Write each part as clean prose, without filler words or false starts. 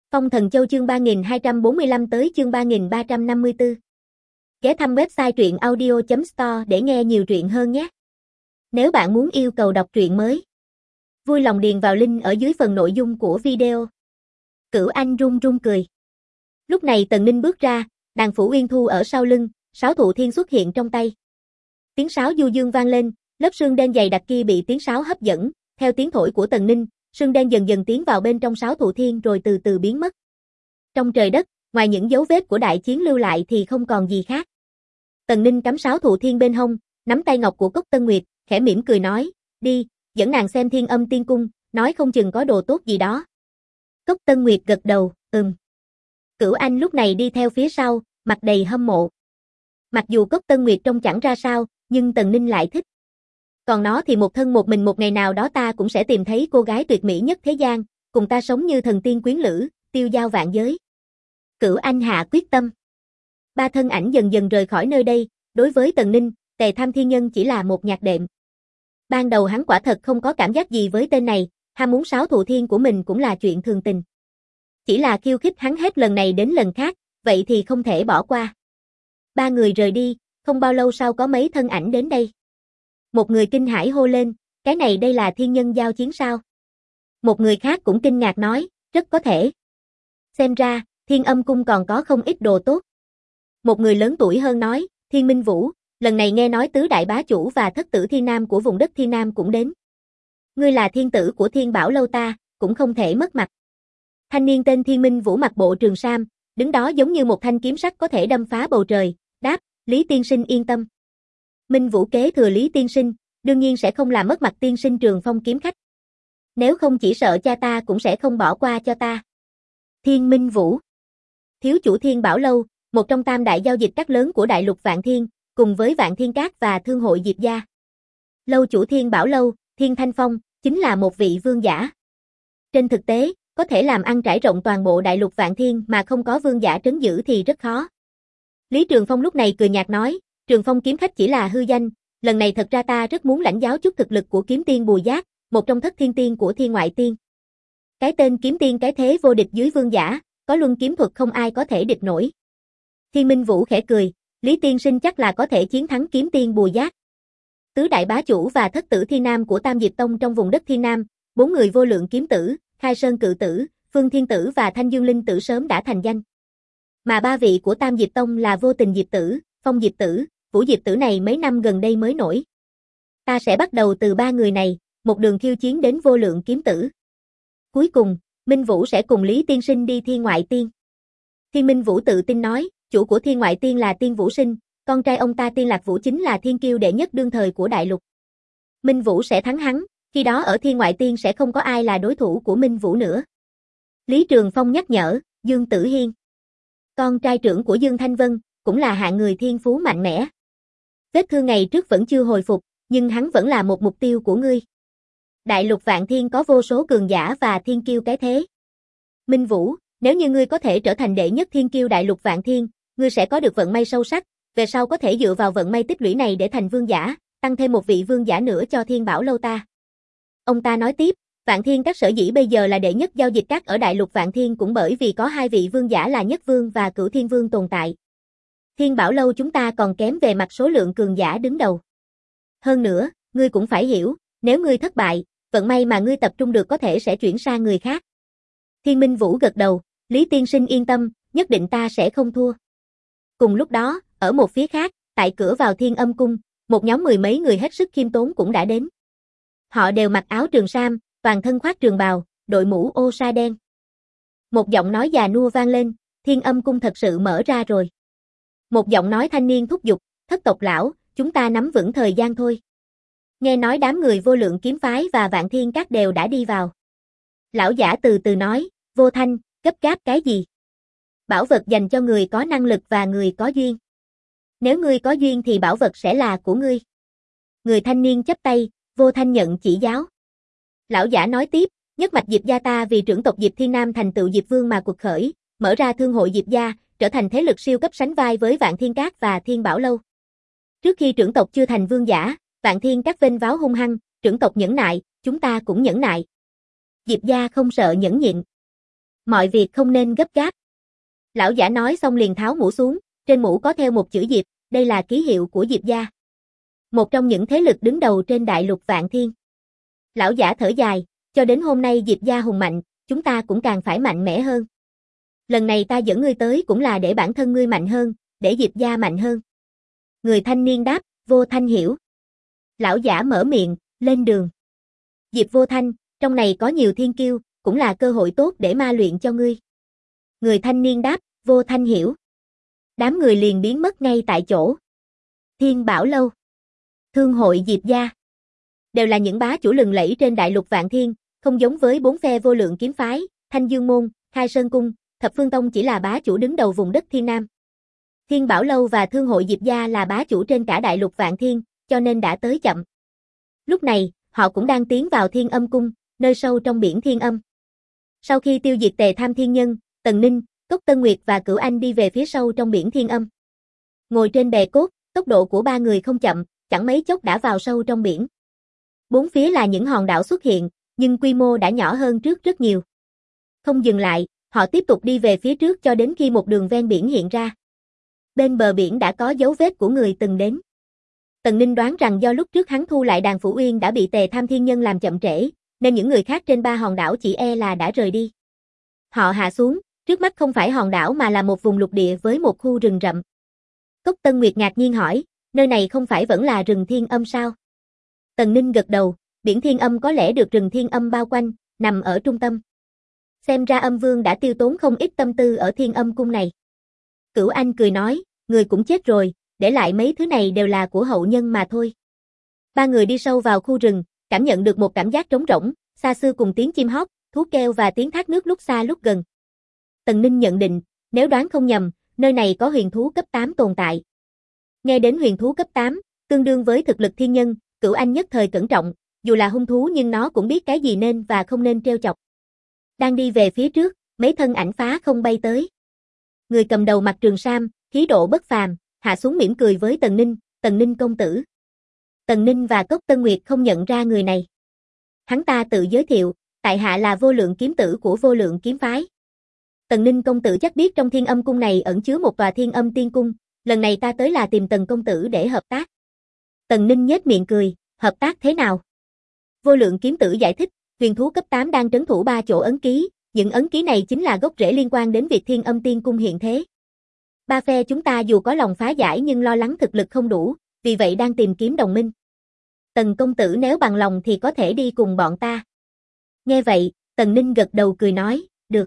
Phong Thần Châu chương 3245 tới chương 3354. Ghé thăm website truyệnaudio.store để nghe nhiều truyện hơn nhé. Nếu bạn muốn yêu cầu đọc truyện mới, vui lòng điền vào link ở dưới phần nội dung của video. Cửu Anh run run cười. Lúc này Tần Ninh bước ra, đàn phủ Uyên Thu ở sau lưng, sáo thụ thiên xuất hiện trong tay. Tiếng sáo du dương vang lên, lớp sương đen dày đặc kia bị tiếng sáo hấp dẫn, theo tiếng thổi của Tần Ninh, sương đen dần dần tiến vào bên trong sáo thụ thiên rồi từ từ biến mất. Trong trời đất, ngoài những dấu vết của đại chiến lưu lại thì không còn gì khác. Tần Ninh cắm sáo thụ thiên bên hông, nắm tay ngọc của Cốc Tân Nguyệt, khẽ mỉm cười nói, đi, dẫn nàng xem Thiên Âm Tiên Cung, nói không chừng có đồ tốt gì đó. Cốc Tân Nguyệt gật đầu, Cửu Anh lúc này đi theo phía sau, mặt đầy hâm mộ. Mặc dù Cốc Tân Nguyệt trông chẳng ra sao, nhưng Tần Ninh lại thích. Còn nó thì một thân một mình, một ngày nào đó ta cũng sẽ tìm thấy cô gái tuyệt mỹ nhất thế gian, cùng ta sống như thần tiên quyến lữ, tiêu giao vạn giới. Cửu Anh hạ quyết tâm. Ba thân ảnh dần dần rời khỏi nơi đây, đối với Tần Ninh, Tề Tham Thiên Nhân chỉ là một nhạc đệm. Ban đầu hắn quả thật không có cảm giác gì với tên này, ham muốn sáo thụ thiên của mình cũng là chuyện thường tình. Chỉ là khiêu khích hắn hết lần này đến lần khác, vậy thì không thể bỏ qua. Ba người rời đi, không bao lâu sau có mấy thân ảnh đến đây. Một người kinh hãi hô lên, cái này đây là thiên nhân giao chiến sao? Một người khác cũng kinh ngạc nói, rất có thể. Xem ra, Thiên Âm Cung còn có không ít đồ tốt. Một người lớn tuổi hơn nói, Thiên Minh Vũ, lần này nghe nói tứ đại bá chủ và thất tử Thiên Nam của vùng đất Thiên Nam cũng đến. Ngươi là thiên tử của Thiên Bảo Lâu ta, cũng không thể mất mặt. Thanh niên tên Thiên Minh Vũ mặc bộ trường sam, đứng đó giống như một thanh kiếm sắc có thể đâm phá bầu trời, đáp, Lý tiên sinh yên tâm. Minh Vũ kế thừa Lý tiên sinh, đương nhiên sẽ không làm mất mặt tiên sinh Trường Phong kiếm khách. Nếu không chỉ sợ cha ta cũng sẽ không bỏ qua cho ta. Thiên Minh Vũ, thiếu chủ Thiên Bảo Lâu, một trong tam đại giao dịch các lớn của đại lục Vạn Thiên, cùng với Vạn Thiên Các và Thương hội Diệp Gia. Lâu chủ Thiên Bảo Lâu, Thiên Thanh Phong, chính là một vị vương giả. Trên thực tế, có thể làm ăn trải rộng toàn bộ đại lục Vạn Thiên mà không có vương giả trấn giữ thì rất khó. Lý Trường Phong lúc này cười nhạt nói, Trường Phong kiếm khách chỉ là hư danh, lần này thật ra ta rất muốn lãnh giáo chút thực lực của kiếm tiên Bùi Giác, một trong thất thiên tiên của Thiên Ngoại Tiên. Cái tên kiếm tiên cái thế vô địch dưới vương giả, có luân kiếm thuật không ai có thể địch nổi. Thiên Minh Vũ khẽ cười, Lý tiên sinh chắc là có thể chiến thắng kiếm tiên Bùi Giác. Tứ đại bá chủ và thất tử Thiên Nam của Tam Diệp Tông trong vùng đất Thiên Nam, 4 người vô lượng kiếm tử, Khai Sơn Cự Tử, Phương Thiên Tử và Thanh Dương Linh Tử sớm đã thành danh. Mà ba vị của Tam Diệp Tông là Vô Tình Diệp Tử, Phong Diệp Tử, Vũ Diệp Tử này mấy năm gần đây mới nổi. Ta sẽ bắt đầu từ ba người này, một đường khiêu chiến đến vô lượng kiếm tử. Cuối cùng, Minh Vũ sẽ cùng Lý tiên sinh đi Thiên Ngoại Tiên. Thiên Minh Vũ tự tin nói, chủ của Thiên Ngoại Tiên là Tiên Vũ Sinh, con trai ông ta Tiên Lạc Vũ chính là thiên kiêu đệ nhất đương thời của đại lục. Minh Vũ sẽ thắng hắn, khi đó ở Thiên Ngoại Tiên sẽ không có ai là đối thủ của Minh Vũ nữa. Lý Trường Phong nhắc nhở, Dương Tử Hiên, con trai trưởng của Dương Thanh Vân, cũng là hạng người thiên phú mạnh mẽ. Vết thương ngày trước vẫn chưa hồi phục, nhưng hắn vẫn là một mục tiêu của ngươi. Đại lục Vạn Thiên có vô số cường giả và thiên kiêu cái thế. Minh Vũ, nếu như ngươi có thể trở thành đệ nhất thiên kiêu đại lục Vạn Thiên, ngươi sẽ có được vận may sâu sắc, về sau có thể dựa vào vận may tích lũy này để thành vương giả, tăng thêm một vị vương giả nữa cho Thiên Bảo Lâu ta. Ông ta nói tiếp, Vạn Thiên Các sở dĩ bây giờ là đệ nhất giao dịch các ở đại lục Vạn Thiên cũng bởi vì có hai vị vương giả là Nhất Vương và Cửu Thiên Vương tồn tại. Thiên Bảo Lâu chúng ta còn kém về mặt số lượng cường giả đứng đầu. Hơn nữa, ngươi cũng phải hiểu, nếu ngươi thất bại, vận may mà ngươi tập trung được có thể sẽ chuyển sang người khác. Thiên Minh Vũ gật đầu, Lý tiên sinh yên tâm, nhất định ta sẽ không thua. Cùng lúc đó, ở một phía khác, tại cửa vào Thiên Âm Cung, một nhóm mười mấy người hết sức khiêm tốn cũng đã đến. Họ đều mặc áo trường sam, toàn thân khoác trường bào, đội mũ ô sa đen. Một giọng nói già nua vang lên, Thiên Âm Cung thật sự mở ra rồi. Một giọng nói thanh niên thúc giục, Thất tộc lão, chúng ta nắm vững thời gian thôi. Nghe nói đám người vô lượng kiếm phái và Vạn Thiên Các đều đã đi vào. Lão giả từ từ nói, Vô Thanh, gấp gáp cái gì? Bảo vật dành cho người có năng lực và người có duyên. Nếu ngươi có duyên thì bảo vật sẽ là của ngươi. Người thanh niên chắp tay, Vô Thanh nhận chỉ giáo. Lão giả nói tiếp, nhất mạch Diệp gia ta vì trưởng tộc Diệp Thiên Nam thành tựu Diệp Vương mà cuộc khởi, mở ra thương hội Diệp gia, trở thành thế lực siêu cấp sánh vai với Vạn Thiên Các và Thiên Bảo Lâu. Trước khi trưởng tộc chưa thành vương giả, Vạn Thiên Các vênh váo hung hăng, trưởng tộc nhẫn nại, chúng ta cũng nhẫn nại. Diệp gia không sợ nhẫn nhịn. Mọi việc không nên gấp gáp. Lão giả nói xong liền tháo mũ xuống, trên mũ có theo một chữ Diệp, đây là ký hiệu của Diệp gia. Một trong những thế lực đứng đầu trên đại lục Vạn Thiên. Lão giả thở dài, cho đến hôm nay Diệp gia hùng mạnh, chúng ta cũng càng phải mạnh mẽ hơn. Lần này ta dẫn ngươi tới cũng là để bản thân ngươi mạnh hơn, để Diệp gia mạnh hơn. Người thanh niên đáp, Vô Thanh hiểu. Lão giả mở miệng, lên đường. Diệp Vô Thanh, trong này có nhiều thiên kiêu, cũng là cơ hội tốt để ma luyện cho ngươi. Người thanh niên đáp, Vô Thanh hiểu. Đám người liền biến mất ngay tại chỗ. Thiên Bảo Lâu, Thương hội Diệp gia, đều là những bá chủ lừng lẫy trên đại lục Vạn Thiên, không giống với bốn phe Vô Lượng kiếm phái, Thanh Dương môn, Khai Sơn cung, Thập Phương tông chỉ là bá chủ đứng đầu vùng đất Thiên Nam. Thiên Bảo Lâu và Thương hội Diệp gia là bá chủ trên cả đại lục Vạn Thiên, cho nên đã tới chậm. Lúc này, họ cũng đang tiến vào Thiên Âm cung, nơi sâu trong biển Thiên Âm. Sau khi tiêu diệt Tề Tham Thiên Nhân, Tần Ninh, Cốc Tân Nguyệt và Cửu Anh đi về phía sâu trong biển Thiên Âm. Ngồi trên bè cốt, tốc độ của ba người không chậm, chẳng mấy chốc đã vào sâu trong biển. Bốn phía là những hòn đảo xuất hiện, nhưng quy mô đã nhỏ hơn trước rất nhiều. Không dừng lại, họ tiếp tục đi về phía trước cho đến khi một đường ven biển hiện ra. Bên bờ biển đã có dấu vết của người từng đến. Tần Ninh đoán rằng do lúc trước hắn thu lại đàn Phủ Uyên đã bị Tề Tham Thiên Nhân làm chậm trễ, nên những người khác trên ba hòn đảo chỉ e là đã rời đi. Họ hạ xuống, trước mắt không phải hòn đảo mà là một vùng lục địa với một khu rừng rậm. Cốc Tân Nguyệt ngạc nhiên hỏi, nơi này không phải vẫn là rừng Thiên Âm sao? Tần Ninh gật đầu, biển Thiên Âm có lẽ được rừng Thiên Âm bao quanh, nằm ở trung tâm. Xem ra Âm Vương đã tiêu tốn không ít tâm tư ở Thiên Âm cung này. Cửu Anh cười nói, người cũng chết rồi, để lại mấy thứ này đều là của hậu nhân mà thôi. Ba người đi sâu vào khu rừng, cảm nhận được một cảm giác trống rỗng, xa xưa cùng tiếng chim hót, thú kêu và tiếng thác nước lúc xa lúc gần. Tần Ninh nhận định, nếu đoán không nhầm, nơi này có huyền thú cấp 8 tồn tại. Nghe đến huyền thú cấp 8, tương đương với thực lực thiên nhân, Cửu Anh nhất thời cẩn trọng, dù là hung thú nhưng nó cũng biết cái gì nên và không nên trêu chọc. Đang đi về phía trước, mấy thân ảnh phá không bay tới. Người cầm đầu mặc trường sam, khí độ bất phàm, hạ xuống mỉm cười với Tần Ninh công tử. Tần Ninh và Cốc Tân Nguyệt không nhận ra người này. Hắn ta tự giới thiệu, tại hạ là Vô Lượng kiếm tử của Vô Lượng kiếm phái. Tần Ninh công tử chắc biết trong Thiên Âm cung này ẩn chứa một tòa Thiên Âm tiên cung, lần này ta tới là tìm Tần công tử để hợp tác. Tần Ninh nhếch miệng cười, hợp tác thế nào? Vô Lượng kiếm tử giải thích, huyền thú cấp 8 đang trấn thủ 3 chỗ ấn ký, những ấn ký này chính là gốc rễ liên quan đến việc Thiên Âm tiên cung hiện thế. Ba phe chúng ta dù có lòng phá giải nhưng lo lắng thực lực không đủ, vì vậy đang tìm kiếm đồng minh. Tần công tử nếu bằng lòng thì có thể đi cùng bọn ta. Nghe vậy, Tần Ninh gật đầu cười nói, được.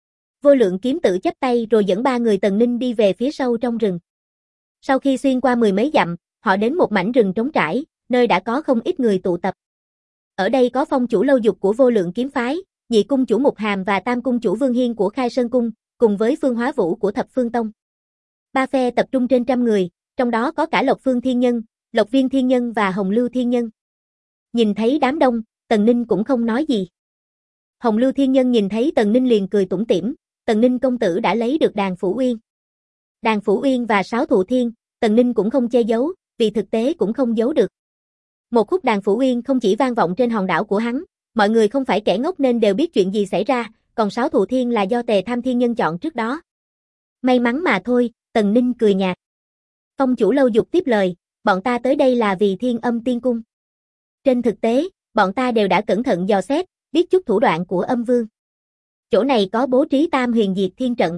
Vô Lượng kiếm tử chắp tay rồi dẫn ba người Tần Ninh đi về phía sâu trong rừng. Sau khi xuyên qua mười mấy dặm, họ đến một mảnh rừng trống trải, nơi đã có không ít người tụ tập. Ở đây có phong chủ Lâu Dục của Vô Lượng kiếm phái, nhị cung chủ Mục Hàm và tam cung chủ Vương Hiên của Khai Sơn cung, cùng với Phương Hóa Vũ của Thập Phương tông. Ba phe tập trung trên 100 người, trong đó có cả Lộc Phương Thiên Nhân, Lộc Viên Thiên Nhân và Hồng Lưu Thiên Nhân. Nhìn thấy đám đông, Tần Ninh cũng không nói gì. Hồng Lưu Thiên Nhân nhìn thấy Tần Ninh liền cười tủm tỉm, Tần Ninh công tử đã lấy được đàn Phủ Uyên. Đàn Phủ Uyên và 6 thụ thiên, Tần Ninh cũng không che giấu, vì thực tế cũng không giấu được. Một khúc đàn Phủ Uyên không chỉ vang vọng trên hòn đảo của hắn, mọi người không phải kẻ ngốc nên đều biết chuyện gì xảy ra, còn 6 thụ thiên là do Tề Tham Thiên Nhân chọn trước đó. May mắn mà thôi, Tần Ninh cười nhạt. Phong chủ Lâu Dục tiếp lời, bọn ta tới đây là vì Thiên Âm tiên cung. Trên thực tế, bọn ta đều đã cẩn thận dò xét, biết chút thủ đoạn của Âm Vương. Chỗ này có bố trí Tam Huyền Diệt Thiên trận.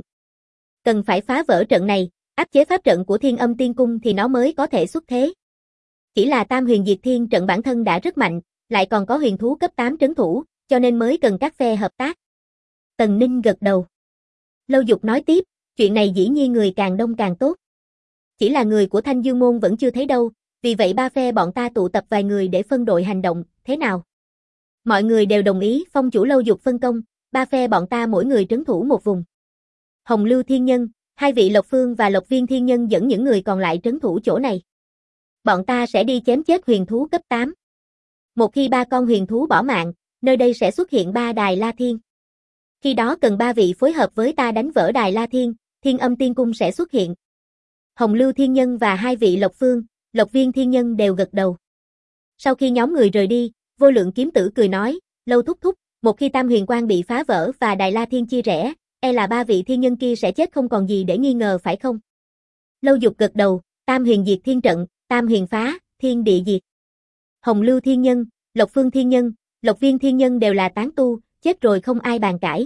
Cần phải phá vỡ trận này, áp chế pháp trận của Thiên Âm tiên cung thì nó mới có thể xuất thế. Chỉ là Tam Huyền Diệt Thiên trận bản thân đã rất mạnh, lại còn có huyền thú cấp 8 trấn thủ, cho nên mới cần các phe hợp tác. Tần Ninh gật đầu. Lâu Dục nói tiếp, chuyện này dĩ nhiên người càng đông càng tốt. Chỉ là người của Thanh Dương môn vẫn chưa thấy đâu, vì vậy ba phe bọn ta tụ tập vài người để phân đội hành động, thế nào? Mọi người đều đồng ý, phong chủ Lâu Dục phân công, ba phe bọn ta mỗi người trấn thủ một vùng. Hồng Lưu Thiên Nhân, hai vị Lộc Phương và Lộc Viên Thiên Nhân dẫn những người còn lại trấn thủ chỗ này. Bọn ta sẽ đi chém chết huyền thú cấp 8. Một khi 3 con huyền thú bỏ mạng, nơi đây sẽ xuất hiện 3 đài La Thiên. Khi đó cần 3 vị phối hợp với ta đánh vỡ đài La Thiên, Thiên Âm tiên cung sẽ xuất hiện. Hồng Lưu Thiên Nhân và hai vị Lộc Phương, Lộc Viên Thiên Nhân đều gật đầu. Sau khi nhóm người rời đi, Vô Lượng kiếm tử cười nói, Lâu thúc thúc, một khi Tam Huyền Quang bị phá vỡ và đài La Thiên chia rẽ, e là ba vị thiên nhân kia sẽ chết không còn gì để nghi ngờ phải không? Lâu Dục gật đầu, Tam Huyền diệt thiên trận, Tam Huyền phá, thiên địa diệt. Hồng Lưu thiên nhân, Lộc Phương thiên nhân, Lộc Viên thiên nhân đều là tán tu, chết rồi không ai bàn cãi.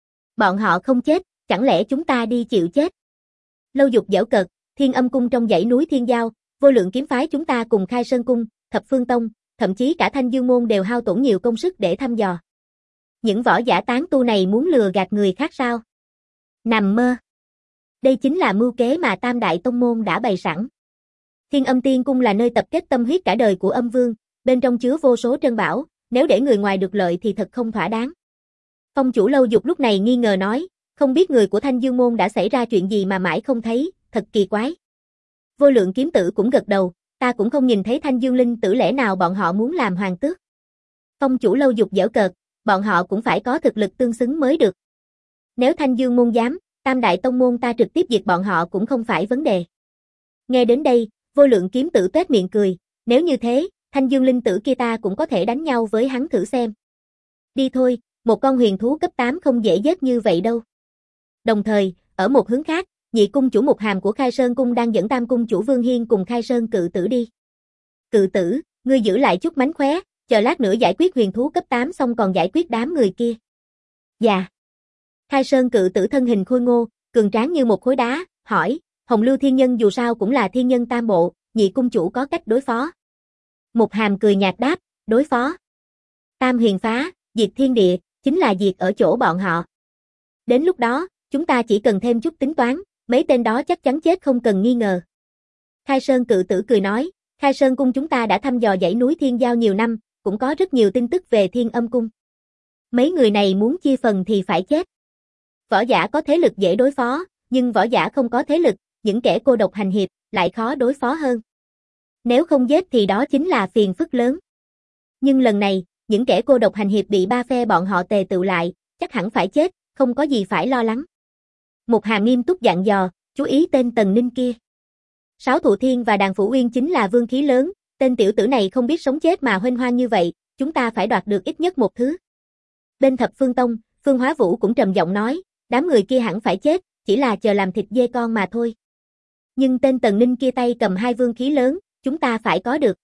Bọn họ không chết, chẳng lẽ chúng ta đi chịu chết? Lâu Dục giễu cợt, Thiên Âm cung trong dãy núi Thiên Giao, Vô Lượng kiếm phái chúng ta cùng Khai Sơn cung, Thập Phương tông, thậm chí cả Thanh Dương môn đều hao tổn nhiều công sức để thăm dò. Những võ giả tán tu này muốn lừa gạt người khác sao? Nằm mơ. Đây chính là mưu kế mà Tam đại tông môn đã bày sẵn. Thiên Âm Tiên cung là nơi tập kết tâm huyết cả đời của Âm Vương, bên trong chứa vô số trân bảo, nếu để người ngoài được lợi thì thật không thỏa đáng. Phong chủ Lâu Dục lúc này nghi ngờ nói, không biết người của Thanh Dương môn đã xảy ra chuyện gì mà mãi không thấy, thật kỳ quái. Vô Lượng kiếm tử cũng gật đầu, ta cũng không nhìn thấy Thanh Dương linh tử, lẽ nào bọn họ muốn làm hoàng tước? Phong chủ Lâu Dục giễu cợt, bọn họ cũng phải có thực lực tương xứng mới được. Nếu Thanh Dương môn dám, Tam đại tông môn ta trực tiếp diệt bọn họ cũng không phải vấn đề. Nghe đến đây, Vô Lượng kiếm tử toét miệng cười, nếu như thế, Thanh Dương linh tử kia ta cũng có thể đánh nhau với hắn thử xem. Đi thôi, một con huyền thú cấp 8 không dễ giết như vậy đâu. Đồng thời, ở một hướng khác, nhị cung chủ Mục Hàm của Khai Sơn cung đang dẫn Tam cung chủ Vương Hiên cùng Khai Sơn cự tử đi. Cự tử, ngươi giữ lại chút mánh khóe, chờ lát nữa giải quyết huyền thú cấp 8 xong còn giải quyết đám người kia. Dạ. Khai Sơn cự tử thân hình khôi ngô, cường tráng như một khối đá, hỏi, Hồng Lưu thiên nhân dù sao cũng là thiên nhân tam bộ, nhị cung chủ có cách đối phó. Mục Hàm cười nhạt đáp, đối phó. Tam huyền phá, diệt thiên địa, chính là diệt ở chỗ bọn họ. Đến lúc đó, chúng ta chỉ cần thêm chút tính toán, mấy tên đó chắc chắn chết không cần nghi ngờ. Khai Sơn cự tử cười nói, Khai Sơn cung chúng ta đã thăm dò dãy núi Thiên Giao nhiều năm, cũng có rất nhiều tin tức về Thiên Âm cung. Mấy người này muốn chia phần thì phải chết. Võ giả có thế lực dễ đối phó, nhưng võ giả không có thế lực, những kẻ cô độc hành hiệp, lại khó đối phó hơn. Nếu không giết thì đó chính là phiền phức lớn. Nhưng lần này, những kẻ cô độc hành hiệp bị ba phe bọn họ tề tựu lại, chắc hẳn phải chết, không có gì phải lo lắng. Mục Hàm nghiêm túc dặn dò, chú ý tên Tần Ninh kia. Sáu Thụ Thiên và Đàn Phủ Uyên chính là vương khí lớn, tên tiểu tử này không biết sống chết mà huênh hoang như vậy, chúng ta phải đoạt được ít nhất một thứ. Bên Thập Phương Tông, Phương Hóa Vũ cũng trầm giọng nói, đám người kia hẳn phải chết, chỉ là chờ làm thịt dê con mà thôi. Nhưng tên Tần Ninh kia tay cầm hai vương khí lớn, chúng ta phải có được.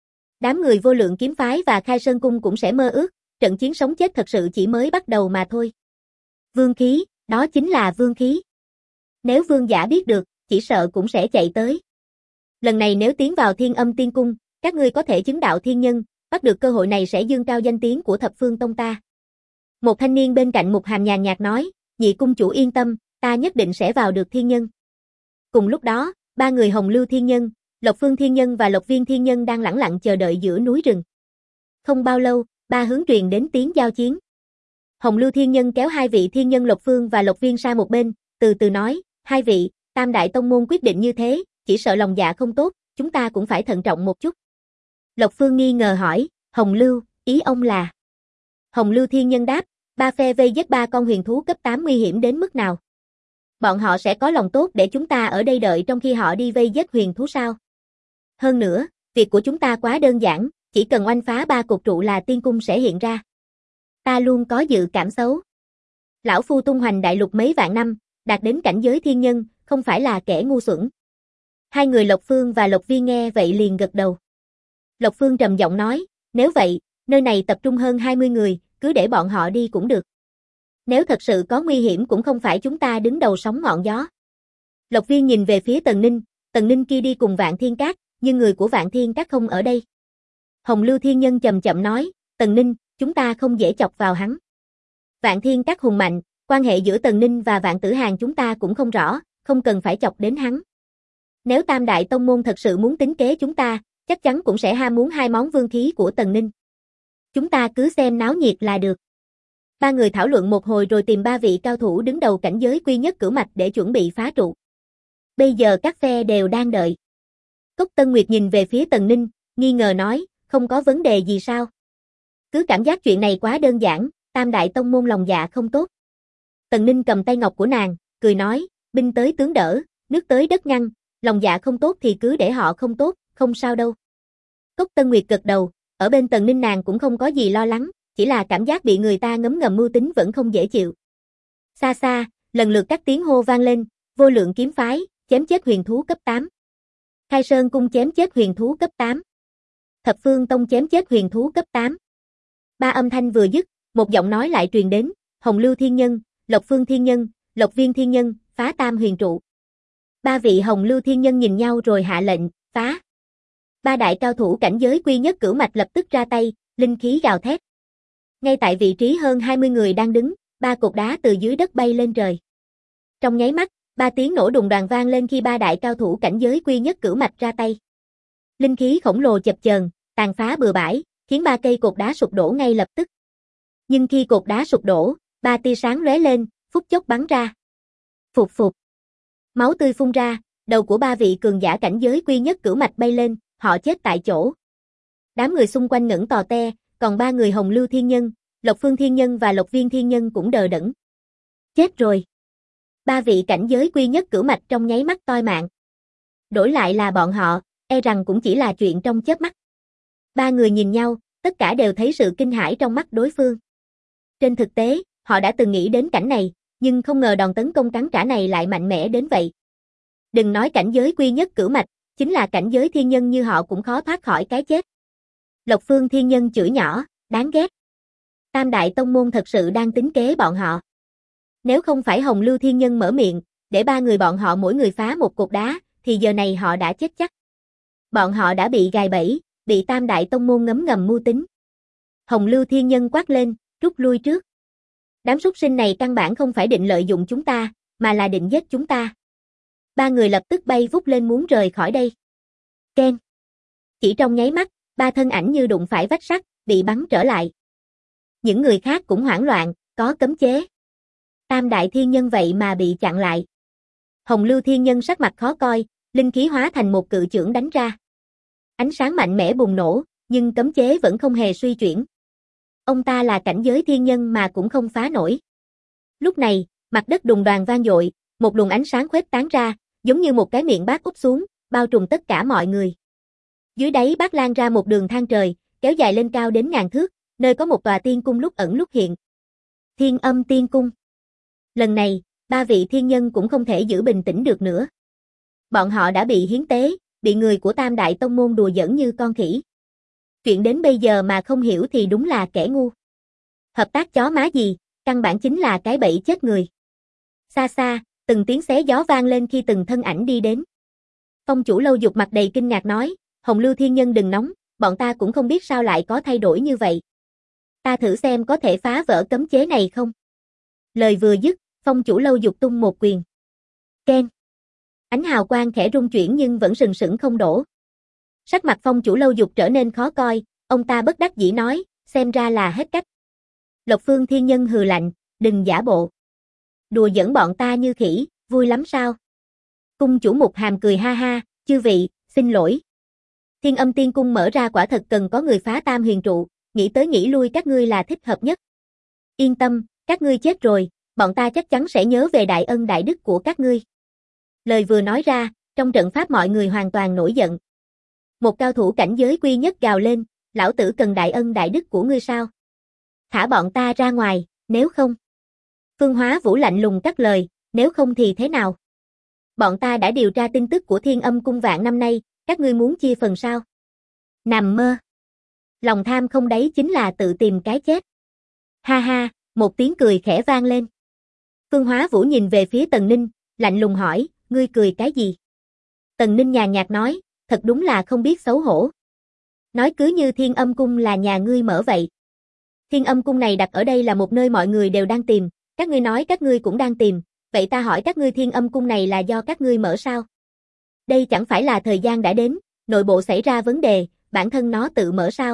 Đám người Vô Lượng kiếm phái và Khai Sơn cung cũng sẽ mơ ước, trận chiến sống chết thật sự chỉ mới bắt đầu mà thôi. Vương khí, đó chính là vương khí. Nếu vương giả biết được, chỉ sợ cũng sẽ chạy tới. Lần này nếu tiến vào Thiên Âm Tiên cung, các ngươi có thể chứng đạo thiên nhân, bắt được cơ hội này sẽ dương cao danh tiếng của Thập Phương tông ta. Một thanh niên bên cạnh Mục Hàm nhàn nhạt nói, nhị cung chủ yên tâm, ta nhất định sẽ vào được thiên nhân. Cùng lúc đó, ba người Hồng Lưu thiên nhân, Lộc Phương thiên nhân và Lộc Viên thiên nhân đang lẳng lặng chờ đợi giữa núi rừng. Không bao lâu, ba hướng truyền đến tiếng giao chiến. Hồng Lưu thiên nhân kéo hai vị thiên nhân Lộc Phương và Lộc Viên sang một bên, từ từ nói, hai vị, Tam đại tông môn quyết định như thế, chỉ sợ lòng dạ không tốt, chúng ta cũng phải thận trọng một chút. Lộc Phương nghi ngờ hỏi, Hồng Lưu, ý ông là? Hồng Lưu thiên nhân đáp, ba phe vây giết ba con huyền thú cấp 8 nguy hiểm đến mức nào? Bọn họ sẽ có lòng tốt để chúng ta ở đây đợi trong khi họ đi vây giết huyền thú sao? Hơn nữa, việc của chúng ta quá đơn giản, chỉ cần oanh phá ba cột trụ là tiên cung sẽ hiện ra. Ta luôn có dự cảm xấu. Lão Phu tung hoành đại lục mấy vạn năm, đạt đến cảnh giới thiên nhân, không phải là kẻ ngu xuẩn. Hai người Lộc Phương và Lộc Viên nghe vậy liền gật đầu. Lộc Phương trầm giọng nói, nếu vậy, nơi này tập trung hơn 20 người, cứ để bọn họ đi cũng được. Nếu thật sự có nguy hiểm cũng không phải chúng ta đứng đầu sóng ngọn gió. Lộc Viên nhìn về phía Tần Ninh kia đi cùng Vạn Thiên Các, nhưng người của Vạn Thiên Các không ở đây. Hồng Lưu thiên nhân chậm chậm nói, Tần Ninh, chúng ta không dễ chọc vào hắn. Vạn Thiên Các hùng mạnh, quan hệ giữa Tần Ninh và Vạn Tử Hàn chúng ta cũng không rõ, không cần phải chọc đến hắn. Nếu Tam đại tông môn thật sự muốn tính kế chúng ta, chắc chắn cũng sẽ ham muốn hai món vương khí của Tần Ninh. Chúng ta cứ xem náo nhiệt là được. Ba người thảo luận một hồi rồi tìm ba vị cao thủ đứng đầu cảnh giới quy nhất cửu mạch để chuẩn bị phá trụ. Bây giờ các phe đều đang đợi. Cốc Tân Nguyệt nhìn về phía Tần Ninh, nghi ngờ nói, không có vấn đề gì sao? Cứ cảm giác chuyện này quá đơn giản, Tam đại tông môn lòng dạ không tốt. Tần Ninh cầm tay ngọc của nàng, cười nói, binh tới tướng đỡ, nước tới đất ngăn, lòng dạ không tốt thì cứ để họ không tốt, không sao đâu. Cốc Tân Nguyệt gật đầu, ở bên Tần Ninh nàng cũng không có gì lo lắng, chỉ là cảm giác bị người ta ngấm ngầm mưu tính vẫn không dễ chịu. Xa xa, lần lượt các tiếng hô vang lên, vô lượng kiếm phái, chém chết huyền thú cấp 8. Khai Sơn cung chém chết huyền thú cấp 8. Thập Phương Tông chém chết huyền thú cấp 8. Ba âm thanh vừa dứt, một giọng nói lại truyền đến, Hồng Lưu Thiên Nhân, Lộc Phương Thiên Nhân, Lộc Viên Thiên Nhân, phá tam huyền trụ. Ba vị Hồng Lưu Thiên Nhân nhìn nhau rồi hạ lệnh, phá. Ba đại cao thủ cảnh giới quy nhất cửu mạch lập tức ra tay, linh khí gào thét. Ngay tại vị trí hơn 20 người đang đứng, ba cột đá từ dưới đất bay lên trời. Trong nháy mắt, ba tiếng nổ đùng đoàng vang lên khi ba đại cao thủ cảnh giới quy nhất cửu mạch ra tay. Linh khí khổng lồ chập chờn, tàn phá bừa bãi, khiến ba cây cột đá sụp đổ ngay lập tức. Nhưng khi cột đá sụp đổ, ba tia sáng lóe lên, phút chốc bắn ra. Phụt phụt. Máu tươi phun ra, đầu của ba vị cường giả cảnh giới quy nhất cửu mạch bay lên, họ chết tại chỗ. Đám người xung quanh ngẩng tò te, còn ba người Hồng Lưu Thiên Nhân, Lộc Phương Thiên Nhân và Lộc Viên Thiên Nhân cũng đờ đẫn. Chết rồi. Ba vị cảnh giới quy nhất cửu mạch trong nháy mắt toi mạng. Đổi lại là bọn họ, e rằng cũng chỉ là chuyện trong chớp mắt. Ba người nhìn nhau, tất cả đều thấy sự kinh hãi trong mắt đối phương. Trên thực tế, họ đã từng nghĩ đến cảnh này, nhưng không ngờ đòn tấn công cắn trả này lại mạnh mẽ đến vậy. Đừng nói cảnh giới quy nhất cửu mạch, chính là cảnh giới thiên nhân như họ cũng khó thoát khỏi cái chết. Lộc Phương Thiên Nhân chửi nhỏ, đáng ghét. Tam đại tông môn thật sự đang tính kế bọn họ. Nếu không phải Hồng Lưu Thiên Nhân mở miệng, để ba người bọn họ mỗi người phá một cột đá, thì giờ này họ đã chết chắc. Bọn họ đã bị gài bẫy, bị tam đại tông môn ngấm ngầm mưu tính. Hồng Lưu Thiên Nhân quát lên, rút lui trước. Đám súc sinh này căn bản không phải định lợi dụng chúng ta, mà là định giết chúng ta. Ba người lập tức bay vút lên muốn rời khỏi đây. Keng. Chỉ trong nháy mắt, ba thân ảnh như đụng phải vách sắt, bị bắn trở lại. Những người khác cũng hoảng loạn, có cấm chế. Tam đại thiên nhân vậy mà bị chặn lại. Hồng Lưu Thiên Nhân sắc mặt khó coi, linh khí hóa thành một cự chưởng đánh ra. Ánh sáng mạnh mẽ bùng nổ, nhưng cấm chế vẫn không hề suy chuyển. Ông ta là cảnh giới thiên nhân mà cũng không phá nổi. Lúc này, mặt đất đùng đoàng vang dội, một luồng ánh sáng khuếch tán ra, giống như một cái miệng bát úp xuống, bao trùm tất cả mọi người. Dưới đáy bát lan ra một đường thang trời, kéo dài lên cao đến ngàn thước, nơi có một tòa tiên cung lúc ẩn lúc hiện. Thiên Âm Tiên Cung. Lần này, ba vị thiên nhân cũng không thể giữ bình tĩnh được nữa. Bọn họ đã bị hiến tế, bị người của Tam Đại Tông Môn đùa giỡn như con khỉ. Chuyện đến bây giờ mà không hiểu thì đúng là kẻ ngu. Hợp tác chó má gì, căn bản chính là cái bẫy chết người. Xa xa, từng tiếng xé gió vang lên khi từng thân ảnh đi đến. Phong chủ Lâu Dục mặt đầy kinh ngạc nói, Hồng Lưu Thiên Nhân đừng nóng, bọn ta cũng không biết sao lại có thay đổi như vậy. Ta thử xem có thể phá vỡ cấm chế này không? Lời vừa dứt, phong chủ Lâu Dục tung một quyền. Keng. Ánh hào quang khẽ rung chuyển nhưng vẫn sừng sững không đổ. Sắc mặt phong chủ Lâu Dục trở nên khó coi, ông ta bất đắc dĩ nói, xem ra là hết cách. Lộc Phương Thiên Nhân hừ lạnh, đừng giả bộ. Đùa giỡn bọn ta như khỉ, vui lắm sao? Cung chủ Mục Hàm cười ha ha, chư vị, xin lỗi. Thiên Âm Tiên Cung mở ra quả thật cần có người phá tam huyền trụ, nghĩ tới nghĩ lui các ngươi là thích hợp nhất. Yên tâm, các ngươi chết rồi, bọn ta chắc chắn sẽ nhớ về đại ân đại đức của các ngươi. Lời vừa nói ra, trong trận pháp mọi người hoàn toàn nổi giận. Một cao thủ cảnh giới quy nhất gào lên, lão tử cần đại ân đại đức của ngươi sao? Thả bọn ta ra ngoài, nếu không. Phương Hóa Vũ lạnh lùng cắt lời, nếu không thì thế nào? Bọn ta đã điều tra tin tức của Thiên Âm Cung vạn năm nay, các ngươi muốn chia phần sao? Nằm mơ. Lòng tham không đấy chính là tự tìm cái chết. Ha ha, một tiếng cười khẽ vang lên. Phương Hóa Vũ nhìn về phía Tần Ninh, lạnh lùng hỏi, ngươi cười cái gì? Tần Ninh nhàn nhạt nói, thật đúng là không biết xấu hổ. Nói cứ như Thiên Âm Cung là nhà ngươi mở vậy. Thiên Âm Cung này đặt ở đây là một nơi mọi người đều đang tìm, các ngươi nói các ngươi cũng đang tìm, vậy ta hỏi các ngươi Thiên Âm Cung này là do các ngươi mở sao? Đây chẳng phải là thời gian đã đến, nội bộ xảy ra vấn đề, bản thân nó tự mở sao?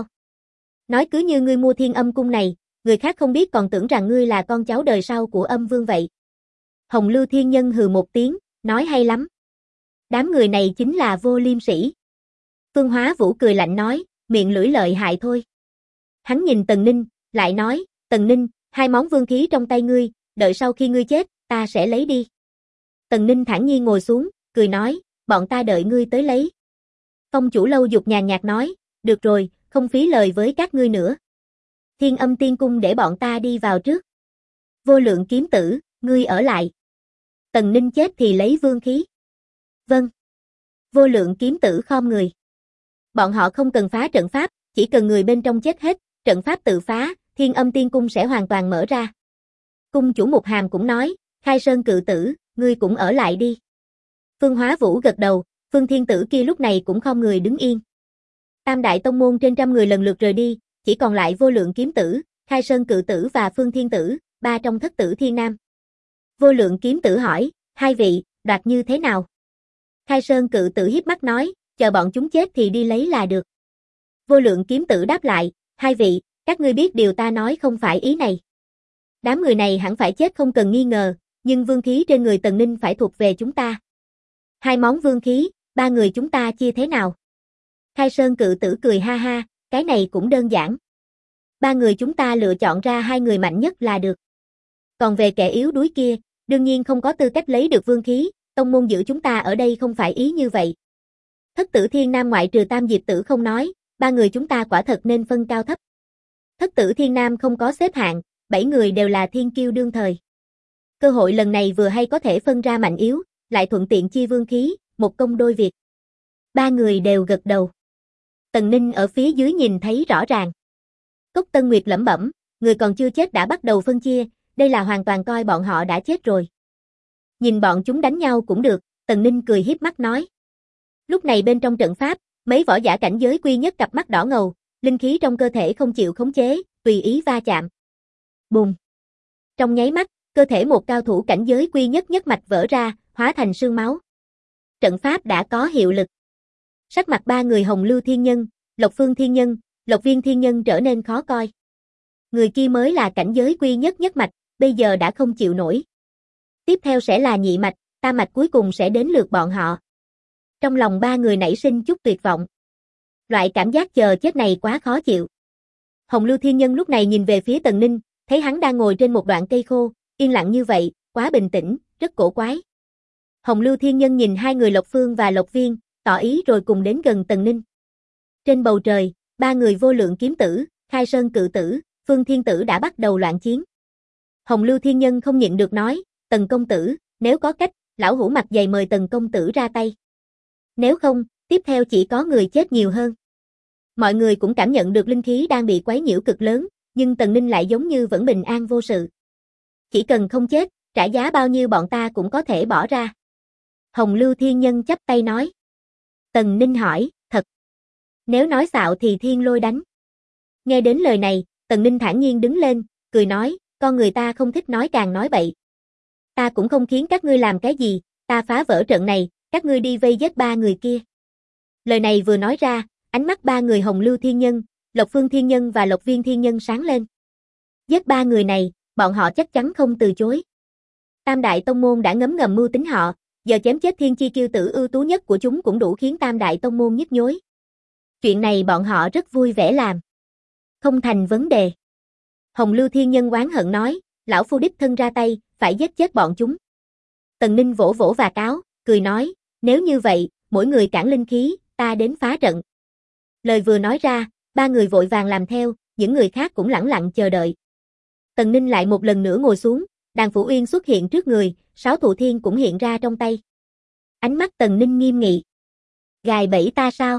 Nói cứ như ngươi mua Thiên Âm Cung này, người khác không biết còn tưởng rằng ngươi là con cháu đời sau của Âm Vương vậy. Hồng Lưu Thiên Nhân hừ một tiếng, nói hay lắm. Đám người này chính là vô liêm sỉ. Phương Hóa Vũ cười lạnh nói, miệng lưỡi lợi hại thôi. Hắn nhìn Tần Ninh, lại nói, Tần Ninh, 2 món vương khí trong tay ngươi, đợi sau khi ngươi chết, ta sẽ lấy đi. Tần Ninh thản nhiên ngồi xuống, cười nói, bọn ta đợi ngươi tới lấy. Phong chủ Lâu Dục nhàn nhạt nói, được rồi, không phí lời với các ngươi nữa. Thiên Âm Tiên Cung để bọn ta đi vào trước. Vô Lượng kiếm tử, Ngươi ở lại. Tần Ninh chết thì lấy vương khí. Vâng. Vô lượng kiếm tử khom người. Bọn họ không cần phá trận pháp, chỉ cần người bên trong chết hết, trận pháp tự phá, Thiên Âm Tiên Cung sẽ hoàn toàn mở ra. Cung chủ Mục Hàm cũng nói, Khai Sơn cự tử, ngươi cũng ở lại đi. Phương Hóa Vũ gật đầu, Phương Thiên Tử kia lúc này cũng khom người đứng yên. Tam đại tông môn trên trăm người lần lượt rời đi, chỉ còn lại Vô Lượng Kiếm Tử, Khai Sơn Cự Tử và Phương Thiên Tử, ba trong thất tử thiên nam. Vô Lượng Kiếm Tử hỏi, hai vị, đoạt như thế nào? Khai Sơn Cự Tử hiếp mắt nói, chờ bọn chúng chết thì đi lấy là được. Vô Lượng Kiếm Tử đáp lại, hai vị, các ngươi biết điều ta nói không phải ý này. Đám người này hẳn phải chết không cần nghi ngờ, nhưng vương khí trên người Tần Ninh phải thuộc về chúng ta. Hai món vương khí, ba người chúng ta chia thế nào? Khai Sơn Cự Tử cười ha ha, cái này cũng đơn giản. Ba người chúng ta lựa chọn ra hai người mạnh nhất là được. Còn về kẻ yếu đuối kia, đương nhiên không có tư cách lấy được vương khí, tông môn giữ chúng ta ở đây không phải ý như vậy. Thất tử thiên nam ngoại trừ Tam Diệp Tử không nói, ba người chúng ta quả thật nên phân cao thấp. Thất tử thiên nam không có xếp hạng, 7 người đều là thiên kiêu đương thời. Cơ hội lần này vừa hay có thể phân ra mạnh yếu, lại thuận tiện chia vương khí, một công đôi việc. Ba người đều gật đầu. Tần Ninh ở phía dưới nhìn thấy rõ ràng. Cốc Tân Nguyệt lẩm bẩm, người còn chưa chết đã bắt đầu phân chia, đây là hoàn toàn coi bọn họ đã chết rồi. Nhìn bọn chúng đánh nhau cũng được, Tần Ninh cười hiếp mắt nói. Lúc này bên trong trận pháp, mấy võ giả cảnh giới quy nhất cặp mắt đỏ ngầu, linh khí trong cơ thể không chịu khống chế, tùy ý va chạm. Bùng! Trong nháy mắt, cơ thể một cao thủ cảnh giới quy nhất nhất mạch vỡ ra, hóa thành sương máu. Trận pháp đã có hiệu lực. Sắc mặt ba người Hồng Lưu Thiên Nhân, Lộc Phương Thiên Nhân, Lộc Viên Thiên Nhân trở nên khó coi. Người kia mới là cảnh giới quy nhất nhất mạch, bây giờ đã không chịu nổi. Tiếp theo sẽ là nhị mạch, tam mạch cuối cùng sẽ đến lượt bọn họ. Trong lòng ba người nảy sinh chút tuyệt vọng. Loại cảm giác chờ chết này quá khó chịu. Hồng Lưu Thiên Nhân lúc này nhìn về phía Tần Ninh, thấy hắn đang ngồi trên một đoạn cây khô, yên lặng như vậy, quá bình tĩnh, rất cổ quái. Hồng Lưu Thiên Nhân nhìn hai người Lộc Phương và Lộc Viên, tỏ ý rồi cùng đến gần Tần Ninh. Trên bầu trời, ba người Vô Lượng Kiếm Tử, Khai Sơn Cự Tử, Phương Thiên Tử đã bắt đầu loạn chiến. Hồng Lưu Thiên Nhân không nhịn được nói, Tần công tử, nếu có cách, lão hủ mặt dày mời Tần công tử ra tay. Nếu không, tiếp theo chỉ có người chết nhiều hơn. Mọi người cũng cảm nhận được linh khí đang bị quấy nhiễu cực lớn, nhưng Tần Ninh lại giống như vẫn bình an vô sự. Chỉ cần không chết, trả giá bao nhiêu bọn ta cũng có thể bỏ ra. Hồng Lưu Thiên Nhân chắp tay nói. Tần Ninh hỏi, thật. Nếu nói xạo thì thiên lôi đánh. Nghe đến lời này, Tần Ninh thản nhiên đứng lên, cười nói, con người ta không thích nói càng nói bậy. Ta cũng không khiến các ngươi làm cái gì, ta phá vỡ trận này, các ngươi đi vây giết ba người kia. Lời này vừa nói ra, ánh mắt ba người Hồng Lưu Thiên Nhân, Lộc Phương Thiên Nhân và Lộc Viên Thiên Nhân sáng lên. Giết ba người này, bọn họ chắc chắn không từ chối. Tam đại tông môn đã ngấm ngầm mưu tính họ, giờ chém chết thiên chi kiêu tử ưu tú nhất của chúng cũng đủ khiến tam đại tông môn nhức nhối. Chuyện này bọn họ rất vui vẻ làm. Không thành vấn đề. Hồng Lưu Thiên Nhân oán hận nói, lão phu đích thân ra tay, phải giết chết bọn chúng. Tần Ninh vỗ vỗ vạt áo, cười nói, nếu như vậy, mỗi người cản linh khí, ta đến phá trận. Lời vừa nói ra, ba người vội vàng làm theo, những người khác cũng lẳng lặng chờ đợi. Tần Ninh lại một lần nữa ngồi xuống, đàn Phủ Uyên xuất hiện trước người, 6 thụ thiên cũng hiện ra trong tay. Ánh mắt Tần Ninh nghiêm nghị. Gài bẫy ta sao?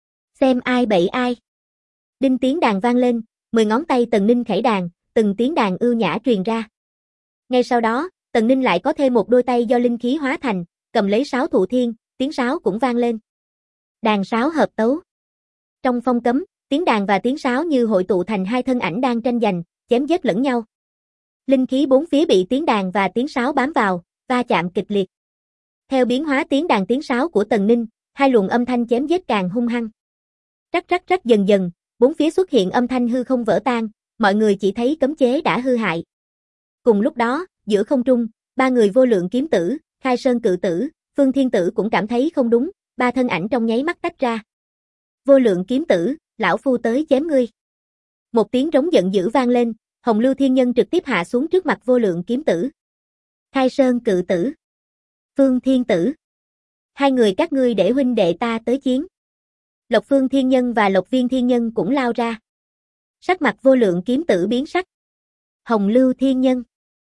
Xem ai bẫy ai. Đinh tiếng đàn vang lên, 10 ngón tay Tần Ninh khẩy đàn, từng tiếng đàn ưu nhã truyền ra. Ngay sau đó, Tần Ninh lại có thêm một đôi tay do linh khí hóa thành, cầm lấy 6 thụ thiên, tiếng sáo cũng vang lên. Đàn sáo hợp tấu. Trong phong cấm, tiếng đàn và tiếng sáo như hội tụ thành hai thân ảnh đang tranh giành, chém giết lẫn nhau. Linh khí bốn phía bị tiếng đàn và tiếng sáo bám vào, va chạm kịch liệt. Theo biến hóa tiếng đàn tiếng sáo của Tần Ninh, hai luồng âm thanh chém giết càng hung hăng. Rắc rắc rắc dần dần, bốn phía xuất hiện âm thanh hư không vỡ tan, mọi người chỉ thấy cấm chế đã hư hại. Cùng lúc đó, giữa không trung, ba người Vô Lượng Kiếm Tử, Khai Sơn Cự Tử, Phương Thiên Tử cũng cảm thấy không đúng, ba thân ảnh trong nháy mắt tách ra. Vô Lượng Kiếm Tử, lão phu tới chém ngươi. Một tiếng rống giận dữ vang lên, Hồng Lưu Thiên Nhân trực tiếp hạ xuống trước mặt Vô Lượng Kiếm Tử. Khai Sơn Cự Tử, Phương Thiên Tử, hai người các ngươi để huynh đệ ta tới chiến. Lộc Phương Thiên Nhân và Lộc Viên Thiên Nhân cũng lao ra. Sắc mặt Vô Lượng Kiếm Tử biến sắc. Hồng Lưu Thiên Nhân,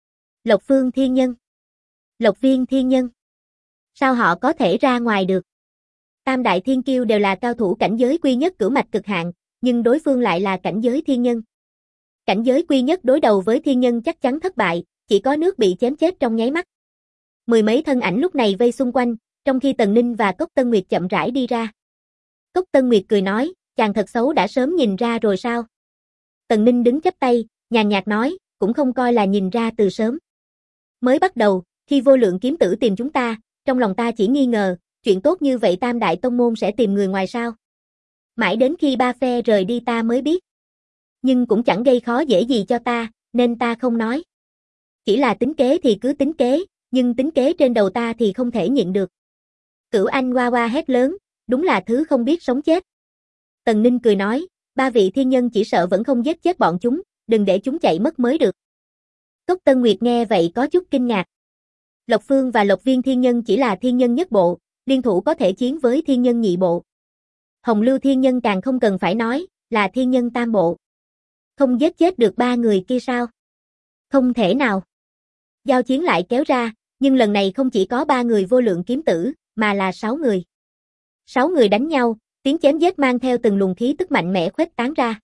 Lộc Phương Thiên Nhân. Lộc Viên Thiên Nhân. Sao họ có thể ra ngoài được? Tam đại thiên kiêu đều là cao thủ cảnh giới quy nhất cửu mạch cực hạn, nhưng đối phương lại là cảnh giới thiên nhân. Cảnh giới quy nhất đối đầu với thiên nhân chắc chắn thất bại, chỉ có nước bị chém chết trong nháy mắt. Mười mấy thân ảnh lúc này vây xung quanh, trong khi Tần Ninh và Cốc Tân Nguyệt chậm rãi đi ra. Cốc Tân Nguyệt cười nói, chàng thật xấu đã sớm nhìn ra rồi sao? Tần Ninh đứng chắp tay, nhàn nhạt nói, cũng không coi là nhìn ra từ sớm. Mới bắt đầu, khi vô lượng kiếm tử tìm chúng ta, trong lòng ta chỉ nghi ngờ, chuyện tốt như vậy Tam đại tông môn sẽ tìm người ngoài sao? Mãi đến khi ba phe rời đi ta mới biết. Nhưng cũng chẳng gây khó dễ gì cho ta, nên ta không nói. Chỉ là tính kế thì cứ tính kế, nhưng tính kế trên đầu ta thì không thể nhịn được. Cửu Anh hoa hoa hét lớn, đúng là thứ không biết sống chết. Tần Ninh cười nói, ba vị thiên nhân chỉ sợ vẫn không giết chết bọn chúng, đừng để chúng chạy mất mới được. Cốc Tân Nguyệt nghe vậy có chút kinh ngạc. Lộc Phương và Lộc Viên thiên nhân chỉ là thiên nhân nhất bộ, liên thủ có thể chiến với thiên nhân nhị bộ. Hồng Lưu thiên nhân càng không cần phải nói, là thiên nhân tam bộ. Không giết chết được ba người kia sao? Không thể nào. Giao chiến lại kéo ra, nhưng lần này không chỉ có ba người vô lượng kiếm tử, mà là 6 người. 6 người đánh nhau, tiếng chém giết mang theo từng luồng khí tức mạnh mẽ khuếch tán ra.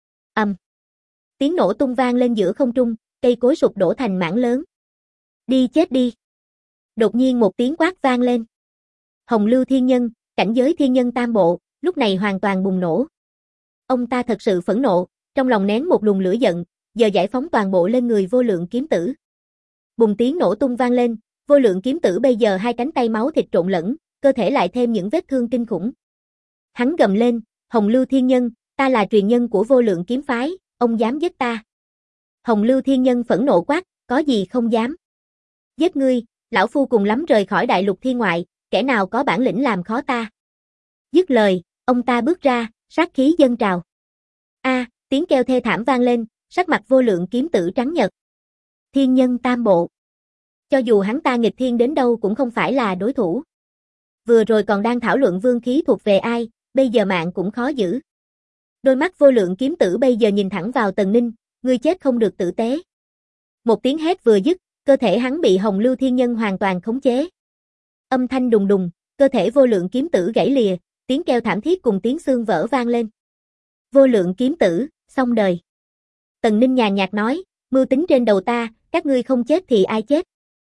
Tiếng nổ tung vang lên giữa không trung, cây cối sụp đổ thành mảng lớn. Đi chết đi. Đột nhiên một tiếng quát vang lên. Hồng Lưu thiên nhân, cảnh giới thiên nhân tam bộ, lúc này hoàn toàn bùng nổ. Ông ta thật sự phẫn nộ, trong lòng nén một luồng lửa giận, giờ giải phóng toàn bộ lên người vô lượng kiếm tử. Bùng tiếng nổ tung vang lên, vô lượng kiếm tử bây giờ hai cánh tay máu thịt trộn lẫn, cơ thể lại thêm những vết thương kinh khủng. Hắn gầm lên, Hồng Lưu thiên nhân, ta là truyền nhân của vô lượng kiếm phái, ông dám giết ta. Hồng Lưu thiên nhân phẫn nộ quát, có gì không dám. Giết ngươi, lão phu cùng lắm rời khỏi đại lục thiên ngoại, kẻ nào có bản lĩnh làm khó ta. Dứt lời, ông ta bước ra, sát khí dâng trào. Tiếng kêu thê thảm vang lên, sắc mặt vô lượng kiếm tử trắng nhợt. Thiên nhân tam bộ. Cho dù hắn ta nghịch thiên đến đâu cũng không phải là đối thủ. Vừa rồi còn đang thảo luận vương khí thuộc về ai, bây giờ mạng cũng khó giữ. Đôi mắt vô lượng kiếm tử bây giờ nhìn thẳng vào Tần Ninh, ngươi chết không được tử tế. Một tiếng hét vừa dứt, cơ thể hắn bị Hồng Lưu thiên nhân hoàn toàn khống chế. Âm thanh đùng đùng, cơ thể vô lượng kiếm tử gãy lìa, tiếng kêu thảm thiết cùng tiếng xương vỡ vang lên. Vô lượng kiếm tử, xong đời. Tần Ninh nhàn nhạt nói, mưu tính trên đầu ta, các ngươi không chết thì ai chết.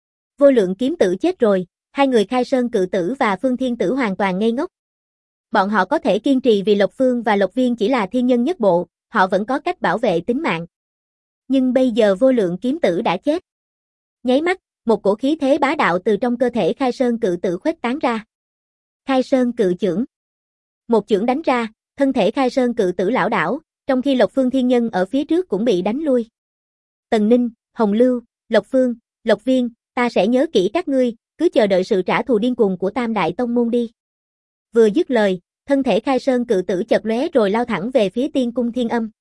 Vô lượng kiếm tử chết rồi, hai người Khai Sơn cự tử và Phương Thiên tử hoàn toàn ngây ngốc. Bọn họ có thể kiên trì vì Lộc Phương và Lộc Viên chỉ là thiên nhân nhất bộ, họ vẫn có cách bảo vệ tính mạng. Nhưng bây giờ vô lượng kiếm tử đã chết. Nháy mắt, một cổ khí thế bá đạo từ trong cơ thể Khai Sơn cự tử khuếch tán ra. Khai Sơn cự chưởng. Một chưởng đánh ra, thân thể Khai Sơn cự tử lảo đảo, trong khi Lộc Phương thiên nhân ở phía trước cũng bị đánh lui. Tần Ninh, Hồng Lưu, Lộc Phương, Lộc Viên, ta sẽ nhớ kỹ các ngươi, cứ chờ đợi sự trả thù điên cuồng của Tam đại tông môn đi. Vừa dứt lời, thân thể Khai Sơn cự tử chợt lóe rồi lao thẳng về phía tiên cung Thiên Âm.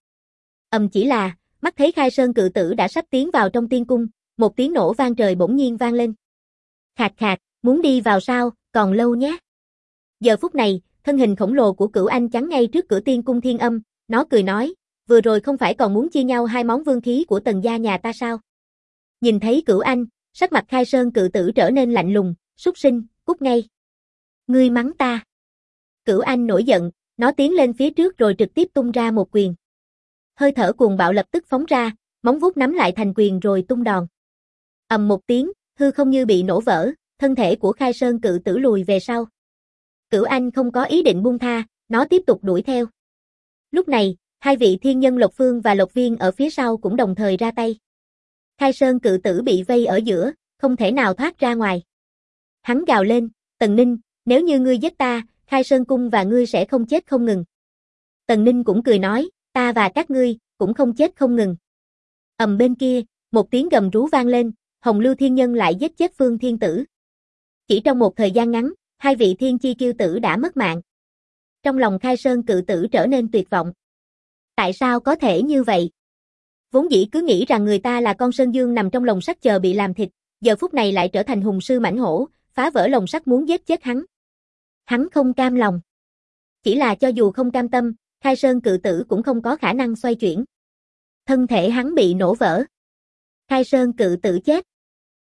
Chỉ là, mắt thấy Khai Sơn cự tử đã sắp tiến vào trong tiên cung, một tiếng nổ vang trời bỗng nhiên vang lên. Khạc khạc, muốn đi vào sao, còn lâu nhé. Giờ phút này, thân hình khổng lồ của Cửu Anh chắn ngay trước cửa tiên cung Thiên Âm, nó cười nói, vừa rồi không phải còn muốn chia nhau hai món vương khí của Tần gia nhà ta sao? Nhìn thấy Cửu Anh, sắc mặt Khai Sơn cự tử trở nên lạnh lùng, súc sinh, cút ngay. Ngươi mắng ta. Cửu Anh nổi giận, nó tiến lên phía trước rồi trực tiếp tung ra một quyền. Hơi thở cuồng bạo lập tức phóng ra, móng vuốt nắm lại thành quyền rồi tung đòn. Ầm một tiếng, hư không như bị nổ vỡ, thân thể của Khai Sơn cự tử lùi về sau. Cửu Anh không có ý định buông tha, nó tiếp tục đuổi theo. Lúc này, hai vị thiên nhân Lộc Phương và Lộc Viên ở phía sau cũng đồng thời ra tay. Khai Sơn cự tử bị vây ở giữa, không thể nào thoát ra ngoài. Hắn gào lên, Tần Ninh, nếu như ngươi giết ta, Khai Sơn cung và ngươi sẽ không chết không ngừng. Tần Ninh cũng cười nói, ta và các ngươi, cũng không chết không ngừng. Bên kia, một tiếng gầm rú vang lên, Hồng Lưu thiên nhân lại giết chết Phương Thiên tử. Chỉ trong một thời gian ngắn, hai vị thiên chi kiêu tử đã mất mạng. Trong lòng Khai Sơn cự tử trở nên tuyệt vọng. Tại sao có thể như vậy? Vốn dĩ cứ nghĩ rằng người ta là con sơn dương nằm trong lồng sắt chờ bị làm thịt, giờ phút này lại trở thành hùng sư mãnh hổ, phá vỡ lồng sắt muốn giết chết hắn. Hắn không cam lòng. Chỉ là cho dù không cam tâm, Khai Sơn cự tử cũng không có khả năng xoay chuyển. Thân thể hắn bị nổ vỡ. Khai Sơn cự tử chết.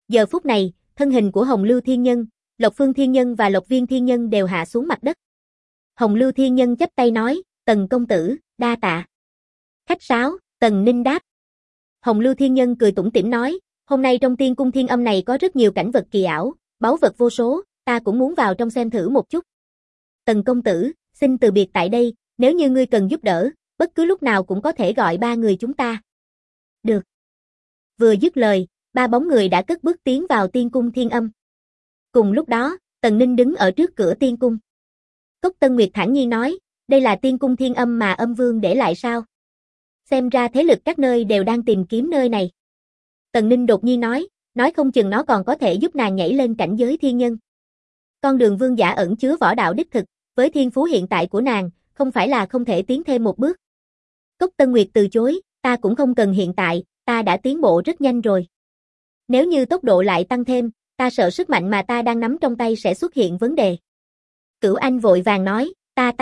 Giờ phút này, thân hình của Hồng Lưu Thiên Nhân, Lộc Phương Thiên Nhân và Lộc Viên Thiên Nhân đều hạ xuống mặt đất. Hồng Lưu Thiên Nhân chắp tay nói, Tần công tử, đa tạ. Khách sáo, Tần Ninh đáp. Hồng Lưu Thiên Nhân cười tủm tỉm nói, hôm nay trong tiên cung Thiên Âm này có rất nhiều cảnh vật kỳ ảo, báu vật vô số, ta cũng muốn vào trong xem thử một chút. Tần công tử, xin từ biệt tại đây, nếu như ngươi cần giúp đỡ, bất cứ lúc nào cũng có thể gọi ba người chúng ta. Được. Vừa dứt lời, ba bóng người đã cất bước tiến vào tiên cung Thiên Âm. Cùng lúc đó, Tần Ninh đứng ở trước cửa tiên cung. Cốc Tân Nguyệt thản nhiên nói, đây là tiên cung Thiên Âm mà Âm Vương để lại sao? Xem ra thế lực các nơi đều đang tìm kiếm nơi này. Tần Ninh đột nhiên nói không chừng nó còn có thể giúp nàng nhảy lên cảnh giới thiên nhân. Con đường vương giả ẩn chứa võ đạo đích thực, với thiên phú hiện tại của nàng, không phải là không thể tiến thêm một bước. Cốc Tân Nguyệt từ chối, ta cũng không cần hiện tại, ta đã tiến bộ rất nhanh rồi. Nếu như tốc độ lại tăng thêm, ta sợ sức mạnh mà ta đang nắm trong tay sẽ xuất hiện vấn đề. Cửu Anh vội vàng nói,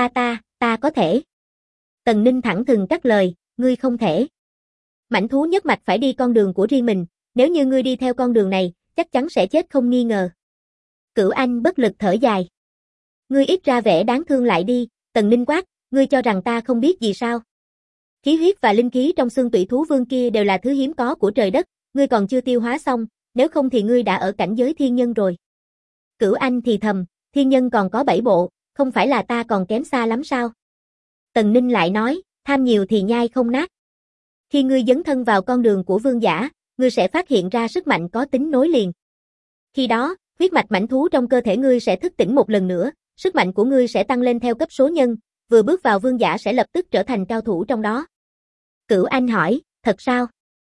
ta có thể. Tần Ninh thẳng thừng cắt lời, ngươi không thể. Mãnh thú nhất mạch phải đi con đường của riêng mình, nếu như ngươi đi theo con đường này, chắc chắn sẽ chết không nghi ngờ. Cửu Anh bất lực thở dài. Ngươi ít ra vẻ đáng thương lại đi, Tần Ninh quát, ngươi cho rằng ta không biết gì sao? Khí huyết và linh khí trong xương Tụy Thú Vương kia đều là thứ hiếm có của trời đất, ngươi còn chưa tiêu hóa xong, nếu không thì ngươi đã ở cảnh giới thiên nhân rồi. Cửu Anh thì thầm, thiên nhân còn có 7 bộ, không phải là ta còn kém xa lắm sao? Tần Ninh lại nói, tham nhiều thì nhai không nát. Khi ngươi dấn thân vào con đường của vương giả, ngươi sẽ phát hiện ra sức mạnh có tính nối liền. Khi đó, huyết mạch mãnh thú trong cơ thể ngươi sẽ thức tỉnh một lần nữa, sức mạnh của ngươi sẽ tăng lên theo cấp số nhân, vừa bước vào vương giả sẽ lập tức trở thành cao thủ trong đó. Cửu Anh hỏi, thật sao?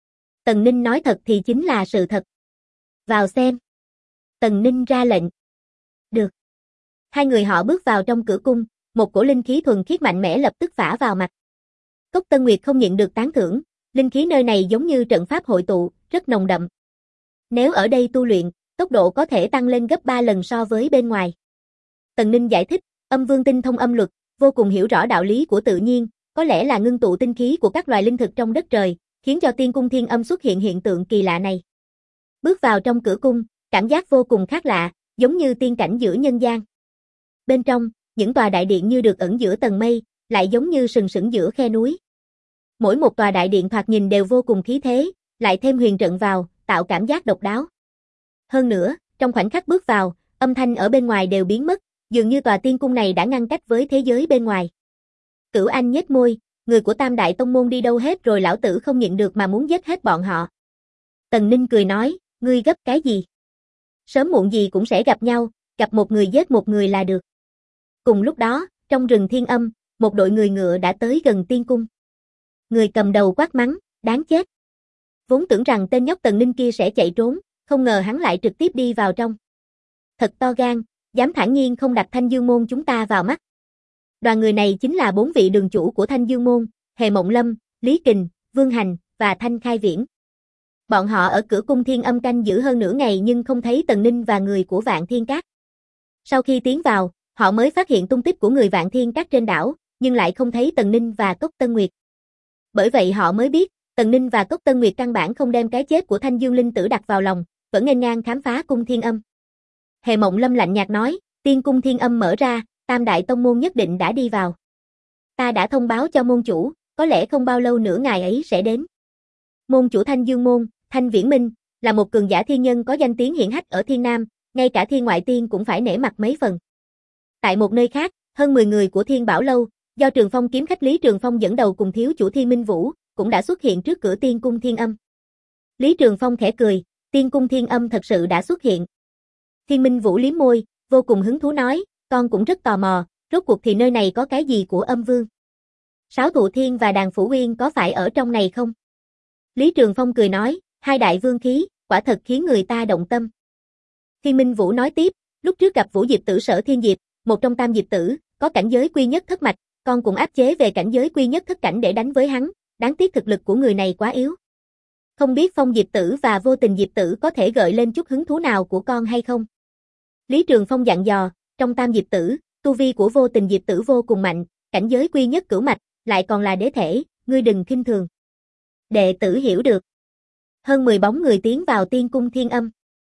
Tần Ninh nói thật thì chính là sự thật. Vào xem. Tần Ninh ra lệnh. Được. Hai người họ bước vào trong cửa cung, một cổ linh khí thuần khiết mạnh mẽ lập tức phả vào mặt. Cốc Tân Nguyệt không nhịn được tán thưởng, linh khí nơi này giống như trận pháp hội tụ, rất nồng đậm. Nếu ở đây tu luyện, tốc độ có thể tăng lên gấp 3 lần so với bên ngoài. Tần Ninh giải thích, Âm Vương tinh thông âm luật, vô cùng hiểu rõ đạo lý của tự nhiên, có lẽ là ngưng tụ tinh khí của các loài linh thực trong đất trời, khiến cho tiên cung Thiên Âm xuất hiện hiện tượng kỳ lạ này. Bước vào trong cửa cung, cảm giác vô cùng khác lạ, giống như tiên cảnh giữa nhân gian. Bên trong, những tòa đại điện như được ẩn giữa tầng mây, lại giống như sừng sững giữa khe núi. Mỗi một tòa đại điện thoạt nhìn đều vô cùng khí thế, lại thêm huyền trận vào, tạo cảm giác độc đáo. Hơn nữa, trong khoảnh khắc bước vào, âm thanh ở bên ngoài đều biến mất, dường như tòa tiên cung này đã ngăn cách với thế giới bên ngoài. Cửu Anh nhếch môi, người của Tam Đại Tông Môn đi đâu hết rồi, lão tử không nhịn được mà muốn giết hết bọn họ. Tần Ninh cười nói, ngươi gấp cái gì? Sớm muộn gì cũng sẽ gặp nhau, gặp một người giết một người là được. Cùng lúc đó, trong rừng Thiên Âm, một đội người ngựa đã tới gần tiên cung. Người cầm đầu quát mắng, đáng chết. Vốn tưởng rằng tên nhóc Tần Ninh kia sẽ chạy trốn, không ngờ hắn lại trực tiếp đi vào trong. Thật to gan, dám thản nhiên không đặt Thanh Dương Môn chúng ta vào mắt. Đoàn người này chính là 4 vị đường chủ của Thanh Dương Môn, Hề Mộng Lâm, Lý Kình, Vương Hành và Thanh Khai Viễn. Bọn họ ở cửa cung Thiên Âm canh giữ hơn nửa ngày nhưng không thấy Tần Ninh và người của Vạn Thiên Các. Sau khi tiến vào, họ mới phát hiện tung tích của người Vạn Thiên Các trên đảo, nhưng lại không thấy Tần Ninh và Cốc Tân Nguyệt. Bởi vậy họ mới biết, Tần Ninh và Cốc Tân Nguyệt căn bản không đem cái chết của Thanh Dương Linh Tử đặt vào lòng, vẫn nghênh ngang khám phá cung Thiên Âm. Hề Mộng Lâm lạnh nhạt nói, tiên cung Thiên Âm mở ra, Tam Đại Tông Môn nhất định đã đi vào. Ta đã thông báo cho môn chủ, có lẽ không bao lâu nữa ngày ấy sẽ đến. Môn chủ Thanh Dương Môn, Thanh Viễn Minh, là một cường giả thiên nhân có danh tiếng hiển hách ở Thiên Nam, ngay cả thiên ngoại tiên cũng phải nể mặt mấy phần. Tại một nơi khác, hơn 10 người của Thiên Bảo Lâu, do Trường Phong kiếm khách Lý Trường Phong dẫn đầu cùng thiếu chủ Thiên Minh Vũ, cũng đã xuất hiện trước cửa tiên cung Thiên Âm. Lý Trường Phong khẽ cười, tiên cung Thiên Âm thật sự đã xuất hiện. Thiên Minh Vũ liếm môi, vô cùng hứng thú nói, con cũng rất tò mò, rốt cuộc thì nơi này có cái gì của Âm Vương? Sáo Thụ Thiên và Đàn Phủ Uyên có phải ở trong này không? Lý Trường Phong cười nói, hai đại vương khí, quả thật khiến người ta động tâm. Thiên Minh Vũ nói tiếp, lúc trước gặp Vũ Diệp Tử Sở Thiên Diệp, một trong tam diệp tử, có cảnh giới quy nhất thất mạch, con cũng áp chế về cảnh giới quy nhất thất cảnh để đánh với hắn, đáng tiếc thực lực của người này quá yếu. Không biết Phong Diệp Tử và Vô Tình Diệp Tử có thể gợi lên chút hứng thú nào của con hay không? Lý Trường Phong dặn dò, trong tam diệp tử, tu vi của Vô Tình Diệp Tử vô cùng mạnh, cảnh giới quy nhất cửu mạch, lại còn là đế thể, ngươi đừng khinh thường. Đệ tử hiểu được. Hơn 10 bóng người tiến vào tiên cung Thiên Âm.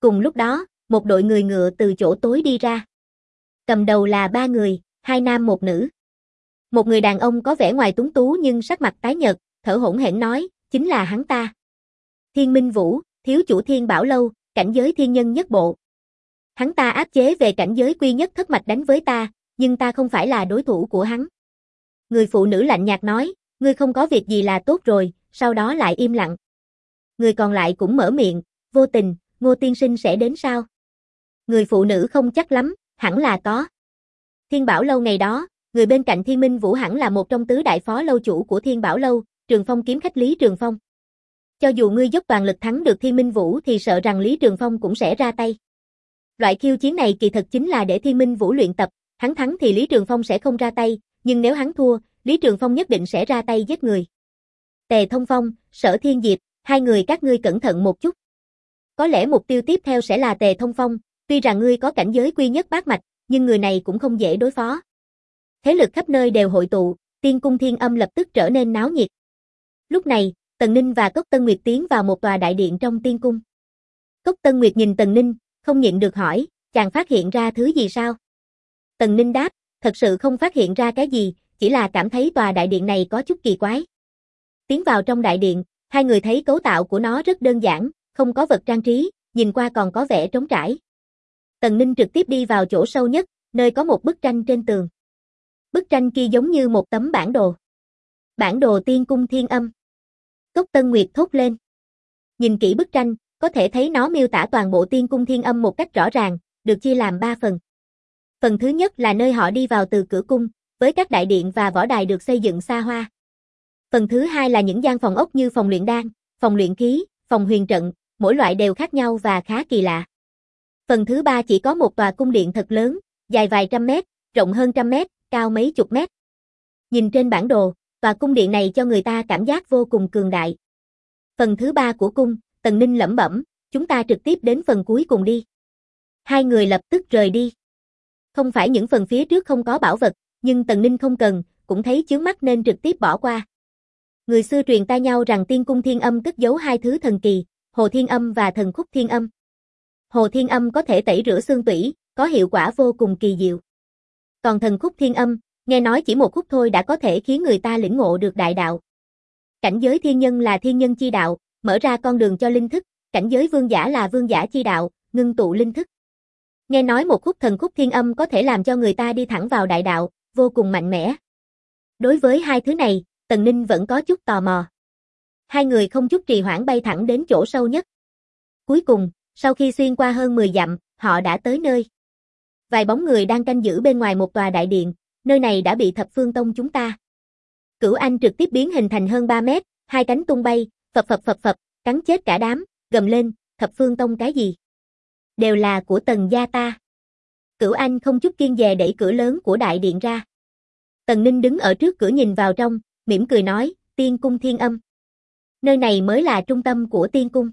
Cùng lúc đó, một đội người ngựa từ chỗ tối đi ra. Cầm đầu là 3 người, 2 nam 1 nữ. Một người đàn ông có vẻ ngoài tuấn tú nhưng sắc mặt tái nhợt, thở hổn hển nói, chính là hắn ta. Thiên Minh Vũ, thiếu chủ Thiên Bảo Lâu, cảnh giới thiên nhân nhất bộ. Hắn ta áp chế về cảnh giới quy nhất thất mạch đánh với ta, nhưng ta không phải là đối thủ của hắn. Người phụ nữ lạnh nhạt nói, ngươi không có việc gì là tốt rồi, sau đó lại im lặng. Người còn lại cũng mở miệng, vô tình, Ngô tiên sinh sẽ đến sao? Người phụ nữ không chắc lắm, hẳn là có. Thiên Bảo Lâu ngày đó, người bên cạnh Thiên Minh Vũ hẳn là một trong tứ đại phó lâu chủ của Thiên Bảo Lâu, Trường Phong kiếm khách Lý Trường Phong. Cho dù ngươi dốc toàn lực thắng được Thiên Minh Vũ thì sợ rằng Lý Trường Phong cũng sẽ ra tay. Loại khiêu chiến này kỳ thực chính là để Thiên Minh Vũ luyện tập, hắn thắng thì Lý Trường Phong sẽ không ra tay, nhưng nếu hắn thua, Lý Trường Phong nhất định sẽ ra tay giết người. Tề Thông Phong, Sở Thiên Diệp, hai người các ngươi cẩn thận một chút. Có lẽ mục tiêu tiếp theo sẽ là Tề Thông Phong, tuy rằng ngươi có cảnh giới quy nhất bát mạch, nhưng người này cũng không dễ đối phó. Thế lực khắp nơi đều hội tụ, Tiên cung Thiên Âm lập tức trở nên náo nhiệt. Lúc này, Tần Ninh và Cốc Tân Nguyệt tiến vào một tòa đại điện trong Tiên cung. Cốc Tân Nguyệt nhìn Tần Ninh, không nhịn được hỏi, chàng phát hiện ra thứ gì sao? Tần Ninh đáp, thật sự không phát hiện ra cái gì, chỉ là cảm thấy tòa đại điện này có chút kỳ quái. Tiến vào trong đại điện, hai người thấy cấu tạo của nó rất đơn giản, không có vật trang trí, nhìn qua còn có vẻ trống trải. Tần Ninh trực tiếp đi vào chỗ sâu nhất, nơi có một bức tranh trên tường. Bức tranh kia giống như một tấm bản đồ. Bản đồ Tiên cung Thiên Âm. Cốc Tân Nguyệt thốt lên. Nhìn kỹ bức tranh, có thể thấy nó miêu tả toàn bộ Tiên cung Thiên Âm một cách rõ ràng, được chia làm 3 phần. Phần thứ nhất là nơi họ đi vào từ cửa cung, với các đại điện và võ đài được xây dựng xa hoa. Phần thứ hai là những gian phòng ốc như phòng luyện đan, phòng luyện khí, phòng huyền trận, mỗi loại đều khác nhau và khá kỳ lạ. Phần thứ ba chỉ có một tòa cung điện thật lớn, dài vài trăm mét, rộng hơn trăm mét, cao mấy chục mét. Nhìn trên bản đồ, tòa cung điện này cho người ta cảm giác vô cùng cường đại. Phần thứ ba của cung, Tần Ninh lẩm bẩm, chúng ta trực tiếp đến phần cuối cùng đi. Hai người lập tức rời đi. Không phải những phần phía trước không có bảo vật, nhưng Tần Ninh không cần, cũng thấy chướng mắt nên trực tiếp bỏ qua. Người xưa truyền tai nhau rằng Tiên cung Thiên Âm cất giấu 2 thứ thần kỳ, Hồ Thiên Âm và Thần Khúc Thiên Âm. Hồ Thiên Âm có thể tẩy rửa xương tủy, có hiệu quả vô cùng kỳ diệu. Còn Thần Khúc Thiên Âm, nghe nói chỉ một khúc thôi đã có thể khiến người ta lĩnh ngộ được đại đạo. Cảnh giới thiên nhân là thiên nhân chi đạo, mở ra con đường cho linh thức, cảnh giới vương giả là vương giả chi đạo, ngưng tụ linh thức. Nghe nói một khúc Thần Khúc Thiên Âm có thể làm cho người ta đi thẳng vào đại đạo, vô cùng mạnh mẽ. Đối với 2 thứ này, Tần Ninh vẫn có chút tò mò. Hai người không chút trì hoãn bay thẳng đến chỗ sâu nhất. Cuối cùng, sau khi xuyên qua hơn 10 dặm, họ đã tới nơi. Vài bóng người đang canh giữ bên ngoài một tòa đại điện, nơi này đã bị Thập Phương Tông chúng ta. Cửu Anh trực tiếp biến hình thành hơn 3 mét, 2 cánh tung bay, phập, cắn chết cả đám, gầm lên, Thập Phương Tông cái gì? Đều là của Tần gia ta. Cửu Anh không chút kiêng dè đẩy cửa lớn của đại điện ra. Tần Ninh đứng ở trước cửa nhìn vào trong, mỉm cười nói, Tiên cung Thiên Âm. Nơi này mới là trung tâm của Tiên cung.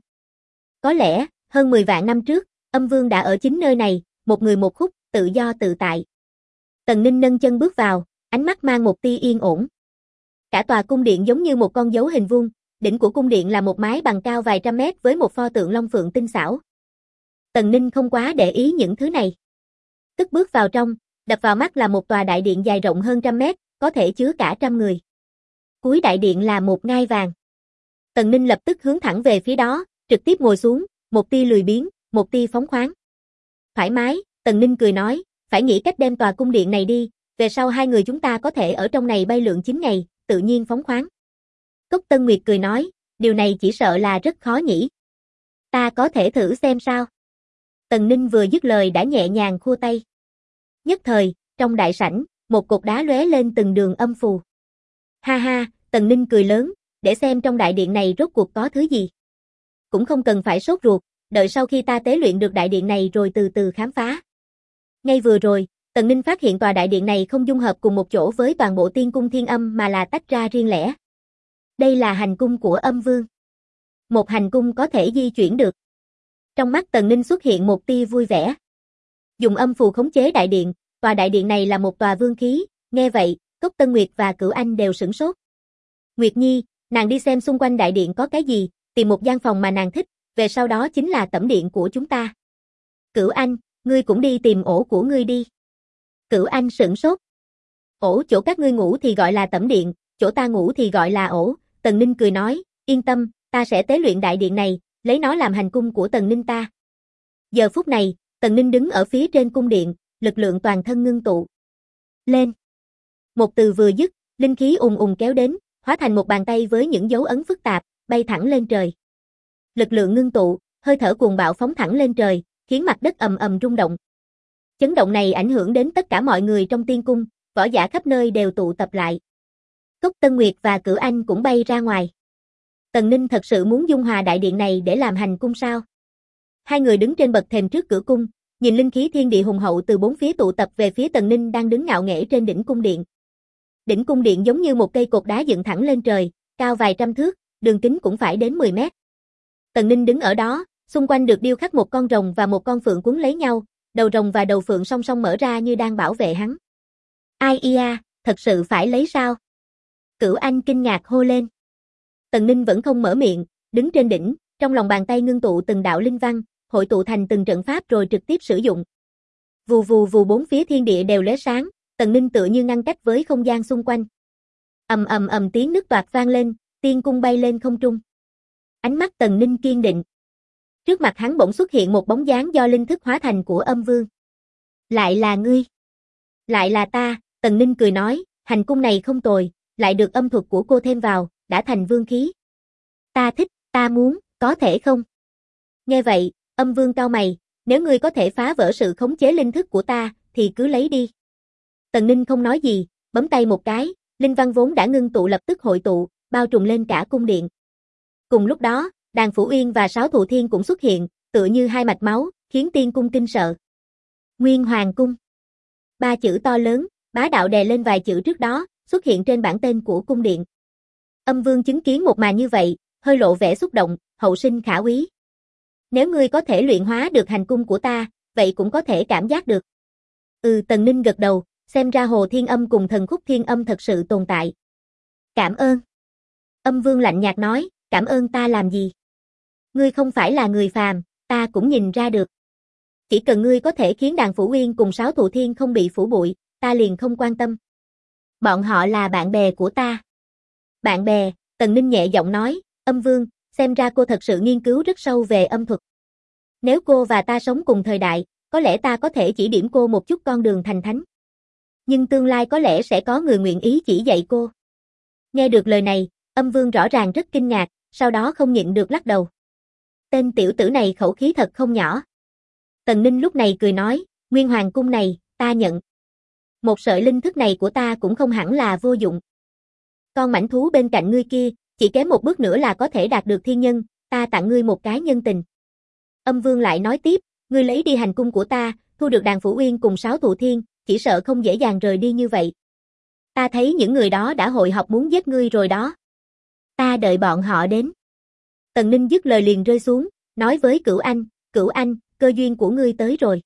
Có lẽ, hơn 10 vạn năm trước, Âm Vương đã ở chính nơi này, một người một khúc, tự do tự tại. Tần Ninh nâng chân bước vào, ánh mắt mang một tia yên ổn. Cả tòa cung điện giống như một con dấu hình vuông, đỉnh của cung điện là một mái bằng cao vài trăm mét với một pho tượng long phượng tinh xảo. Tần Ninh không quá để ý những thứ này. Tức bước vào trong, đập vào mắt là một tòa đại điện dài rộng hơn trăm mét, có thể chứa cả 100 người. Cuối đại điện là một ngai vàng. Tần Ninh lập tức hướng thẳng về phía đó, trực tiếp ngồi xuống, một tia lười biếng, một tia phóng khoáng. Thoải mái, Tần Ninh cười nói, phải nghĩ cách đem tòa cung điện này đi, về sau 2 người chúng ta có thể ở trong này bay lượn 9 ngày, tự nhiên phóng khoáng. Cốc Tân Nguyệt cười nói, điều này chỉ sợ là rất khó nhỉ. Ta có thể thử xem sao. Tần Ninh vừa dứt lời đã nhẹ nhàng khua tay. Nhất thời, trong đại sảnh, một cột đá lóe lên từng đường âm phù. Ha ha, Tần Ninh cười lớn, để xem trong đại điện này rốt cuộc có thứ gì. Cũng không cần phải sốt ruột, đợi sau khi ta tế luyện được đại điện này rồi từ từ khám phá. Ngay vừa rồi, Tần Ninh phát hiện tòa đại điện này không dung hợp cùng một chỗ với toàn bộ Tiên cung Thiên Âm mà là tách ra riêng lẻ. Đây là hành cung của Âm Vương. Một hành cung có thể di chuyển được. Trong mắt Tần Ninh xuất hiện một tia vui vẻ. Dùng âm phù khống chế đại điện, tòa đại điện này là một tòa vương khí, nghe vậy, Cốc Tân Nguyệt và Cửu Anh đều sửng sốt. Nguyệt Nhi, nàng đi xem xung quanh đại điện có cái gì, tìm một gian phòng mà nàng thích, về sau đó chính là tẩm điện của chúng ta. Cửu Anh, ngươi cũng đi tìm ổ của ngươi đi. Cửu Anh sửng sốt. Ổ chỗ các ngươi ngủ thì gọi là tẩm điện, chỗ ta ngủ thì gọi là ổ. Tần Ninh cười nói, yên tâm, ta sẽ tế luyện đại điện này, lấy nó làm hành cung của Tần Ninh ta. Giờ phút này, Tần Ninh đứng ở phía trên cung điện, lực lượng toàn thân ngưng tụ. Lên. Một từ vừa dứt, linh khí ùn ùn kéo đến, hóa thành một bàn tay với những dấu ấn phức tạp, bay thẳng lên trời. Lực lượng ngưng tụ, hơi thở cuồng bạo phóng thẳng lên trời, khiến mặt đất ầm ầm rung động. Chấn động này ảnh hưởng đến tất cả mọi người trong tiên cung, võ giả khắp nơi đều tụ tập lại. Cốc Tân Nguyệt và Cửu Anh cũng bay ra ngoài. Tần Ninh thật sự muốn dung hòa đại điện này để làm hành cung sao? Hai người đứng trên bậc thềm trước cửa cung, nhìn linh khí thiên địa hùng hậu từ bốn phía tụ tập về phía Tần Ninh đang đứng ngạo nghễ trên đỉnh cung điện. Đỉnh cung điện giống như một cây cột đá dựng thẳng lên trời, cao vài trăm thước, đường kính cũng phải đến 10 mét. Tần Ninh đứng ở đó, xung quanh được điêu khắc một con rồng và một con phượng cuốn lấy nhau, đầu rồng và đầu phượng song song mở ra như đang bảo vệ hắn. Ai ia, thật sự phải lấy sao? Cửu Anh kinh ngạc hô lên. Tần Ninh vẫn không mở miệng, đứng trên đỉnh, trong lòng bàn tay ngưng tụ từng đạo linh văn, hội tụ thành từng trận pháp rồi trực tiếp sử dụng. Vù vù vù bốn phía thiên địa đều lóe sáng, Tần Ninh tựa như ngăn cách với không gian xung quanh. Ầm ầm ầm tiếng nứt toạc vang lên, tiên cung bay lên không trung. Ánh mắt Tần Ninh kiên định. Trước mặt hắn bỗng xuất hiện một bóng dáng do linh thức hóa thành của Âm Vương. Lại là ngươi. Lại là ta, Tần Ninh cười nói, hành cung này không tồi, lại được âm thuật của cô thêm vào, đã thành vương khí. Ta thích, ta muốn, có thể không? Nghe vậy, Âm Vương cau mày, nếu ngươi có thể phá vỡ sự khống chế linh thức của ta, thì cứ lấy đi. Tần Ninh không nói gì, bấm tay một cái, linh văn vốn đã ngưng tụ lập tức hội tụ, bao trùm lên cả cung điện. Cùng lúc đó, Đàn Phủ Uyên và Sáo Thụ Thiên cũng xuất hiện, tựa như hai mạch máu, khiến tiên cung kinh sợ. Nguyên Hoàng Cung. Ba chữ to lớn, bá đạo đè lên vài chữ trước đó, xuất hiện trên bảng tên của cung điện. Âm Vương chứng kiến một màn như vậy, hơi lộ vẻ xúc động, hậu sinh khả úy. Nếu ngươi có thể luyện hóa được hành cung của ta, vậy cũng có thể cảm giác được. Tần Ninh gật đầu, xem ra Hồ Thiên Âm cùng Thần Khúc Thiên Âm thật sự tồn tại. Cảm ơn. Âm Vương lạnh nhạt nói, cảm ơn ta làm gì? Ngươi không phải là người phàm, ta cũng nhìn ra được. Chỉ cần ngươi có thể khiến Đàn Phủ Uyên cùng Sáo Thụ Thiên không bị phủ bụi, ta liền không quan tâm. Bọn họ là bạn bè của ta. Bạn bè, Tần Ninh nhẹ giọng nói, Âm Vương, xem ra cô thật sự nghiên cứu rất sâu về âm thuật. Nếu cô và ta sống cùng thời đại, có lẽ ta có thể chỉ điểm cô một chút con đường thành thánh. Nhưng tương lai có lẽ sẽ có người nguyện ý chỉ dạy cô. Nghe được lời này, Âm Vương rõ ràng rất kinh ngạc, sau đó không nhịn được lắc đầu. Tên tiểu tử này khẩu khí thật không nhỏ. Tần Ninh lúc này cười nói, Nguyên Hoàng Cung này, ta nhận. Một sợi linh thức này của ta cũng không hẳn là vô dụng. Con mãnh thú bên cạnh ngươi kia, chỉ kém một bước nữa là có thể đạt được thiên nhân, ta tặng ngươi một cái nhân tình. Âm Vương lại nói tiếp, ngươi lấy đi hành cung của ta, thu được Đàn Phủ Uyên cùng Sáo Thụ Thiên, chỉ sợ không dễ dàng rời đi như vậy. Ta thấy những người đó đã hội họp muốn giết ngươi rồi đó. Ta đợi bọn họ đến. Tần Ninh dứt lời liền rơi xuống, nói với Cửu Anh, cơ duyên của ngươi tới rồi.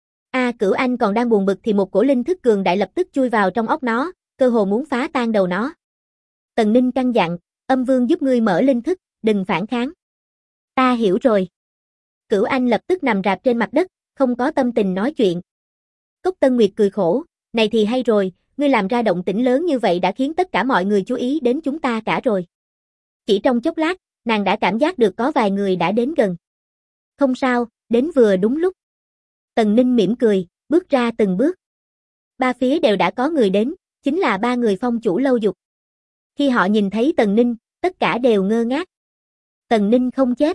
Cửu Anh còn đang buồn bực thì một cổ linh thức cường đại lập tức chui vào trong óc nó, cơ hồ muốn phá tan đầu nó. Tần Ninh căn dặn, Âm Vương giúp ngươi mở linh thức, đừng phản kháng. Ta hiểu rồi. Cửu Anh lập tức nằm rạp trên mặt đất, không có tâm tình nói chuyện. Cốc Tân Nguyệt cười khổ, này thì hay rồi, ngươi làm ra động tĩnh lớn như vậy đã khiến tất cả mọi người chú ý đến chúng ta cả rồi. Chỉ trong chốc lát, nàng đã cảm giác được có vài người đã đến gần. Không sao, đến vừa đúng lúc. Tần Ninh mỉm cười, bước ra từng bước. Ba phía đều đã có người đến, chính là ba người Phong chủ Lâu Dục. Khi họ nhìn thấy Tần Ninh, tất cả đều ngơ ngác. Tần Ninh không chết.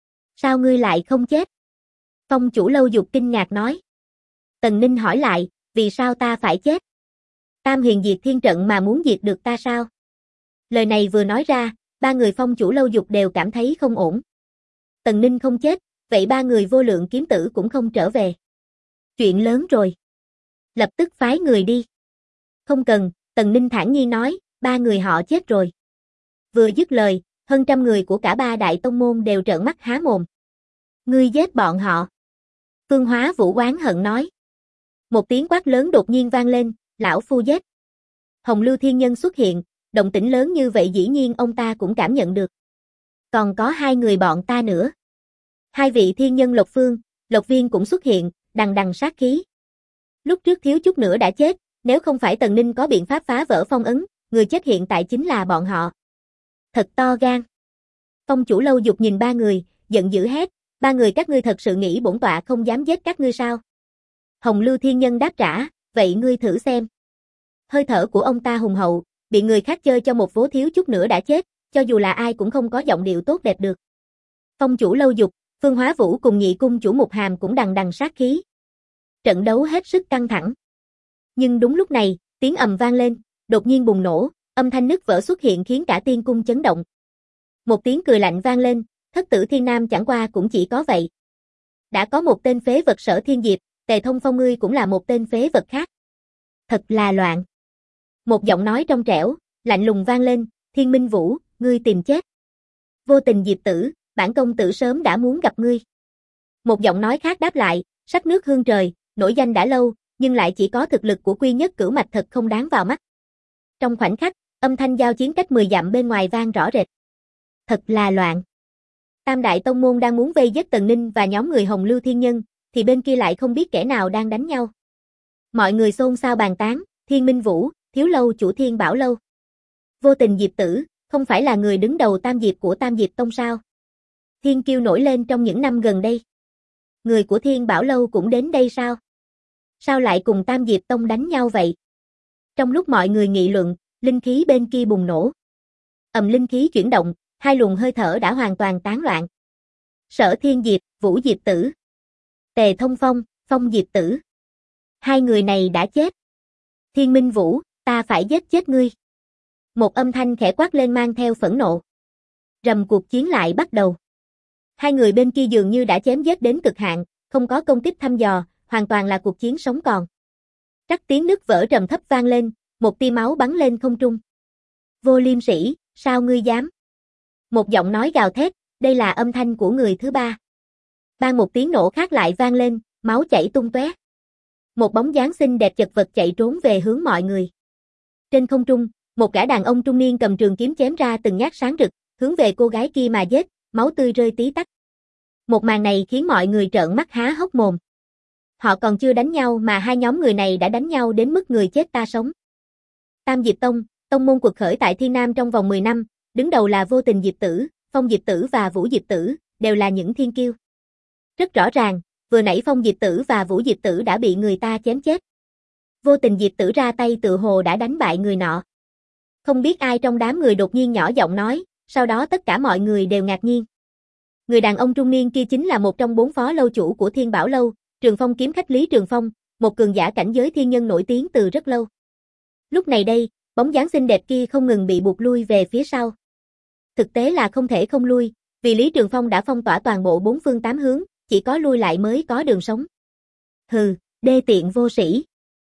Sao ngươi lại không chết? Phong chủ Lâu Dục kinh ngạc nói. Tần Ninh hỏi lại, vì sao ta phải chết? Tam huyền diệt thiên trận mà muốn diệt được ta sao? Lời này vừa nói ra, ba người Phong chủ Lâu Dục đều cảm thấy không ổn. Tần Ninh không chết, vậy ba người Vô Lượng kiếm tử cũng không trở về. Chuyện lớn rồi. Lập tức phái người đi. Không cần, Tần Ninh thản nhiên nói, ba người họ chết rồi. Vừa dứt lời, hơn trăm người của cả ba đại tông môn đều trợn mắt há mồm. Ngươi giết bọn họ. Phương Hóa Vũ oán hận nói. Một tiếng quát lớn đột nhiên vang lên, lão phu giết. Hồng Lưu Thiên Nhân xuất hiện, động tĩnh lớn như vậy dĩ nhiên ông ta cũng cảm nhận được. Còn có hai người bọn ta nữa. Hai vị thiên nhân Lộc Phương, Lộc Viên cũng xuất hiện, đằng đằng sát khí. Lúc trước thiếu chút nữa đã chết, nếu không phải Tần Ninh có biện pháp phá vỡ phong ấn, người chết hiện tại chính là bọn họ. Thật to gan. Phong chủ Lâu Dục nhìn ba người, giận dữ hét, ba người các ngươi thật sự nghĩ bổn tọa không dám giết các ngươi sao? Hồng Lưu Thiên Nhân đáp trả, vậy ngươi thử xem. Hơi thở của ông ta hùng hậu, bị người khác chơi cho một vố thiếu chút nữa đã chết, cho dù là ai cũng không có giọng điệu tốt đẹp được. Phong chủ Lâu Dục, Phương Hóa Vũ cùng nhị cung chủ Mục Hàm cũng đằng đằng sát khí. Trận đấu hết sức căng thẳng. Nhưng đúng lúc này, tiếng ầm vang lên, đột nhiên bùng nổ, âm thanh nứt vỡ xuất hiện khiến cả tiên cung chấn động. Một tiếng cười lạnh vang lên, Thất Tử Thiên Nam chẳng qua cũng chỉ có vậy. Đã có một tên phế vật Sở Thiên Diệp, Tề Thông Phong ngươi cũng là một tên phế vật khác. Thật là loạn. Một giọng nói trong trẻo, lạnh lùng vang lên, Thiên Minh Vũ, ngươi tìm chết. Vô Tình Diệp Tử, bản công tử sớm đã muốn gặp ngươi. Một giọng nói khác đáp lại, Sắc Nước Hương Trời, nổi danh đã lâu, nhưng lại chỉ có thực lực của Quy Nhất Cửu Mạch thật không đáng vào mắt. Trong khoảnh khắc, âm thanh giao chiến cách 10 dặm bên ngoài vang rõ rệt. Thật là loạn. Tam đại tông môn đang muốn vây giết Tần Ninh và nhóm người Hồng Lưu Thiên Nhân, thì bên kia lại không biết kẻ nào đang đánh nhau. Mọi người xôn xao bàn tán, Thiên Minh Vũ, Thiếu Lâu chủ Thiên Bảo Lâu. Vô Tình Diệp Tử, không phải là người đứng đầu Tam Diệp của Tam Diệp Tông sao? Thiên kiêu nổi lên trong những năm gần đây. Người của Thiên Bảo Lâu cũng đến đây sao? Sao lại cùng Tam Diệp Tông đánh nhau vậy? Trong lúc mọi người nghị luận, linh khí bên kia bùng nổ. Linh khí chuyển động, hai luồng hơi thở đã hoàn toàn tán loạn. Sở Thiên Diệp, Vũ Diệp Tử. Tề Thông Phong, Phong Diệp Tử. Hai người này đã chết. Thiên Minh Vũ, ta phải giết chết ngươi. Một âm thanh khẽ quát lên mang theo phẫn nộ. Rầm cuộc chiến lại bắt đầu. Hai người bên kia dường như đã chém giết đến cực hạn, không có công kích thăm dò, hoàn toàn là cuộc chiến sống còn. Trắc tiếng nứt vỡ trầm thấp vang lên, một tia máu bắn lên không trung. Vô Liêm Sĩ, sao ngươi dám? Một giọng nói gào thét, đây là âm thanh của người thứ ba. Bang một tiếng nổ khác lại vang lên, máu chảy tung tóe. Một bóng dáng xinh đẹp chật vật chạy trốn về hướng mọi người. Trên không trung, một gã đàn ông trung niên cầm trường kiếm chém ra từng nhát sáng rực, hướng về cô gái kia mà giết, máu tươi rơi tí tách. Một màn này khiến mọi người trợn mắt há hốc mồm. Họ còn chưa đánh nhau mà hai nhóm người này đã đánh nhau đến mức người chết ta sống. Tam Diệp Tông, tông môn cuộc khởi tại Thiên Nam trong vòng 10 năm, đứng đầu là Vô Tình Diệp Tử, Phong Diệp Tử và Vũ Diệp Tử, đều là những thiên kiêu. Rất rõ ràng, vừa nãy Phong Diệp Tử và Vũ Diệp Tử đã bị người ta chém chết. Vô Tình Diệp Tử ra tay tự hồ đã đánh bại người nọ. Không biết ai trong đám người đột nhiên nhỏ giọng nói, sau đó tất cả mọi người đều ngạc nhiên. Người đàn ông trung niên kia chính là một trong 4 phó lâu chủ của Thiên Bảo Lâu, Trường Phong kiếm khách Lý Trường Phong, một cường giả cảnh giới thiên nhân nổi tiếng từ rất lâu. Lúc này đây, bóng dáng xinh đẹp kia không ngừng bị buộc lui về phía sau. Thực tế là không thể không lui, vì Lý Trường Phong đã phong tỏa toàn bộ 4 phương 8 hướng, chỉ có lui lại mới có đường sống. Hừ, đê tiện vô sĩ.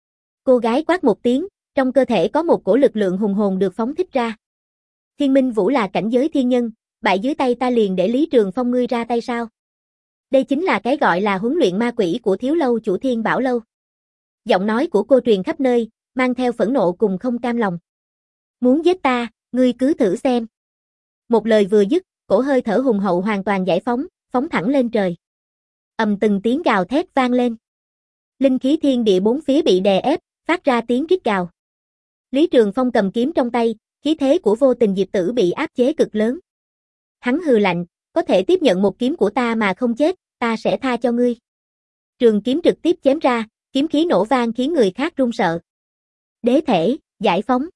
Cô gái quát một tiếng, trong cơ thể có một cổ lực lượng hùng hồn được phóng thích ra. Thiên Minh Vũ là cảnh giới thiên nhân, bại dưới tay ta liền để Lý Trường Phong ngươi ra tay sao? Đây chính là cái gọi là huấn luyện ma quỷ của Thiếu Lâu chủ Thiên Bảo Lâu. Giọng nói của cô truyền khắp nơi, mang theo phẫn nộ cùng không cam lòng. Muốn giết ta, ngươi cứ thử xem. Một lời vừa dứt, cổ hơi thở hùng hậu hoàn toàn giải phóng, phóng thẳng lên trời. Từng tiếng gào thét vang lên. Linh khí thiên địa bốn phía bị đè ép, phát ra tiếng rít gào. Lý Trường Phong cầm kiếm trong tay, khí thế của Vô Tình Diệp Tử bị áp chế cực lớn. Hắn hừ lạnh, có thể tiếp nhận một kiếm của ta mà không chết, ta sẽ tha cho ngươi. Trường kiếm trực tiếp chém ra, kiếm khí nổ vang khiến người khác run sợ. Đế thể, giải phóng.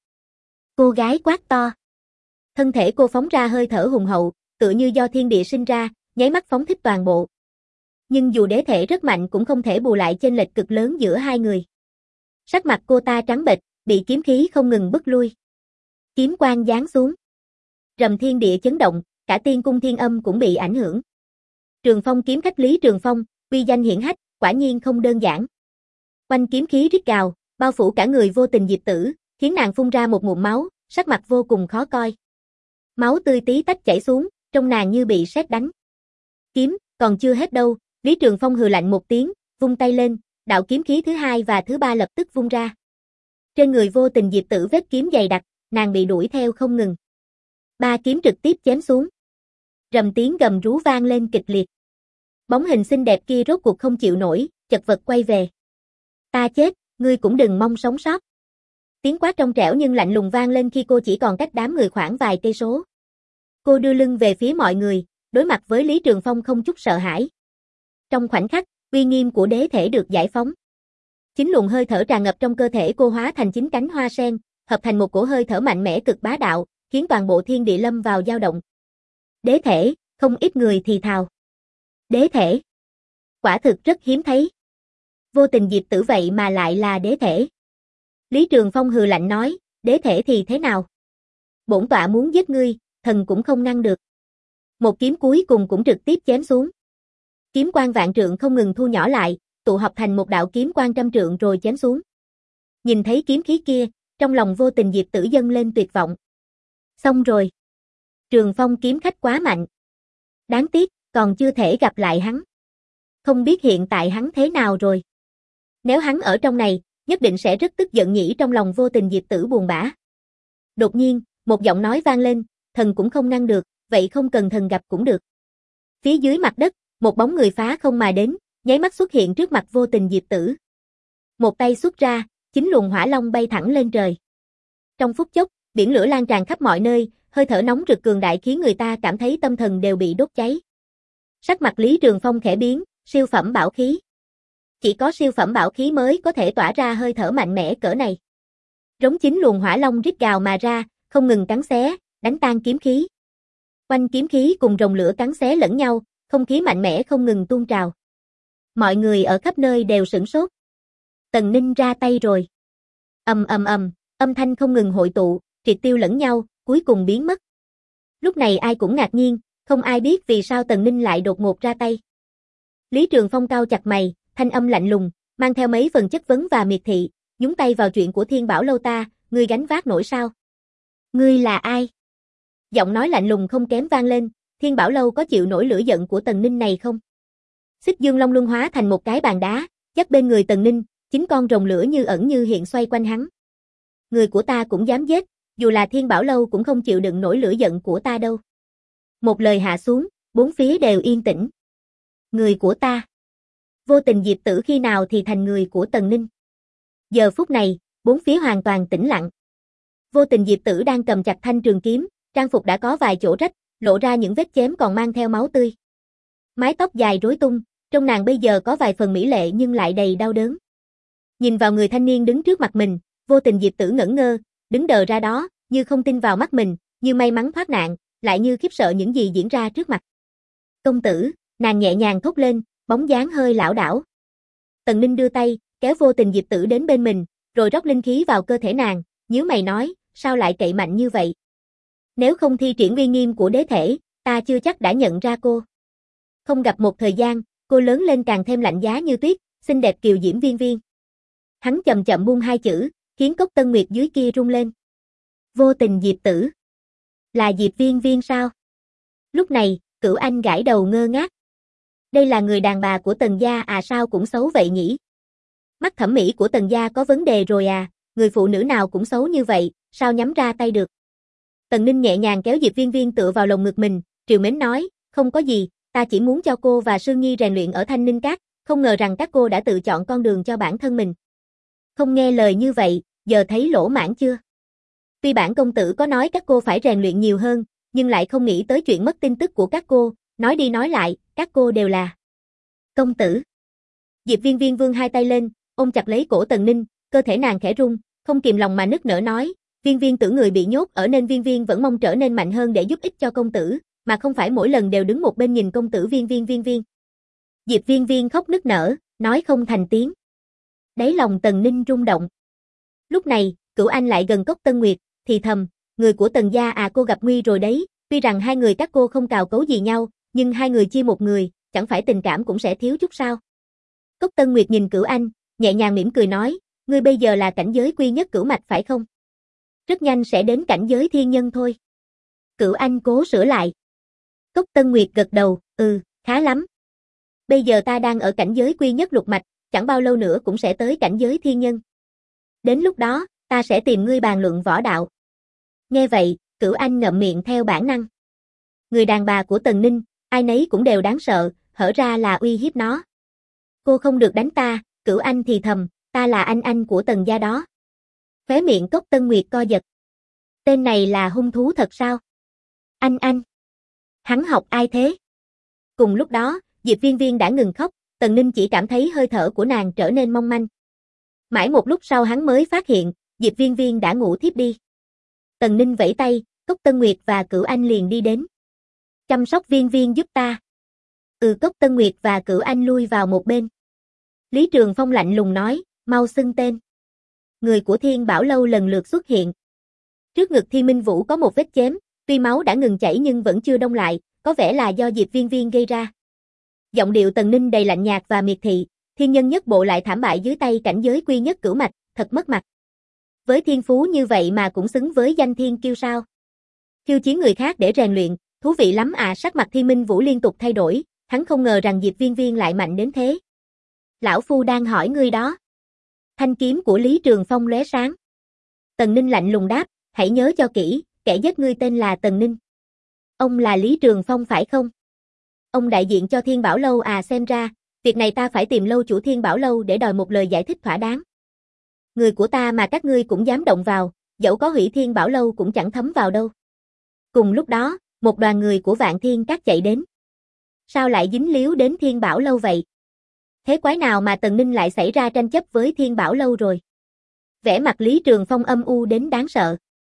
Cô gái quát to. Thân thể cô phóng ra hơi thở hùng hậu, tựa như do thiên địa sinh ra, nháy mắt phóng thích toàn bộ. Nhưng dù đế thể rất mạnh cũng không thể bù lại chênh lệch cực lớn giữa hai người. Sắc mặt cô ta trắng bệch, bị kiếm khí không ngừng bức lui. Kiếm quang giáng xuống. Rầm thiên địa chấn động, cả tiên cung thiên âm cũng bị ảnh hưởng. Trường Phong kiếm khách Lý Trường Phong, uy danh hiển hách, quả nhiên không đơn giản. Quanh kiếm khí rít gào, bao phủ cả người Vô Tình Diệp Tử, khiến nàng phun ra một ngụm máu, sắc mặt vô cùng khó coi. Máu tươi tí tách chảy xuống, trông nàng như bị sét đánh. Kiếm, còn chưa hết đâu, Lý Trường Phong hừ lạnh một tiếng, vung tay lên, đạo kiếm khí thứ hai và thứ ba lập tức vung ra. Trên người Vô Tình Diệp Tử vết kiếm dày đặc, nàng bị đuổi theo không ngừng. 3 kiếm trực tiếp chém xuống. Rầm tiếng gầm rú vang lên kịch liệt. Bóng hình xinh đẹp kia rốt cuộc không chịu nổi, chật vật quay về. Ta chết, ngươi cũng đừng mong sống sót. Tiếng quát trong trẻo nhưng lạnh lùng vang lên khi cô chỉ còn cách đám người khoảng vài cây số. Cô đưa lưng về phía mọi người, đối mặt với Lý Trường Phong không chút sợ hãi. Trong khoảnh khắc, uy nghiêm của đế thể được giải phóng. Chính luồng hơi thở tràn ngập trong cơ thể cô hóa thành 9 cánh hoa sen, hợp thành một cổ hơi thở mạnh mẽ cực bá đạo, khiến toàn bộ thiên địa lâm vào dao động. Đế thể, không ít người thì thào. Đế thể. Quả thực rất hiếm thấy. Vô Tình Diệp Tử vậy mà lại là đế thể. Lý Trường Phong hừ lạnh nói, đế thể thì thế nào? Bổn tọa muốn giết ngươi, thần cũng không ngăn được. Một kiếm cuối cùng cũng trực tiếp chém xuống. Kiếm quang vạn trượng không ngừng thu nhỏ lại, tụ hợp thành một đạo kiếm quang trăm trượng rồi chém xuống. Nhìn thấy kiếm khí kia, trong lòng Vô Tình Diệp Tử dâng lên tuyệt vọng. Xong rồi. Trường Phong kiếm khách quá mạnh. Đáng tiếc, còn chưa thể gặp lại hắn. Không biết hiện tại hắn thế nào rồi. Nếu hắn ở trong này, nhất định sẽ rất tức giận nhỉ, trong lòng Vô Tình Diệp Tử buồn bã. Đột nhiên, một giọng nói vang lên, thần cũng không ngăn được, vậy không cần thần gặp cũng được. Phía dưới mặt đất, một bóng người phá không mà đến, nháy mắt xuất hiện trước mặt Vô Tình Diệp Tử. Một tay xuất ra, 9 luồng hỏa long bay thẳng lên trời. Trong phút chốc, biển lửa lan tràn khắp mọi nơi, hơi thở nóng rực cường đại khiến người ta cảm thấy tâm thần đều bị đốt cháy. Sắc mặt Lý Trường Phong khẽ biến, siêu phẩm bảo khí. Chỉ có siêu phẩm bảo khí mới có thể tỏa ra hơi thở mạnh mẽ cỡ này. Rống 9 luồng hỏa long rít gào mà ra, không ngừng cắn xé, đánh tan kiếm khí. Quanh kiếm khí cùng rồng lửa cắn xé lẫn nhau, không khí mạnh mẽ không ngừng tuôn trào. Mọi người ở khắp nơi đều sửng sốt. Tần Ninh ra tay rồi. Ầm ầm ầm, âm thanh không ngừng hội tụ, triệt tiêu lẫn nhau, cuối cùng biến mất. Lúc này ai cũng ngạc nhiên, không ai biết vì sao Tần Ninh lại đột ngột ra tay. Lý Trường Phong cau chặt mày, thanh âm lạnh lùng, mang theo mấy phần chất vấn và miệt thị, nhúng tay vào chuyện của Thiên Bảo Lâu ta, ngươi gánh vác nổi sao? Ngươi là ai? Giọng nói lạnh lùng không kém vang lên, Thiên Bảo Lâu có chịu nổi lửa giận của Tần Ninh này không? Xích Dương Long luân hóa thành một cái bàn đá, dắt bên người Tần Ninh, 9 con rồng lửa như ẩn như hiện xoay quanh hắn. Người của ta cũng dám giết, dù là Thiên Bảo Lâu cũng không chịu đựng nổi lửa giận của ta đâu. Một lời hạ xuống, bốn phía đều yên tĩnh. Người của ta. Vô Tình Diệp Tử khi nào thì thành người của Tần Ninh? Giờ phút này, bốn phía hoàn toàn tĩnh lặng. Vô Tình Diệp Tử đang cầm chặt thanh trường kiếm, trang phục đã có vài chỗ rách, lộ ra những vết chém còn mang theo máu tươi. Mái tóc dài rối tung, trong nàng bây giờ có vài phần mỹ lệ nhưng lại đầy đau đớn. Nhìn vào người thanh niên đứng trước mặt mình, Vô Tình Diệp Tử ngẩn ngơ, đứng đờ ra đó, như không tin vào mắt mình, như may mắn thoát nạn, lại như khiếp sợ những gì diễn ra trước mặt. Công tử, nàng nhẹ nhàng thốt lên, bóng dáng hơi lảo đảo. Tần Ninh đưa tay, kéo Vô Tình Diệp Tử đến bên mình, rồi rót linh khí vào cơ thể nàng, nhíu mày nói, sao lại cậy mạnh như vậy? Nếu không thi triển uy nghiêm của đế thể, ta chưa chắc đã nhận ra cô. Không gặp một thời gian, cô lớn lên càng thêm lạnh giá như tuyết, xinh đẹp kiều diễm viên viên. Hắn chậm chậm buông hai chữ, khiến cốc Tân Nguyệt dưới kia rung lên. Vô Tình Diệp Tử. Là Diệp Viên Viên sao? Lúc này, Cửu Anh gãi đầu ngơ ngác. Đây là người đàn bà của Tần gia à, sao cũng xấu vậy nhỉ? Mắt thẩm mỹ của Tần gia có vấn đề rồi à, người phụ nữ nào cũng xấu như vậy, sao nhắm ra tay được? Tần Ninh nhẹ nhàng kéo Diệp Viên Viên tựa vào lồng ngực mình, trìu mến nói, không có gì, ta chỉ muốn cho cô và Sương Nhi rèn luyện ở Thanh Ninh Các, không ngờ rằng các cô đã tự chọn con đường cho bản thân mình. Không nghe lời như vậy, giờ thấy lỗ mãn chưa? Tuy bản công tử có nói các cô phải rèn luyện nhiều hơn, nhưng lại không nghĩ tới chuyện mất tin tức của các cô, nói đi nói lại, các cô đều là công tử. Diệp Viên Viên vươn hai tay lên, ôm chặt lấy cổ Tần Ninh, cơ thể nàng khẽ rung, không kìm lòng mà nức nở nói, Viên Viên tử người bị nhốt ở nên Viên Viên vẫn mong trở nên mạnh hơn để giúp ích cho công tử, mà không phải mỗi lần đều đứng một bên nhìn công tử Viên Viên. Diệp Viên Viên khóc nức nở, nói không thành tiếng. Đáy lòng Tần Ninh rung động. Lúc này, Cửu Anh lại gần cốc Tân Nguyệt, thì thầm, người của Tần gia à, cô gặp nguy rồi đấy, tuy rằng hai người các cô không cào cấu gì nhau, nhưng hai người chia một người, chẳng phải tình cảm cũng sẽ thiếu chút sao? Cốc Tân Nguyệt nhìn Cửu Anh, nhẹ nhàng mỉm cười nói, ngươi bây giờ là cảnh giới quy nhất cửu mạch phải không? Rất nhanh sẽ đến cảnh giới thiên nhân thôi. Cửu Anh cố sửa lại. Cốc Tân Nguyệt gật đầu, khá lắm. Bây giờ ta đang ở cảnh giới quy nhất lục mạch, chẳng bao lâu nữa cũng sẽ tới cảnh giới thiên nhân. Đến lúc đó, ta sẽ tìm ngươi bàn luận võ đạo. Nghe vậy, Cửu Anh ngậm miệng theo bản năng. Người đàn bà của Tần Ninh, ai nấy cũng đều đáng sợ, hở ra là uy hiếp nó. Cô không được đánh ta, Cửu Anh thì thầm, ta là anh của Tần gia đó. Khóe miệng Cốc Tân Nguyệt co giật. Tên này là hung thú thật sao? Anh. Hắn học ai thế? Cùng lúc đó, Diệp Viên Viên đã ngừng khóc, Tần Ninh chỉ cảm thấy hơi thở của nàng trở nên mong manh. Mãi một lúc sau hắn mới phát hiện, Diệp Viên Viên đã ngủ thiếp đi. Tần Ninh vẫy tay, Cốc Tân Nguyệt và Cửu Anh liền đi đến. Chăm sóc Viên Viên giúp ta. Cốc Tân Nguyệt và Cửu Anh lui vào một bên. Lý Trường Phong lạnh lùng nói, mau xưng tên. Người của Thiên Bảo Lâu lần lượt xuất hiện. Trước ngực Thiên Minh Vũ có một vết chém, tuy máu đã ngừng chảy nhưng vẫn chưa đông lại, có vẻ là do Diệp Viên Viên gây ra. Giọng điệu Tần Ninh đầy lạnh nhạt và miệt thị, thiên nhân nhất bộ lại thảm bại dưới tay cảnh giới quy nhất cửu mạch, thật mất mặt. Với thiên phú như vậy mà cũng xứng với danh thiên kiêu sao? Khiêu chiến người khác để rèn luyện, thú vị lắm à. Sắc mặt Thiên Minh Vũ liên tục thay đổi, hắn không ngờ rằng Diệp Viên Viên lại mạnh đến thế. Lão phu đang hỏi ngươi đó. Thanh kiếm của Lý Trường Phong lóe sáng. Tần Ninh lạnh lùng đáp, hãy nhớ cho kỹ, kẻ giết ngươi tên là Tần Ninh. Ông là Lý Trường Phong phải không? Ông đại diện cho Thiên Bảo Lâu à, xem ra, việc này ta phải tìm lâu chủ Thiên Bảo Lâu để đòi một lời giải thích thỏa đáng. Người của ta mà các ngươi cũng dám động vào, dẫu có hủy Thiên Bảo Lâu cũng chẳng thấm vào đâu. Cùng lúc đó, một đoàn người của Vạn Thiên Các chạy đến. Sao lại dính líu đến Thiên Bảo Lâu vậy? Thế quái nào mà Tần Ninh lại xảy ra tranh chấp với Thiên Bảo Lâu rồi? Vẻ mặt Lý Trường Phong âm u đến đáng sợ.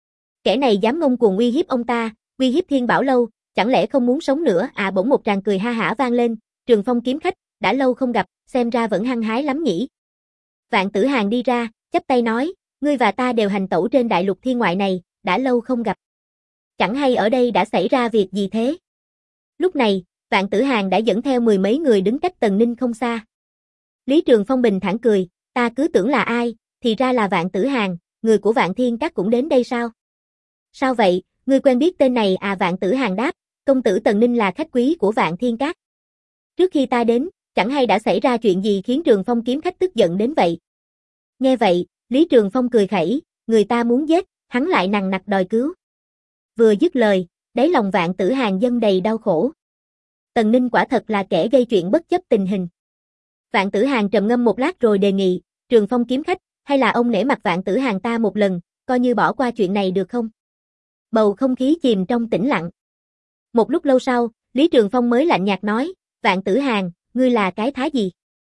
Kẻ này dám ngông cuồng uy hiếp ông ta, uy hiếp Thiên Bảo Lâu, chẳng lẽ không muốn sống nữa à? Bỗng một tràng cười ha hả vang lên, Trường Phong kiếm khách, đã lâu không gặp, xem ra vẫn hăng hái lắm nhỉ. Vạn Tử Hàn đi ra, chắp tay nói, ngươi và ta đều hành tẩu trên đại lục thiên ngoại này, đã lâu không gặp. Chẳng hay ở đây đã xảy ra việc gì thế? Lúc này, Vạn Tử Hàn đã dẫn theo mười mấy người đứng cách Tần Ninh không xa. Lý Trường Phong bình thản cười, ta cứ tưởng là ai, thì ra là Vạn Tử Hàn, người của Vạn Thiên Các cũng đến đây sao? Sao vậy, ngươi quen biết tên này à? Vạn Tử Hàn đáp, công tử Tần Ninh là khách quý của Vạn Thiên Các. Trước khi ta đến, chẳng hay đã xảy ra chuyện gì khiến Trường Phong kiếm khách tức giận đến vậy. Nghe vậy, Lý Trường Phong cười khẩy, người ta muốn giết, hắn lại nằng nặc đòi cứu. Vừa dứt lời, đáy lòng Vạn Tử Hàn dâng đầy đau khổ. Tần Ninh quả thật là kẻ gây chuyện bất chấp tình hình. Vạn Tử Hàn trầm ngâm một lát rồi đề nghị, Trường Phong kiếm khách, hay là ông nể mặt Vạn Tử Hàn ta một lần, coi như bỏ qua chuyện này được không? Bầu không khí chìm trong tĩnh lặng. Một lúc lâu sau, Lý Trường Phong mới lạnh nhạt nói, Vạn Tử Hàn, ngươi là cái thá gì?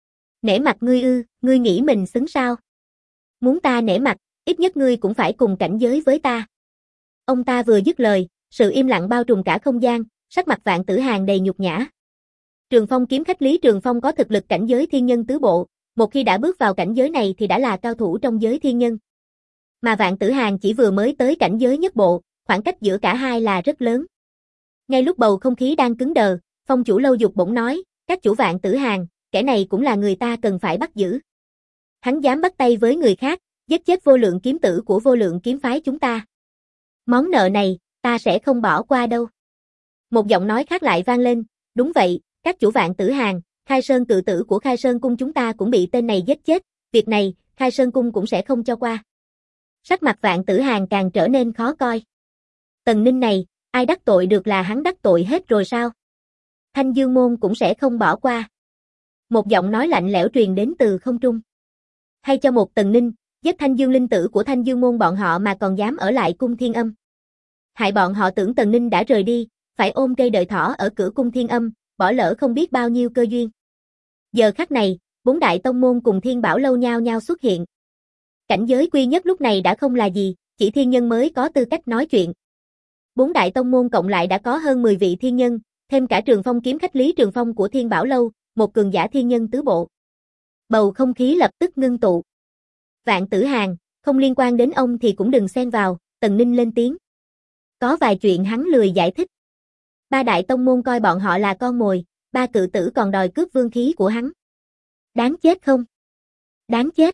Nể mặt ngươi ư, ngươi nghĩ mình xứng sao? Muốn ta nể mặt, ít nhất ngươi cũng phải cùng cảnh giới với ta. Ông ta vừa dứt lời, sự im lặng bao trùm cả không gian, sắc mặt Vạn Tử Hàn đầy nhục nhã. Trường Phong kiếm khách Lý Trường Phong có thực lực cảnh giới thiên nhân tứ bộ, một khi đã bước vào cảnh giới này thì đã là cao thủ trong giới thiên nhân. Mà Vạn Tử Hàn chỉ vừa mới tới cảnh giới nhất bộ, khoảng cách giữa cả hai là rất lớn. Ngay lúc bầu không khí đang cứng đờ, Phong chủ Lâu Dục bỗng nói, các chủ Vạn Tử Hàn, kẻ này cũng là người ta cần phải bắt giữ. Hắn dám bắt tay với người khác, giết chết Vô Lượng kiếm tử của Vô Lượng kiếm phái chúng ta. Món nợ này, ta sẽ không bỏ qua đâu. Một giọng nói khác lại vang lên, đúng vậy, các chủ Vạn Tử Hàn, Khai Sơn cự tử của Khai Sơn cung chúng ta cũng bị tên này giết chết, việc này, Khai Sơn cung cũng sẽ không cho qua. Sắc mặt Vạn Tử Hàn càng trở nên khó coi. Tần Ninh này, ai đắc tội được là hắn đắc tội hết rồi sao? Thanh Dương môn cũng sẽ không bỏ qua. Một giọng nói lạnh lẽo truyền đến từ không trung. Hay cho một Tần Ninh, giết Thanh Dương linh tử của Thanh Dương môn bọn họ mà còn dám ở lại cung Thiên Âm. Hại bọn họ tưởng Tần Ninh đã rời đi, phải ôm cây đợi thỏ ở cửa cung Thiên Âm, bỏ lỡ không biết bao nhiêu cơ duyên. Giờ khắc này, bốn đại tông môn cùng Thiên Bảo Lâu nhao nhao xuất hiện. Cảnh giới quy nhất lúc này đã không là gì, chỉ thiên nhân mới có tư cách nói chuyện. Bốn đại tông môn cộng lại đã có hơn 10 vị thiên nhân, thêm cả Trường Phong kiếm khách Lý Trường Phong của Thiên Bảo Lâu, một cường giả thiên nhân tứ bộ. Bầu không khí lập tức ngưng tụ. Vạn Tử Hàn, không liên quan đến ông thì cũng đừng xen vào, Tần Ninh lên tiếng. Có vài chuyện hắn lười giải thích. Ba đại tông môn coi bọn họ là con mồi, ba cự tử còn đòi cướp vương khí của hắn. Đáng chết không? Đáng chết.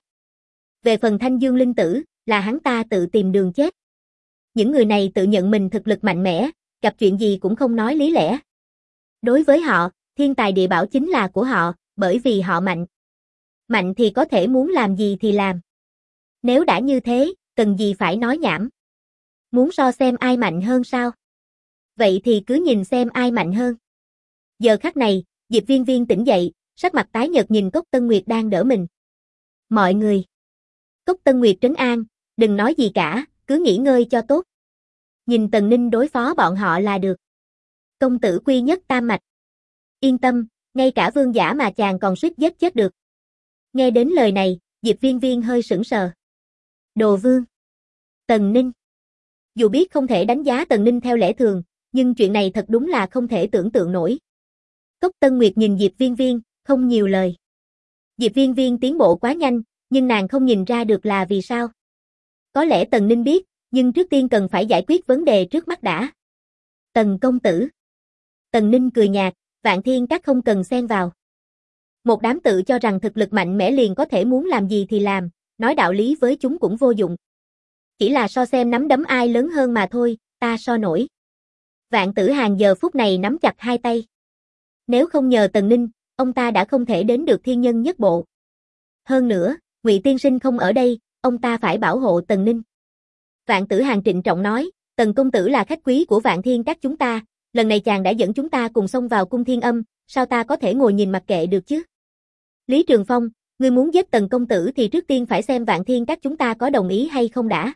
Về phần Thanh Dương linh tử, là hắn ta tự tìm đường chết. Những người này tự nhận mình thực lực mạnh mẽ, gặp chuyện gì cũng không nói lý lẽ. Đối với họ, thiên tài địa bảo chính là của họ, bởi vì họ mạnh. Mạnh thì có thể muốn làm gì thì làm. Nếu đã như thế, cần gì phải nói nhảm. Muốn so xem ai mạnh hơn sao? Vậy thì cứ nhìn xem ai mạnh hơn. Giờ khắc này, Diệp Viên Viên tỉnh dậy, sắc mặt tái nhợt nhìn Cốc Tân Nguyệt đang đỡ mình. Mọi người. Cốc Tân Nguyệt trấn an, đừng nói gì cả, cứ nghỉ ngơi cho tốt. Nhìn Tần Ninh đối phó bọn họ là được. Công tử quy nhất tam mạch. Yên tâm, ngay cả vương giả mà chàng còn suýt giết chết được. Nghe đến lời này, Diệp Viên Viên hơi sững sờ. Đồ vương. Tần Ninh. Dù biết không thể đánh giá Tần Ninh theo lẽ thường, nhưng chuyện này thật đúng là không thể tưởng tượng nổi. Cốc Tân Nguyệt nhìn Diệp Viên Viên, không nhiều lời. Diệp Viên Viên tiến bộ quá nhanh, nhưng nàng không nhìn ra được là vì sao. Có lẽ Tần Ninh biết, nhưng trước tiên cần phải giải quyết vấn đề trước mắt đã. Tần công tử. Tần Ninh cười nhạt, Vạn Thiên Các không cần xen vào. Một đám tự cho rằng thực lực mạnh mẽ liền có thể muốn làm gì thì làm, nói đạo lý với chúng cũng vô dụng. Chỉ là so xem nắm đấm ai lớn hơn mà thôi, ta so nổi. Vạn Tử Hàn giờ phút này nắm chặt hai tay. Nếu không nhờ Tần Ninh, ông ta đã không thể đến được Thiên Nhân Nhất Bộ. Hơn nữa, Ngụy tiên sinh không ở đây, ông ta phải bảo hộ Tần Ninh. Vạn Tử Hàn trịnh trọng nói, Tần công tử là khách quý của Vạn Thiên Các chúng ta, lần này chàng đã dẫn chúng ta cùng xông vào cung Thiên Âm, sao ta có thể ngồi nhìn mặc kệ được chứ? Lý Trường Phong, ngươi muốn giết Tần công tử thì trước tiên phải xem Vạn Thiên Các chúng ta có đồng ý hay không đã.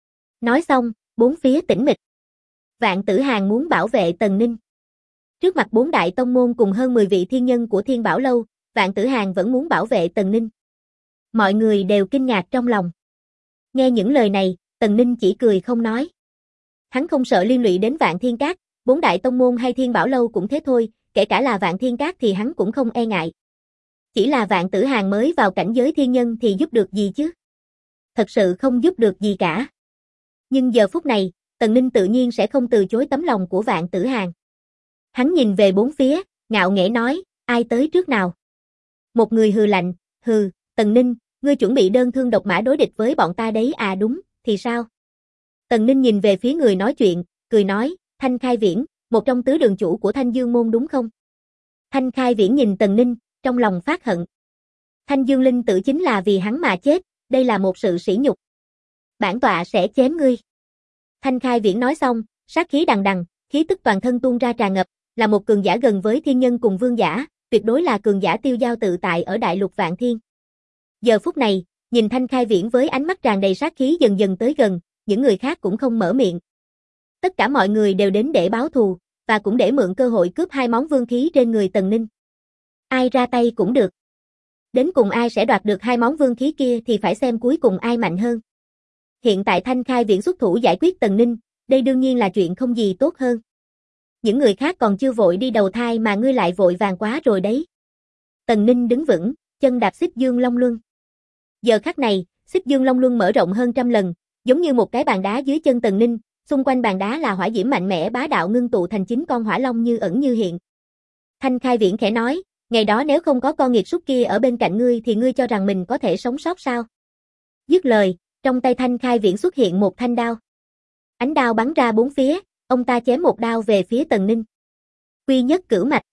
Nói xong, bốn phía tĩnh mịch. Vạn Tử Hàn muốn bảo vệ Tần Ninh. Trước mặt bốn đại tông môn cùng hơn 10 vị thiên nhân của Thiên Bảo Lâu, Vạn Tử Hàn vẫn muốn bảo vệ Tần Ninh. Mọi người đều kinh ngạc trong lòng. Nghe những lời này, Tần Ninh chỉ cười không nói. Hắn không sợ liên lụy đến Vạn Thiên Các, bốn đại tông môn hay Thiên Bảo Lâu cũng thế thôi, kể cả là Vạn Thiên Các thì hắn cũng không e ngại. Chỉ là Vạn Tử Hàn mới vào cảnh giới thiên nhân thì giúp được gì chứ? Thật sự không giúp được gì cả. Nhưng giờ phút này, Tần Ninh tự nhiên sẽ không từ chối tấm lòng của Vạn Tử Hàn. Hắn nhìn về bốn phía, ngạo nghễ nói, ai tới trước nào? Một người hừ lạnh, hừ, Tần Ninh, ngươi chuẩn bị đơn thương độc mã đối địch với bọn ta đấy à? Đúng, thì sao? Tần Ninh nhìn về phía người nói chuyện, cười nói, Thanh Khai Viễn, một trong tứ đường chủ của Thanh Dương Môn đúng không? Thanh Khai Viễn nhìn Tần Ninh, trong lòng phát hận. Thanh Dương Linh Tử chính là vì hắn mà chết, đây là một sự sỉ nhục. Bản tọa sẽ chém ngươi. Thanh Khai Viễn nói xong, sát khí đằng đằng, khí tức toàn thân tuôn ra tràn ngập, là một cường giả gần với thiên nhân cùng vương giả, tuyệt đối là cường giả tiêu dao tự tại ở đại lục Vạn Thiên. Giờ phút này, nhìn Thanh Khai Viễn với ánh mắt tràn đầy sát khí dần dần tới gần, những người khác cũng không mở miệng. Tất cả mọi người đều đến để báo thù, và cũng để mượn cơ hội cướp hai món vương khí trên người Tần Ninh. Ai ra tay cũng được. Đến cùng ai sẽ đoạt được hai món vương khí kia thì phải xem cuối cùng ai mạnh hơn. Hiện tại Thanh Khai Viễn xuất thủ giải quyết Tần Ninh, đây đương nhiên là chuyện không gì tốt hơn. Những người khác còn chưa vội đi đầu thai mà ngươi lại vội vàng quá rồi đấy. Tần Ninh đứng vững, chân đạp Xích Dương Long Luân. Giờ khắc này, Xích Dương Long Luân mở rộng hơn trăm lần, giống như một cái bàn đá dưới chân Tần Ninh, xung quanh bàn đá là hỏa diễm mạnh mẽ bá đạo ngưng tụ thành 9 con hỏa long như ẩn như hiện. Thanh Khai Viễn khẽ nói, ngày đó nếu không có con nghiệt súc kia ở bên cạnh ngươi thì ngươi cho rằng mình có thể sống sót sao? Dứt lời, trong tay Thanh Khai Viễn xuất hiện một thanh đao. Ánh đao bắn ra bốn phía, ông ta chém một đao về phía Tần Ninh. Quy nhất cửu mạch.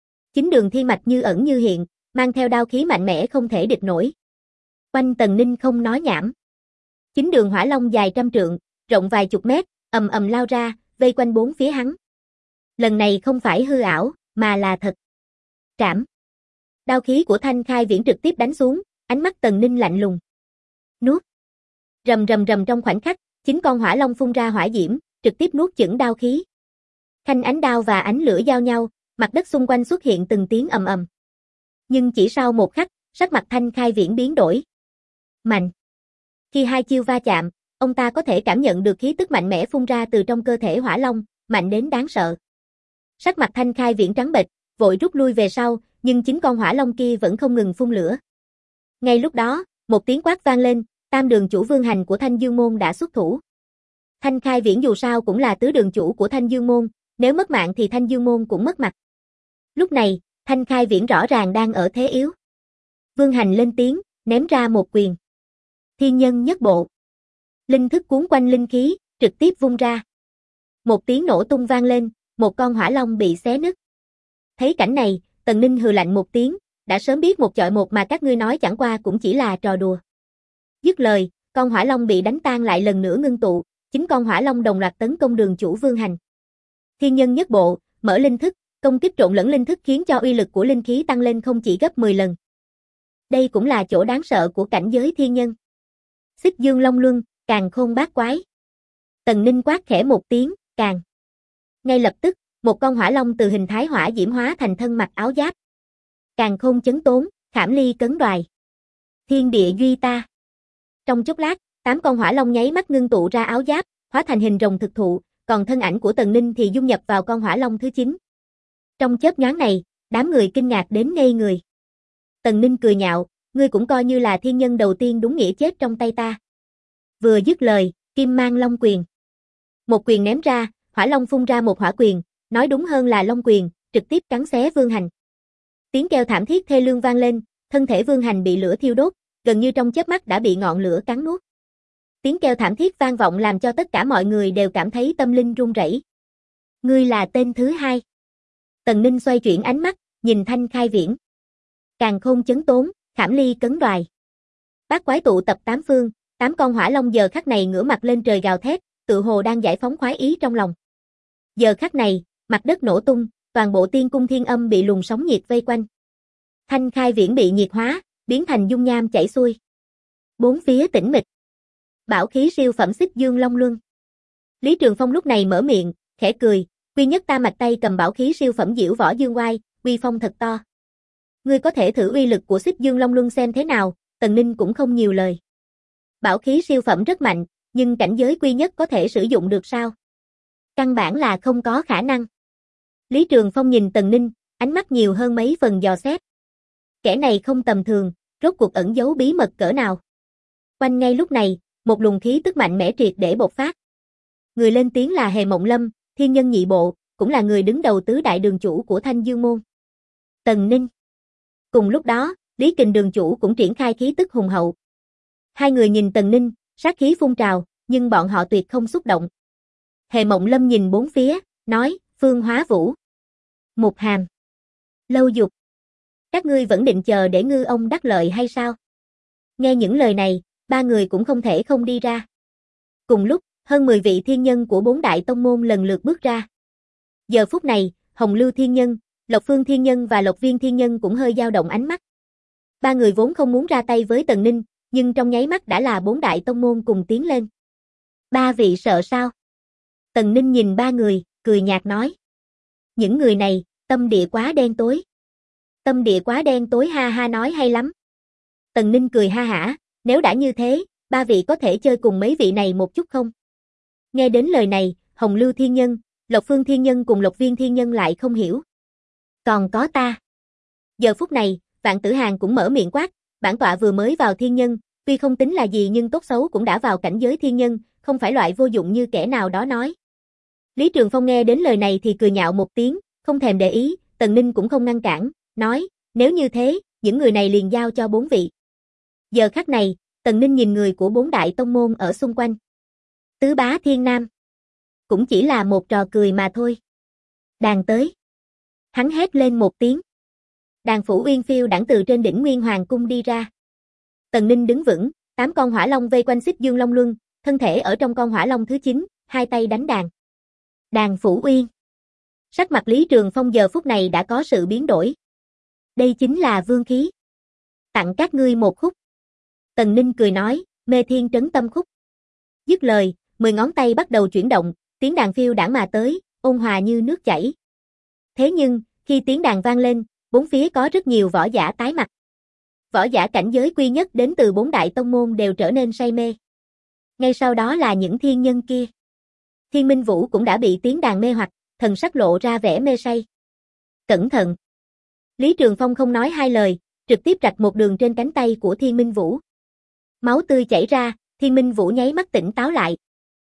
9 đường thiên mạch như ẩn như hiện, mang theo đao khí mạnh mẽ không thể địch nổi. Quanh Tần Ninh không nói nhảm. 9 đường hỏa long dài trăm trượng, rộng vài chục mét, ầm ầm lao ra, vây quanh bốn phía hắn. Lần này không phải hư ảo, mà là thật. Trảm. Đao khí của Thanh Khai Viễn trực tiếp đánh xuống, ánh mắt Tần Ninh lạnh lùng. Nuốt. Rầm rầm rầm trong khoảnh khắc, 9 con hỏa long phun ra hỏa diễm, trực tiếp nuốt chửng đao khí. Khanh ánh đao và ánh lửa giao nhau, mặt đất xung quanh xuất hiện từng tiếng ầm ầm. Nhưng chỉ sau một khắc, sắc mặt Thanh Khai Viễn biến đổi. Mạnh. Khi hai chiêu va chạm, ông ta có thể cảm nhận được khí tức mạnh mẽ phun ra từ trong cơ thể hỏa long, mạnh đến đáng sợ. Sắc mặt Thanh Khai Viễn trắng bệch, vội rút lui về sau, nhưng 9 con hỏa long kia vẫn không ngừng phun lửa. Ngay lúc đó, một tiếng quát vang lên, tam đường chủ Vương Hành của Thanh Dương Môn đã xuất thủ. Thanh Khai Viễn dù sao cũng là tứ đường chủ của Thanh Dương Môn, nếu mất mạng thì Thanh Dương Môn cũng mất mặt. Lúc này, Thanh Khai Viễn rõ ràng đang ở thế yếu. Vương Hành lên tiếng, ném ra một quyền. Thiên Nhân Nhất Bộ. Linh thức cuốn quanh linh khí, trực tiếp vung ra. Một tiếng nổ tung vang lên, một con hỏa long bị xé nứt. Thấy cảnh này, Tần Ninh hừ lạnh một tiếng, đã sớm biết một chọi một mà các ngươi nói chẳng qua cũng chỉ là trò đùa. Dứt lời, con hỏa long bị đánh tan lại lần nữa ngưng tụ, 9 con hỏa long đồng loạt tấn công đường chủ Vương Hành. Thiên Nhân Nhất Bộ, mở linh thức, Công kích trộn lẫn linh thức khiến cho uy lực của linh khí tăng lên không chỉ gấp 10 lần. Đây cũng là chỗ đáng sợ của cảnh giới thiên nhân. Xích Dương Long Luân, Càn Khôn Bát Quái. Tần Ninh quát khẽ một tiếng, càng. Ngay lập tức, một con hỏa long từ hình thái hỏa diễm hóa thành thân mặc áo giáp. Càn Khôn Chấn Tốn, Khảm Ly Cấn Đoài. Thiên Địa Duy Ta. Trong chốc lát, 8 con hỏa long nháy mắt ngưng tụ ra áo giáp, hóa thành hình rồng thực thụ, còn thân ảnh của Tần Ninh thì dung nhập vào con hỏa long thứ 9. Trong chớp nhoáng này, đám người kinh ngạc đến ngây người. Tần Ninh cười nhạo, ngươi cũng coi như là thiên nhân đầu tiên đúng nghĩa chết trong tay ta. Vừa dứt lời, Kim Mang Long Quyền. Một quyền ném ra, hỏa long phun ra một hỏa quyền, nói đúng hơn là long quyền, trực tiếp cắn xé Vương Hành. Tiếng kêu thảm thiết thê lương vang lên, thân thể Vương Hành bị lửa thiêu đốt, gần như trong chớp mắt đã bị ngọn lửa cắn nuốt. Tiếng kêu thảm thiết vang vọng làm cho tất cả mọi người đều cảm thấy tâm linh run rẩy. Ngươi là tên thứ 2. Tần Ninh xoay chuyển ánh mắt, nhìn Thanh Khai Viễn. Càn Khôn Chấn Tốn, Khảm Ly Cấn Đoài. Bát quái tụ tập 8 phương, 8 con hỏa long giờ khắc này ngửa mặt lên trời gào thét, tự hồ đang giải phóng khoái ý trong lòng. Giờ khắc này, mặt đất nổ tung, toàn bộ tiên cung thiên âm bị luồng sóng nhiệt vây quanh. Thanh Khai Viễn bị nhiệt hóa, biến thành dung nham chảy xuôi. Bốn phía tĩnh mịch. Bảo khí siêu phẩm Xích Dương Long Luân. Lý Trường Phong lúc này mở miệng, khẽ cười, Quy Nhất ta mạch tay cầm bảo khí siêu phẩm Diễu Võ Dương Oai, uy phong thật to. Ngươi có thể thử uy lực của Xích Dương Long Luân xem thế nào, Tần Ninh cũng không nhiều lời. Bảo khí siêu phẩm rất mạnh, nhưng cảnh giới Quy Nhất có thể sử dụng được sao? Căn bản là không có khả năng. Lý Trường Phong nhìn Tần Ninh, ánh mắt nhiều hơn mấy phần dò xét. Kẻ này không tầm thường, rốt cuộc ẩn giấu bí mật cỡ nào. Quanh ngay lúc này, một luồng khí tức mạnh mẽ triệt để bộc phát. Người lên tiếng là Hề Mộng Lâm, thiên nhân nhị bộ, cũng là người đứng đầu tứ đại đường chủ của Thanh Dương Môn. Tần Ninh. Cùng lúc đó, Lý Kình đường chủ cũng triển khai khí tức hùng hậu. Hai người nhìn Tần Ninh, sát khí phun trào, nhưng bọn họ tuyệt không xúc động. Hề Mộng Lâm nhìn bốn phía, nói, Phương Hóa Vũ, Mục Hàm, Lâu Dục. Các ngươi vẫn định chờ để ngư ông đắc lợi hay sao? Nghe những lời này, ba người cũng không thể không đi ra. Cùng lúc, hơn 10 vị thiên nhân của 4 đại tông môn lần lượt bước ra. Giờ phút này, Hồng Lưu Thiên Nhân, Lộc Phương Thiên Nhân và Lộc Viên Thiên Nhân cũng hơi dao động ánh mắt. Ba người vốn không muốn ra tay với Tần Ninh, nhưng trong nháy mắt đã là 4 đại tông môn cùng tiến lên. Ba vị sợ sao? Tần Ninh nhìn ba người, cười nhạt nói. Những người này, tâm địa quá đen tối. Tâm địa quá đen tối ha ha nói hay lắm. Tần Ninh cười ha hả, nếu đã như thế, ba vị có thể chơi cùng mấy vị này một chút không? Nghe đến lời này, Hồng Lưu Thiên Nhân, Lộc Phương Thiên Nhân cùng Lộc Viên Thiên Nhân lại không hiểu. Còn có ta. Giờ phút này, Vạn Tử Hàn cũng mở miệng quát, bản tọa vừa mới vào thiên nhân, tuy không tính là gì nhưng tốt xấu cũng đã vào cảnh giới thiên nhân, không phải loại vô dụng như kẻ nào đó nói. Lý Trường Phong nghe đến lời này thì cười nhạo một tiếng, không thèm để ý, Tần Ninh cũng không ngăn cản, nói, nếu như thế, những người này liền giao cho 4 vị. Giờ khắc này, Tần Ninh nhìn người của 4 đại tông môn ở xung quanh. Tứ bá thiên nam. Cũng chỉ là một trò cười mà thôi. Đàn tới. Hắn hét lên một tiếng. Đàn Phủ Uyên phiêu đãng từ trên đỉnh Nguyên Hoàng cung đi ra. Tần Ninh đứng vững, 8 con hỏa long vây quanh Xích Dương Long Luân, thân thể ở trong con hỏa long thứ 9, hai tay đánh đàn. Đàn Phủ Uyên. Sắc mặt Lý Trường Phong giờ phút này đã có sự biến đổi. Đây chính là vương khí. Tặng các ngươi một khúc. Tần Ninh cười nói, Mê Thiên Trấn Tâm Khúc. Dứt lời, 10 ngón tay bắt đầu chuyển động, tiếng đàn phiêu đãng mà tới, ôn hòa như nước chảy. Thế nhưng, khi tiếng đàn vang lên, bốn phía có rất nhiều võ giả tái mặt. Võ giả cảnh giới Quy Nhất đến từ 4 đại tông môn đều trở nên say mê. Ngay sau đó là những thiên nhân kia. Thiên Minh Vũ cũng đã bị tiếng đàn mê hoặc, thần sắc lộ ra vẻ mê say. Cẩn thận! Lý Trường Phong không nói hai lời, trực tiếp rạch một đường trên cánh tay của Thiên Minh Vũ. Máu tươi chảy ra, Thiên Minh Vũ nháy mắt tỉnh táo lại.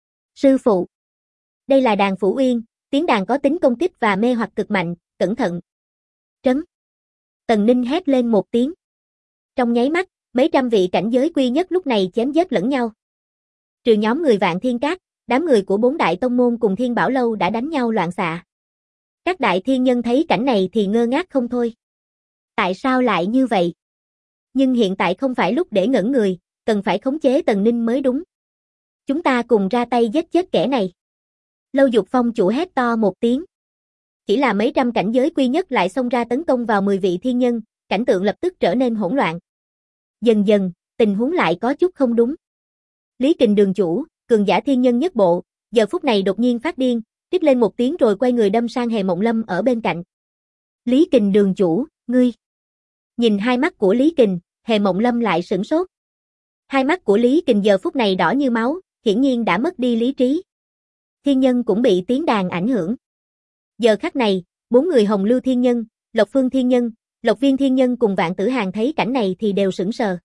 Sư phụ! Đây là đàn Phủ Uyên, tiếng đàn có tính công kích và mê hoặc cực mạnh, cẩn thận! Trấn! Tần Ninh hét lên một tiếng. Trong nháy mắt, mấy trăm vị cảnh giới Quy Nhất lúc này chém giết lẫn nhau. Trừ nhóm người Vạn Thiên Các, đám người của 4 đại tông môn cùng Thiên Bảo Lâu đã đánh nhau loạn xạ. Các đại thiên nhân thấy cảnh này thì ngơ ngác không thôi. Tại sao lại như vậy? Nhưng hiện tại không phải lúc để ngẩn người, cần phải khống chế Tần Ninh mới đúng. Chúng ta cùng ra tay giết chết kẻ này. Lâu Dục Phong chủ hét to một tiếng. chỉ là mấy trăm cảnh giới quy nhất lại xông ra tấn công vào 10 vị thiên nhân, cảnh tượng lập tức trở nên hỗn loạn. Dần dần, tình huống lại có chút không đúng. Lý Kình đường chủ, cường giả thiên nhân nhất bộ, giờ phút này đột nhiên phát điên, tiếp lên một tiếng rồi quay người đâm sang Hề Mộng Lâm ở bên cạnh. Lý Kình đường chủ, ngươi. Nhìn hai mắt của Lý Kình, Hề Mộng Lâm lại sửng sốt. Hai mắt của Lý Kình giờ phút này đỏ như máu, hiển nhiên đã mất đi lý trí. Thiên nhân cũng bị tiếng đàn ảnh hưởng. Giờ khắc này, 4 người Hồng Lưu Thiên Nhân, Lộc Phương Thiên Nhân, Lộc Viên Thiên Nhân cùng Vạn Tử Hàn thấy cảnh này thì đều sững sờ.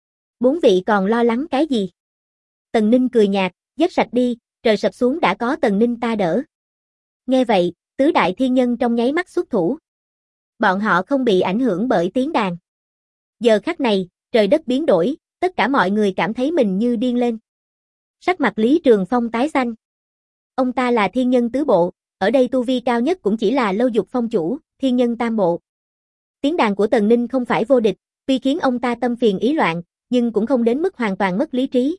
4 vị còn lo lắng cái gì? Tần Ninh cười nhạt, giết sạch đi, trời sập xuống đã có Tần Ninh ta đỡ. Nghe vậy, tứ đại thiên nhân trong nháy mắt xuất thủ. Bọn họ không bị ảnh hưởng bởi tiếng đàn. Giờ khắc này, trời đất biến đổi, tất cả mọi người cảm thấy mình như điên lên. Sắc mặt Lý Trường Phong tái xanh. Ông ta là thiên nhân tứ bộ, ở đây tu vi cao nhất cũng chỉ là Lâu Dục Phong chủ, thiên nhân tam bộ. Tiếng đàn của Tần Ninh không phải vô địch, tuy khiến ông ta tâm phiền ý loạn, nhưng cũng không đến mức hoàn toàn mất lý trí.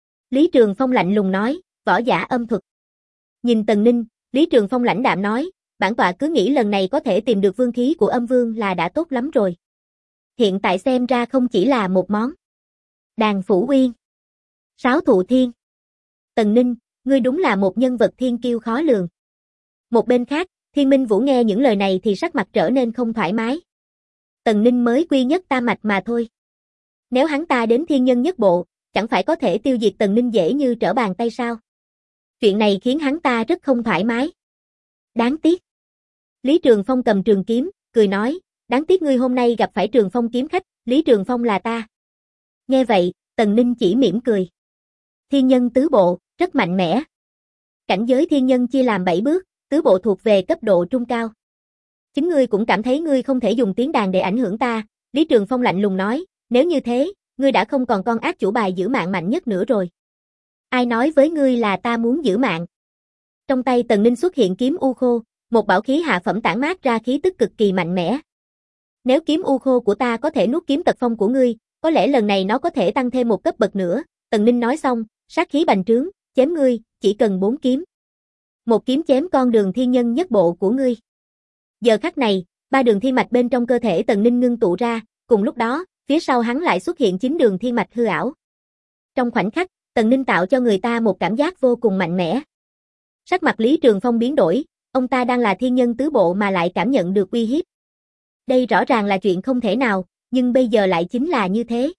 Lý Trường Phong lạnh lùng nói, võ giả âm thuật. Nhìn Tần Ninh, Lý Trường Phong lãnh đạm nói, bản tọa cứ nghĩ lần này có thể tìm được vương khí của âm vương là đã tốt lắm rồi. Hiện tại xem ra không chỉ là một món. Đàn Phủ Uyên. Sáo Thụ Thiên. Tần Ninh, ngươi đúng là một nhân vật thiên kiêu khó lường. Một bên khác, Thiên Minh Vũ nghe những lời này thì sắc mặt trở nên không thoải mái. Tần Ninh mới quy nhất tam mạch mà thôi. Nếu hắn ta đến thiên nhân nhất bộ, chẳng phải có thể tiêu diệt Tần Ninh dễ như trở bàn tay sao? Chuyện này khiến hắn ta rất không thoải mái. Đáng tiếc. Lý Trường Phong cầm trường kiếm, cười nói, đáng tiếc ngươi hôm nay gặp phải Trường Phong kiếm khách, Lý Trường Phong là ta. Nghe vậy, Tần Ninh chỉ mỉm cười. Thiên nhân tứ bộ, rất mạnh mẽ. Cảnh giới thiên nhân chia làm 7 bước, tứ bộ thuộc về cấp độ trung cao. Chính ngươi cũng cảm thấy ngươi không thể dùng tiếng đàn để ảnh hưởng ta, Lý Trường Phong lạnh lùng nói, nếu như thế, ngươi đã không còn con ác chủ bài giữ mạng mạnh nhất nữa rồi. Ai nói với ngươi là ta muốn giữ mạng? Trong tay Tần Ninh xuất hiện kiếm u khô, một bảo khí hạ phẩm tản mát ra khí tức cực kỳ mạnh mẽ. Nếu kiếm u khô của ta có thể nuốt kiếm tật phong của ngươi, có lẽ lần này nó có thể tăng thêm một cấp bậc nữa. Tần Ninh nói xong, sát khí bành trướng, chém ngươi, chỉ cần 4 kiếm. Một kiếm chém con đường thiên nhân nhất bộ của ngươi. Giờ khắc này, 3 đường thiên mạch bên trong cơ thể Tần Ninh ngưng tụ ra, cùng lúc đó, phía sau hắn lại xuất hiện 9 đường thiên mạch hư ảo. Trong khoảnh khắc, Tần Ninh tạo cho người ta một cảm giác vô cùng mạnh mẽ. Sắc mặt Lý Trường Phong biến đổi, ông ta đang là thiên nhân tứ bộ mà lại cảm nhận được uy hiếp. Đây rõ ràng là chuyện không thể nào, nhưng bây giờ lại chính là như thế.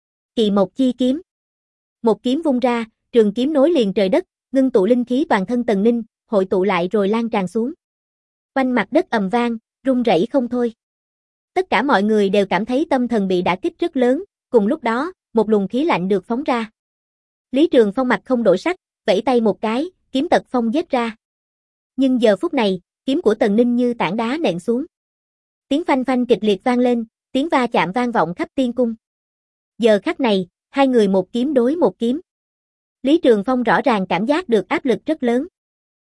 Kỳ Mộc Chi Kiếm. Một kiếm vung ra, trường kiếm nối liền trời đất, ngưng tụ linh khí toàn thân Tần Ninh, hội tụ lại rồi lan tràn xuống. Quanh mặt đất ầm vang, rung rẩy không thôi. Tất cả mọi người đều cảm thấy tâm thần bị đả kích rất lớn, cùng lúc đó, một luồng khí lạnh được phóng ra. Lý Trường Phong mặt không đổi sắc, vẫy tay một cái, kiếm tật phong giết ra. Nhưng giờ phút này, kiếm của Tần Ninh như tảng đá nện xuống. Tiếng phanh phanh kịch liệt vang lên, tiếng va chạm vang vọng khắp tiên cung. Giờ khắc này, hai người một kiếm đối một kiếm. Lý Trường Phong rõ ràng cảm giác được áp lực rất lớn.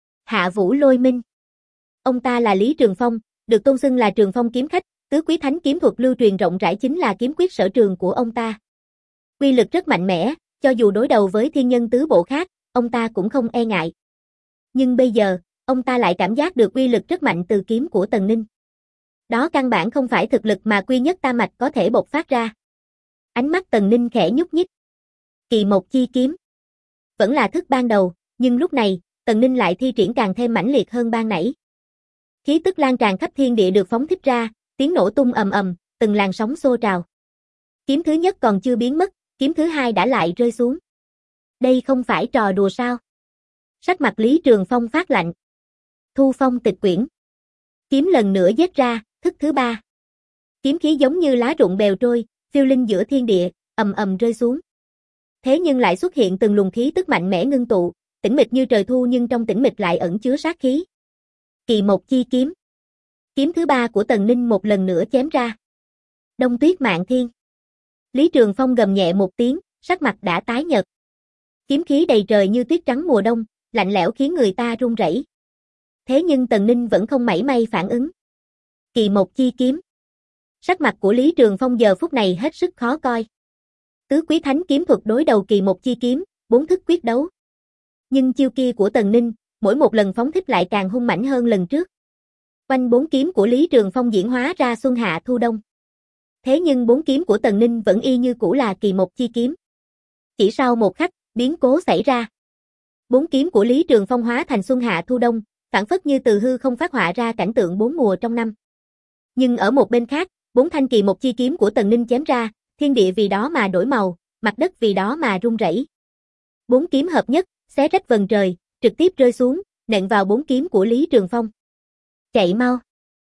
Hạ Vũ Lôi Minh. Ông ta là Lý Trường Phong, được tôn xưng là Trường Phong kiếm khách, tứ quý thánh kiếm thuật lưu truyền rộng rãi chính là kiếm quyết sở trường của ông ta. Quy lực rất mạnh mẽ, cho dù đối đầu với thiên nhân tứ bộ khác, ông ta cũng không e ngại. Nhưng bây giờ, ông ta lại cảm giác được uy lực rất mạnh từ kiếm của Tần Ninh. Đó căn bản không phải thực lực mà quy nhất tam mạch có thể bộc phát ra. Ánh mắt Tần Ninh khẽ nhúc nhích. Kỳ Mộc Chi Kiếm. Vẫn là thức ban đầu, nhưng lúc này, Tần Ninh lại thi triển càng thêm mãnh liệt hơn ban nãy. Khí tức lan tràn khắp thiên địa được phóng thích ra, tiếng nổ tung ầm ầm, từng làn sóng xô trào. Kiếm thứ nhất còn chưa biến mất, kiếm thứ hai đã lại rơi xuống. Đây không phải trò đùa sao? Sắc mặt Lý Trường Phong phát lạnh. Thu Phong Tịch Quyển. Kiếm lần nữa giết ra, thức thứ ba. Kiếm khí giống như lá rụng bèo trôi, phiêu linh giữa thiên địa, ầm ầm rơi xuống. Thế nhưng lại xuất hiện từng luồng khí tức mạnh mẽ ngưng tụ, tĩnh mịch như trời thu nhưng trong tĩnh mịch lại ẩn chứa sát khí. Kỳ Mộc Chi Kiếm. Kiếm thứ ba của Tần Ninh một lần nữa chém ra. Đông Tuyết Mạn Thiên. Lý Trường Phong gầm nhẹ một tiếng, sắc mặt đã tái nhợt. Kiếm khí đầy trời như tuyết trắng mùa đông, lạnh lẽo khiến người ta run rẩy. Thế nhưng Tần Ninh vẫn không mảy may phản ứng. Kỳ Mộc Chi Kiếm. Sắc mặt của Lý Trường Phong giờ phút này hết sức khó coi. Tứ quý thánh kiếm thuật đối đầu Kỳ Mộc Chi Kiếm, 4 thức quyết đấu. Nhưng chiêu kia của Tần Ninh, mỗi một lần phóng thích lại càng hung mãnh hơn lần trước. Quanh bốn kiếm của Lý Trường Phong diễn hóa ra xuân hạ thu đông. Thế nhưng bốn kiếm của Tần Ninh vẫn y như cũ là kỳ một chi kiếm. Chỉ sau một khắc, biến cố xảy ra. Bốn kiếm của Lý Trường Phong hóa thành xuân hạ thu đông, phảng phất như từ hư không phát họa ra cảnh tượng bốn mùa trong năm. Nhưng ở một bên khác, bốn thanh kỳ một chi kiếm của Tần Ninh chém ra, thiên địa vì đó mà đổi màu, mặt đất vì đó mà rung rẩy. Bốn kiếm hợp nhất, xé rách vầng trời, trực tiếp rơi xuống, nện vào bốn kiếm của Lý Trường Phong. Chạy mau.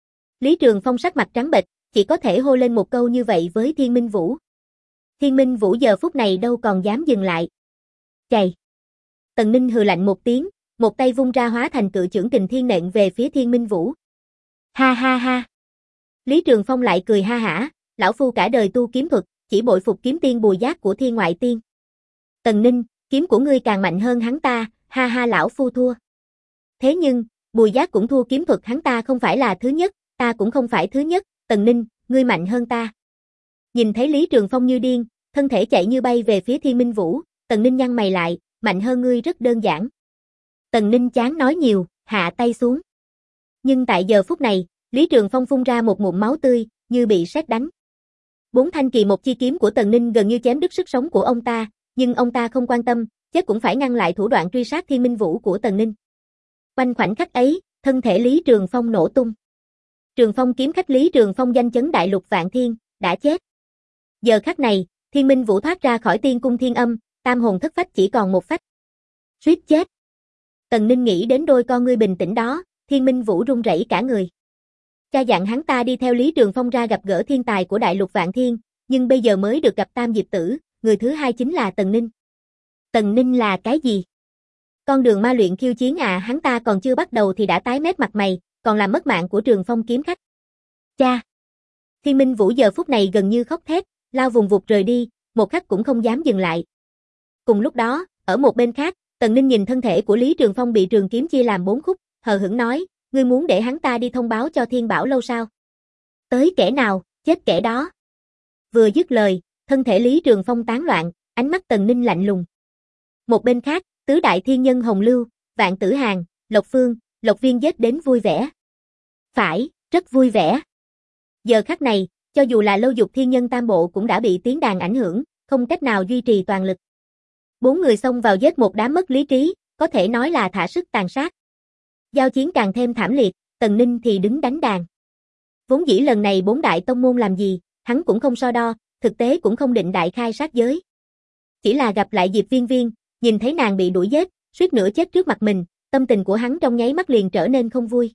Lý Trường Phong sắc mặt trắng bệch, chỉ có thể hô lên một câu như vậy với Thiên Minh Vũ. Thiên Minh Vũ giờ phút này đâu còn dám dừng lại. Chạy. Tần Ninh hừ lạnh một tiếng, một tay vung ra hóa thành cự chưởng kình thiên nện về phía Thiên Minh Vũ. Ha ha ha. Lý Trường Phong lại cười ha hả, lão phu cả đời tu kiếm thuật, chỉ bội phục kiếm tiên Bùi Giác của Thiên Ngoại Tiên. Tần Ninh, kiếm của ngươi càng mạnh hơn hắn ta, ha ha lão phu thua. Thế nhưng, Bùi Giác cũng thua kiếm thuật hắn ta không phải là thứ nhất, ta cũng không phải thứ nhất, Tần Ninh, ngươi mạnh hơn ta. Nhìn thấy Lý Trường Phong như điên, thân thể chạy như bay về phía Thiên Minh Vũ, Tần Ninh nhăn mày lại, mạnh hơn ngươi rất đơn giản. Tần Ninh chán nói nhiều, hạ tay xuống. Nhưng tại giờ phút này, Lý Trường Phong phun ra một ngụm máu tươi, như bị sét đánh. Bốn thanh kỳ một chi kiếm của Tần Ninh gần như chém đứt sức sống của ông ta, nhưng ông ta không quan tâm, chết cũng phải ngăn lại thủ đoạn truy sát Thiên Minh Vũ của Tần Ninh. Quanh khoảnh khắc ấy, thân thể Lý Trường Phong nổ tung. Trường Phong kiếm khách Lý Trường Phong danh chấn đại lục vạn thiên, đã chết. Giờ khắc này, Thiên Minh Vũ thoát ra khỏi tiên cung thiên âm, tam hồn thất phách chỉ còn một phách. Suýt chết. Tần Ninh nghĩ đến đôi con ngươi bình tĩnh đó, Thiên Minh Vũ run rẩy cả người. Cha dặn hắn ta đi theo Lý Trường Phong ra gặp gỡ thiên tài của đại lục vạn thiên, nhưng bây giờ mới được gặp Tam Diệp Tử, người thứ hai chính là Tần Ninh. Tần Ninh là cái gì? Con đường ma luyện khiêu chiến à, hắn ta còn chưa bắt đầu thì đã tái mét mặt mày, còn làm mất mạng của Trường Phong kiếm khách. Cha! Thiên Minh Vũ giờ phút này gần như khóc thét, lao vùng vụt rời đi, một khắc cũng không dám dừng lại. Cùng lúc đó, ở một bên khác, Tần Ninh nhìn thân thể của Lý Trường Phong bị trường kiếm chia làm 4 khúc, hờ hững nói, ngươi muốn để hắn ta đi thông báo cho Thiên Bảo Lâu sao? Tới kẻ nào, chết kẻ đó. Vừa dứt lời, thân thể Lý Trường Phong tán loạn, ánh mắt Tần Ninh lạnh lùng. Một bên khác, tứ đại thiên nhân Hồng Lưu, Vạn Tử Hàn, Lộc Phương, Lộc Viên giết đến vui vẻ. Phải, rất vui vẻ. Giờ khắc này, cho dù là Lâu Dục Thiên Nhân Tam Bộ cũng đã bị tiếng đàn ảnh hưởng, không cách nào duy trì toàn lực. 4 người xông vào giết một đám mất lý trí, có thể nói là thả sức tàn sát. Giao chiến càng thêm thảm liệt, Tần Ninh thì đứng đánh đàn. Vốn dĩ lần này 4 đại tông môn làm gì, hắn cũng không so đo, thực tế cũng không định đại khai sát giới. Chỉ là gặp lại Diệp Viên Viên, nhìn thấy nàng bị đuổi giết, suýt nữa chết trước mặt mình, tâm tình của hắn trong nháy mắt liền trở nên không vui.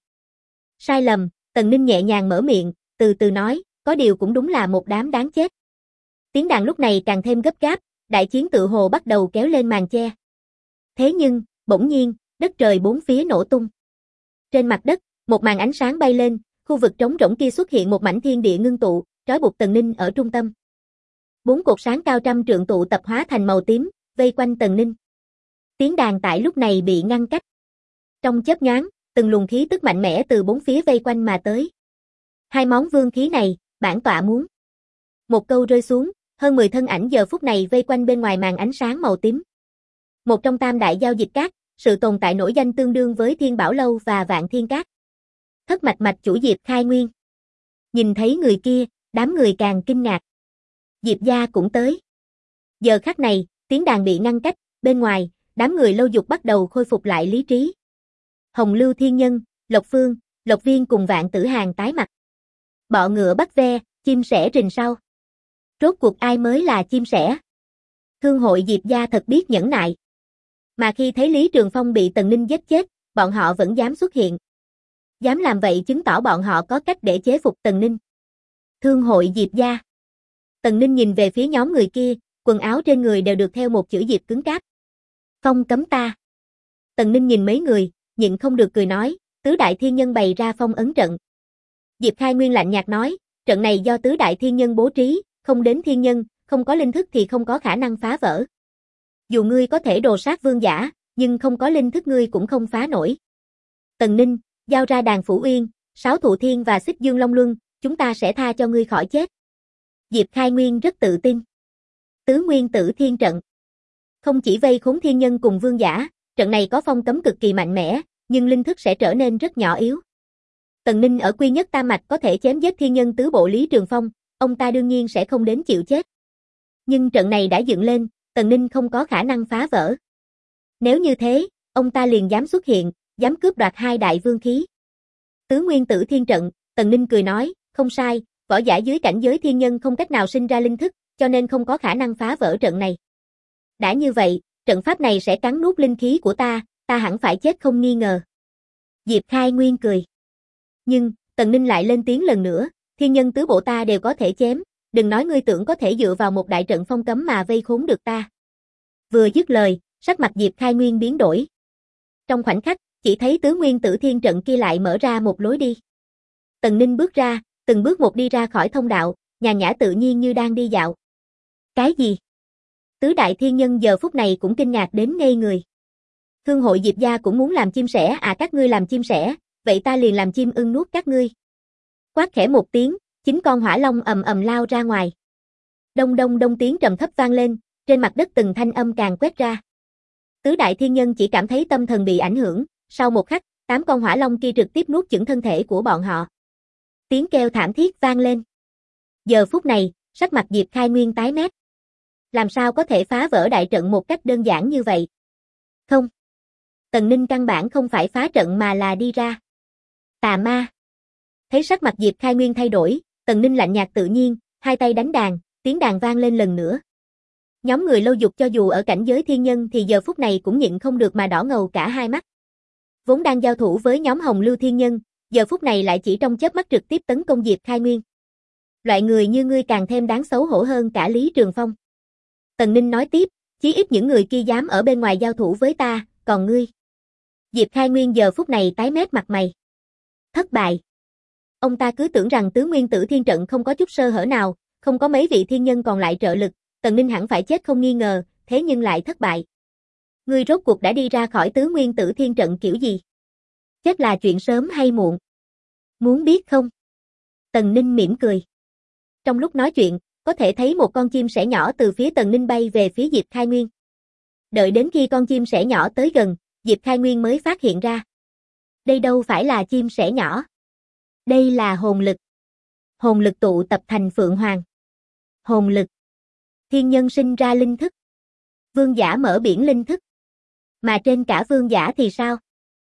Sai lầm, Tần Ninh nhẹ nhàng mở miệng, từ từ nói, có điều cũng đúng là một đám đáng chết. Tiếng đàn lúc này càng thêm gấp gáp, đại chiến tự hồ bắt đầu kéo lên màn che. Thế nhưng, bỗng nhiên, đất trời bốn phía nổ tung. Trên mặt đất, một màn ánh sáng bay lên, khu vực trống rỗng kia xuất hiện một mảnh thiên địa ngưng tụ, trói buộc Tần Ninh ở trung tâm. 4 cột sáng cao trăm trượng tụ tập hóa thành màu tím, vây quanh Tần Ninh. Tiếng đàn tại lúc này bị ngăn cách. Trong chớp nhoáng, từng luồng khí tức mạnh mẽ từ bốn phía vây quanh mà tới. Hai món vương khí này, bản tọa muốn. Một câu rơi xuống, hơn 10 thân ảnh giờ phút này vây quanh bên ngoài màn ánh sáng màu tím. Một trong tam đại giao dịch cát, sự tồn tại nổi danh tương đương với Thiên Bảo Lâu và Vạn Thiên Cát. Thất mạch mạch chủ Diệp Khai Nguyên. Nhìn thấy người kia, đám người càng kinh ngạc. Diệp gia cũng tới. Giờ khắc này, tiếng đàn bị ngăn cách, bên ngoài, đám người Lâu Dục bắt đầu khôi phục lại lý trí. Hồng Lưu Thiên Nhân, Lộc Phương, Lộc Viên cùng Vạn Tử Hàn tái mặt. Bọ ngựa bắt ve, chim sẻ rình sau. Rốt cuộc ai mới là chim sẻ? Thương hội Diệp gia thật biết nhẫn nại. Mà khi thấy Lý Trường Phong bị Tần Ninh giết chết, bọn họ vẫn dám xuất hiện. Dám làm vậy chứng tỏ bọn họ có cách để chế phục Tần Ninh. Thương hội Diệp gia. Tần Ninh nhìn về phía nhóm người kia, quần áo trên người đều được theo một chữ Diệp cứng cáp. Phong cấm ta. Tần Ninh nhìn mấy người, nhịn không được cười nói, tứ đại thiên nhân bày ra phong ấn trận. Diệp Khai Nguyên lạnh nhạt nói, trận này do tứ đại thiên nhân bố trí, không đến thiên nhân, không có linh thức thì không có khả năng phá vỡ. Dù ngươi có thể đồ sát vương giả, nhưng không có linh thức ngươi cũng không phá nổi. Tần Ninh, giao ra đàn Phủ Uyên, Sáu Thụ Thiên và Xích Dương Long Luân, chúng ta sẽ tha cho ngươi khỏi chết. Diệp Khai Nguyên rất tự tin. Tứ Nguyên Tử Thiên trận. Không chỉ vây khốn thiên nhân cùng vương giả, trận này có phong cấm cực kỳ mạnh mẽ, nhưng linh thức sẽ trở nên rất nhỏ yếu. Tần Ninh ở Quy Nhất Tam Mạch có thể chém giết thiên nhân tứ bộ Lý Trường Phong, ông ta đương nhiên sẽ không đến chịu chết. Nhưng trận này đã dựng lên, Tần Ninh không có khả năng phá vỡ. Nếu như thế, ông ta liền dám xuất hiện, dám cướp đoạt hai đại vương khí. Tứ nguyên tử thiên trận, Tần Ninh cười nói, không sai, võ giả dưới cảnh giới thiên nhân không cách nào sinh ra linh thức, cho nên không có khả năng phá vỡ trận này. Đã như vậy, trận pháp này sẽ cắn nuốt linh khí của ta hẳn phải chết không nghi ngờ. Diệp Khai Nguyên cười. Nhưng, Tần Ninh lại lên tiếng lần nữa, thiên nhân tứ bộ ta đều có thể chém, đừng nói ngươi tưởng có thể dựa vào một đại trận phong cấm mà vây khốn được ta. Vừa dứt lời, sắc mặt Diệp Khai Nguyên biến đổi. Trong khoảnh khắc, chỉ thấy tứ nguyên tử thiên trận kia lại mở ra một lối đi. Tần Ninh bước ra, từng bước một đi ra khỏi thông đạo, nhàn nhã tự nhiên như đang đi dạo. Cái gì? Tứ đại thiên nhân giờ phút này cũng kinh ngạc đến ngây người. Thương hội Diệp gia cũng muốn làm chim sẻ à, các ngươi làm chim sẻ, vậy ta liền làm chim ưng nuốt các ngươi. Quát khẽ một tiếng, 9 con hỏa long ầm ầm lao ra ngoài. Đông đông đông tiếng trầm thấp vang lên, trên mặt đất từng thanh âm càng quét ra. Tứ đại thiên nhân chỉ cảm thấy tâm thần bị ảnh hưởng, sau một khắc, 8 con hỏa long kia trực tiếp nuốt chửng thân thể của bọn họ. Tiếng kêu thảm thiết vang lên. Giờ phút này, sắc mặt Diệp Khai Nguyên tái mét. Làm sao có thể phá vỡ đại trận một cách đơn giản như vậy? Không. Tần Ninh căn bản không phải phá trận mà là đi ra. Tà ma. Thấy sắc mặt Diệp Khai Nguyên thay đổi, Tần Ninh lạnh nhạt tự nhiên, hai tay đánh đàn, tiếng đàn vang lên lần nữa. Nhóm người Lâu Dục cho dù ở cảnh giới thiên nhân thì giờ phút này cũng nhịn không được mà đỏ ngầu cả hai mắt. Vốn đang giao thủ với nhóm Hồng Lưu thiên nhân, giờ phút này lại chỉ trong chớp mắt trực tiếp tấn công Diệp Khai Nguyên. Loại người như ngươi càng thêm đáng xấu hổ hơn cả Lý Trường Phong. Tần Ninh nói tiếp, chí ít những người kia dám ở bên ngoài giao thủ với ta, còn ngươi. Diệp Khai Nguyên giờ phút này tái mét mặt mày. Thất bại. Ông ta cứ tưởng rằng tứ nguyên tử thiên trận không có chút sơ hở nào, không có mấy vị thiên nhân còn lại trợ lực, Tần Ninh hẳn phải chết không nghi ngờ, thế nhưng lại thất bại. Ngươi rốt cuộc đã đi ra khỏi tứ nguyên tử thiên trận kiểu gì? Chết là chuyện sớm hay muộn? Muốn biết không? Tần Ninh mỉm cười. Trong lúc nói chuyện, có thể thấy một con chim sẻ nhỏ từ phía Tần Ninh bay về phía Diệp Khai Nguyên. Đợi đến khi con chim sẻ nhỏ tới gần, Diệp Khai Nguyên mới phát hiện ra. Đây đâu phải là chim sẻ nhỏ. Đây là hồn lực. Hồn lực tụ tập thành Phượng Hoàng. Hồn lực. Thiên nhân sinh ra linh thức. Vương giả mở biển linh thức. Mà trên cả vương giả thì sao?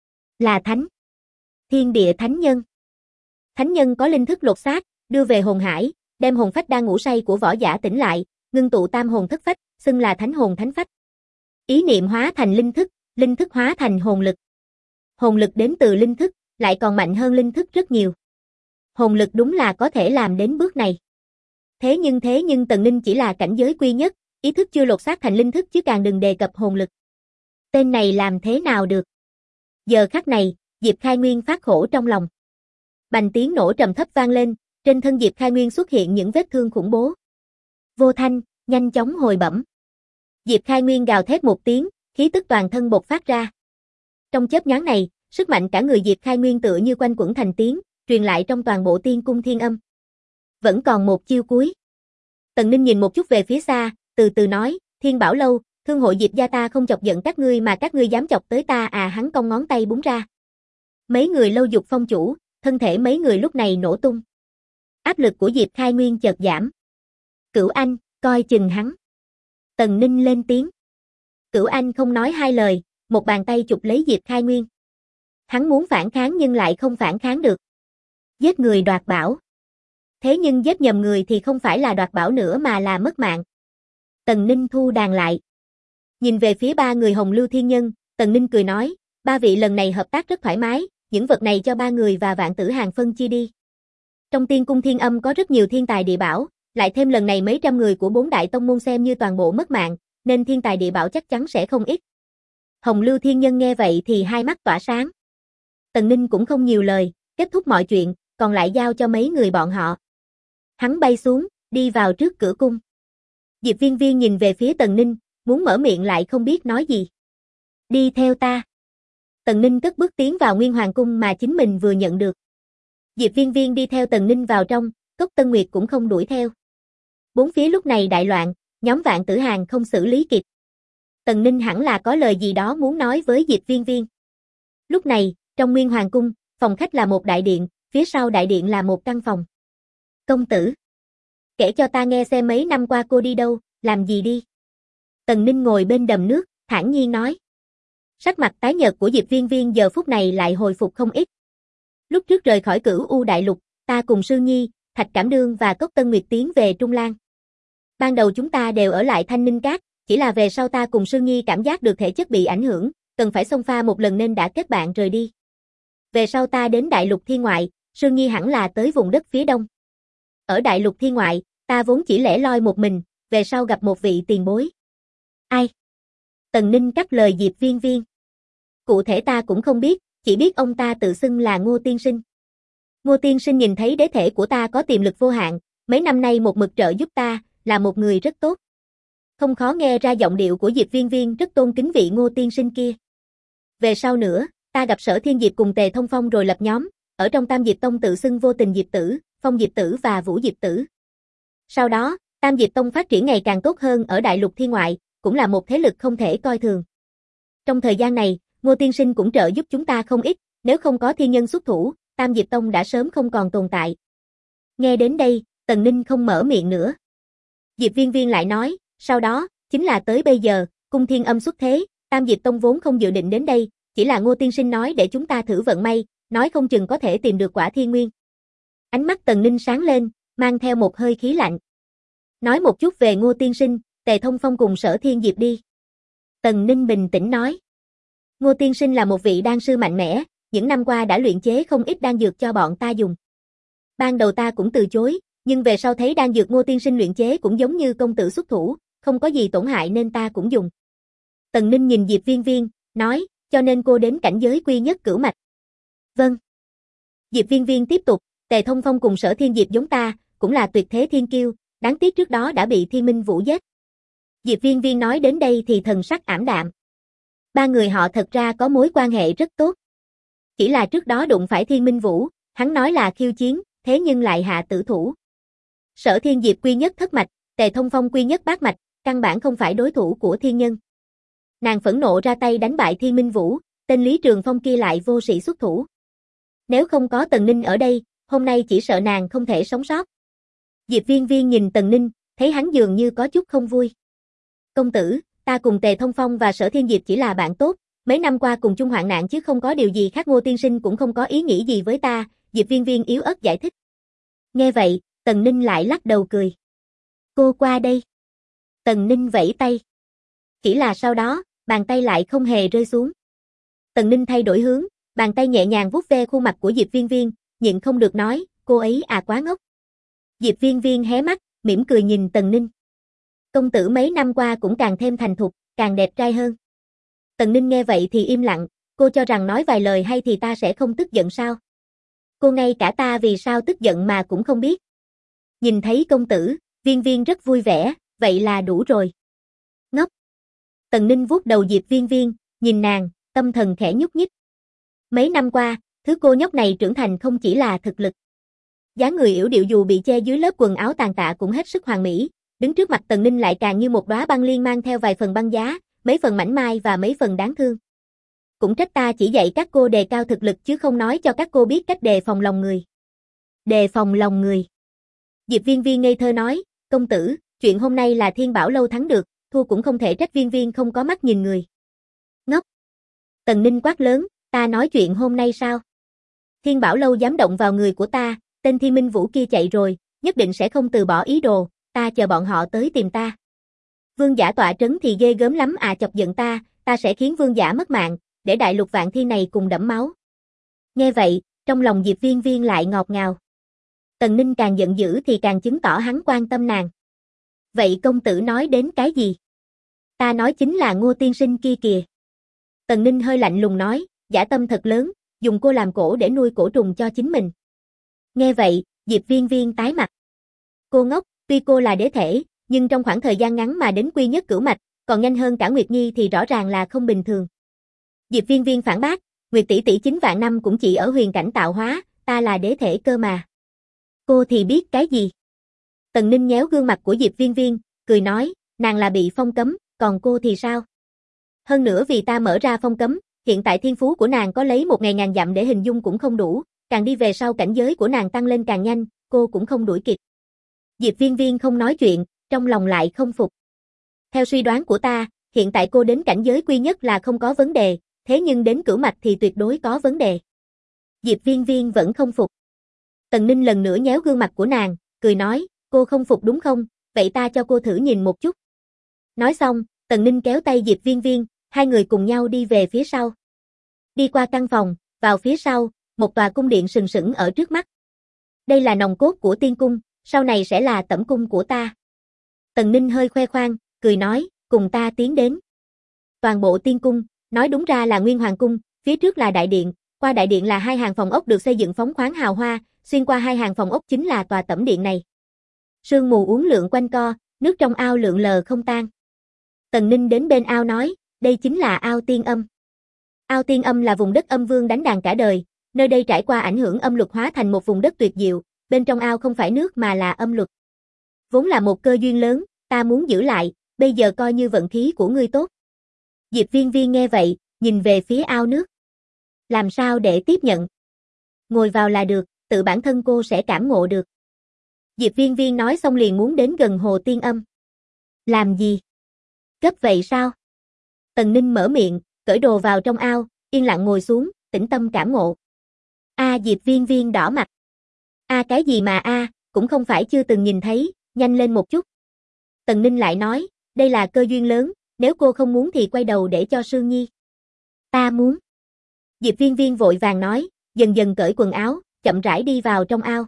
Là thánh. Thiên địa thánh nhân. Thánh nhân có linh thức lột xác, đưa về hồn hải, đem hồn phách đang ngủ say của võ giả tỉnh lại, ngưng tụ tam hồn thất phách, xưng là thánh hồn thánh phách. Ý niệm hóa thành linh thức hóa thành hồn lực. Hồn lực đến từ linh thức, lại còn mạnh hơn linh thức rất nhiều. Hồn lực đúng là có thể làm đến bước này. Thế nhưng Tần Ninh chỉ là cảnh giới quy nhất, ý thức chưa lột xác thành linh thức chứ càng đừng đề cập hồn lực. Tên này làm thế nào được? Giờ khắc này, Diệp Khai Nguyên phát khổ trong lòng. Bành tiếng nổ trầm thấp vang lên, trên thân Diệp Khai Nguyên xuất hiện những vết thương khủng bố. Vô thanh, nhanh chóng hồi bẩm. Diệp Khai Nguyên gào thét một tiếng, khí tức toàn thân bộc phát ra. Trong chớp nhoáng này, sức mạnh cả người Diệp Khai Nguyên tựa như quanh quẩn thành tiếng, truyền lại trong toàn bộ tiên cung thiên âm. Vẫn còn một chiêu cuối. Tần Ninh nhìn một chút về phía xa, từ từ nói, Thiên Bảo Lâu, thương hội Diệp gia ta không chọc giận các ngươi mà các ngươi dám chọc tới ta à, hắn cong ngón tay búng ra. Mấy người Lâu Dục phong chủ, thân thể mấy người lúc này nổ tung. Áp lực của Diệp Khai Nguyên chợt giảm. Cửu Anh, coi chừng hắn. Tần Ninh lên tiếng. Cửu Anh không nói hai lời, một bàn tay chụp lấy Diệp Khai Nguyên. Hắn muốn phản kháng nhưng lại không phản kháng được. Giết người đoạt bảo. Thế nhưng giết nhầm người thì không phải là đoạt bảo nữa mà là mất mạng. Tần Ninh thu đàn lại. Nhìn về phía ba người Hồng Lưu thiên nhân, Tần Ninh cười nói, ba vị lần này hợp tác rất thoải mái, những vật này cho ba người và Vạn Tử Hàng phân chia đi. Trong tiên cung thiên âm có rất nhiều thiên tài địa bảo, lại thêm lần này mấy trăm người của 4 đại tông môn xem như toàn bộ mất mạng, nên thiên tài địa bảo chắc chắn sẽ không ít. Hồng Lưu thiên nhân nghe vậy thì hai mắt tỏa sáng. Tần Ninh cũng không nhiều lời, kết thúc mọi chuyện, còn lại giao cho mấy người bọn họ. Hắn bay xuống, đi vào trước cửa cung. Diệp Viên Viên nhìn về phía Tần Ninh, muốn mở miệng lại không biết nói gì. Đi theo ta. Tần Ninh cất bước tiến vào Nguyên Hoàng cung mà chính mình vừa nhận được. Diệp Viên Viên đi theo Tần Ninh vào trong, Cốc Tân Nguyệt cũng không đuổi theo. Bốn phía lúc này đại loạn, nhóm Vạn Tử Hàng không xử lý kịp. Tần Ninh hẳn là có lời gì đó muốn nói với Diệp Viên Viên. Lúc này, trong Nguyên Hoàng cung, phòng khách là một đại điện, phía sau đại điện là một căn phòng. Công tử, kể cho ta nghe xem mấy năm qua cô đi đâu, làm gì đi. Tần Ninh ngồi bên đầm nước, thản nhiên nói. Sắc mặt tái nhợt của Diệp Viên Viên giờ phút này lại hồi phục không ít. Lúc trước rời khỏi Cửu U Đại Lục, ta cùng Sư Nhi, Thạch Cảm Đương và Cốc Tân Nguyệt tiến về Trung Lan. Ban đầu chúng ta đều ở lại Thanh Ninh Các, chỉ là về sau ta cùng Sư Nhi cảm giác được thể chất bị ảnh hưởng, cần phải xông pha một lần nên đã kết bạn rời đi. Về sau ta đến Đại Lục Thiên Ngoại, Sư Nhi hẳn là tới vùng đất phía đông. Ở Đại Lục Thiên Ngoại, ta vốn chỉ lẻ loi một mình, về sau gặp một vị tiền bối. Ai? Tần Ninh cắt lời Diệp Viên Viên. Cụ thể ta cũng không biết, chỉ biết ông ta tự xưng là Ngô Tiên Sinh. Ngô Tiên Sinh nhìn thấy đế thể của ta có tiềm lực vô hạn, mấy năm nay một mực trợ giúp ta, là một người rất tốt. Không khó nghe ra giọng điệu của Diệp Viên Viên rất tôn kính vị Ngô Tiên Sinh kia. Về sau nữa, ta gặp Sở Thiên Diệp cùng Tề Thông Phong rồi lập nhóm, ở trong Tam Diệp Tông tự xưng Vô Tình Diệp Tử, Phong Diệp Tử và Vũ Diệp Tử. Sau đó, Tam Diệp Tông phát triển ngày càng tốt hơn ở Đại Lục Thiên Ngoại, cũng là một thế lực không thể coi thường. Trong thời gian này, Ngô Tiên Sinh cũng trợ giúp chúng ta không ít, nếu không có thiên nhân xuất thủ, Tam Diệp Tông đã sớm không còn tồn tại. Nghe đến đây, Tần Ninh không mở miệng nữa. Diệp Viên Viên lại nói, sau đó, chính là tới bây giờ, Cung Thiên Âm xuất thế, Tam Diệp Tông vốn không dự định đến đây, chỉ là Ngô Tiên Sinh nói để chúng ta thử vận may, nói không chừng có thể tìm được quả thiên nguyên. Ánh mắt Tần Ninh sáng lên, mang theo một hơi khí lạnh. Nói một chút về Ngô Tiên Sinh, Tề Thông Phong cùng Sở Thiên Diệp đi. Tần Ninh bình tĩnh nói. Ngô Tiên Sinh là một vị đan sư mạnh mẽ, những năm qua đã luyện chế không ít đan dược cho bọn ta dùng. Ban đầu ta cũng từ chối, nhưng về sau thấy đan dược Ngô Tiên Sinh luyện chế cũng giống như công tử xuất thủ, không có gì tổn hại nên ta cũng dùng. Tần Ninh nhìn Diệp Viên Viên, nói, cho nên cô đến cảnh giới quy nhất cửu mạch. Vâng. Diệp Viên Viên tiếp tục, Tề Thông Phong cùng Sở Thiên Diệp giống ta, cũng là tuyệt thế thiên kiêu, đáng tiếc trước đó đã bị Thiên Minh Vũ giết. Diệp Viên Viên nói đến đây thì thần sắc ảm đạm. Ba người họ thật ra có mối quan hệ rất tốt. Chỉ là trước đó đụng phải Thiên Minh Vũ, hắn nói là khiêu chiến, thế nhưng lại hạ tử thủ. Sở Thiên Diệp quy nhất thất mạch, Tề Thông Phong quy nhất bát mạch, căn bản không phải đối thủ của thiên nhân. Nàng phẫn nộ ra tay đánh bại Thiên Minh Vũ, tên Lý Trường Phong kia lại vô sĩ xuất thủ. Nếu không có Tần Ninh ở đây, hôm nay chỉ sợ nàng không thể sống sót. Diệp Viên Viên nhìn Tần Ninh, thấy hắn dường như có chút không vui. Công tử, ta cùng Tề Thông Phong và Sở Thiên Diệp chỉ là bạn tốt, mấy năm qua cùng chung hoạn nạn chứ không có điều gì khác. Ngô Tiên Sinh cũng không có ý nghĩ gì với ta, Diệp Viên Viên yếu ớt giải thích. Nghe vậy, Tần Ninh lại lắc đầu cười. Cô qua đây. Tần Ninh vẫy tay. Chỉ là sau đó, bàn tay lại không hề rơi xuống. Tần Ninh thay đổi hướng, bàn tay nhẹ nhàng vuốt ve khuôn mặt của Diệp Viên Viên, nhịn không được nói, cô ấy à quá ngốc. Diệp Viên Viên hé mắt, mỉm cười nhìn Tần Ninh. Công tử mấy năm qua cũng càng thêm thành thục, càng đẹp trai hơn. Tần Ninh nghe vậy thì im lặng, cô cho rằng nói vài lời hay thì ta sẽ không tức giận sao? Cô ngay cả ta vì sao tức giận mà cũng không biết. Nhìn thấy công tử, Viên Viên rất vui vẻ, vậy là đủ rồi. Ngốc. Tần Ninh vuốt đầu Diệp Viên Viên, nhìn nàng, tâm thần khẽ nhúc nhích. Mấy năm qua, thứ cô nhóc này trưởng thành không chỉ là thực lực. Dáng người yểu điệu dù bị che dưới lớp quần áo tàn tạ cũng hết sức hoàn mỹ, đứng trước mặt Tần Ninh lại càng như một đóa băng liên mang theo vài phần băng giá, mấy phần mảnh mai và mấy phần đáng thương. Cũng trách ta chỉ dạy các cô đề cao thực lực chứ không nói cho các cô biết cách đề phòng lòng người. Đề phòng lòng người. Diệp Viên Viên ngây thơ nói, công tử, chuyện hôm nay là Thiên Bảo Lâu thắng được, thua cũng không thể trách Viên Viên không có mắt nhìn người. Ngốc. Tần Ninh quát lớn, ta nói chuyện hôm nay sao? Thiên Bảo Lâu dám động vào người của ta, tên Thiên Minh Vũ kia chạy rồi, nhất định sẽ không từ bỏ ý đồ, ta chờ bọn họ tới tìm ta. Vương giả tọa trấn thì ghê gớm lắm à, chọc giận ta sẽ khiến vương giả mất mạng, để đại lục vạn thiên này cùng đẫm máu. Nghe vậy, trong lòng Diệp Viên Viên lại ngọt ngào. Tần Ninh càng giận dữ thì càng chứng tỏ hắn quan tâm nàng. Vậy công tử nói đến cái gì? Ta nói chính là Ngô Tiên Sinh kia kìa. Tần Ninh hơi lạnh lùng nói, dã tâm thật lớn, dùng cô làm cổ để nuôi cổ trùng cho chính mình. Nghe vậy, Diệp Viên Viên tái mặt. Cô ngốc, tuy cô là đế thể, nhưng trong khoảng thời gian ngắn mà đến quy nhất cửu mạch, còn nhanh hơn cả Nguyệt Nhi thì rõ ràng là không bình thường. Diệp Viên Viên phản bác, Nguyệt tỷ tỷ 9 vạn năm cũng chỉ ở huyền cảnh tạo hóa, ta là đế thể cơ mà. Cô thì biết cái gì? Tần Ninh nhéo gương mặt của Diệp Viên Viên, cười nói, nàng là bị phong cấm, còn cô thì sao? Hơn nữa vì ta mở ra phong cấm, hiện tại thiên phú của nàng có lấy 1000 dặm để hình dung cũng không đủ, càng đi về sau cảnh giới của nàng tăng lên càng nhanh, cô cũng không đuổi kịp. Diệp Viên Viên không nói chuyện, trong lòng lại không phục. Theo suy đoán của ta, hiện tại cô đến cảnh giới quy nhất là không có vấn đề, thế nhưng đến cửu mạch thì tuyệt đối có vấn đề. Diệp Viên Viên vẫn không phục. Tần Ninh lần nữa nhéo gương mặt của nàng, cười nói, cô không phục đúng không, vậy ta cho cô thử nhìn một chút. Nói xong, Tần Ninh kéo tay Diệp Viên Viên, hai người cùng nhau đi về phía sau. Đi qua căn phòng, vào phía sau, một tòa cung điện sừng sững ở trước mắt. Đây là nòng cốt của tiên cung, sau này sẽ là tẩm cung của ta. Tần Ninh hơi khoe khoang, cười nói, cùng ta tiến đến. Toàn bộ tiên cung, nói đúng ra là Nguyên Hoàng cung, phía trước là đại điện, qua đại điện là hai hàng phòng ốc được xây dựng phóng khoáng hào hoa, xuyên qua hai hàng phòng ốc chính là tòa tẩm điện này. Sương mù uốn lượn quanh co, nước trong ao lượn lờ không tan. Tần Ninh đến bên ao nói, đây chính là ao Tiên Âm. Ao Tiên Âm là vùng đất âm vương đánh đàn cả đời, nơi đây trải qua ảnh hưởng âm luật hóa thành một vùng đất tuyệt diệu, bên trong ao không phải nước mà là âm luật. Vốn là một cơ duyên lớn, ta muốn giữ lại, bây giờ coi như vận khí của ngươi tốt. Diệp Viên Viên nghe vậy, nhìn về phía ao nước. Làm sao để tiếp nhận? Ngồi vào là được, tự bản thân cô sẽ cảm ngộ được. Diệp Viên Viên nói xong liền muốn đến gần hồ Tiên Âm. Làm gì? Gấp vậy sao? Tần Ninh mở miệng, cởi đồ vào trong ao, yên lặng ngồi xuống, tĩnh tâm cảm ngộ. Diệp Viên Viên đỏ mặt. Cái gì mà cũng không phải chưa từng nhìn thấy, nhanh lên một chút. Tần Ninh lại nói, đây là cơ duyên lớn, nếu cô không muốn thì quay đầu để cho Sương Nhi. Ta muốn. Diệp Viên Viên vội vàng nói, dần dần cởi quần áo, chậm rãi đi vào trong ao.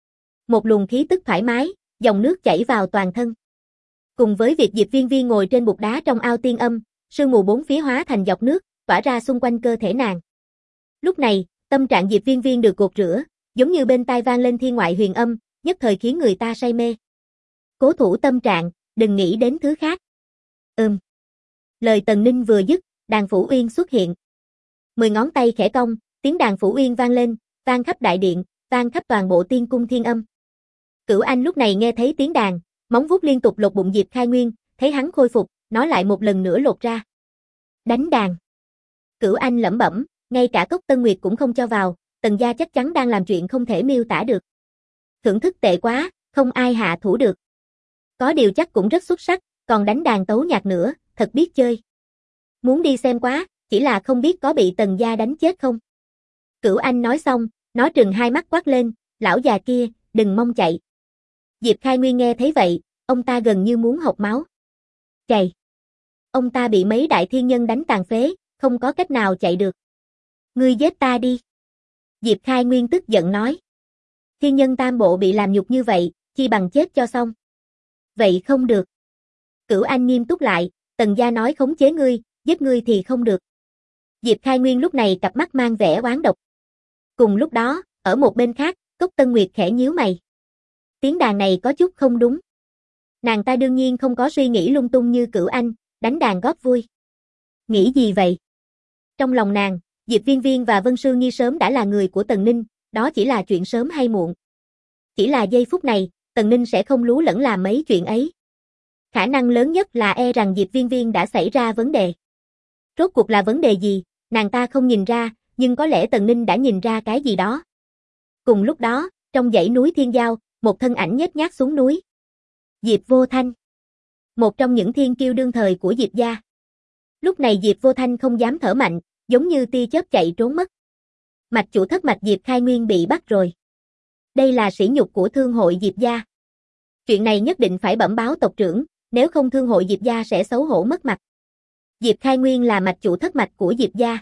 Một luồng khí tức thoải mái, dòng nước chảy vào toàn thân. Cùng với việc Diệp Viên Viên ngồi trên bục đá trong ao Tiên Âm, sương mù bốn phía hóa thành dọc nước, tỏa ra xung quanh cơ thể nàng. Lúc này, tâm trạng Diệp Viên Viên được gột rửa, giống như bên tai vang lên thiên ngoại huyền âm, nhất thời khiến người ta say mê. Cố thủ tâm trạng, đừng nghĩ đến thứ khác. Lời Tần Ninh vừa dứt, đàn Phủ Uyên xuất hiện. 10 ngón tay khẽ cong, tiếng đàn Phủ Uyên vang lên, vang khắp đại điện, vang khắp toàn bộ tiên cung Thiên Âm. Cửu Anh lúc này nghe thấy tiếng đàn, móng vuốt liên tục lột bụng Diệp Khai Nguyên, thấy hắn khôi phục, nó lại một lần nữa lột ra. Đánh đàn. Cửu Anh lẩm bẩm, ngay cả Cốc Tân Nguyệt cũng không cho vào, Tần gia chắc chắn đang làm chuyện không thể miêu tả được. Thưởng thức tệ quá, không ai hạ thủ được. Có điều chắc cũng rất xuất sắc, còn đánh đàn tấu nhạc nữa, thật biết chơi. Muốn đi xem quá, chỉ là không biết có bị Tần gia đánh chết không. Cửu Anh nói xong, nó trừng hai mắt quát lên, lão già kia, đừng mong chạy. Diệp Khai Nguyên nghe thấy vậy, ông ta gần như muốn hộc máu. Chạy. Ông ta bị mấy đại thiên nhân đánh tàn phế, không có cách nào chạy được. Ngươi giết ta đi. Diệp Khai Nguyên tức giận nói. Thiên nhân tam bộ bị làm nhục như vậy, chi bằng chết cho xong. Vậy không được. Cửu Anh nghiêm túc lại, Tần gia nói khống chế ngươi, giết ngươi thì không được. Diệp Khai Nguyên lúc này cặp mắt mang vẻ oán độc. Cùng lúc đó, ở một bên khác, Cốc Tân Nguyệt khẽ nhíu mày. Tiếng đàn này có chút không đúng. Nàng ta đương nhiên không có suy nghĩ lung tung như Cửu Anh, đánh đàn góp vui. Nghĩ gì vậy? Trong lòng nàng, Diệp Viên Viên và Vân Sương Nhi sớm đã là người của Tần Ninh, đó chỉ là chuyện sớm hay muộn. Chỉ là giây phút này, Tần Ninh sẽ không lú lẫn làm mấy chuyện ấy. Khả năng lớn nhất là rằng Diệp Viên Viên đã xảy ra vấn đề. Rốt cuộc là vấn đề gì, nàng ta không nhìn ra, nhưng có lẽ Tần Ninh đã nhìn ra cái gì đó. Cùng lúc đó, trong dãy núi Thiên Giao, một thân ảnh nhếch nhác xuống núi. Diệp Vô Thanh. Một trong những thiên kiêu đương thời của Diệp gia. Lúc này Diệp Vô Thanh không dám thở mạnh, giống như tia chớp chạy trốn mất. Mạch chủ thất mạch Diệp Khai Nguyên bị bắt rồi. Đây là sỉ nhục của thương hội Diệp gia. Chuyện này nhất định phải bẩm báo tộc trưởng, nếu không thương hội Diệp gia sẽ xấu hổ mất mặt. Diệp Khai Nguyên là mạch chủ thất mạch của Diệp gia.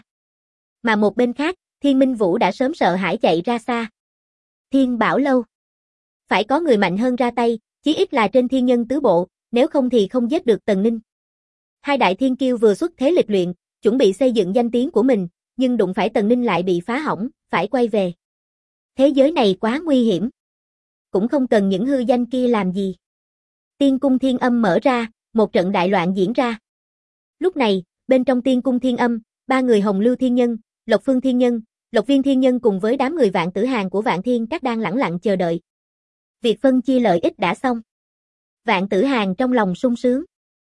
Mà một bên khác, Thiên Minh Vũ đã sớm sợ hãi chạy ra xa. Thiên Bảo Lâu. Phải có người mạnh hơn ra tay, chí ít là trên thiên nhân tứ bộ, nếu không thì không giết được Tần Ninh. Hai đại thiên kiêu vừa xuất thế lịch luyện, chuẩn bị xây dựng danh tiếng của mình, nhưng đụng phải Tần Ninh lại bị phá hỏng, phải quay về. Thế giới này quá nguy hiểm. Cũng không cần những hư danh kia làm gì. Tiên cung Thiên Âm mở ra, một trận đại loạn diễn ra. Lúc này, bên trong tiên cung Thiên Âm, ba người Hồng Lưu Thiên Nhân, Lộc Phương Thiên Nhân, Lộc Viên Thiên Nhân cùng với đám người Vạn Tử Hàng của Vạn Thiên Các đang lẳng lặng chờ đợi. Việc phân chia lợi ích đã xong. Vạn Tử Hàng trong lòng sung sướng.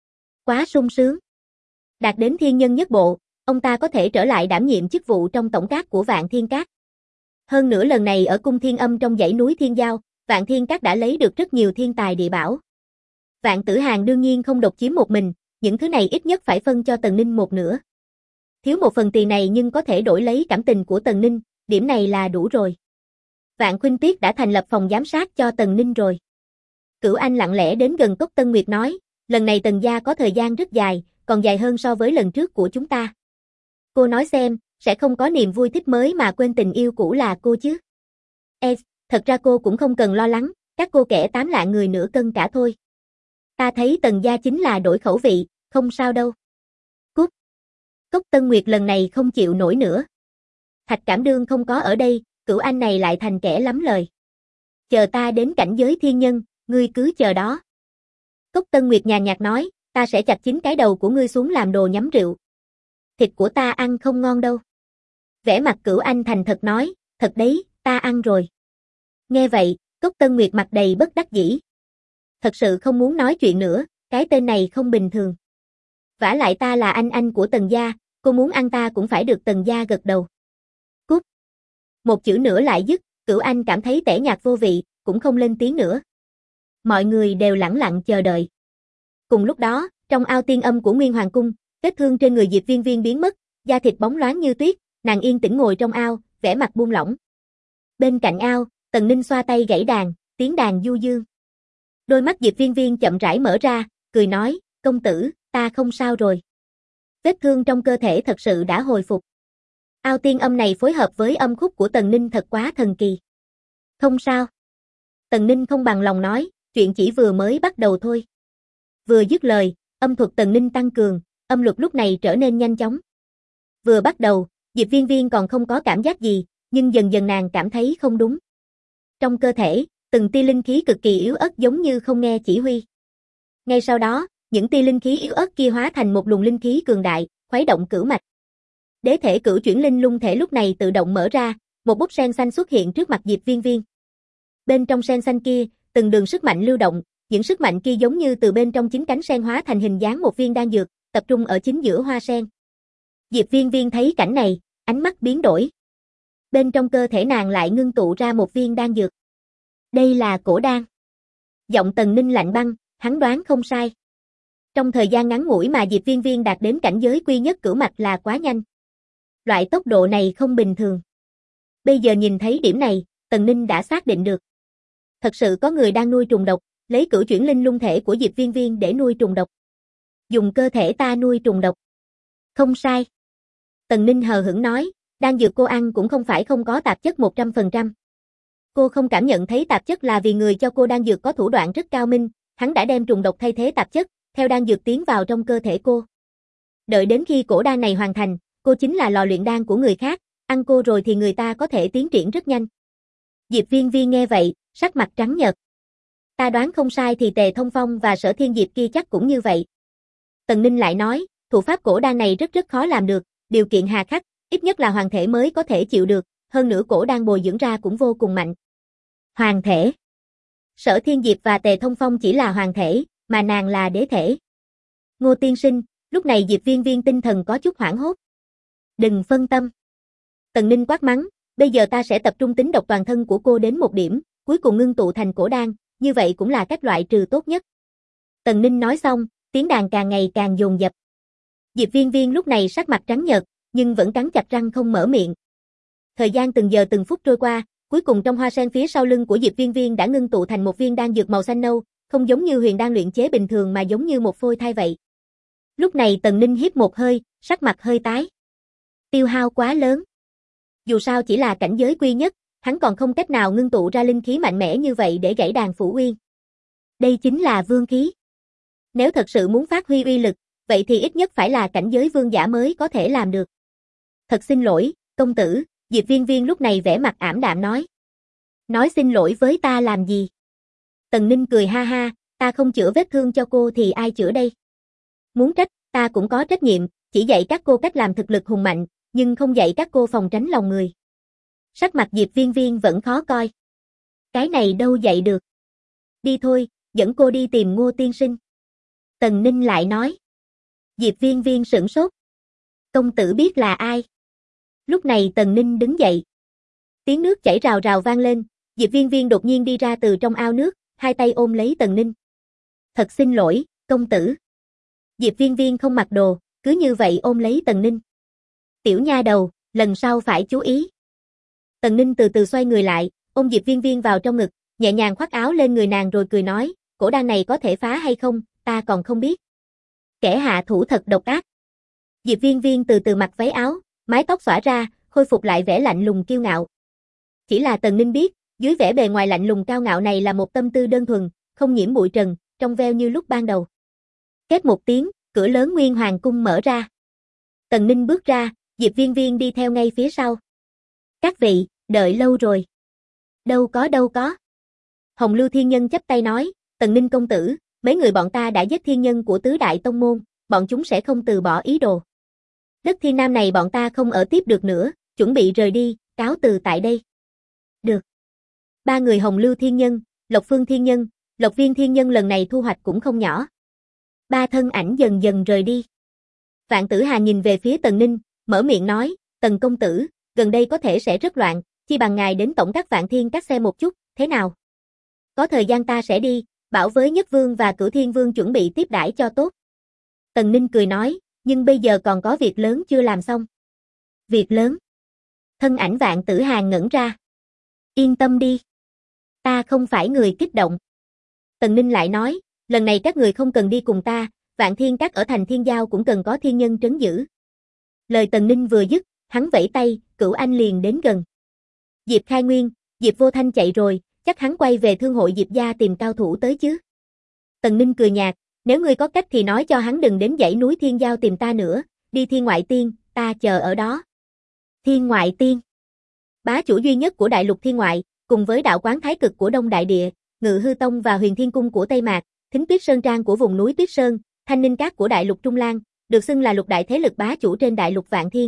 Quá sung sướng. Đạt đến thiên nhân nhất bộ, ông ta có thể trở lại đảm nhiệm chức vụ trong tổng các của Vạn Thiên Các. Hơn nữa lần này ở cung Thiên Âm trong dãy núi Thiên Giao, Vạn Thiên Các đã lấy được rất nhiều thiên tài địa bảo. Vạn Tử Hàn đương nhiên không độc chiếm một mình, những thứ này ít nhất phải phân cho Tần Ninh một nửa. Thiếu một phần tiền này nhưng có thể đổi lấy cảm tình của Tần Ninh, điểm này là đủ rồi. Vạn Khuynh Tuyết đã thành lập phòng giám sát cho Tần Ninh rồi. Cửu Anh lặng lẽ đến gần Cốc Tân Nguyệt nói, lần này Tần gia có thời gian rất dài, còn dài hơn so với lần trước của chúng ta. Cô nói xem, sẽ không có niềm vui thích mới mà quên tình yêu cũ là cô chứ? Thật ra cô cũng không cần lo lắng, các cô kẻ 8 lạng người nửa cân cả thôi. Ta thấy Tần gia chính là đổi khẩu vị, không sao đâu. Cút. Cốc Tân Nguyệt lần này không chịu nổi nữa. Thạch Cảm Đương không có ở đây, Cửu Anh này lại thành kẻ lắm lời. Chờ ta đến cảnh giới thiên nhân, ngươi cứ chờ đó. Cốc Tân Nguyệt nhàn nhạt nói, ta sẽ chặt chính cái đầu của ngươi xuống làm đồ nhắm rượu. Thịt của ta ăn không ngon đâu. Vẻ mặt Cửu Anh thành thật nói, thật đấy, ta ăn rồi. Nghe vậy, Cốc Tân Nguyệt mặt đầy bất đắc dĩ. Thật sự không muốn nói chuyện nữa, cái tên này không bình thường. Vả lại ta là anh của Tần gia, cô muốn ăn ta cũng phải được Tần gia gật đầu. Cút. Một chữ nữa lại dứt, Cửu Anh cảm thấy tẻ nhạt vô vị, cũng không lên tiếng nữa. Mọi người đều lẳng lặng chờ đợi. Cùng lúc đó, trong ao tiên âm của Nguyên Hoàng Cung, vết thương trên người Diệp Viên Viên biến mất, da thịt bóng loáng như tuyết, nàng yên tĩnh ngồi trong ao, vẻ mặt buông lỏng. Bên cạnh ao, Tần Ninh xoa tay gảy đàn, tiếng đàn du dương. Đôi mắt Diệp Viên Viên chậm rãi mở ra, cười nói, công tử, ta không sao rồi. Vết thương trong cơ thể thật sự đã hồi phục. Ao tiên âm này phối hợp với âm khúc của Tần Ninh thật quá thần kỳ. Không sao. Tần Ninh không bằng lòng nói, chuyện chỉ vừa mới bắt đầu thôi. Vừa dứt lời, âm thuật Tần Ninh tăng cường, âm luật lúc này trở nên nhanh chóng. Vừa bắt đầu, Diệp Viên Viên còn không có cảm giác gì, nhưng dần dần nàng cảm thấy không đúng. Trong cơ thể, từng tia linh khí cực kỳ yếu ớt giống như không nghe chỉ huy. Ngay sau đó, những tia linh khí yếu ớt kia hóa thành một luồng linh khí cường đại, khuấy động cửu mạch. Đế thể cửu chuyển linh lung thể lúc này tự động mở ra, một bút sen xanh xuất hiện trước mặt Diệp Viên Viên. Bên trong sen xanh kia, từng đường sức mạnh lưu động, những sức mạnh kia giống như từ bên trong chính cánh sen hóa thành hình dáng một viên đan dược, tập trung ở chính giữa hoa sen. Diệp Viên Viên thấy cảnh này, ánh mắt biến đổi. Bên trong cơ thể nàng lại ngưng tụ ra một viên đan dược. Đây là cổ đan. Giọng Tần Ninh lạnh băng, hắn đoán không sai. Trong thời gian ngắn ngủi mà Diệp Viên Viên đạt đến cảnh giới quy nhất cửu mạch là quá nhanh. Loại tốc độ này không bình thường. Bây giờ nhìn thấy điểm này, Tần Ninh đã xác định được. Thật sự có người đang nuôi trùng độc, lấy cửu chuyển linh lung thể của Diệp Viên Viên để nuôi trùng độc. Dùng cơ thể ta nuôi trùng độc. Không sai. Tần Ninh hờ hững nói, đan dược cô ăn cũng không phải không có tạp chất 100%. Cô không cảm nhận thấy tạp chất là vì người cho cô đan dược có thủ đoạn rất cao minh, hắn đã đem trùng độc thay thế tạp chất, theo đan dược tiến vào trong cơ thể cô. Đợi đến khi cổ đan này hoàn thành, cô chính là lò luyện đan của người khác, ăn cô rồi thì người ta có thể tiến triển rất nhanh. Diệp Viên Viên nghe vậy, sắc mặt trắng nhợt. Ta đoán không sai thì Tề Thông Phong và Sở Thiên Diệp kia chắc cũng như vậy. Tần Ninh lại nói, thủ pháp cổ đan này rất khó làm được, điều kiện hà khắc, ít nhất là hoàng thể mới có thể chịu được, hơn nữa cổ đan bồi dưỡng ra cũng vô cùng mạnh. Hoàng thể. Sở Thiên Diệp và Tề Thông Phong chỉ là hoàng thể, mà nàng là đế thể. Ngô tiên sinh, lúc này Diệp Viên Viên tinh thần có chút hoảng hốt. Đừng phân tâm. Tần Ninh quát mắng, bây giờ ta sẽ tập trung tính độc toàn thân của cô đến một điểm, cuối cùng ngưng tụ thành cổ đan, như vậy cũng là cách loại trừ tốt nhất. Tần Ninh nói xong, tiếng đàn càng ngày càng dồn dập. Diệp Viên Viên lúc này sắc mặt trắng nhợt, nhưng vẫn cắn chặt răng không mở miệng. Thời gian từng giờ từng phút trôi qua, cuối cùng trong hoa sen phía sau lưng của Diệp Viên Viên đã ngưng tụ thành một viên đan dược màu xanh nâu, không giống như huyền đan luyện chế bình thường mà giống như một phôi thai vậy. Lúc này Tần Ninh hít một hơi, sắc mặt hơi tái. Tiêu hao quá lớn. Dù sao chỉ là cảnh giới quy nhất, hắn còn không cách nào ngưng tụ ra linh khí mạnh mẽ như vậy để gãy đàn phủ uyên. Đây chính là vương khí. Nếu thật sự muốn phát huy uy lực, vậy thì ít nhất phải là cảnh giới vương giả mới có thể làm được. Thật xin lỗi, công tử, Diệp Viên Viên lúc này vẻ mặt ảm đạm nói. Nói xin lỗi với ta làm gì? Tần Ninh cười ha ha, ta không chữa vết thương cho cô thì ai chữa đây? Muốn trách, ta cũng có trách nhiệm, chỉ dạy các cô cách làm thực lực hùng mạnh, nhưng không dạy các cô phòng tránh lòng người. Sắc mặt Diệp Viên Viên vẫn khó coi. Cái này đâu dạy được. Đi thôi, dẫn cô đi tìm Ngô tiên sinh. Tần Ninh lại nói. Diệp Viên Viên sửng sốt. Công tử biết là ai? Lúc này Tần Ninh đứng dậy. Tiếng nước chảy rào rào vang lên, Diệp Viên Viên đột nhiên đi ra từ trong ao nước, hai tay ôm lấy Tần Ninh. Thật xin lỗi, công tử. Diệp Viên Viên không mặc đồ, cứ như vậy ôm lấy Tần Ninh. Tiểu nha đầu, lần sau phải chú ý. Tần Ninh từ từ xoay người lại, ôm Diệp Viên Viên vào trong ngực, nhẹ nhàng khoác áo lên người nàng rồi cười nói, cổ đan này có thể phá hay không, ta còn không biết. Kẻ hạ thủ thật độc ác. Diệp Viên Viên từ từ mặc váy áo, mái tóc xõa ra, khôi phục lại vẻ lạnh lùng kiêu ngạo. Chỉ là Tần Ninh biết, dưới vẻ bề ngoài lạnh lùng cao ngạo này là một tâm tư đơn thuần, không nhiễm bụi trần, trong veo như lúc ban đầu. Két một tiếng, cửa lớn Nguyên Hoàng cung mở ra. Tần Ninh bước ra, Diệp Viên Viên đi theo ngay phía sau. Các vị, đợi lâu rồi. Đâu có. Hồng Lưu Thiên Nhân chắp tay nói, Tần Ninh công tử, mấy người bọn ta đã giết thiên nhân của tứ đại tông môn, bọn chúng sẽ không từ bỏ ý đồ. Đất Thiên Nam này bọn ta không ở tiếp được nữa, chuẩn bị rời đi, cáo từ tại đây. Được. Ba người Hồng Lưu Thiên Nhân, Lộc Phương Thiên Nhân, Lộc Viên Thiên Nhân lần này thu hoạch cũng không nhỏ. Ba thân ảnh dần dần rời đi. Vạn Tử Hà nhìn về phía Tần Ninh, mở miệng nói, Tần công tử, gần đây có thể sẽ rất loạn, chi bằng ngài đến tổng các Vạn Thiên các xem một chút, thế nào? Có thời gian ta sẽ đi, bảo với Nhất Vương và Cửu Thiên Vương chuẩn bị tiếp đãi cho tốt. Tần Ninh cười nói, nhưng bây giờ còn có việc lớn chưa làm xong. Việc lớn? Thân ảnh Vạn Tử Hà ngẩn ra. Yên tâm đi. Ta không phải người kích động. Tần Ninh lại nói, lần này các người không cần đi cùng ta, Vạn Thiên các ở thành Thiên Giao cũng cần có thiên nhân trấn giữ. Lời Tần Ninh vừa dứt, hắn vẫy tay, Cửu Anh liền đến gần. Diệp Khai Nguyên, Diệp Vô Thanh chạy rồi, chắc hắn quay về thương hội Diệp gia tìm cao thủ tới chứ. Tần Ninh cười nhạt, nếu ngươi có cách thì nói cho hắn đừng đến dãy núi Thiên Giao tìm ta nữa, đi Thiên Ngoại Tiên, ta chờ ở đó. Thiên Ngoại Tiên, bá chủ duy nhất của đại lục Thiên Ngoại, cùng với đạo quán Thái Cực của Đông Đại Địa, Ngự Hư Tông và Huyền Thiên Cung của Tây Mạc, Thính Tuyết Sơn Trang của vùng núi Tuyết Sơn, Thanh Ninh Các của đại lục Trung Lan, được xưng là lục đại thế lực bá chủ trên đại lục Vạn Thiên.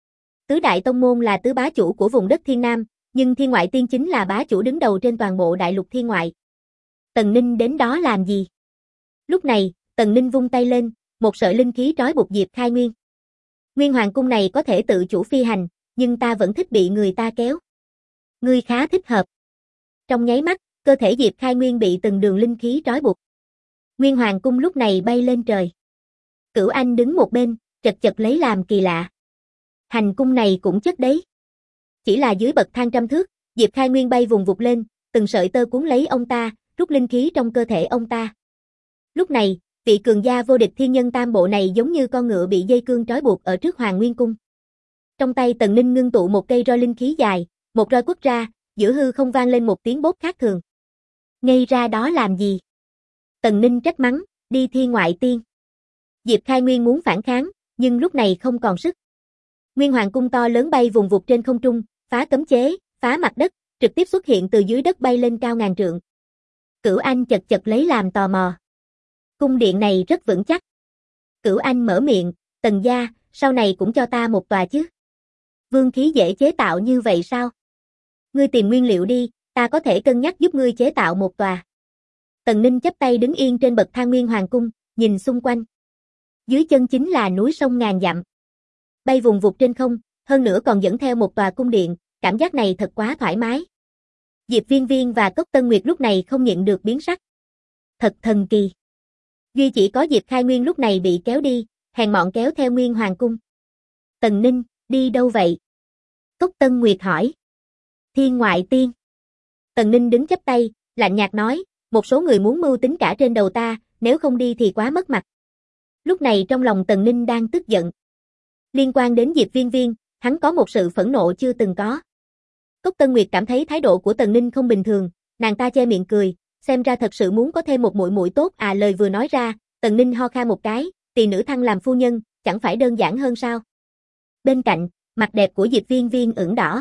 Tứ đại tông môn là tứ bá chủ của vùng đất Thiên Nam, nhưng Thiên Ngoại Tiên chính là bá chủ đứng đầu trên toàn bộ đại lục Thiên Ngoại. Tần Ninh đến đó làm gì? Lúc này, Tần Ninh vung tay lên, một sợi linh khí trói buộc Diệp Khai Nguyên. Nguyên Hoàng cung này có thể tự chủ phi hành, nhưng ta vẫn thích bị người ta kéo. Ngươi khá thích hợp. Trong nháy mắt, cơ thể Diệp Khai Nguyên bị từng đường linh khí trói buộc. Nguyên Hoàng cung lúc này bay lên trời. Cửu Anh đứng một bên, chật chật lấy làm kỳ lạ. Hành cung này cũng chất đấy. Chỉ là dưới bậc thang trăm thước, Diệp Khai Nguyên bay vùng vụt lên, từng sợi tơ cuốn lấy ông ta, rút linh khí trong cơ thể ông ta. Lúc này, vị cường gia vô địch thiên nhân tam bộ này giống như con ngựa bị dây cương trói buộc ở trước Hoàng Nguyên cung. Trong tay Tần Ninh ngưng tụ một cây roi linh khí dài, một roi quất ra, giữa hư không vang lên một tiếng bốp khác thường. Ngây ra đó làm gì? Tần Ninh trách mắng, đi Thiên Ngoại Tiên. Diệp Khai Nguyên muốn phản kháng, nhưng lúc này không còn sức. Nguyên Hoàng cung to lớn bay vùng vụt trên không trung, phá cấm chế, phá mặt đất, trực tiếp xuất hiện từ dưới đất bay lên cao ngàn trượng. Cửu Anh chật chật lấy làm tò mò. Cung điện này rất vững chắc. Cửu Anh mở miệng, Tần gia, sau này cũng cho ta một tòa chứ. Vương khí dễ chế tạo như vậy sao? Ngươi tìm nguyên liệu đi, ta có thể cân nhắc giúp ngươi chế tạo một tòa. Tần Ninh chắp tay đứng yên trên bậc thang Nguyên Hoàng cung, nhìn xung quanh. Dưới chân chính là núi sông ngàn dặm. Bay vùng vụt trên không, hơn nữa còn dẫn theo một tòa cung điện, cảm giác này thật quá thoải mái. Diệp Viên Viên và Cốc Tân Nguyệt lúc này không nhịn được biến sắc. Thật thần kỳ. Duy chỉ có Diệp Khai Nguyên lúc này bị kéo đi, hèn mọn kéo theo Nguyên Hoàng cung. Tần Ninh, đi đâu vậy? Cốc Tân Nguyệt hỏi. Thiên Ngoại Tiên. Tần Ninh đứng chắp tay, lạnh nhạt nói, một số người muốn mưu tính cả trên đầu ta, nếu không đi thì quá mất mặt. Lúc này trong lòng Tần Ninh đang tức giận. Liên quan đến Diệp Viên Viên, hắn có một sự phẫn nộ chưa từng có. Cốc Tân Nguyệt cảm thấy thái độ của Tần Ninh không bình thường, nàng ta che miệng cười, xem ra thật sự muốn có thêm một muội muội tốt à. Lời vừa nói ra, Tần Ninh ho khan một cái, tỳ nữ thăng làm phu nhân, chẳng phải đơn giản hơn sao? Bên cạnh, mặt đẹp của Diệp Viên Viên ửng đỏ.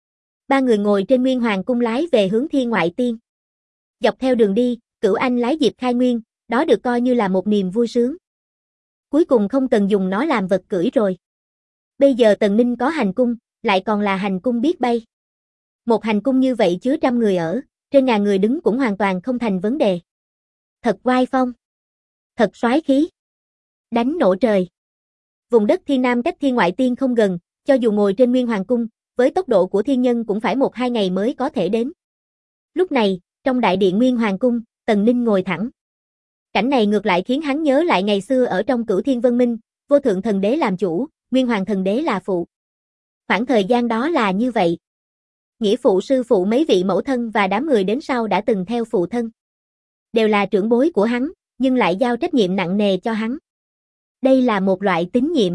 Ba người ngồi trên Nguyên Hoàng cung lái về hướng Thiên Ngoại Tiên. Dọc theo đường đi, Cửu Anh lái Diệp Khai Nguyên, đó được coi như là một niềm vui sướng. Cuối cùng không cần dùng nó làm vật cưỡi rồi. Bây giờ Tần Ninh có hành cung, lại còn là hành cung biết bay. Một hành cung như vậy chứa trăm người ở, trên ngàn người đứng cũng hoàn toàn không thành vấn đề. Thật oai phong. Thật soái khí. Đánh nổ trời. Vùng đất Thiên Nam cách Thiên Ngoại Tiên không gần, cho dù ngồi trên Nguyên Hoàng cung, với tốc độ của thiên nhân cũng phải 1-2 ngày mới có thể đến. Lúc này, trong đại điện Nguyên Hoàng cung, Tần Ninh ngồi thẳng. Cảnh này ngược lại khiến hắn nhớ lại ngày xưa ở trong Cửu Thiên Vân Minh, Vô Thượng Thần Đế làm chủ, Nguyên Hoàng Thần Đế là phụ. Khoảng thời gian đó là như vậy. Nghĩa phụ sư phụ mấy vị mẫu thân và đám người đến sau đã từng theo phụ thân. Đều là trưởng bối của hắn, nhưng lại giao trách nhiệm nặng nề cho hắn. Đây là một loại tín nhiệm.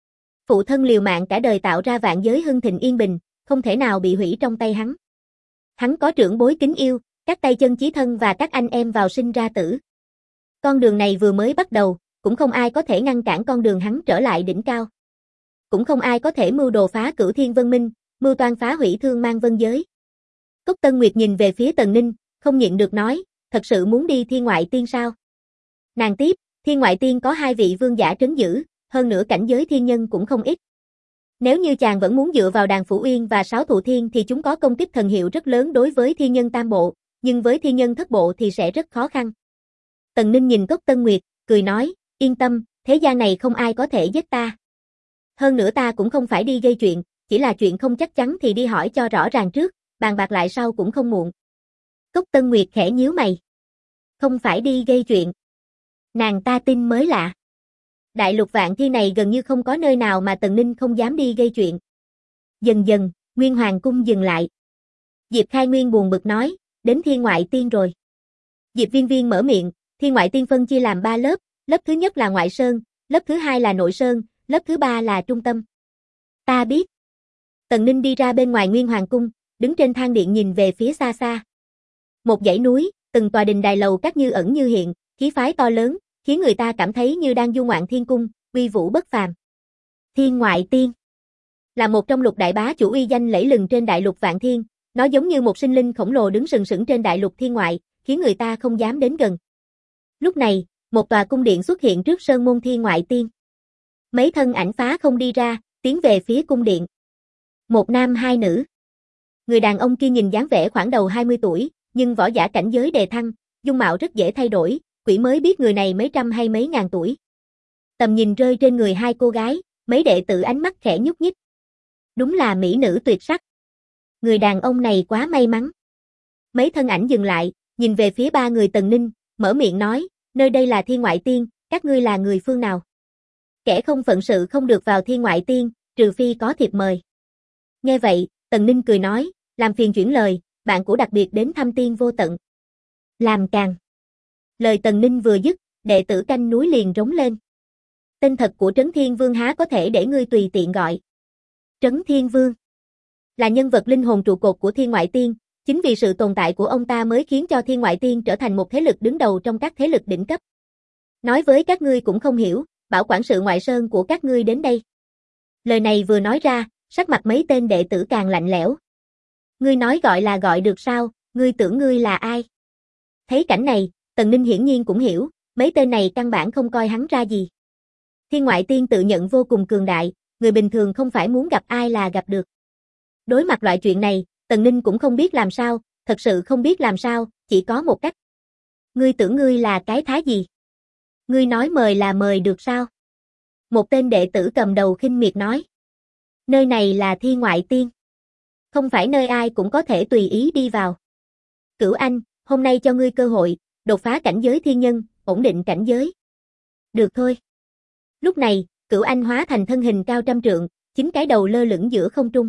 Phụ thân liều mạng cả đời tạo ra vạn giới hưng thịnh yên bình, không thể nào bị hủy trong tay hắn. Hắn có trưởng bối kính yêu, các tay chân chí thân và các anh em vào sinh ra tử. Con đường này vừa mới bắt đầu, cũng không ai có thể ngăn cản con đường hắn trở lại đỉnh cao. Cũng không ai có thể mưu đồ phá Cửu Thiên Vân Minh, mưu toan phá hủy Thương Mang Vân Giới. Cốc Tân Nguyệt nhìn về phía Tần Ninh, không nhịn được nói, thật sự muốn đi Thiên Ngoại Tiên sao? Nàng tiếp, Thiên Ngoại Tiên có 2 vị vương giả trấn giữ, hơn nữa cảnh giới thiên nhân cũng không ít. Nếu như chàng vẫn muốn dựa vào Đàn Phủ Uyên và Sáu Thụ Thiên thì chúng có công kích thần hiệu rất lớn đối với thiên nhân tam bộ, nhưng với thiên nhân thất bộ thì sẽ rất khó khăn. Tần Ninh nhìn Cốc Tân Nguyệt, cười nói, yên tâm, thế gian này không ai có thể giết ta. Hơn nữa ta cũng không phải đi gây chuyện, chỉ là chuyện không chắc chắn thì đi hỏi cho rõ ràng trước, bàn bạc lại sau cũng không muộn. Cốc Tân Nguyệt khẽ nhíu mày. Không phải đi gây chuyện. Nàng ta tin mới lạ. Đại lục vạn thiên này gần như không có nơi nào mà Tần Ninh không dám đi gây chuyện. Dần dần, Nguyên Hoàng cung dừng lại. Diệp Khai Nguyên buồn bực nói, đến Thiên Ngoại Tiên rồi. Diệp Viên Viên mở miệng, Thiên Ngoại Tiên phân chia làm 3 lớp, lớp thứ nhất là Ngoại Sơn, lớp thứ 2 là Nội Sơn, lớp thứ 3 là Trung Tâm. Ta biết. Tần Ninh đi ra bên ngoài Nguyên Hoàng cung, đứng trên thang điện nhìn về phía xa xa. Một dãy núi, từng tòa đình đài lầu các như ẩn như hiện, khí phái to lớn, khiến người ta cảm thấy như đang du ngoạn thiên cung, uy vũ bất phàm. Thiên Ngoại Tiên là một trong lục đại bá chủ uy danh lẫy lừng trên đại lục vạn thiên, nó giống như một sinh linh khổng lồ đứng sừng sững trên đại lục thiên ngoại, khiến người ta không dám đến gần. Lúc này, một tòa cung điện xuất hiện trước sơn môn Thiên Ngoại Tiên. Mấy thân ảnh phá không đi ra, tiến về phía cung điện. Một nam hai nữ. Người đàn ông kia nhìn dáng vẻ khoảng đầu 20 tuổi, nhưng võ giả cảnh giới đề thăng, dung mạo rất dễ thay đổi, quỷ mới biết người này mấy trăm hay mấy ngàn tuổi. Tầm nhìn rơi trên người hai cô gái, mấy đệ tử ánh mắt khẽ nhúc nhích. Đúng là mỹ nữ tuyệt sắc. Người đàn ông này quá may mắn. Mấy thân ảnh dừng lại, nhìn về phía 3 người Tần Ninh, mở miệng nói, nơi đây là Thiên Ngoại Tiên, các ngươi là người phương nào? Kẻ không phận sự không được vào Thiên Ngoại Tiên, trừ phi có thiệp mời. Nghe vậy, Tần Ninh cười nói, làm phiền chuyển lời, bạn của đặc biệt đến thăm Tiên Vô Tận. Làm càng. Lời Tần Ninh vừa dứt, đệ tử canh núi liền rống lên. Tên thật của Trấn Thiên Vương há có thể để ngươi tùy tiện gọi. Trấn Thiên Vương là nhân vật linh hồn trụ cột của Thiên Ngoại Tiên, chính vì sự tồn tại của ông ta mới khiến cho Thiên Ngoại Tiên trở thành một thế lực đứng đầu trong các thế lực đỉnh cấp. Nói với các ngươi cũng không hiểu, bảo quản sự Ngoại Sơn của các ngươi đến đây. Lời này vừa nói ra, sắc mặt mấy tên đệ tử càng lạnh lẽo. Ngươi nói gọi là gọi được sao, ngươi tưởng ngươi là ai? Thấy cảnh này, Tần Ninh hiển nhiên cũng hiểu, mấy tên này căn bản không coi hắn ra gì. Thiên Ngoại Tiên tự nhận vô cùng cường đại, người bình thường không phải muốn gặp ai là gặp được. Đối mặt loại chuyện này, Tần Ninh cũng không biết làm sao, thật sự không biết làm sao, chỉ có một cách. Ngươi tưởng ngươi là cái thá gì? Ngươi nói mời là mời được sao? Một tên đệ tử cầm đầu khinh miệt nói. Nơi này là Thiên Ngoại Tiên. Không phải nơi ai cũng có thể tùy ý đi vào. Cửu Anh, hôm nay cho ngươi cơ hội, đột phá cảnh giới thiên nhân, ổn định cảnh giới. Được thôi. Lúc này, Cửu Anh hóa thành thân hình cao 100 trượng, 9 cái đầu lơ lửng giữa không trung.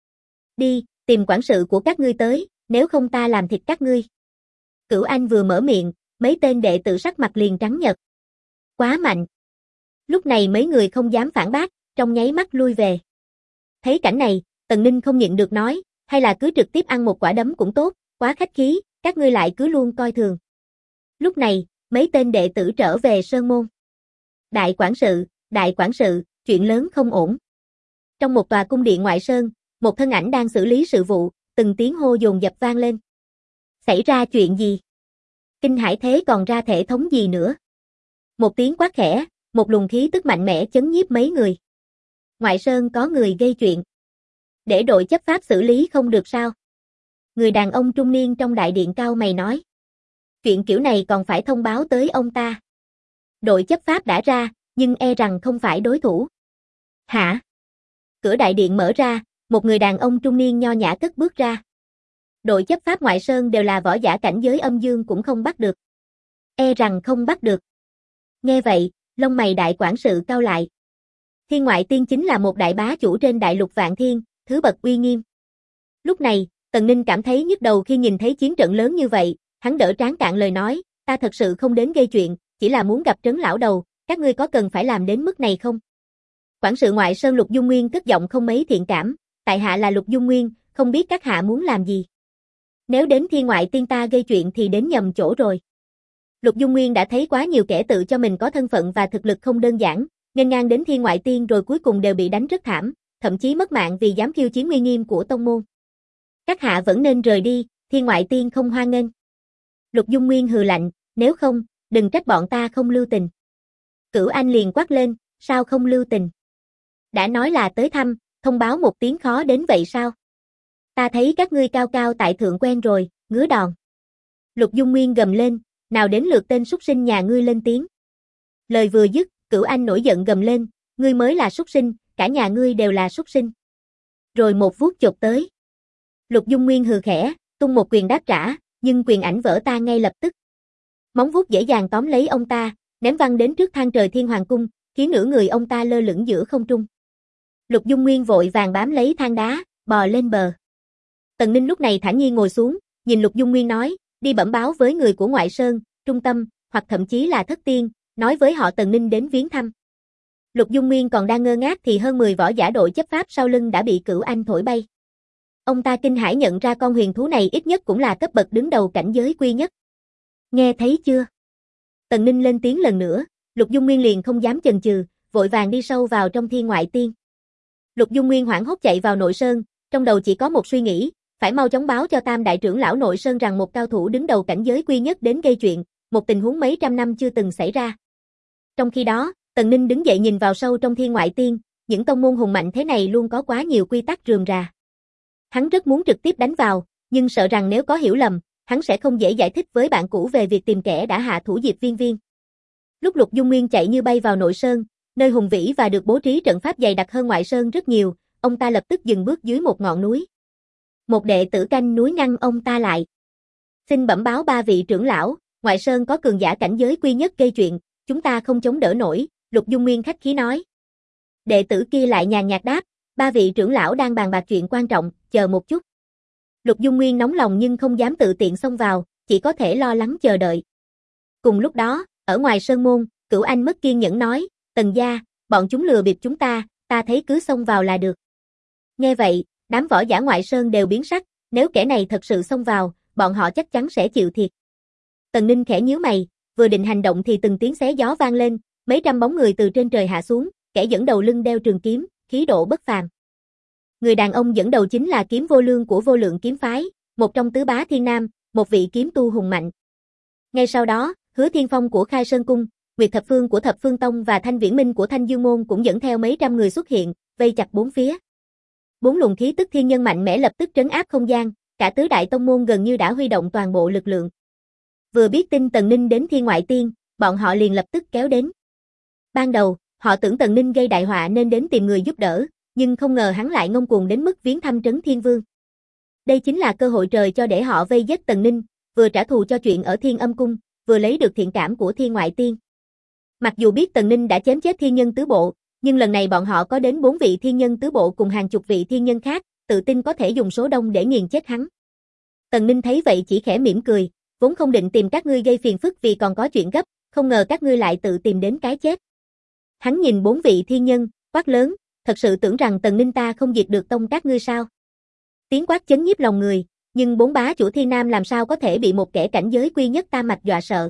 Đi, tìm quản sự của các ngươi tới, nếu không ta làm thịt các ngươi. Cửu Anh vừa mở miệng, mấy tên đệ tử sắc mặt liền trắng nhợt. Quá mạnh. Lúc này mấy người không dám phản bác, trong nháy mắt lui về. Thấy cảnh này, Tần Ninh không nhịn được nói, hay là cứ trực tiếp ăn một quả đấm cũng tốt, quá khách khí, các ngươi lại cứ luôn coi thường. Lúc này, mấy tên đệ tử trở về sơn môn. Đại quản sự, chuyện lớn không ổn. Trong một tòa cung điện ngoại sơn, một thân ảnh đang xử lý sự vụ, từng tiếng hô dồn dập vang lên. Xảy ra chuyện gì? Kinh hãi thế còn ra thể thống gì nữa? Một tiếng quát khẽ, một luồng khí tức mạnh mẽ chấn nhiếp mấy người. Ngoại sơn có người gây chuyện. Để đội chấp pháp xử lý không được sao? Người đàn ông trung niên trong đại điện cao mày nói. Chuyện kiểu này còn phải thông báo tới ông ta. Đội chấp pháp đã ra, nhưng e rằng không phải đối thủ. Hả? Cửa đại điện mở ra, một người đàn ông trung niên nho nhã cất bước ra. Đội chấp pháp ngoại sơn đều là võ giả cảnh giới âm dương cũng không bắt được. E rằng không bắt được. Nghe vậy, lông mày đại quản sự cau lại. Thiên Ngoại Tiên chính là một đại bá chủ trên đại lục Vạn Thiên, thứ bậc uy nghiêm. Lúc này, Tần Ninh cảm thấy nhức đầu khi nhìn thấy chiến trận lớn như vậy, hắn đỡ trán cạn lời nói, ta thật sự không đến gây chuyện, chỉ là muốn gặp Trấn lão đầu, các ngươi có cần phải làm đến mức này không? Quản sự ngoại sơn Lục Dung Nguyên cất giọng không mấy thiện cảm, tại hạ là Lục Dung Nguyên, không biết các hạ muốn làm gì. Nếu đến Thiên Ngoại Tiên ta gây chuyện thì đến nhầm chỗ rồi. Lục Dung Nguyên đã thấy quá nhiều kẻ tự cho mình có thân phận và thực lực không đơn giản, nghênh ngang đến Thiên Ngoại Tiên rồi cuối cùng đều bị đánh rất thảm, thậm chí mất mạng vì dám khiêu chiến uy nghiêm của tông môn. Các hạ vẫn nên rời đi, Thiên Ngoại Tiên không hoan nghênh. Lục Dung Nguyên hừ lạnh, nếu không, đừng trách bọn ta không lưu tình. Cửu Anh liền quát lên, sao không lưu tình? Đã nói là tới thăm, thông báo một tiếng khó đến vậy sao? Ta thấy các ngươi cao cao tại thượng quen rồi, ngứa đòn. Lục Dung Nguyên gầm lên, nào đến lượt tên súc sinh nhà ngươi lên tiếng. Lời vừa dứt, Cửu Anh nổi giận gầm lên, ngươi mới là súc sinh, cả nhà ngươi đều là súc sinh. Rồi một vuốt chộp tới. Lục Dung Nguyên hừ khẽ, tung một quyền đáp trả, nhưng quyền ảnh vỡ tan ngay lập tức. Móng vuốt dễ dàng tóm lấy ông ta, ném văng đến trước thang trời Thiên Hoàng cung, khiến nửa người ông ta lơ lửng giữa không trung. Lục Dung Nguyên vội vàng bám lấy thang đá, bò lên bờ. Tần Ninh lúc này thản nhiên ngồi xuống, nhìn Lục Dung Nguyên nói, đi bẩm báo với người của Ngoại Sơn, Trung Tâm, hoặc thậm chí là Thất Tiên, nói với họ Tần Ninh đến viếng thăm. Lục Dung Nguyên còn đang ngơ ngác thì hơn 10 võ giả đội chấp pháp sau lưng đã bị Cửu Anh thổi bay. Ông ta kinh hãi nhận ra con huyền thú này ít nhất cũng là cấp bậc đứng đầu cảnh giới quy nhất. Nghe thấy chưa? Tần Ninh lên tiếng lần nữa, Lục Dung Nguyên liền không dám chần chừ, vội vàng đi sâu vào trong Thiên Ngoại Tiên. Lục Dung Nguyên hoảng hốt chạy vào nội sơn, trong đầu chỉ có một suy nghĩ, phải mau chóng báo cho Tam đại trưởng lão nội sơn rằng một cao thủ đứng đầu cảnh giới quy nhất đến gây chuyện, một tình huống mấy trăm năm chưa từng xảy ra. Trong khi đó, Tần Ninh đứng dậy nhìn vào sâu trong Thiên Ngoại Tiên, những tông môn hùng mạnh thế này luôn có quá nhiều quy tắc rườm rà. Hắn rất muốn trực tiếp đánh vào, nhưng sợ rằng nếu có hiểu lầm, hắn sẽ không dễ giải thích với bạn cũ về việc tìm kẻ đã hạ thủ Diệp Viên Viên. Lúc Lục Dung Nguyên chạy như bay vào nội sơn, nơi hùng vĩ và được bố trí trận pháp dày đặc hơn ngoại sơn rất nhiều, ông ta lập tức dừng bước dưới một ngọn núi. Một đệ tử canh núi ngăn ông ta lại. Xin bẩm báo 3 vị trưởng lão, ngoại sơn có cường giả cảnh giới quy nhất gây chuyện, chúng ta không chống đỡ nổi, Lục Dung Nguyên khách khí nói. Đệ tử kia lại nhàn nhạt đáp, 3 vị trưởng lão đang bàn bạc chuyện quan trọng, chờ một chút. Lục Dung Nguyên nóng lòng nhưng không dám tự tiện xông vào, chỉ có thể lo lắng chờ đợi. Cùng lúc đó, ở ngoài sơn môn, Cửu Anh mất kiên nhẫn nói, Tần gia, bọn chúng lừa bịp chúng ta thấy cứ xông vào là được. Nghe vậy, đám võ giả ngoại sơn đều biến sắc, nếu kẻ này thật sự xông vào, bọn họ chắc chắn sẽ chịu thiệt. Tần Ninh khẽ nhíu mày, vừa định hành động thì từng tiếng xé gió vang lên, mấy trăm bóng người từ trên trời hạ xuống, kẻ dẫn đầu lưng đeo trường kiếm, khí độ bất phàm. Người đàn ông dẫn đầu chính là Kiếm Vô Lương của Vô Lượng kiếm phái, một trong tứ bá thiên nam, một vị kiếm tu hùng mạnh. Ngay sau đó, Hứa Thiên Phong của Khai Sơn cung, Nguyệt Thập Phương của Thập Phương Tông và Thanh Viễn Minh của Thanh Dương môn cũng dẫn theo mấy trăm người xuất hiện, vây chặt bốn phía. 4 luồng khí tức thiên nhân mạnh mẽ lập tức trấn áp không gian, cả tứ đại tông môn gần như đã huy động toàn bộ lực lượng. Vừa biết tin Tần Ninh đến Thiên Ngoại Tiên, bọn họ liền lập tức kéo đến. Ban đầu, họ tưởng Tần Ninh gây đại họa nên đến tìm người giúp đỡ, nhưng không ngờ hắn lại ngông cuồng đến mức viếng thăm Trấn Thiên Vương. Đây chính là cơ hội trời cho để họ vây giết Tần Ninh, vừa trả thù cho chuyện ở Thiên Âm cung, vừa lấy được thiện cảm của Thiên Ngoại Tiên. Mặc dù biết Tần Ninh đã chém chết thiên nhân tứ bộ, nhưng lần này bọn họ có đến 4 vị thiên nhân tứ bộ cùng hàng chục vị thiên nhân khác, tự tin có thể dùng số đông để nghiền chết hắn. Tần Ninh thấy vậy chỉ khẽ mỉm cười, vốn không định tìm các ngươi gây phiền phức vì còn có chuyện gấp, không ngờ các ngươi lại tự tìm đến cái chết. Hắn nhìn 4 vị thiên nhân, quát lớn, thật sự tưởng rằng Tần Ninh ta không diệt được tông các ngươi sao? Tiếng quát chấn nhiếp lòng người, nhưng 4 bá chủ thiên nam làm sao có thể bị một kẻ cảnh giới quy nhất tam mạch dọa sợ.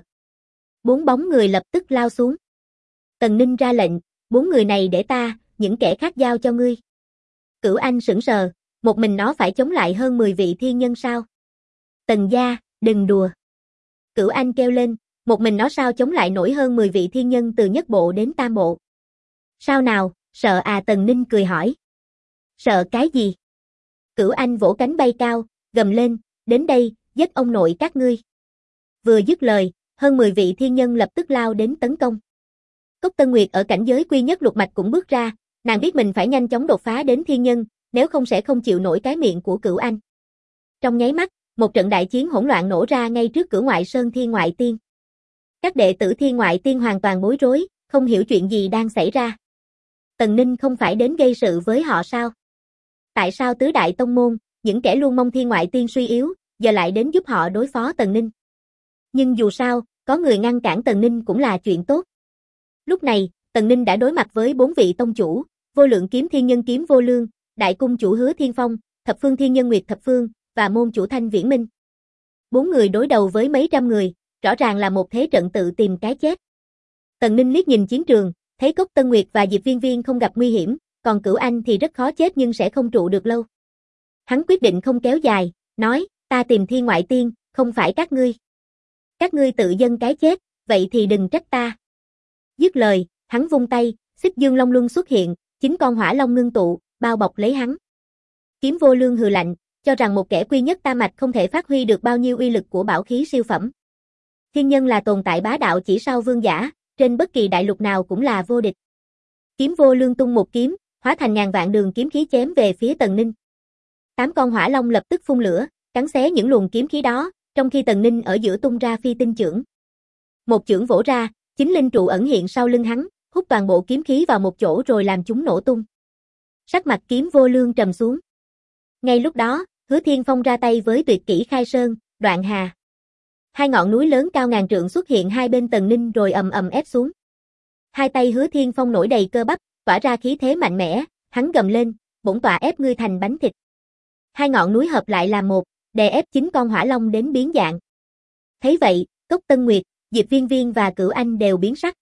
4 bóng người lập tức lao xuống. Tần Ninh ra lệnh, 4 người này để ta, những kẻ khác giao cho ngươi. Cửu Anh sững sờ, một mình nó phải chống lại hơn 10 vị thiên nhân sao? Tần gia, đừng đùa. Cửu Anh kêu lên, một mình nó sao chống lại nổi hơn 10 vị thiên nhân từ nhất bộ đến tam bộ? Sao nào, sợ à? Tần Ninh cười hỏi. Sợ cái gì? Cửu Anh vỗ cánh bay cao, gầm lên, đến đây, giết ông nội các ngươi. Vừa dứt lời, hơn 10 vị thiên nhân lập tức lao đến tấn công. Cốc Tân Nguyệt ở cảnh giới quy nhất lục mạch cũng bước ra, nàng biết mình phải nhanh chóng đột phá đến thiên nhân, nếu không sẽ không chịu nổi cái miệng của Cửu Anh. Trong nháy mắt, một trận đại chiến hỗn loạn nổ ra ngay trước cửa Ngoại Sơn Thiên Ngoại Tiên. Các đệ tử Thiên Ngoại Tiên hoàn toàn bối rối, không hiểu chuyện gì đang xảy ra. Tần Ninh không phải đến gây sự với họ sao? Tại sao tứ đại tông môn, những kẻ luôn mong Thiên Ngoại Tiên suy yếu, giờ lại đến giúp họ đối phó Tần Ninh? Nhưng dù sao, có người ngăn cản Tần Ninh cũng là chuyện tốt. Lúc này, Tần Ninh đã đối mặt với 4 vị tông chủ, Vô Lượng Kiếm Thiên Nhân Kiếm Vô Lương, Đại Cung chủ Hứa Thiên Phong, Thập Phương Thiên Nhân Nguyệt Thập Phương và môn chủ Thanh Viễn Minh. 4 người đối đầu với mấy trăm người, rõ ràng là một thế trận tự tìm cái chết. Tần Ninh liếc nhìn chiến trường, thấy Cốc Tân Nguyệt và Diệp Viên Viên không gặp nguy hiểm, còn Cửu Anh thì rất khó chết nhưng sẽ không trụ được lâu. Hắn quyết định không kéo dài, nói, ta tìm Thiên Ngoại Tiên, không phải các ngươi. Các ngươi tự dâng cái chết, vậy thì đừng trách ta. Dứt lời, hắn vung tay, Xích Dương Long Luân xuất hiện, 9 con hỏa long ngưng tụ, bao bọc lấy hắn. Kiếm Vô Lương hừ lạnh, cho rằng một kẻ quy nhất tam mạch không thể phát huy được bao nhiêu uy lực của bảo khí siêu phẩm. Thiên nhân là tồn tại bá đạo chỉ sau vương giả, trên bất kỳ đại lục nào cũng là vô địch. Kiếm Vô Lương tung một kiếm, hóa thành ngàn vạn đường kiếm khí chém về phía Tần Ninh. 8 con hỏa long lập tức phun lửa, cắn xé những luồng kiếm khí đó, trong khi Tần Ninh ở giữa tung ra phi tinh chưởng. Một chưởng vỗ ra, 9 linh trụ ẩn hiện sau lưng hắn, hút toàn bộ kiếm khí vào một chỗ rồi làm chúng nổ tung. Sắc mặt Kiếm Vô Lương trầm xuống. Ngay lúc đó, Hứa Thiên Phong ra tay với tuyệt kỹ Khai Sơn, Đoạn Hà. 2 ngọn núi lớn cao ngàn trượng xuất hiện hai bên Tần Ninh rồi ầm ầm ép xuống. Hai tay Hứa Thiên Phong nổi đầy cơ bắp, tỏa ra khí thế mạnh mẽ, hắn gầm lên, bổn tọa ép ngươi thành bánh thịt. 2 ngọn núi hợp lại làm một, đè ép 9 con hỏa long đến biến dạng. Thấy vậy, Cốc Tân Nguyệt, Diệp Viên Viên và Cửu Anh đều biến sắc.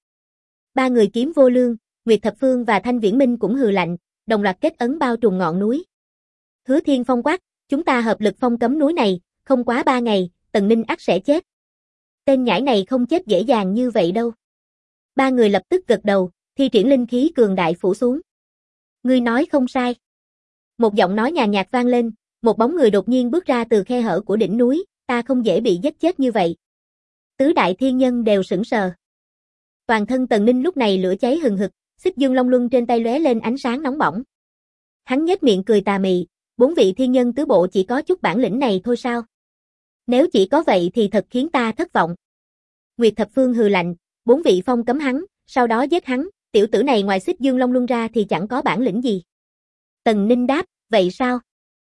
3 người Kiếm Vô Lương, Nguyệt Thập Phương và Thanh Viễn Minh cũng hừ lạnh, đồng loạt kết ấn bao trùm ngọn núi. Hứa Thiên Phong quát, chúng ta hợp lực phong cấm núi này, không quá 3 ngày, Tần Ninh ắt sẽ chết. Tên nhãi này không chết dễ dàng như vậy đâu. 3 người lập tức gật đầu, thi triển linh khí cường đại phủ xuống. Ngươi nói không sai. Một giọng nói nhàn nhạt vang lên, một bóng người đột nhiên bước ra từ khe hở của đỉnh núi, ta không dễ bị giết chết như vậy. Tứ đại thiên nhân đều sững sờ. Toàn thân Tần Ninh lúc này lửa cháy hừng hực, Xích Dương Long Luân trên tay lóe lên ánh sáng nóng bỏng. Hắn nhếch miệng cười tà mị, 4 vị thiên nhân tứ bộ chỉ có chút bản lĩnh này thôi sao? Nếu chỉ có vậy thì thật khiến ta thất vọng. Nguyệt Thập Phương hừ lạnh, 4 vị phong cấm hắn, sau đó giết hắn, tiểu tử này ngoài Xích Dương Long Luân ra thì chẳng có bản lĩnh gì. Tần Ninh đáp, vậy sao?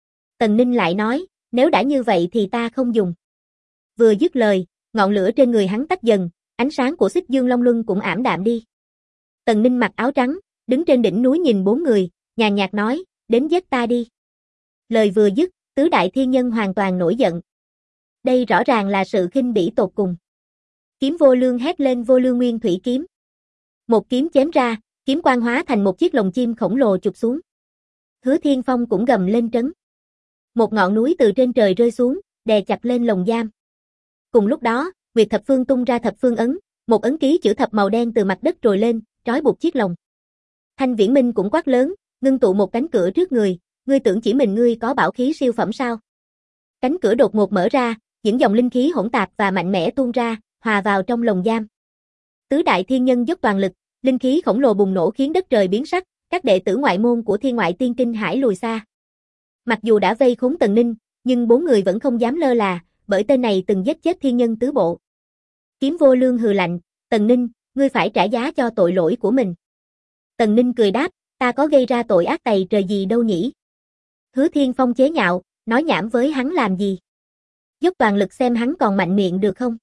Tần Ninh lại nói, nếu đã như vậy thì ta không dùng. Vừa dứt lời, ngọn lửa trên người hắn tắt dần, ánh sáng của Xích Dương Long Luân cũng ảm đạm đi. Tần Ninh mặc áo trắng, đứng trên đỉnh núi nhìn 4 người, nhàn nhạt nói, đến giết ta đi. Lời vừa dứt, tứ đại thiên nhân hoàn toàn nổi giận. Đây rõ ràng là sự khinh bỉ tột cùng. Kiếm Vô Lương hét lên Vô Lương Nguyên Thủy Kiếm. Một kiếm chém ra, kiếm quang hóa thành một chiếc lồng chim khổng lồ chụp xuống. Hứa Thiên Phong cũng gầm lên trấn. Một ngọn núi từ trên trời rơi xuống, đè chặt lên lồng giam. Cùng lúc đó, Nguyệt Thập Phương tung ra thập phương ấn, một ấn ký chữ thập màu đen từ mặt đất trồi lên, trói buộc chiếc lồng. Thanh Viễn Minh cũng quát lớn, ngưng tụ một cánh cửa trước người, ngươi tưởng chỉ mình ngươi có bảo khí siêu phẩm sao? Cánh cửa đột ngột mở ra, những dòng linh khí hỗn tạp và mạnh mẽ tuôn ra, hòa vào trong lồng giam. Tứ đại thiên nhân dốc toàn lực, linh khí khổng lồ bùng nổ khiến đất trời biến sắc, các đệ tử ngoại môn của Thiên Ngoại Tiên kinh hãi lùi xa. Mặc dù đã vây khốn Tần Ninh, nhưng 4 người vẫn không dám lơ là, bởi tên này từng giết chết thiên nhân tứ bộ. Kiếm Vô Lương hừ lạnh, Tần Ninh, ngươi phải trả giá cho tội lỗi của mình. Tần Ninh cười đáp, ta có gây ra tội ác tày trời gì đâu nhỉ? Hứa Thiên Phong chế nhạo, nói nhảm với hắn làm gì? Dốc toàn lực xem hắn còn mạnh miệng được không?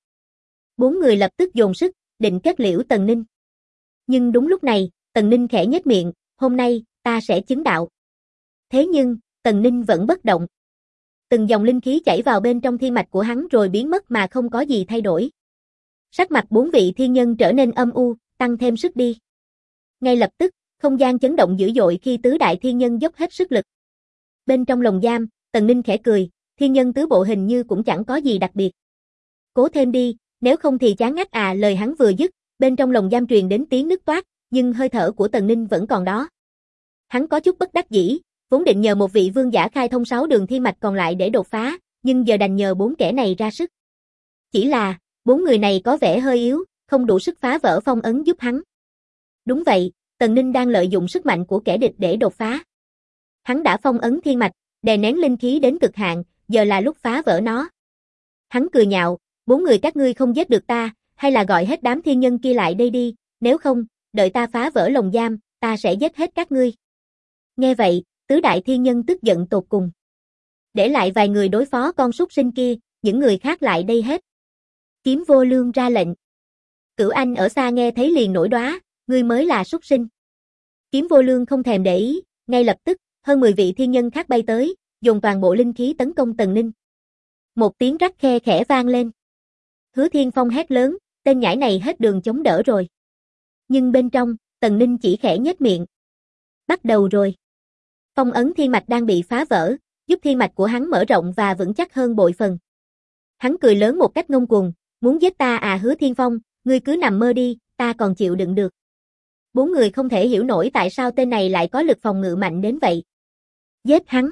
4 người lập tức dồn sức, định kết liễu Tần Ninh. Nhưng đúng lúc này, Tần Ninh khẽ nhếch miệng, hôm nay, ta sẽ chứng đạo. Thế nhưng, Tần Ninh vẫn bất động. Từng dòng linh khí chảy vào bên trong thiên mạch của hắn rồi biến mất mà không có gì thay đổi. Sắc mặt 4 vị thiên nhân trở nên âm u, tăng thêm sức đi. Ngay lập tức, không gian chấn động dữ dội khi tứ đại thiên nhân dốc hết sức lực. Bên trong lồng giam, Tần Ninh khẽ cười, thiên nhân tứ bộ hình như cũng chẳng có gì đặc biệt. Cố thêm đi, nếu không thì chán ngắt à. Lời hắn vừa dứt, bên trong lồng giam truyền đến tiếng nứt toát, nhưng hơi thở của Tần Ninh vẫn còn đó. Hắn có chút bất đắc dĩ, vốn định nhờ một vị vương giả khai thông 6 đường thiên mạch còn lại để đột phá, nhưng giờ đành nhờ 4 kẻ này ra sức. Chỉ là, 4 người này có vẻ hơi yếu, không đủ sức phá vỡ phong ấn giúp hắn. Đúng vậy, Tần Ninh đang lợi dụng sức mạnh của kẻ địch để đột phá. Hắn đã phong ấn thiên mạch, đè nén linh khí đến cực hạn, giờ là lúc phá vỡ nó. Hắn cười nhạo, 4 người các ngươi không giết được ta, hay là gọi hết đám thiên nhân kia lại đây đi, nếu không, đợi ta phá vỡ lồng giam, ta sẽ giết hết các ngươi. Nghe vậy, tứ đại thiên nhân tức giận tột cùng. Để lại vài người đối phó con súc sinh kia, những người khác lại đây hết. Kiếm Vô Lương ra lệnh. Cửu Anh ở xa nghe thấy liền nổi đoá, ngươi mới là súc sinh. Kiếm Vô Lương không thèm để ý, ngay lập tức, hơn 10 vị thiên nhân khác bay tới, dùng toàn bộ linh khí tấn công Tần Ninh. Một tiếng rắc khe khẽ vang lên. Hứa Thiên Phong hét lớn, tên nhãi này hết đường chống đỡ rồi. Nhưng bên trong, Tần Ninh chỉ khẽ nhếch miệng. Bắt đầu rồi. Phong ấn thiên mạch đang bị phá vỡ, giúp thiên mạch của hắn mở rộng và vững chắc hơn bội phần. Hắn cười lớn một cách ngông cuồng, muốn giết ta à Hứa Thiên Phong, ngươi cứ nằm mơ đi, ta còn chịu đựng được. 4 người không thể hiểu nổi tại sao tên này lại có lực phòng ngự mạnh đến vậy. Giết hắn.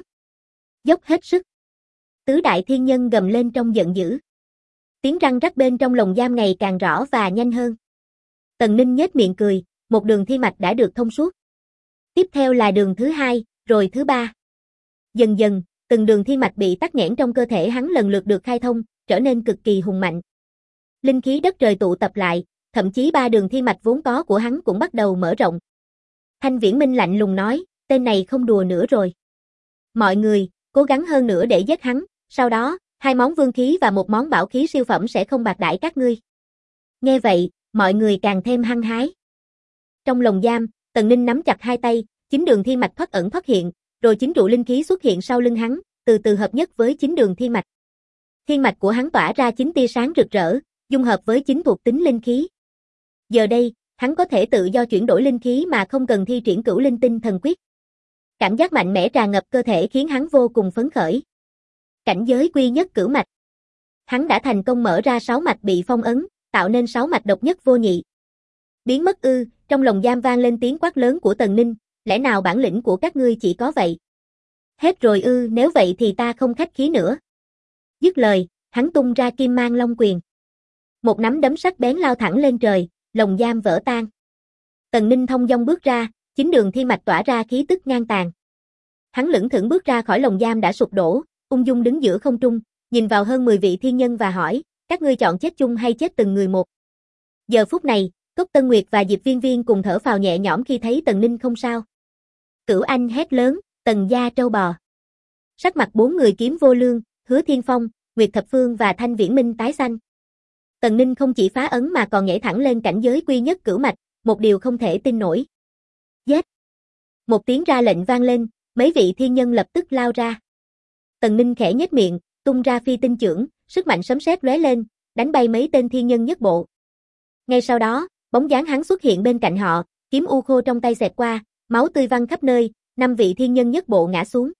Dốc hết sức. Tứ đại thiên nhân gầm lên trong giận dữ. Tiếng răng rắc bên trong lồng giam ngày càng rõ và nhanh hơn. Tần Ninh nhếch miệng cười, một đường thiên mạch đã được thông suốt. Tiếp theo là đường thứ 2, rồi thứ 3. Dần dần, từng đường thiên mạch bị tắc nghẽn trong cơ thể hắn lần lượt được khai thông, trở nên cực kỳ hùng mạnh. Linh khí đất trời tụ tập lại, thậm chí 3 đường thiên mạch vốn có của hắn cũng bắt đầu mở rộng. Thanh Viễn Minh lạnh lùng nói, tên này không đùa nữa rồi. Mọi người, cố gắng hơn nữa để giết hắn, sau đó, 2 món vương khí và 1 món bảo khí siêu phẩm sẽ không bạc đãi các ngươi. Nghe vậy, mọi người càng thêm hăng hái. Trong lồng giam, Tần Ninh nắm chặt 2 tay, 9 đường thiên mạch thoát ẩn thoát hiện, rồi 9 trụ linh khí xuất hiện sau lưng hắn, từ từ hợp nhất với 9 đường thiên mạch. Thiên mạch của hắn tỏa ra 9 tia sáng rực rỡ, dung hợp với 9 thuộc tính linh khí. Giờ đây, hắn có thể tự do chuyển đổi linh khí mà không cần thi triển Cửu Linh Tinh Thần Quyết. Cảm giác mạnh mẽ tràn ngập cơ thể khiến hắn vô cùng phấn khởi. Cảnh giới quy nhất cửu mạch. Hắn đã thành công mở ra 6 mạch bị phong ấn, tạo nên 6 mạch độc nhất vô nhị. Biến mất ư? Trong lồng giam vang lên tiếng quát lớn của Tần Ninh, lẽ nào bản lĩnh của các ngươi chỉ có vậy? Hết rồi ư? Nếu vậy thì ta không khách khí nữa. Dứt lời, hắn tung ra Kim Mang Long Quyền. Một nắm đấm sắc bén lao thẳng lên trời, lồng giam vỡ tan. Tần Ninh thông dong bước ra, 9 đường thiên mạch tỏa ra khí tức ngang tàn. Hắn lững thững bước ra khỏi lồng giam đã sụp đổ, ung dung đứng giữa không trung, nhìn vào hơn 10 vị thiên nhân và hỏi, các ngươi chọn chết chung hay chết từng người một? Giờ phút này, Cốc Tân Nguyệt và Diệp Viên Viên cùng thở phào nhẹ nhõm khi thấy Tần Ninh không sao. Cửu Anh hét lớn, Tần gia trâu bò. Sắc mặt 4 người Kiếm Vô Lương, Hứa Thiên Phong, Nguyệt Thập Phương và Thanh Viễn Minh tái xanh. Tần Ninh không chỉ phá ấn mà còn nhảy thẳng lên cảnh giới quy nhất cửu mạch, một điều không thể tin nổi. Giết! Một tiếng ra lệnh vang lên, mấy vị thiên nhân lập tức lao ra. Tần Ninh khẽ nhếch miệng, tung ra phi tinh chưởng, sức mạnh sấm sét lóe lên, đánh bay mấy tên thiên nhân nhất bộ. Ngay sau đó, bóng dáng hắn xuất hiện bên cạnh họ, kiếm u khô trong tay xẹt qua, máu tươi văng khắp nơi, 5 vị thiên nhân nhất bộ ngã xuống.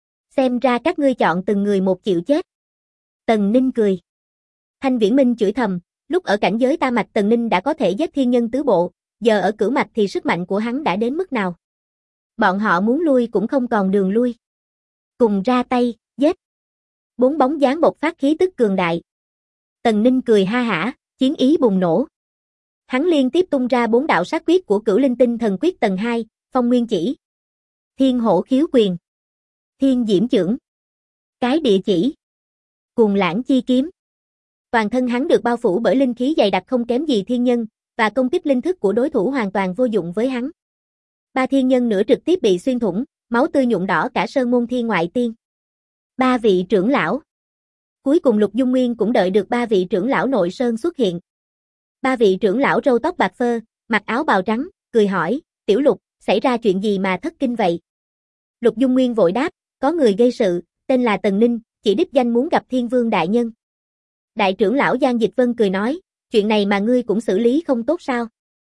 Xem ra các ngươi chọn từng người một chịu chết. Tần Ninh cười. Thanh Viễn Minh chửi thầm, lúc ở cảnh giới tam mạch Tần Ninh đã có thể giết thiên nhân tứ bộ, giờ ở cửu mạch thì sức mạnh của hắn đã đến mức nào? Bọn họ muốn lui cũng không còn đường lui. Cùng ra tay, giết. 4 bóng dáng bộc phát khí tức cường đại. Tần Ninh cười ha hả, chiến ý bùng nổ. Hắn liên tiếp tung ra 4 đạo sát quyết của Cửu Linh Tinh Thần Quyết tầng 2, Phong Nguyên Chỉ, Thiên Hổ Khiếu Quyền, Thiên Diễm Chưởng, Cái Địa Chỉ, Cuồng Lãng Chi Kiếm. Toàn thân hắn được bao phủ bởi linh khí dày đặc không kém gì thiên nhân, và công kích linh thức của đối thủ hoàn toàn vô dụng với hắn. 3 thiên nhân nữa trực tiếp bị xuyên thủng, máu tươi nhuộm đỏ cả sơn môn thiên ngoại tiên. 3 vị trưởng lão. Cuối cùng Lục Dung Nguyên cũng đợi được 3 vị trưởng lão nội sơn xuất hiện. 3 vị trưởng lão râu tóc bạc phơ, mặc áo bào trắng, cười hỏi, Tiểu Lục, xảy ra chuyện gì mà thất kinh vậy? Lục Dung Nguyên vội đáp, có người gây sự, tên là Tần Ninh, chỉ đích danh muốn gặp Thiên Vương đại nhân. Đại trưởng lão Giang Dịch Vân cười nói, chuyện này mà ngươi cũng xử lý không tốt sao?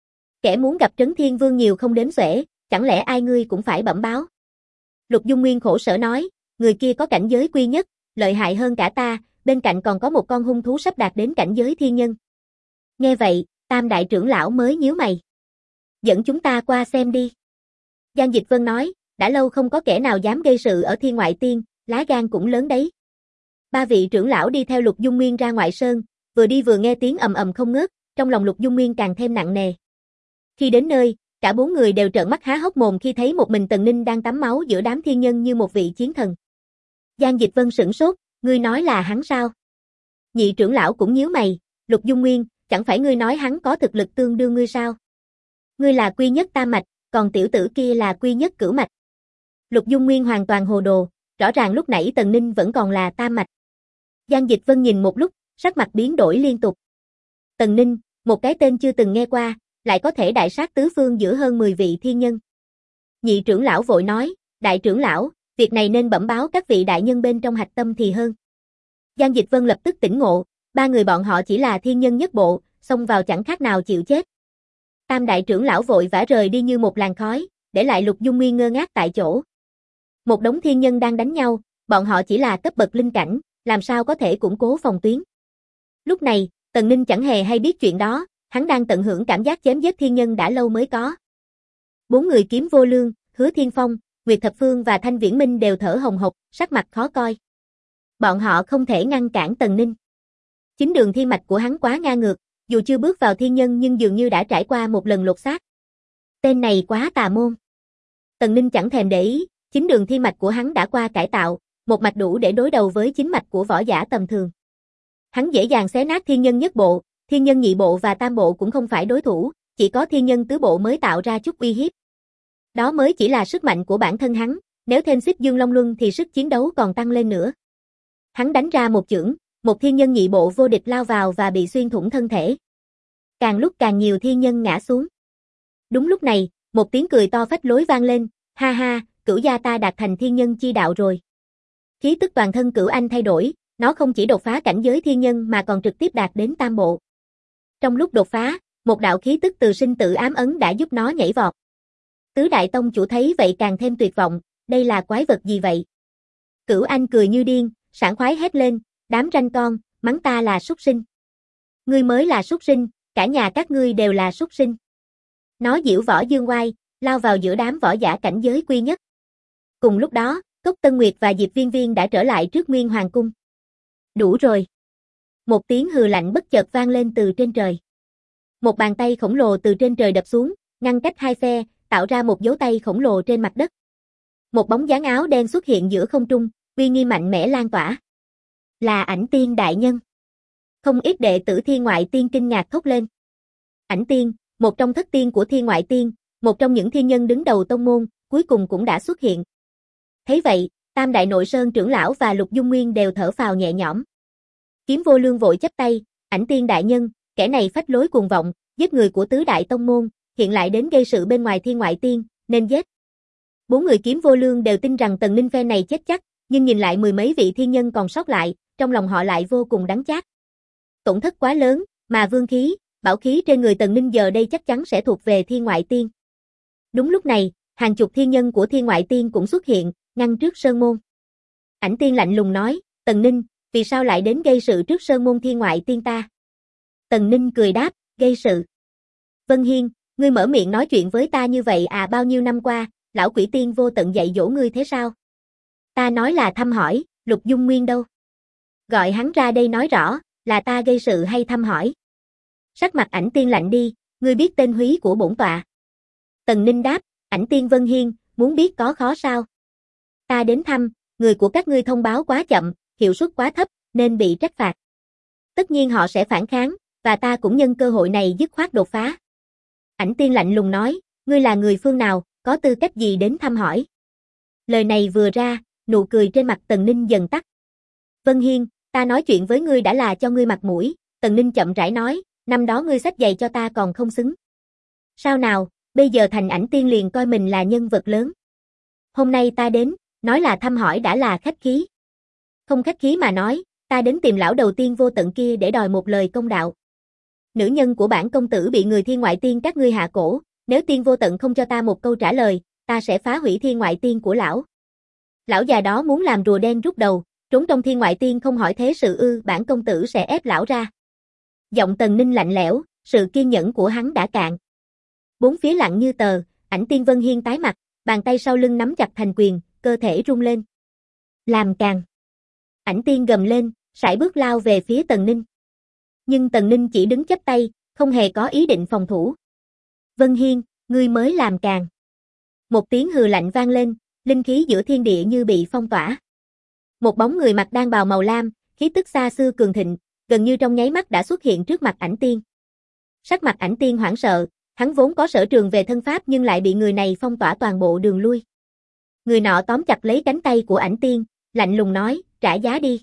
Kẻ muốn gặp Trấn Thiên Vương nhiều không đếm xuể, chẳng lẽ ai ngươi cũng phải bẩm báo? Lục Dung Nguyên khổ sở nói, người kia có cảnh giới quy nhất, lợi hại hơn cả ta, bên cạnh còn có một con hung thú sắp đạt đến cảnh giới thiên nhân. Nghe vậy, Tam đại trưởng lão mới nhíu mày. Dẫn chúng ta qua xem đi. Giang Dịch Vân nói, đã lâu không có kẻ nào dám gây sự ở thiên ngoại tiên, lá gan cũng lớn đấy. 3 vị trưởng lão đi theo Lục Dung Nguyên ra ngoại sơn, vừa đi vừa nghe tiếng ầm ầm không ngớt, trong lòng Lục Dung Nguyên càng thêm nặng nề. Khi đến nơi, Cả bốn người đều trợn mắt há hốc mồm khi thấy một mình Tần Ninh đang tắm máu giữa đám thiên nhân như một vị chiến thần. Giang Dịch Vân sửng sốt, ngươi nói là hắn sao? Nhị trưởng lão cũng nhíu mày, Lục Dung Nguyên, chẳng phải ngươi nói hắn có thực lực tương đương ngươi sao? Ngươi là quy nhất tam mạch, còn tiểu tử kia là quy nhất cửu mạch. Lục Dung Nguyên hoàn toàn hồ đồ, rõ ràng lúc nãy Tần Ninh vẫn còn là tam mạch. Giang Dịch Vân nhìn một lúc, sắc mặt biến đổi liên tục. Tần Ninh, một cái tên chưa từng nghe qua, lại có thể đại sát tứ phương giữa hơn 10 vị thiên nhân. Nhị trưởng lão vội nói, đại trưởng lão, việc này nên bẩm báo các vị đại nhân bên trong hạch tâm thì hơn. Giang Dịch Vân lập tức tỉnh ngộ, ba người bọn họ chỉ là thiên nhân nhất bộ, xông vào chẳng khác nào chịu chết. Tam đại trưởng lão vội vã rời đi như một làn khói, để lại Lục Dung Nguyên ngơ ngác tại chỗ. Một đống thiên nhân đang đánh nhau, bọn họ chỉ là cấp bậc linh cảnh, làm sao có thể củng cố phòng tuyến. Lúc này, Tần Ninh chẳng hề hay biết chuyện đó, hắn đang tận hưởng cảm giác chém giết thiên nhân đã lâu mới có. Bốn người Kiếm Vô Lương, Hứa Thiên Phong, Nguyệt Thập Phương và Thanh Viễn Minh đều thở hồng hộc, sắc mặt khó coi. Bọn họ không thể ngăn cản Tần Ninh. Chính đường thiên mạch của hắn quá ngang ngược, dù chưa bước vào thiên nhân nhưng dường như đã trải qua một lần lột xác. Tên này quá tà môn. Tần Ninh chẳng thèm để ý, chính đường thiên mạch của hắn đã qua cải tạo, một mạch đủ để đối đầu với chính mạch của võ giả tầm thường. Hắn dễ dàng xé nát thiên nhân nhất bộ, thiên nhân nhị bộ và tam bộ cũng không phải đối thủ, chỉ có thiên nhân tứ bộ mới tạo ra chút uy hiếp. Đó mới chỉ là sức mạnh của bản thân hắn, nếu thêm Xích Dương Long Luân thì sức chiến đấu còn tăng lên nữa. Hắn đánh ra một chưởng, một thiên nhân nhị bộ vô địch lao vào và bị xuyên thủng thân thể. Càng lúc càng nhiều thiên nhân ngã xuống. Đúng lúc này, một tiếng cười to phách lối vang lên, ha ha, Cửu gia ta đạt thành thiên nhân chi đạo rồi. Khí tức toàn thân Cửu Anh thay đổi, nó không chỉ đột phá cảnh giới thiên nhân mà còn trực tiếp đạt đến tam bộ. Trong lúc đột phá, một đạo khí tức từ sinh tử ám ấn đã giúp nó nhảy vọt. Tứ đại tông chủ thấy vậy càng thêm tuyệt vọng, đây là quái vật gì vậy? Cửu Anh cười như điên, sảng khoái hét lên, đám ranh con, mắng ta là súc sinh. Ngươi mới là súc sinh, cả nhà các ngươi đều là súc sinh. Nó giễu võ dương oai, lao vào giữa đám võ giả cảnh giới quy nhất. Cùng lúc đó, Cốc Tân Nguyệt và Diệp Viên Viên đã trở lại trước Nguyên Hoàng cung. Đủ rồi. Một tiếng hừ lạnh bất chợt vang lên từ trên trời. Một bàn tay khổng lồ từ trên trời đập xuống, ngăn cách hai phe, tạo ra một dấu tay khổng lồ trên mặt đất. Một bóng dáng áo đen xuất hiện giữa không trung, uy nghi mạnh mẽ lan tỏa. Là Ảnh Tiên đại nhân. Không ít đệ tử Thiên Ngoại Tiên kinh ngạc thốt lên. Ảnh Tiên, một trong thất tiên của Thiên Ngoại Tiên, một trong những thiên nhân đứng đầu tông môn, cuối cùng cũng đã xuất hiện. Thấy vậy, Tam Đại Nội Sơn trưởng lão và Lục Dung Nguyên đều thở phào nhẹ nhõm. Kiếm Vô Lương vội chắp tay, Ảnh Tiên đại nhân, kẻ này phách lối cuồng vọng, giết người của tứ đại tông môn, hiện lại đến gây sự bên ngoài Thiên Ngoại Tiên, nên giết. Bốn người Kiếm Vô Lương đều tin rằng Tần Ninh phe này chết chắc, nhưng nhìn lại mười mấy vị thiên nhân còn sót lại, trong lòng họ lại vô cùng đắng chát. Tổn thất quá lớn, mà vương khí, bảo khí trên người Tần Ninh giờ đây chắc chắn sẽ thuộc về Thiên Ngoại Tiên. Đúng lúc này, hàng chục thiên nhân của Thiên Ngoại Tiên cũng xuất hiện, ngăn trước sơn môn. Ảnh Tiên lạnh lùng nói, Tần Ninh, vì sao lại đến gây sự trước sơn môn Thiên Ngoại Tiên ta? Tần Ninh cười đáp, gây sự. Vân Hiên, ngươi mở miệng nói chuyện với ta như vậy à, bao nhiêu năm qua, lão quỷ tiên vô tận dạy dỗ ngươi thế sao? Ta nói là thăm hỏi, Lục Dung Nguyên đâu? Gọi hắn ra đây nói rõ, là ta gây sự hay thăm hỏi? Sắc mặt Ảnh Tiên lạnh đi, ngươi biết tên húy của bổn tọa? Tần Ninh đáp, Ảnh Tiên Vân Hiên, muốn biết có khó sao? Ta đến thăm, người của các ngươi thông báo quá chậm, hiệu suất quá thấp, nên bị trách phạt. Tất nhiên họ sẽ phản kháng, và ta cũng nhân cơ hội này dứt khoát đột phá. Ảnh Tiên lạnh lùng nói, ngươi là người phương nào, có tư cách gì đến thăm hỏi? Lời này vừa ra, nụ cười trên mặt Tần Ninh dần tắt. Vân Hiên, ta nói chuyện với ngươi đã là cho ngươi mặt mũi, Tần Ninh chậm rãi nói, năm đó ngươi xách giày cho ta còn không xứng. Sao nào, bây giờ thành Ảnh Tiên liền coi mình là nhân vật lớn. Hôm nay ta đến, nói là thăm hỏi đã là khách khí. Không khách khí mà nói, ta đến tìm lão đầu tiên vô tận kia để đòi một lời công đạo. Nữ nhân của bản công tử bị người Thiên Ngoại Tiên các ngươi hạ cổ, nếu tiên vô tận không cho ta một câu trả lời, ta sẽ phá hủy Thiên Ngoại Tiên của lão. Lão già đó muốn làm rùa đen rút đầu, trốn trong Thiên Ngoại Tiên không hỏi thế sự ư, bản công tử sẽ ép lão ra. Giọng Tần Ninh lạnh lẽo, sự kiên nhẫn của hắn đã cạn. Bốn phía lặng như tờ, Ảnh Tiên Vân Hiên tái mặt, bàn tay sau lưng nắm chặt thành quyền, cơ thể rung lên. Làm càng. Ảnh Tiên gầm lên, sải bước lao về phía Tần Ninh. Nhưng Tần Ninh chỉ đứng chắp tay, không hề có ý định phòng thủ. Vân Hiên, Ngươi mới làm càng. Một tiếng hừ lạnh vang lên, linh khí giữa thiên địa như bị phong tỏa. Một bóng người mặc đan bào màu lam, khí tức xa xưa cường thịnh, gần như trong nháy mắt đã xuất hiện trước mặt Ảnh Tiên. Sắc mặt Ảnh Tiên hoảng sợ, hắn vốn có sở trường về thân pháp nhưng lại bị người này phong tỏa toàn bộ đường lui. Người nọ tóm chặt lấy cánh tay của Ảnh Tiên, lạnh lùng nói, trả giá đi.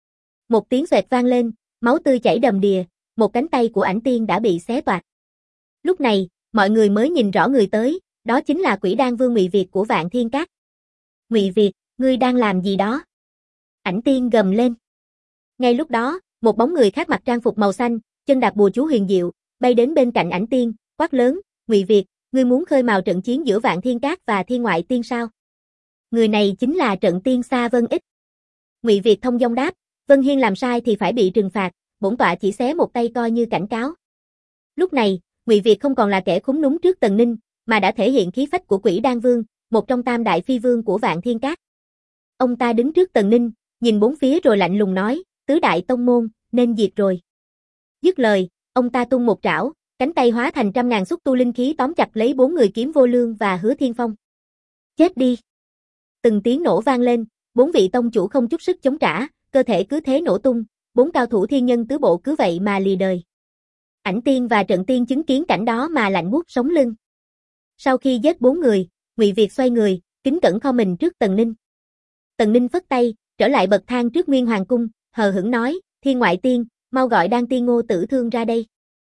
Một tiếng xoẹt vang lên, máu tươi chảy đầm đìa, một cánh tay của Ảnh Tiên đã bị xé toạc. Lúc này, mọi người mới nhìn rõ người tới, đó chính là Quỷ Đan Vương Ngụy Việt của Vạn Thiên Các. Ngụy Việt, ngươi đang làm gì đó? Ảnh Tiên gầm lên. Ngay lúc đó, một bóng người khác mặc trang phục màu xanh, chân đạp bùa chú huyền diệu, bay đến bên cạnh Ảnh Tiên, quát lớn, Ngụy Việt, ngươi muốn khơi mào trận chiến giữa Vạn Thiên Các và Thiên Ngoại Tiên sao? Người này chính là Trận Tiên Sa Vân Ích. Ngụy Việt thông dong đáp, Vân Hiên làm sai thì phải bị trừng phạt, bổn tọa chỉ xé một tay coi như cảnh cáo. Lúc này, Ngụy Việt không còn là kẻ khúm núm trước Tần Ninh, mà đã thể hiện khí phách của Quỷ Đan Vương, một trong tam đại phi vương của Vạn Thiên Các. Ông ta đứng trước Tần Ninh, nhìn bốn phía rồi lạnh lùng nói, tứ đại tông môn, nên diệt rồi. Dứt lời, ông ta tung một trảo, cánh tay hóa thành trăm ngàn xúc tu linh khí tóm chặt lấy bốn người Kiếm Vô Lương và Hứa Thiên Phong. Chết đi! Từng tiếng nổ vang lên, bốn vị tông chủ không chút sức chống trả, cơ thể cứ thế nổ tung, bốn cao thủ thiên nhân tứ bộ cứ vậy mà lìa đời. Ảnh Tiên và Trận Tiên chứng kiến cảnh đó mà lạnh buốt sống lưng. Sau khi giết bốn người, Ngụy Việt xoay người, kính cẩn kho mình trước Tần Ninh. Tần Ninh phất tay, trở lại bậc thang trước Nguyên Hoàng cung, hờ hững nói, Thiên Ngoại Tiên, mau gọi Đan Tiên Ngô Tử Thương ra đây.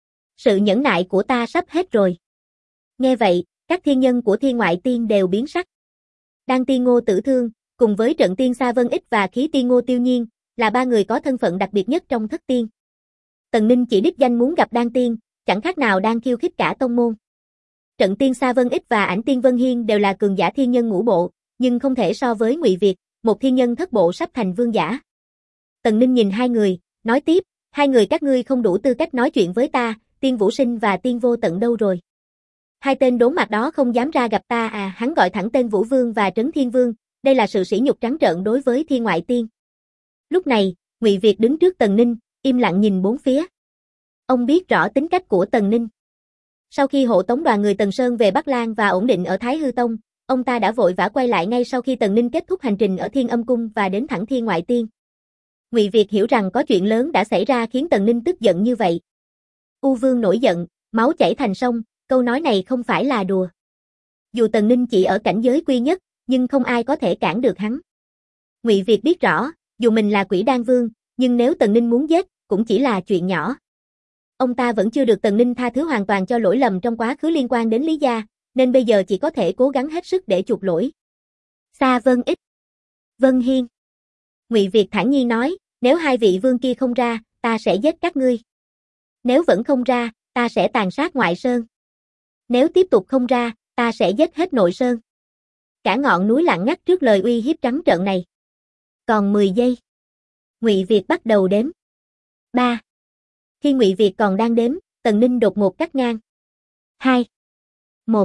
Sự nhẫn nại của ta sắp hết rồi. Nghe vậy, các thiên nhân của Thiên Ngoại Tiên đều biến sắc. Đan Tiên Ngô Tử Thương, cùng với Trận Tiên Sa Vân Ích và Khí Tiên Ngô Tiêu Nhiên, là ba người có thân phận đặc biệt nhất trong thất tiên. Tần Ninh chỉ đích danh muốn gặp Đan Tiên, chẳng khác nào đang khiêu khích cả tông môn. Trận Tiên Sa Vân Ích và Ảnh Tiên Vân Hiên đều là cường giả thiên nhân ngũ bộ, nhưng không thể so với Ngụy Việt, một thiên nhân thất bộ sắp thành vương giả. Tần Ninh nhìn hai người, nói tiếp, hai người các ngươi không đủ tư cách nói chuyện với ta, Tiên Vũ Sinh và Tiên Vô Tận đâu rồi? Hai tên đốn mặt đó không dám ra gặp ta à? Hắn gọi thẳng tên Vũ Vương và Trấn Thiên Vương, đây là sự sỉ nhục trắng trợn đối với Thiên Ngoại Tiên. Lúc này, Ngụy Việt đứng trước Tần Ninh, im lặng nhìn bốn phía. Ông biết rõ tính cách của Tần Ninh. Sau khi hộ tống đoàn người Tần Sơn về Bắc Lan và ổn định ở Thái Hư Tông, ông ta đã vội vã quay lại ngay sau khi Tần Ninh kết thúc hành trình ở Thiên Âm Cung và đến thẳng Thiên Ngoại Tiên. Ngụy Việt hiểu rằng có chuyện lớn đã xảy ra khiến Tần Ninh tức giận như vậy. U Vương nổi giận, máu chảy thành sông, câu nói này không phải là đùa. Dù Tần Ninh chỉ ở cảnh giới quy nhất, nhưng không ai có thể cản được hắn. Ngụy Việt biết rõ, dù mình là Quỷ Đan Vương, nhưng nếu Tần Ninh muốn giết, cũng chỉ là chuyện nhỏ. Ông ta vẫn chưa được Tần Ninh tha thứ hoàn toàn cho lỗi lầm trong quá khứ liên quan đến Lý gia, nên bây giờ chỉ có thể cố gắng hết sức để chuộc lỗi. Sa Vân Ích, Vân Hiên. Ngụy Việt thản nhiên nói, nếu hai vị vương kia không ra, ta sẽ giết các ngươi. Nếu vẫn không ra, ta sẽ tàn sát ngoại sơn. Nếu tiếp tục không ra, ta sẽ giết hết nội sơn. Cả ngọn núi lặng ngắt trước lời uy hiếp trắng trợn này. Còn 10 giây. Ngụy Việt bắt đầu đếm. 3. Khi Ngụy Việt còn đang đếm, Tần Ninh đột ngột cắt ngang. 2. 1.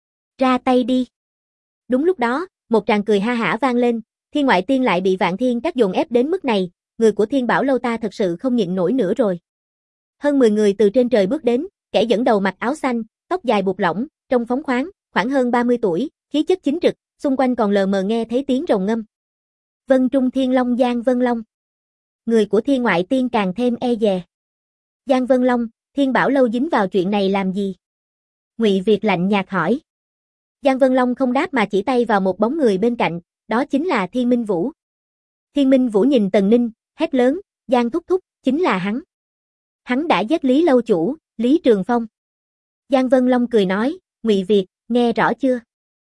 Ra tay đi. Đúng lúc đó, một tràng cười ha hả vang lên, Thiên Ngoại Tiên lại bị Vạn Thiên Các dồn ép đến mức này, người của Thiên Bảo Lâu ta thật sự không nhịn nổi nữa rồi. Hơn 10 người từ trên trời bước đến, kẻ dẫn đầu mặc áo xanh, tóc dài buộc lỏng, trông phóng khoáng, khoảng hơn 30 tuổi, khí chất chính trực, xung quanh còn lờ mờ nghe thấy tiếng rồng ngâm. Vân Trung Thiên Long Giang Vân Long. Người của Thiên Ngoại Tiên càng thêm e dè. Giang Vân Long, Thiên Bảo Lâu dính vào chuyện này làm gì? Ngụy Việt lạnh nhạt hỏi. Giang Vân Long không đáp mà chỉ tay vào một bóng người bên cạnh, đó chính là Thiên Minh Vũ. Thiên Minh Vũ nhìn Tần Ninh, hét lớn, Giang thúc thúc, chính là hắn. Hắn đã giết Lý lâu chủ, Lý Trường Phong. Giang Vân Long cười nói, Ngụy Việt, nghe rõ chưa?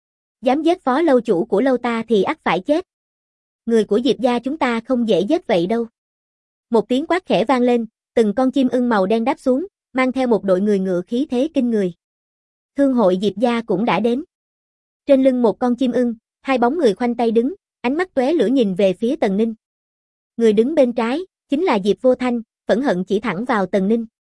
Dám giết phó lâu chủ của lâu ta thì ắt phải chết. Người của Diệp gia chúng ta không dễ giết vậy đâu. Một tiếng quát khẽ vang lên, từng con chim ưng màu đen đáp xuống, mang theo một đội người ngựa khí thế kinh người. Thương hội Diệp gia cũng đã đến. Trên lưng một con chim ưng, hai bóng người khoanh tay đứng, ánh mắt tóe lửa nhìn về phía Tần Ninh. Người đứng bên trái, chính là Diệp Vô Thanh, phẫn hận chỉ thẳng vào Tần Ninh.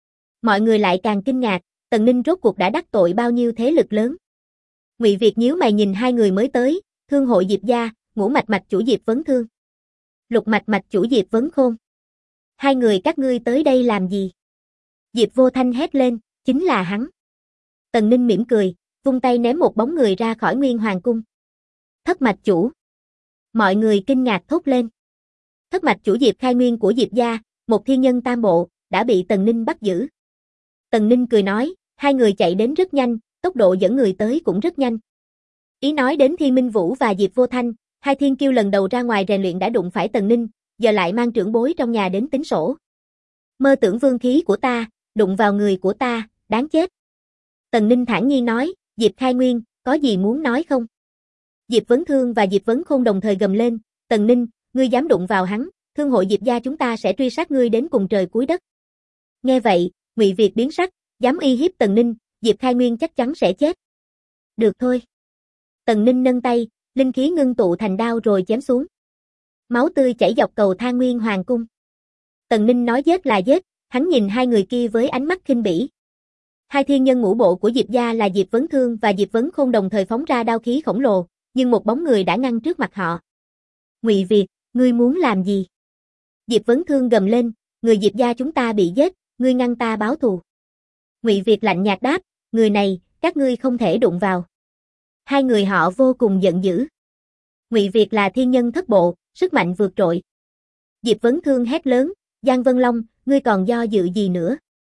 Mọi người lại càng kinh ngạc, Tần Ninh rốt cuộc đã đắc tội bao nhiêu thế lực lớn. Ngụy Việt nhíu mày nhìn hai người mới tới, Thương hội Diệp gia, Ngũ mạch mạch chủ Diệp Vấn Thương. Lục mạch mạch chủ Diệp Vấn Khôn. Hai người các ngươi tới đây làm gì? Diệp Vô Thanh hét lên, chính là hắn. Tần Ninh mỉm cười, vung tay ném một bóng người ra khỏi Nguyên Hoàng cung. Thất mạch chủ. Mọi người kinh ngạc thốt lên. Thất mạch chủ Diệp Khai Nguyên của Diệp gia, một thiên nhân tam bộ, đã bị Tần Ninh bắt giữ. Tần Ninh cười nói, hai người chạy đến rất nhanh, tốc độ dẫn người tới cũng rất nhanh. Ý nói đến Thiên Minh Vũ và Diệp Vô Thanh, hai thiên kiêu lần đầu ra ngoài rèn luyện đã đụng phải Tần Ninh, giờ lại mang trưởng bối trong nhà đến tính sổ. Mơ tưởng vương khí của ta, đụng vào người của ta, đáng chết. Tần Ninh thản nhiên nói, Diệp Khai Nguyên, có gì muốn nói không? Diệp Vấn Thương và Diệp Vấn Khôn đồng thời gầm lên, Tần Ninh, ngươi dám đụng vào hắn, thương hội Diệp gia chúng ta sẽ truy sát ngươi đến cùng trời cuối đất. Nghe vậy, Ngụy Việt biến sắc, dám uy hiếp Tần Ninh, Diệp Khai Nguyên chắc chắn sẽ chết. Được thôi. Tần Ninh nâng tay, linh khí ngưng tụ thành đao rồi chém xuống. Máu tươi chảy dọc cầu thang Nguyên Hoàng cung. Tần Ninh nói giết là giết, hắn nhìn hai người kia với ánh mắt khinh bỉ. Hai thiên nhân ngũ bộ của Diệp gia là Diệp Vấn Thương và Diệp Vấn Khôn đồng thời phóng ra đao khí khổng lồ, nhưng một bóng người đã ngăn trước mặt họ. Ngụy Việt, ngươi muốn làm gì? Diệp Vấn Thương gầm lên, người Diệp gia chúng ta bị giết, ngươi ngăn ta báo thù. Ngụy Việt lạnh nhạt đáp, người này, các ngươi không thể đụng vào. Hai người họ vô cùng giận dữ. Ngụy Việt là thiên nhân thất bộ, sức mạnh vượt trội. Diệp Vấn Thương hét lớn, Giang Vân Long, ngươi còn do dự gì nữa?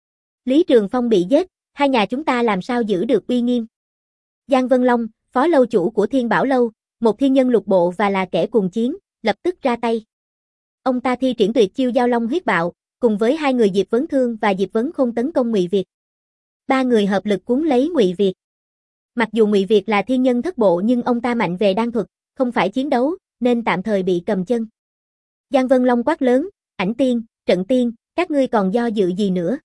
Lý Trường Phong bị giết, hai nhà chúng ta làm sao giữ được uy nghiêm? Giang Vân Long, phó lâu chủ của Thiên Bảo Lâu, một thiên nhân lục bộ và là kẻ cùng chiến, lập tức ra tay. Ông ta thi triển tuyệt chiêu Giao Long huyết bạo, cùng với hai người Diệp Vấn Thương và Diệp Vấn Khôn tấn công Ngụy Việt. Ba người hợp lực cuốn lấy Ngụy Việt. Mặc dù Ngụy Việt là thiên nhân thất bộ nhưng ông ta mạnh về đan thuật, không phải chiến đấu, nên tạm thời bị cầm chân. Giang Vân Long quát lớn, Ảnh Tiên, Trận Tiên, các ngươi còn do dự gì nữa?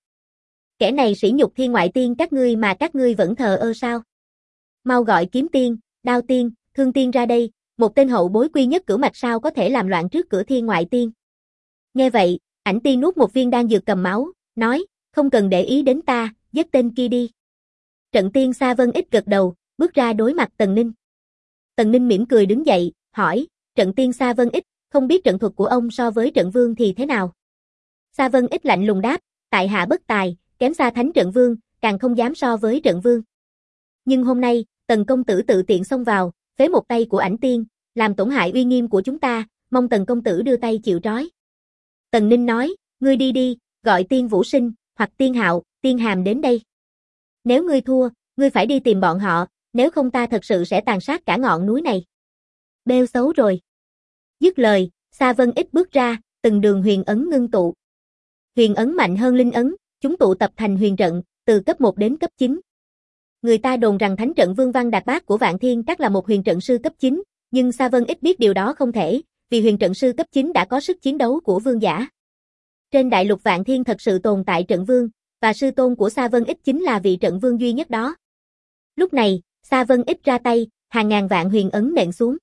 Kẻ này sỉ nhục Thiên Ngoại Tiên các ngươi mà các ngươi vẫn thờ ơ sao? Mau gọi Kiếm Tiên, Đao Tiên, Thương Tiên ra đây, một tên hậu bối quy nhất cửu mạch sao có thể làm loạn trước cửa Thiên Ngoại Tiên. Nghe vậy, Ảnh Tiên nuốt một viên đan dược cầm máu, nói, không cần để ý đến ta, giết tên kia đi. Trận Tiên Sa Vân Ích gật đầu, bước ra đối mặt Tần Ninh. Tần Ninh mỉm cười đứng dậy, hỏi, Trận Tiên Sa Vân Ích, không biết trận thuật của ông so với Trận Vương thì thế nào? Sa Vân Ích lạnh lùng đáp, tại hạ bất tài, kém xa Thánh Trận Vương, càng không dám so với Trận Vương. Nhưng hôm nay, Tần công tử tự tiện xông vào, phế một tay của Ảnh Tiên, làm tổn hại uy nghiêm của chúng ta, mong Tần công tử đưa tay chịu trói. Tần Ninh nói, ngươi đi đi, gọi Tiên Vũ Sinh, hoặc Tiên Hạo, Tiên Hàm đến đây. Nếu ngươi thua, ngươi phải đi tìm bọn họ, nếu không ta thật sự sẽ tàn sát cả ngọn núi này. Bêu xấu rồi. Dứt lời, Sa Vân Ích bước ra, từng đường huyền ấn ngưng tụ. Huyền ấn mạnh hơn linh ấn, chúng tụ tập thành huyền trận, từ cấp 1 đến cấp 9. Người ta đồn rằng Thánh Trận Vương Văn Đạt Bác của Vạn Thiên Các là một huyền trận sư cấp 9, nhưng Sa Vân Ích biết điều đó không thể, vì huyền trận sư cấp 9 đã có sức chiến đấu của vương giả. Trên đại lục Vạn Thiên thật sự tồn tại trận vương, và sư tôn của Sa Vân Ích chính là vị trận vương duy nhất đó. Lúc này, Sa Vân Ích ra tay, hàng ngàn vạn huyền ấn nện xuống.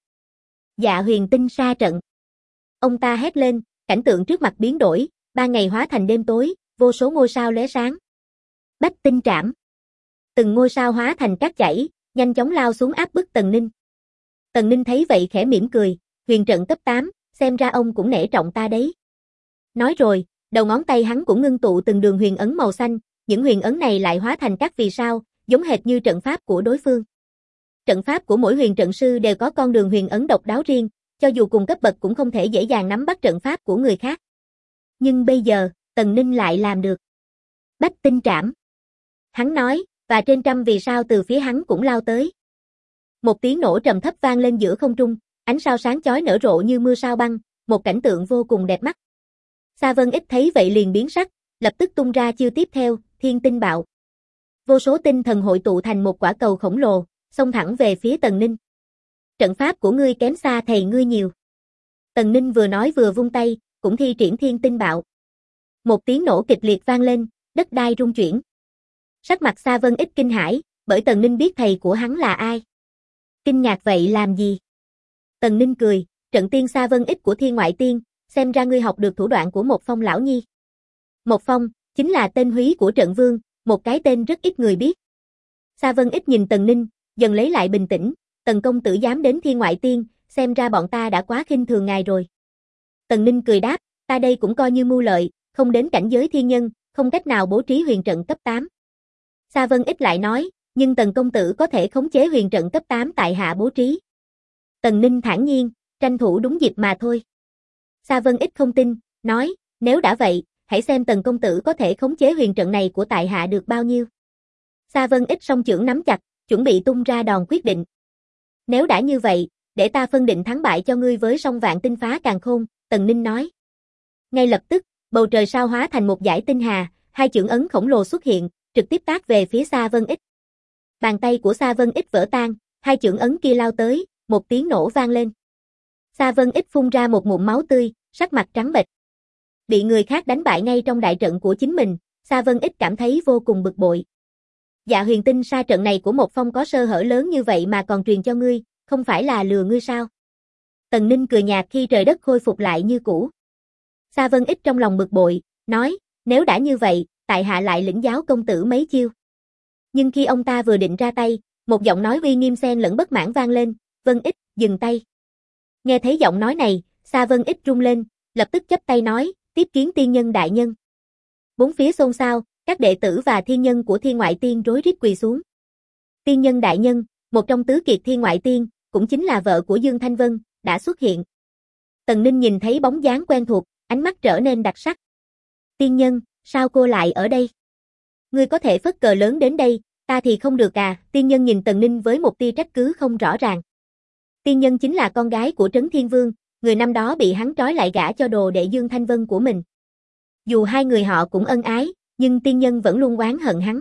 Dạ huyền tinh sa trận. Ông ta hét lên, cảnh tượng trước mặt biến đổi, ban ngày hóa thành đêm tối, vô số ngôi sao lóe sáng. Bách tinh trảm. Từng ngôi sao hóa thành cát chảy, nhanh chóng lao xuống áp bức Tần Ninh. Tần Ninh thấy vậy khẽ mỉm cười, huyền trận cấp 8, xem ra ông cũng nể trọng ta đấy. Nói rồi, đầu ngón tay hắn cũng ngưng tụ từng đường huyền ấn màu xanh, những huyền ấn này lại hóa thành các vì sao, giống hệt như trận pháp của đối phương. Trận pháp của mỗi huyền trận sư đều có con đường huyền ấn độc đáo riêng, cho dù cùng cấp bậc cũng không thể dễ dàng nắm bắt trận pháp của người khác. Nhưng bây giờ, Tần Ninh lại làm được. Bách tinh trảm. Hắn nói, và trên trăm vì sao từ phía hắn cũng lao tới. Một tiếng nổ trầm thấp vang lên giữa không trung, ánh sao sáng chói nở rộ như mưa sao băng, một cảnh tượng vô cùng đẹp mắt. Sa Vân Ích thấy vậy liền biến sắc, lập tức tung ra chiêu tiếp theo, Thiên Tinh Bạo. Vô số tinh thần hội tụ thành một quả cầu khổng lồ, xông thẳng về phía Tần Ninh. Trận pháp của ngươi kém xa thầy ngươi nhiều. Tần Ninh vừa nói vừa vung tay, cũng thi triển Thiên Tinh Bạo. Một tiếng nổ kịch liệt vang lên, đất đai rung chuyển. Sắc mặt Sa Vân Ích kinh hãi, bởi Tần Ninh biết thầy của hắn là ai. Kinh ngạc vậy làm gì? Tần Ninh cười, Trận Tiên Sa Vân Ích của Thiên Ngoại Tiên, xem ra ngươi học được thủ đoạn của Một Phong lão nhi. Một Phong, chính là tên húy của Trận Vương, một cái tên rất ít người biết. Sa Vân Ích nhìn Tần Ninh, dần lấy lại bình tĩnh, Tần công tử dám đến Thiên Ngoại Tiên, xem ra bọn ta đã quá khinh thường ngài rồi. Tần Ninh cười đáp, ta đây cũng coi như mưu lợi, không đến cảnh giới thiên nhân, không cách nào bố trí huyền trận cấp 8. Sa Vân Ích lại nói, Nhưng Tần công tử có thể khống chế huyền trận cấp 8 tại hạ bố trí. Tần Ninh thản nhiên, tranh thủ đúng dịp mà thôi. Sa Vân ít không tin, nói, nếu đã vậy, hãy xem Tần công tử có thể khống chế huyền trận này của tại hạ được bao nhiêu. Sa Vân ít song chưởng nắm chặt, chuẩn bị tung ra đòn quyết định. Nếu đã như vậy, để ta phân định thắng bại cho ngươi với song vạn tinh phá càn khôn, Tần Ninh nói. Ngay lập tức, bầu trời sao hóa thành một dải tinh hà, hai chưởng ấn khổng lồ xuất hiện, trực tiếp tác về phía Sa Vân ít. Bàn tay của Sa Vân ít vỡ tan, hai chưởng ấn kia lao tới, một tiếng nổ vang lên. Sa Vân ít phun ra một ngụm máu tươi, sắc mặt trắng bệch. Bị người khác đánh bại ngay trong đại trận của chính mình, Sa Vân ít cảm thấy vô cùng bực bội. Dạ huyền tinh sa trận này của một phong có sơ hở lớn như vậy mà còn truyền cho ngươi, không phải là lừa ngươi sao? Tần Ninh cười nhạt khi trời đất khôi phục lại như cũ. Sa Vân ít trong lòng bực bội, nói, nếu đã như vậy, tại hạ lại lĩnh giáo công tử mấy chiêu. Nhưng khi ông ta vừa định ra tay, một giọng nói uy nghiêm xen lẫn bất mãn vang lên, Vân ít, dừng tay. Nghe thấy giọng nói này, Sa Vân ít rung lên, lập tức chắp tay nói, tiếp kiến tiên nhân đại nhân. Bốn phía xôn xao, các đệ tử và thiên nhân của Thiên Ngoại Tiên rối rít quỳ xuống. Tiên nhân đại nhân, một trong tứ kiệt Thiên Ngoại Tiên, cũng chính là vợ của Dương Thanh Vân, đã xuất hiện. Tần Ninh nhìn thấy bóng dáng quen thuộc, ánh mắt trở nên đặc sắc. Tiên nhân, sao cô lại ở đây? Ngươi có thể phất cờ lớn đến đây, ta thì không được à? Tiên nhân nhìn Tần Ninh với một tia trách cứ không rõ ràng. Tiên nhân chính là con gái của Trấn Thiên Vương, người năm đó bị hắn trói lại gả cho đồ đệ Dương Thanh Vân của mình. Dù hai người họ cũng ân ái, nhưng tiên nhân vẫn luôn oán hận hắn.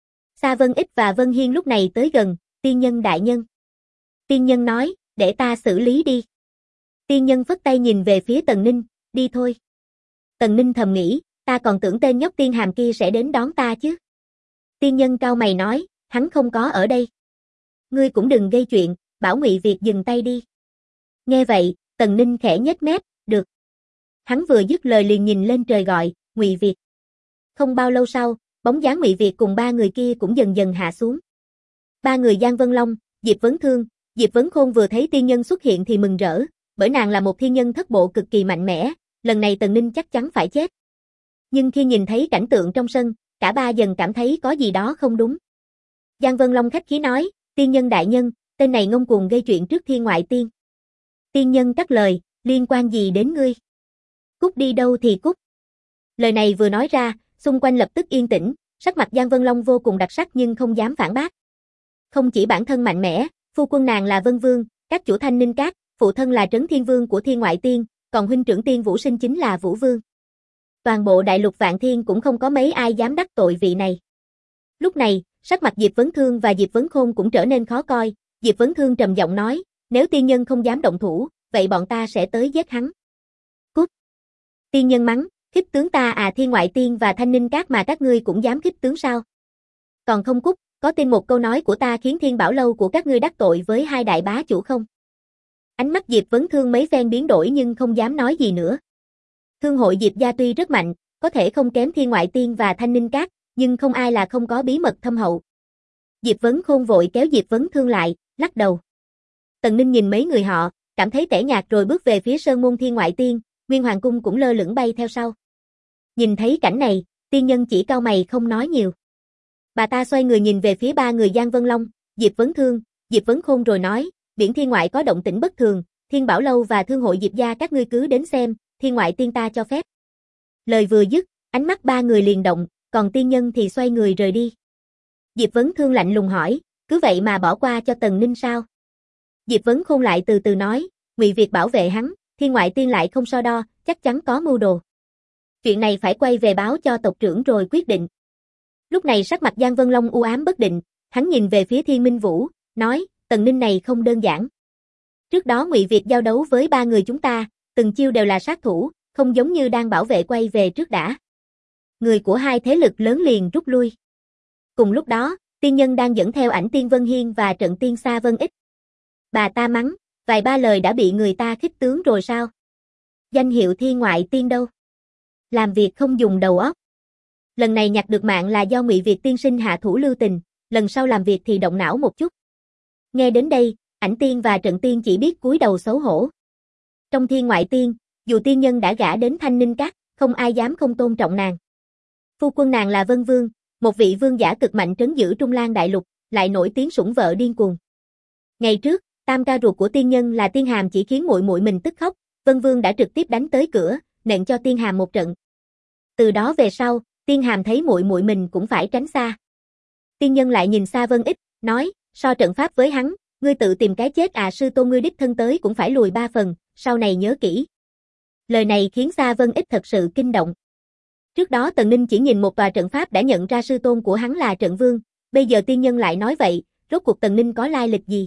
Sa Vân ít và Vân Hiên lúc này tới gần, tiên nhân đại nhân. Tiên nhân nói, để ta xử lý đi. Tiên nhân phất tay nhìn về phía Tần Ninh, đi thôi. Tần Ninh thầm nghĩ, ta còn tưởng tên nhóc tiên hàm kia sẽ đến đón ta chứ. Tiên nhân cau mày nói, hắn không có ở đây. Ngươi cũng đừng gây chuyện, bảo Ngụy Việt dừng tay đi. Nghe vậy, Tần Ninh khẽ nhếch mép, được. Hắn vừa dứt lời liền nhìn lên trời gọi, Ngụy Việt. Không bao lâu sau, bóng dáng Ngụy Việt cùng ba người kia cũng dần dần hạ xuống. Ba người Giang Vân Long, Diệp Vấn Thương, Diệp Vấn Khôn vừa thấy tiên nhân xuất hiện thì mừng rỡ, bởi nàng là một thiên nhân thất bộ cực kỳ mạnh mẽ, lần này Tần Ninh chắc chắn phải chết. Nhưng khi nhìn thấy cảnh tượng trong sân, cả ba dần cảm thấy có gì đó không đúng. Giang Vân Long khách khí nói, tiên nhân đại nhân, tên này ngông cuồng gây chuyện trước Thiên Ngoại Tiên. Tiên nhân cắt lời, liên quan gì đến ngươi? Cút đi đâu thì cút. Lời này vừa nói ra, xung quanh lập tức yên tĩnh, sắc mặt Giang Vân Long vô cùng đặc sắc nhưng không dám phản bác. Không chỉ bản thân mạnh mẽ, phu quân nàng là Vân Vương, các chủ Thanh Ninh Các, phụ thân là Trấn Thiên Vương của Thiên Ngoại Tiên, còn huynh trưởng Tiên Vũ Sinh chính là Vũ Vương. Toàn bộ đại lục Vạn Thiên cũng không có mấy ai dám đắc tội vị này. Lúc này, sắc mặt Diệp Vấn Thương và Diệp Vấn Khôn cũng trở nên khó coi, Diệp Vấn Thương trầm giọng nói, nếu tiên nhân không dám động thủ, vậy bọn ta sẽ tới giết hắn. Cút. Tiên nhân mắng, khích tướng ta à, Thiên Ngoại Tiên và Thanh Ninh Các mà các ngươi cũng dám khích tướng sao? Còn không cút, có tin một câu nói của ta khiến Thiên Bảo Lâu của các ngươi đắc tội với hai đại bá chủ không? Ánh mắt Diệp Vấn Thương mấy phen biến đổi nhưng không dám nói gì nữa. Thương hội Diệp gia tuy rất mạnh, có thể không kém Thiên Ngoại Tiên và Thanh Ninh Các, nhưng không ai là không có bí mật thâm hậu. Diệp Vấn Khôn vội kéo Diệp Vấn Thương lại, lắc đầu. Tần Ninh nhìn mấy người họ, cảm thấy tẻ nhạt rồi bước về phía sơn môn Thiên Ngoại Tiên, Nguyên Hoàng Cung cũng lơ lửng bay theo sau. Nhìn thấy cảnh này, tiên nhân chỉ cau mày không nói nhiều. Bà ta xoay người nhìn về phía ba người Giang Vân Long, Diệp Vấn Thương, Diệp Vấn Khôn rồi nói, biển thiên ngoại có động tĩnh bất thường, Thiên Bảo Lâu và Thương hội Diệp gia các ngươi cứ đến xem, Thiên Ngoại Tiên ta cho phép. Lời vừa dứt, ánh mắt ba người liền động, còn tiên nhân thì xoay người rời đi. Diệp Vấn Thương lạnh lùng hỏi, cứ vậy mà bỏ qua cho Tần Ninh sao? Diệp Vấn Khôn lại từ từ nói, Ngụy Việt bảo vệ hắn, Thiên Ngoại Tiên lại không so đo, chắc chắn có mưu đồ. Chuyện này phải quay về báo cho tộc trưởng rồi quyết định. Lúc này sắc mặt Giang Vân Long u ám bất định, hắn nhìn về phía Thiên Minh Vũ, nói, Tần Ninh này không đơn giản. Trước đó Ngụy Việt giao đấu với ba người chúng ta, từng chiêu đều là sát thủ, không giống như đang bảo vệ quay về trước đã. Người của hai thế lực lớn liền rút lui. Cùng lúc đó, tiên nhân đang dẫn theo ảnh tiên Vân Hiên và trận tiên Sa Vân Ít. Bà ta mắng, vài ba lời đã bị người ta khích tướng rồi sao? Danh hiệu Thiên Ngoại Tiên đâu? Làm việc không dùng đầu óc. Lần này nhặt được mạng là do Ngụy Việt tiên sinh hạ thủ lưu tình, lần sau làm việc thì động não một chút. Nghe đến đây, ảnh tiên và trận tiên chỉ biết cúi đầu xấu hổ. Trong Thiên Ngoại Tiên, dù tiên nhân đã gả đến Thanh Ninh Các, không ai dám không tôn trọng nàng. Phu quân nàng là Vân Vương, một vị vương giả cực mạnh trấn giữ Trung Lan Đại Lục, lại nổi tiếng sủng vợ điên cuồng. Ngày trước, tam ca ruột của Tiên Nhân là Tiên Hàm chỉ khiến muội muội mình tức khóc, Vân Vương đã trực tiếp đánh tới cửa, nện cho Tiên Hàm một trận. Từ đó về sau, Tiên Hàm thấy muội muội mình cũng phải tránh xa. Tiên Nhân lại nhìn Sa Vân Ích, nói, so trận pháp với hắn, ngươi tự tìm cái chết à, sư tôn ngươi đích thân tới cũng phải lùi 3 phần, sau này nhớ kỹ. Lời này khiến Sa Vân Ích thật sự kinh động. Trước đó Tần Ninh chỉ nhìn một tòa trận pháp đã nhận ra sư tôn của hắn là trận vương, bây giờ Tiên Nhân lại nói vậy, rốt cuộc Tần Ninh có lai lịch gì?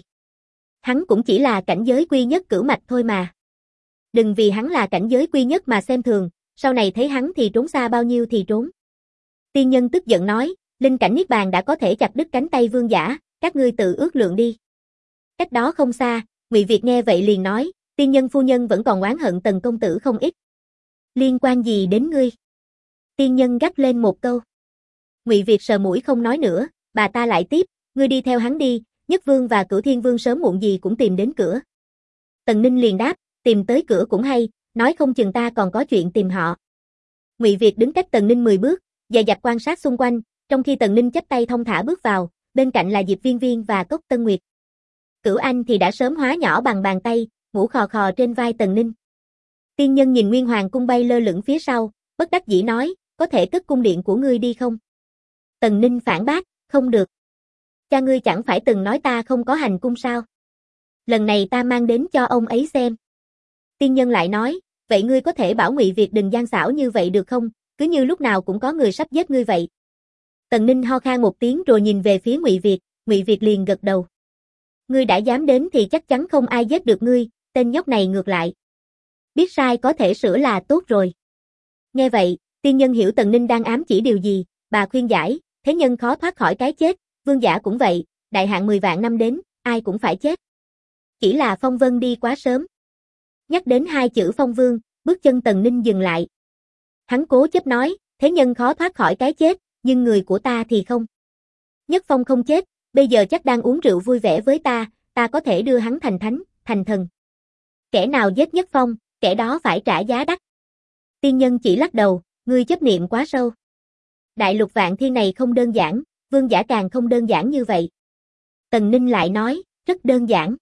Hắn cũng chỉ là cảnh giới quy nhất cửu mạch thôi mà. Đừng vì hắn là cảnh giới quy nhất mà xem thường, sau này thấy hắn thì trốn xa bao nhiêu thì trốn. Tiên Nhân tức giận nói, linh cảnh niết bàn đã có thể chặt đứt cánh tay vương giả, các ngươi tự ước lượng đi. Cách đó không xa, Ngụy Việt nghe vậy liền nói, Tiên Nhân phu nhân vẫn còn oán hận Tần công tử không ít. Liên quan gì đến ngươi? Tiên Nhân gắt lên một câu. Ngụy Việt sờ mũi không nói nữa, bà ta lại tiếp, ngươi đi theo hắn đi, Nhất Vương và Cửu Thiên Vương sớm muộn gì cũng tìm đến cửa. Tần Ninh liền đáp, tìm tới cửa cũng hay, nói không chừng ta còn có chuyện tìm họ. Ngụy Việt đứng cách Tần Ninh 10 bước, dè dặt quan sát xung quanh, trong khi Tần Ninh chắp tay thong thả bước vào, bên cạnh là Diệp Viên Viên và Cốc Tân Nguyệt. Cửu Anh thì đã sớm hóa nhỏ bằng bàn tay, ngủ khò khò trên vai Tần Ninh. Tiên Nhân nhìn Nguyên Hoàng cung bay lơ lửng phía sau, bất đắc dĩ nói, có thể cất cung điện của ngươi đi không? Tần Ninh phản bác, không được. Cha ngươi chẳng phải từng nói ta không có hành cung sao? Lần này ta mang đến cho ông ấy xem. Tiên Nhân lại nói, vậy ngươi có thể bảo Ngụy Việt đừng gian xảo như vậy được không? Cứ như lúc nào cũng có người sắp giết ngươi vậy. Tần Ninh ho khan một tiếng rồi nhìn về phía Ngụy Việt liền gật đầu. Ngươi đã dám đến thì chắc chắn không ai giết được ngươi, tên nhóc này ngược lại. Biết sai có thể sửa là tốt rồi. Nghe vậy, Tiên Nhân hiểu Tần Ninh đang ám chỉ điều gì, bà khuyên giải, thế nhân khó thoát khỏi cái chết, vương giả cũng vậy, đại hạn 10 vạn năm đến, ai cũng phải chết. Chỉ là Phong Vân đi quá sớm. Nhắc đến hai chữ Phong Vương, bước chân Tần Ninh dừng lại. Hắn cố chấp nói, thế nhân khó thoát khỏi cái chết, nhưng người của ta thì không. Nhất Phong không chết, bây giờ chắc đang uống rượu vui vẻ với ta có thể đưa hắn thành thánh, thành thần. Kẻ nào giết Nhất Phong, kẻ đó phải trả giá đắt. Tiên Nhân chỉ lắc đầu, ngươi chấp niệm quá sâu. Đại lục vạn thiên này không đơn giản, vương giả càng không đơn giản như vậy. Tần Ninh lại nói, rất đơn giản.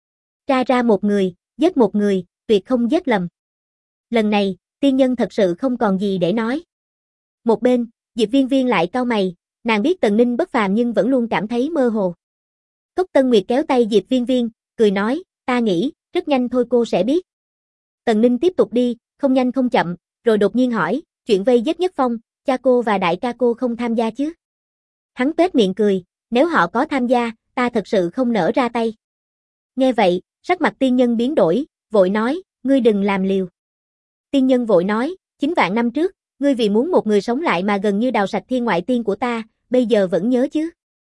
Tra ra một người, giết một người, tuyệt không giết lầm. Lần này, Tiên Nhân thật sự không còn gì để nói. Một bên, Diệp Viên Viên lại cau mày, nàng biết Tần Ninh bất phàm nhưng vẫn luôn cảm thấy mơ hồ. Cốc Tân Nguyệt kéo tay Diệp Viên Viên, cười nói, ta nghĩ, rất nhanh thôi cô sẽ biết. Tần Ninh tiếp tục đi, không nhanh không chậm, rồi đột nhiên hỏi, chuyện vây giết Nhất Phong, cha cô và đại ca cô không tham gia chứ? Hắn tuét miệng cười, nếu họ có tham gia, ta thật sự không nỡ ra tay. Nghe vậy, sắc mặt Tiên Nhân biến đổi, vội nói, ngươi đừng làm liều. Tiên Nhân vội nói, 9 vạn năm trước, ngươi vì muốn một người sống lại mà gần như đào sạch thiên ngoại tiên của ta, bây giờ vẫn nhớ chứ?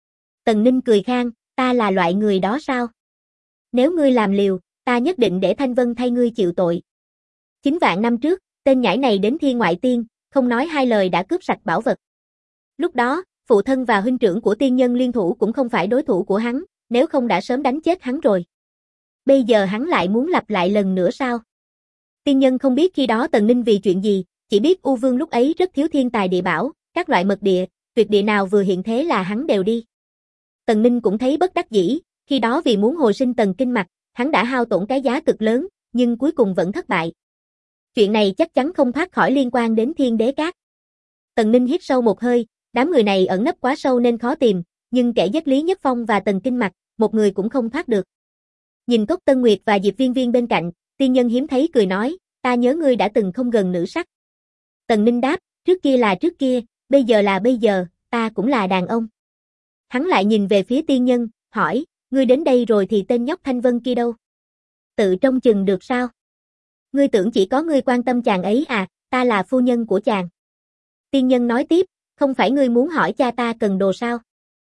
Tần Ninh cười khan, ta là loại người đó sao? Nếu ngươi làm liều, ta nhất định để Thanh Vân thay ngươi chịu tội. 9 vạn năm trước, tên nhãi này đến thiên ngoại tiên, không nói hai lời đã cướp sạch bảo vật. Lúc đó, phụ thân và huynh trưởng của Tiên Nhân liên thủ cũng không phải đối thủ của hắn, nếu không đã sớm đánh chết hắn rồi. Bây giờ hắn lại muốn lặp lại lần nữa sao? Tiên Nhân không biết khi đó Tần Ninh vì chuyện gì, chỉ biết U Vương lúc ấy rất thiếu thiên tài địa bảo, các loại mật địa, tuyệt địa nào vừa hiện thế là hắn đều đi. Tần Ninh cũng thấy bất đắc dĩ, khi đó vì muốn hồi sinh Tần Kinh Mạch, hắn đã hao tổn cái giá cực lớn, nhưng cuối cùng vẫn thất bại. Chuyện này chắc chắn không thoát khỏi liên quan đến Thiên Đế Các. Tần Ninh hít sâu một hơi, đám người này ẩn nấp quá sâu nên khó tìm, nhưng kẻ giết Lý Nhất Phong và Tần Kinh Mạch, một người cũng không thoát được. Nhìn Cốc Tân Nguyệt và Diệp Viên Viên bên cạnh, Tiên Nhân hiếm thấy cười nói, ta nhớ ngươi đã từng không gần nữ sắc. Tần Ninh đáp, trước kia là trước kia, bây giờ là bây giờ, ta cũng là đàn ông. Hắn lại nhìn về phía Tiên Nhân, hỏi, ngươi đến đây rồi thì tên nhóc Thanh Vân kia đâu? Tự trông chừng được sao? Ngươi tưởng chỉ có ngươi quan tâm chàng ấy à, ta là phu nhân của chàng. Tiên Nhân nói tiếp, không phải ngươi muốn hỏi cha ta cần đồ sao?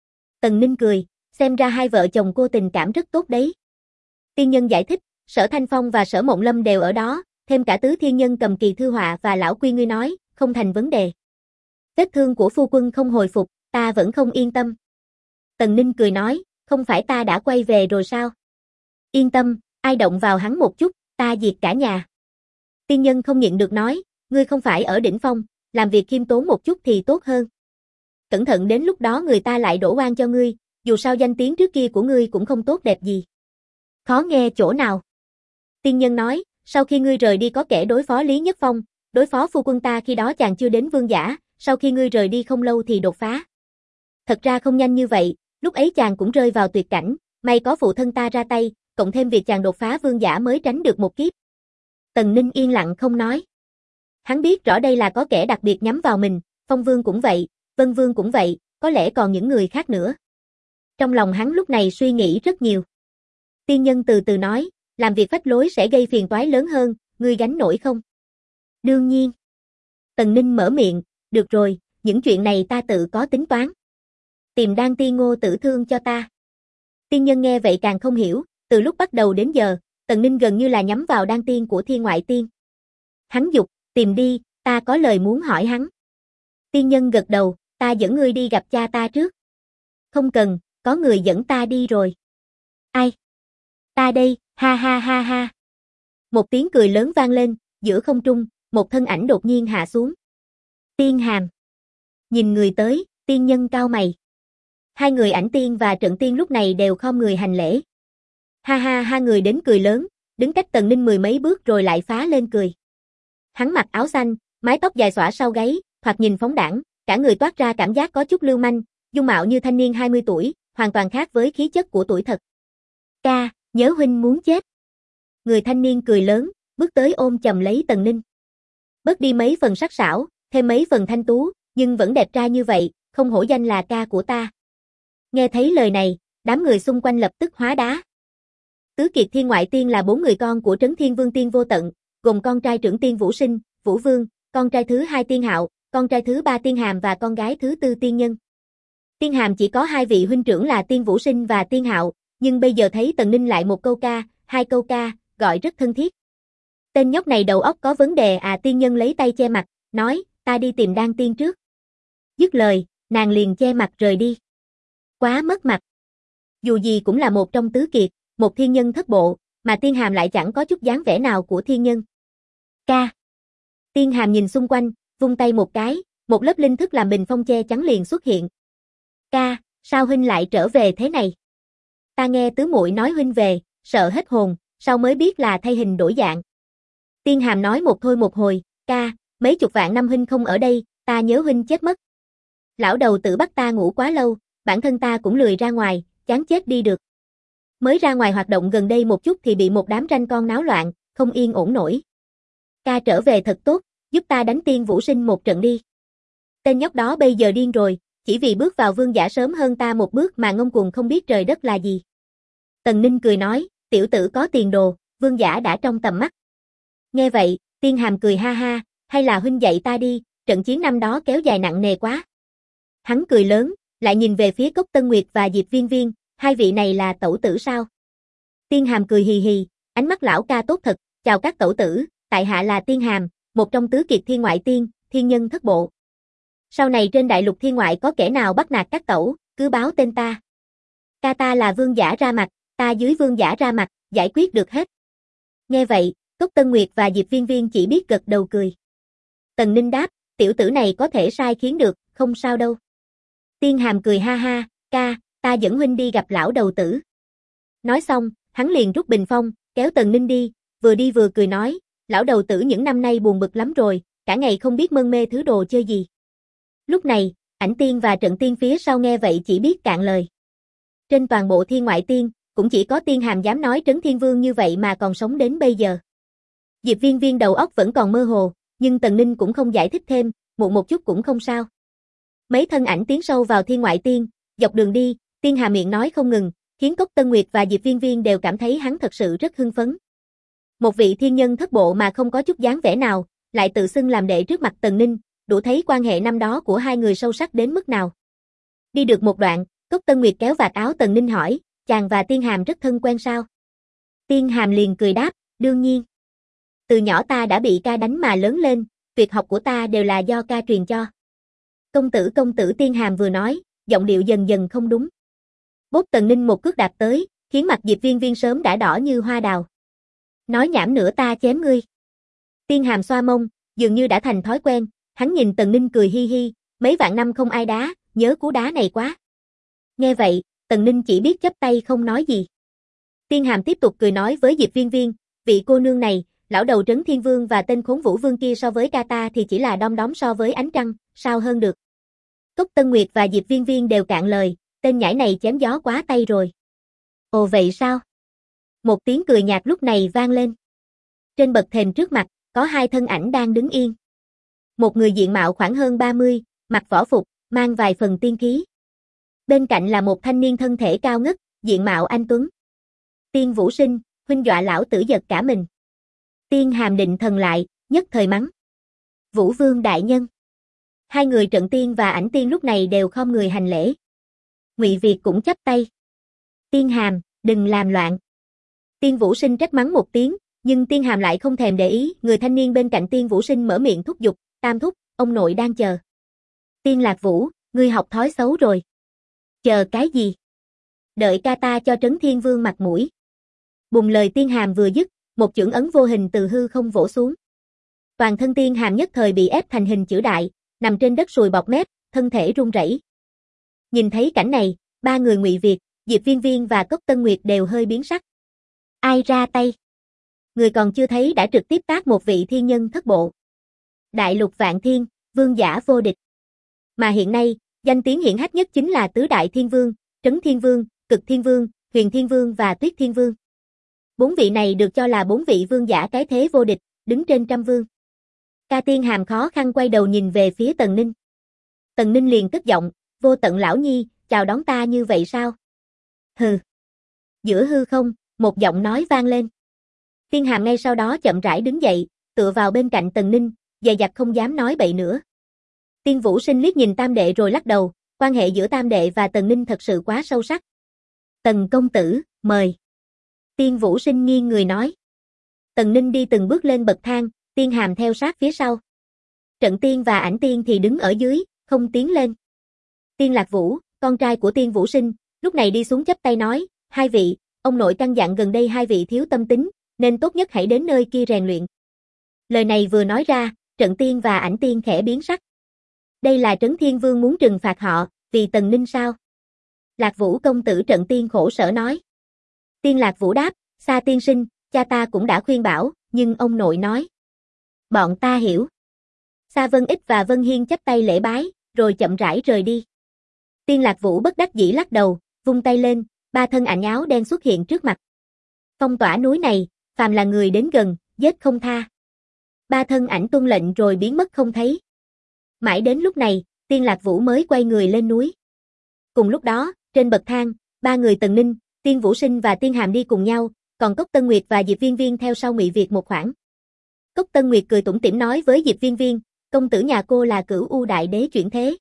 Tần Ninh cười, xem ra hai vợ chồng cô tình cảm rất tốt đấy. Tiên Nhân giải thích, Sở Thanh Phong và Sở Mộng Lâm đều ở đó, thêm cả Tứ Thiên Nhân cầm kỳ thư họa và lão quy ngươi nói, không thành vấn đề. Vết thương của phu quân không hồi phục, ta vẫn không yên tâm. Tần Ninh cười nói, không phải ta đã quay về rồi sao? Yên tâm, ai động vào hắn một chút, ta diệt cả nhà. Tiên Nhân không nhịn được nói, ngươi không phải ở đỉnh phong, làm việc khiêm tốn một chút thì tốt hơn. Cẩn thận đến lúc đó người ta lại đổ oan cho ngươi, dù sao danh tiếng trước kia của ngươi cũng không tốt đẹp gì. Khó nghe chỗ nào? Tiên nhân nói, sau khi ngươi rời đi có kẻ đối phó Lý Nhất Phong, đối phó phu quân ta khi đó chàng chưa đến vương giả, sau khi ngươi rời đi không lâu thì đột phá. Thật ra không nhanh như vậy, lúc ấy chàng cũng rơi vào tuyệt cảnh, may có phụ thân ta ra tay, cộng thêm việc chàng đột phá vương giả mới tránh được một kiếp. Tần Ninh yên lặng không nói. Hắn biết rõ đây là có kẻ đặc biệt nhắm vào mình, Phong Vương cũng vậy, Vân Vương cũng vậy, có lẽ còn những người khác nữa. Trong lòng hắn lúc này suy nghĩ rất nhiều. Tiên nhân từ từ nói, làm việc phách lối sẽ gây phiền toái lớn hơn, ngươi gánh nổi không? Đương nhiên. Tần Ninh mở miệng, được rồi, những chuyện này ta tự có tính toán. Tìm Đan Tiên Ngô Tử Thương cho ta. Tiên nhân nghe vậy càng không hiểu, từ lúc bắt đầu đến giờ, Tần Ninh gần như là nhắm vào đan tiên của Thiên Ngoại Tiên. Hắn dục, tìm đi, ta có lời muốn hỏi hắn. Tiên nhân gật đầu, ta dẫn ngươi đi gặp cha ta trước. Không cần, có người dẫn ta đi rồi. Ai? Ta đây, ha ha ha ha. Một tiếng cười lớn vang lên, giữa không trung, một thân ảnh đột nhiên hạ xuống. Tiên Hàm. Nhìn người tới, tiên nhân cau mày. Hai người Ảnh Tiên và Trận Tiên lúc này đều khom người hành lễ. Ha ha, hai người đến cười lớn, đứng cách Tần Ninh mười mấy bước rồi lại phá lên cười. Hắn mặc áo xanh, mái tóc dài xõa sau gáy, thoạt nhìn phóng đãng, cả người toát ra cảm giác có chút lưu manh, dung mạo như thanh niên 20 tuổi, hoàn toàn khác với khí chất của tuổi thật. Ca, nhớ huynh muốn chết. Người thanh niên cười lớn, bước tới ôm chầm lấy Tần Ninh. Bớt đi mấy phần sắc sảo, thêm mấy phần thanh tú, nhưng vẫn đẹp trai như vậy, không hổ danh là ca của ta. Nghe thấy lời này, đám người xung quanh lập tức hóa đá. Tứ Kiệt Thiên Ngoại Tiên là 4 người con của Trấn Thiên Vương Tiên Vô Tận, gồm con trai trưởng Tiên Vũ Sinh, Vũ Vương, con trai thứ 2 Tiên Hạo, con trai thứ 3 Tiên Hàm và con gái thứ 4 Tiên Nhân. Tiên Hàm chỉ có 2 vị huynh trưởng là Tiên Vũ Sinh và Tiên Hạo, nhưng bây giờ thấy Tần Ninh lại một câu ca, 2 câu ca, gọi rất thân thiết. Tên nhóc này đầu óc có vấn đề à? Tiên Nhân lấy tay che mặt, nói, ta đi tìm Đan Tiên trước. Dứt lời, nàng liền che mặt rời đi. Quá mất mặt. Dù gì cũng là một trong tứ kiệt, một thiên nhân thất bộ, mà Tiên Hàm lại chẳng có chút dáng vẻ nào của thiên nhân. Ca. Tiên Hàm nhìn xung quanh, vung tay một cái, một lớp linh thức làm bình phong che chắn liền xuất hiện. Ca, sao huynh lại trở về thế này? Ta nghe tứ muội nói huynh về, sợ hết hồn, sau mới biết là thay hình đổi dạng. Tiên Hàm nói một thôi một hồi, ca, mấy chục vạn năm huynh không ở đây, ta nhớ huynh chết mất. Lão đầu tử bắt ta ngủ quá lâu, bản thân ta cũng lười ra ngoài, chán chết đi được. Mới ra ngoài hoạt động gần đây một chút thì bị một đám ranh con náo loạn, không yên ổn nổi. Ca trở về thật tốt, giúp ta đánh Tiên Vũ Sinh một trận đi. Tên nhóc đó bây giờ điên rồi, chỉ vì bước vào vương giả sớm hơn ta một bước mà ngông cuồng không biết trời đất là gì. Tần Ninh cười nói, tiểu tử có tiền đồ, vương giả đã trong tầm mắt. Nghe vậy, Tiên Hàm cười ha ha, hay là huynh dạy ta đi, trận chiến năm đó kéo dài nặng nề quá. Hắn cười lớn, lại nhìn về phía Cốc Tân Nguyệt và Diệp Viên Viên, hai vị này là tẩu tử sao? Tiên Hàm cười hì hì, ánh mắt lão ca tốt thật, chào các tẩu tử, tại hạ là Tiên Hàm, một trong tứ kiệt thiên ngoại tiên, thiên nhân thất bộ. Sau này trên đại lục thiên ngoại có kẻ nào bắt nạt các tẩu, cứ báo tên ta. Ca ta là vương giả ra mặt, ta dưới vương giả ra mặt, giải quyết được hết. Nghe vậy, Cốc Tân Nguyệt và Diệp Viên Viên chỉ biết gật đầu cười. Tần Ninh đáp, tiểu tử này có thể sai khiến được, không sao đâu. Tiên Hàm cười ha ha, ca, ta dẫn huynh đi gặp lão đầu tử. Nói xong, hắn liền rút bình phong, kéo Tần Ninh đi vừa cười nói, lão đầu tử những năm nay buồn bực lắm rồi, cả ngày không biết mân mê thứ đồ chơi gì. Lúc này, Ảnh Tiên và Trận Tiên phía sau nghe vậy chỉ biết cạn lời. Trên toàn bộ thiên ngoại tiên, cũng chỉ có Tiên Hàm dám nói Trấn Thiên Vương như vậy mà còn sống đến bây giờ. Diệp Viên Viên đầu óc vẫn còn mơ hồ, nhưng Tần Ninh cũng không giải thích thêm, muộn một chút cũng không sao. Mấy thân ảnh tiến sâu vào thiên ngoại tiên, dọc đường đi, Tiên Hà miệng nói không ngừng, khiến Cốc Tân Nguyệt và Diệp Viên Viên đều cảm thấy hắn thật sự rất hưng phấn. Một vị thiên nhân thất bộ mà không có chút dáng vẻ nào, lại tự xưng làm đệ trước mặt Tần Ninh, đủ thấy quan hệ năm đó của hai người sâu sắc đến mức nào. Đi được một đoạn, Cốc Tân Nguyệt kéo vạt áo Tần Ninh hỏi, chàng và Tiên Hàm rất thân quen sao? Tiên Hàm liền cười đáp, đương nhiên. Từ nhỏ ta đã bị ca đánh mà lớn lên, việc học của ta đều là do ca truyền cho. Công tử Tiên Hàm vừa nói, giọng điệu dần dần không đúng. Bốp Tần Ninh một cước đạp tới, khiến mặt Diệp Viên Viên sớm đã đỏ như hoa đào. Nói nhảm nữa ta chém ngươi. Tiên Hàm xoa mông, dường như đã thành thói quen, hắn nhìn Tần Ninh cười hi hi, mấy vạn năm không ai đá, nhớ cú đá này quá. Nghe vậy, Tần Ninh chỉ biết chắp tay không nói gì. Tiên Hàm tiếp tục cười nói với Diệp Viên Viên, vị cô nương này, lão đầu Trấn Thiên Vương và tên khốn Vũ Vương kia so với Kata thì chỉ là đom đóm so với ánh trăng, sao hơn được. Cốc Tân Nguyệt và Diệp Viên Viên đều cạn lời, tên nhãi này chém gió quá tay rồi. Ồ vậy sao? Một tiếng cười nhạt lúc này vang lên. Trên bậc thềm trước mặt, có hai thân ảnh đang đứng yên. Một người diện mạo khoảng hơn 30, mặc võ phục, mang vài phần tiên khí. Bên cạnh là một thanh niên thân thể cao ngất, diện mạo anh tuấn. Tiên Vũ Sinh, huynh dọa lão tử giật cả mình. Tiên Hàm định thần lại, nhất thời mắng. Vũ Vương đại nhân. Hai người Trận Tiên và Ảnh Tiên lúc này đều khom người hành lễ. Ngụy Việt cũng chắp tay. Tiên Hàm, đừng làm loạn. Tiên Vũ Sinh trách mắng một tiếng, nhưng Tiên Hàm lại không thèm để ý, người thanh niên bên cạnh Tiên Vũ Sinh mở miệng thúc giục, Tam thúc, ông nội đang chờ. Tiên Lạc Vũ, ngươi học thói xấu rồi. Chờ cái gì? Đợi Kata cho Trấn Thiên Vương mặt mũi. Bùng lời Tiên Hàm vừa dứt, một chưởng ấn vô hình từ hư không vỗ xuống. Toàn thân Tiên Hàm nhất thời bị ép thành hình chữ đại, nằm trên đất sùi bọt mép, thân thể run rẩy. Nhìn thấy cảnh này, ba người Ngụy Việt, Diệp Viên Viên và Cốc Tân Nguyệt đều hơi biến sắc. Ai ra tay? Người còn chưa thấy đã trực tiếp tát một vị thiên nhân thất bộ. Đại lục vạn thiên, vương giả vô địch. Mà hiện nay, danh tiếng hiển hách nhất chính là tứ đại thiên vương, Trấn Thiên Vương, Cực Thiên Vương, Huyền Thiên Vương và Tuyết Thiên Vương. Bốn vị này được cho là bốn vị vương giả cái thế vô địch, đứng trên trăm vương. Ca Tiên Hàm khó khăn quay đầu nhìn về phía Tần Ninh. Tần Ninh liền cất giọng, Vô Tận lão nhi, chào đón ta như vậy sao? Hừ. Giữa hư không, một giọng nói vang lên. Tiên Hàm ngay sau đó chậm rãi đứng dậy, tựa vào bên cạnh Tần Ninh, dè dặt không dám nói bậy nữa. Tiên Vũ Sinh liếc nhìn Tam đệ rồi lắc đầu, quan hệ giữa Tam đệ và Tần Ninh thật sự quá sâu sắc. Tần công tử, mời. Tiên Vũ Sinh nghiêng người nói. Tần Ninh đi từng bước lên bậc thang, Tiên Hàm theo sát phía sau. Trận Tiên và Ảnh Tiên thì đứng ở dưới, không tiến lên. Tiên Lạc Vũ, con trai của Tiên Vũ Sinh, lúc này đi xuống chắp tay nói, hai vị, ông nội căn dặn gần đây hai vị thiếu tâm tính, nên tốt nhất hãy đến nơi kia rèn luyện. Lời này vừa nói ra, Trận Tiên và Ảnh Tiên khẽ biến sắc. Đây là Trấn Thiên Vương muốn trừng phạt họ, vì Tần Ninh sao? Lạc Vũ công tử Trận Tiên khổ sở nói. Tiên Lạc Vũ đáp, Sa tiên sinh, cha ta cũng đã khuyên bảo, nhưng ông nội nói. Bọn ta hiểu. Sa Vân Ích và Vân Hiên chắp tay lễ bái, rồi chậm rãi rời đi. Tiên Lạc Vũ bất đắc dĩ lắc đầu, vung tay lên, ba thân ảnh áo đen xuất hiện trước mặt. Phong tỏa núi này, phàm là người đến gần, giết không tha. Ba thân ảnh tuân lệnh rồi biến mất không thấy. Mãi đến lúc này, Tiên Lạc Vũ mới quay người lên núi. Cùng lúc đó, trên bậc thang, ba người Tần Ninh, Tiên Vũ Sinh và Tiên Hàm đi cùng nhau, còn Cốc Tân Nguyệt và Diệp Viên Viên theo sau Ngụy Việt một khoảng. Cốc Tân Nguyệt cười tủm tỉm nói với Diệp Viên Viên, công tử nhà cô là Cửu U Đại Đế chuyển thế.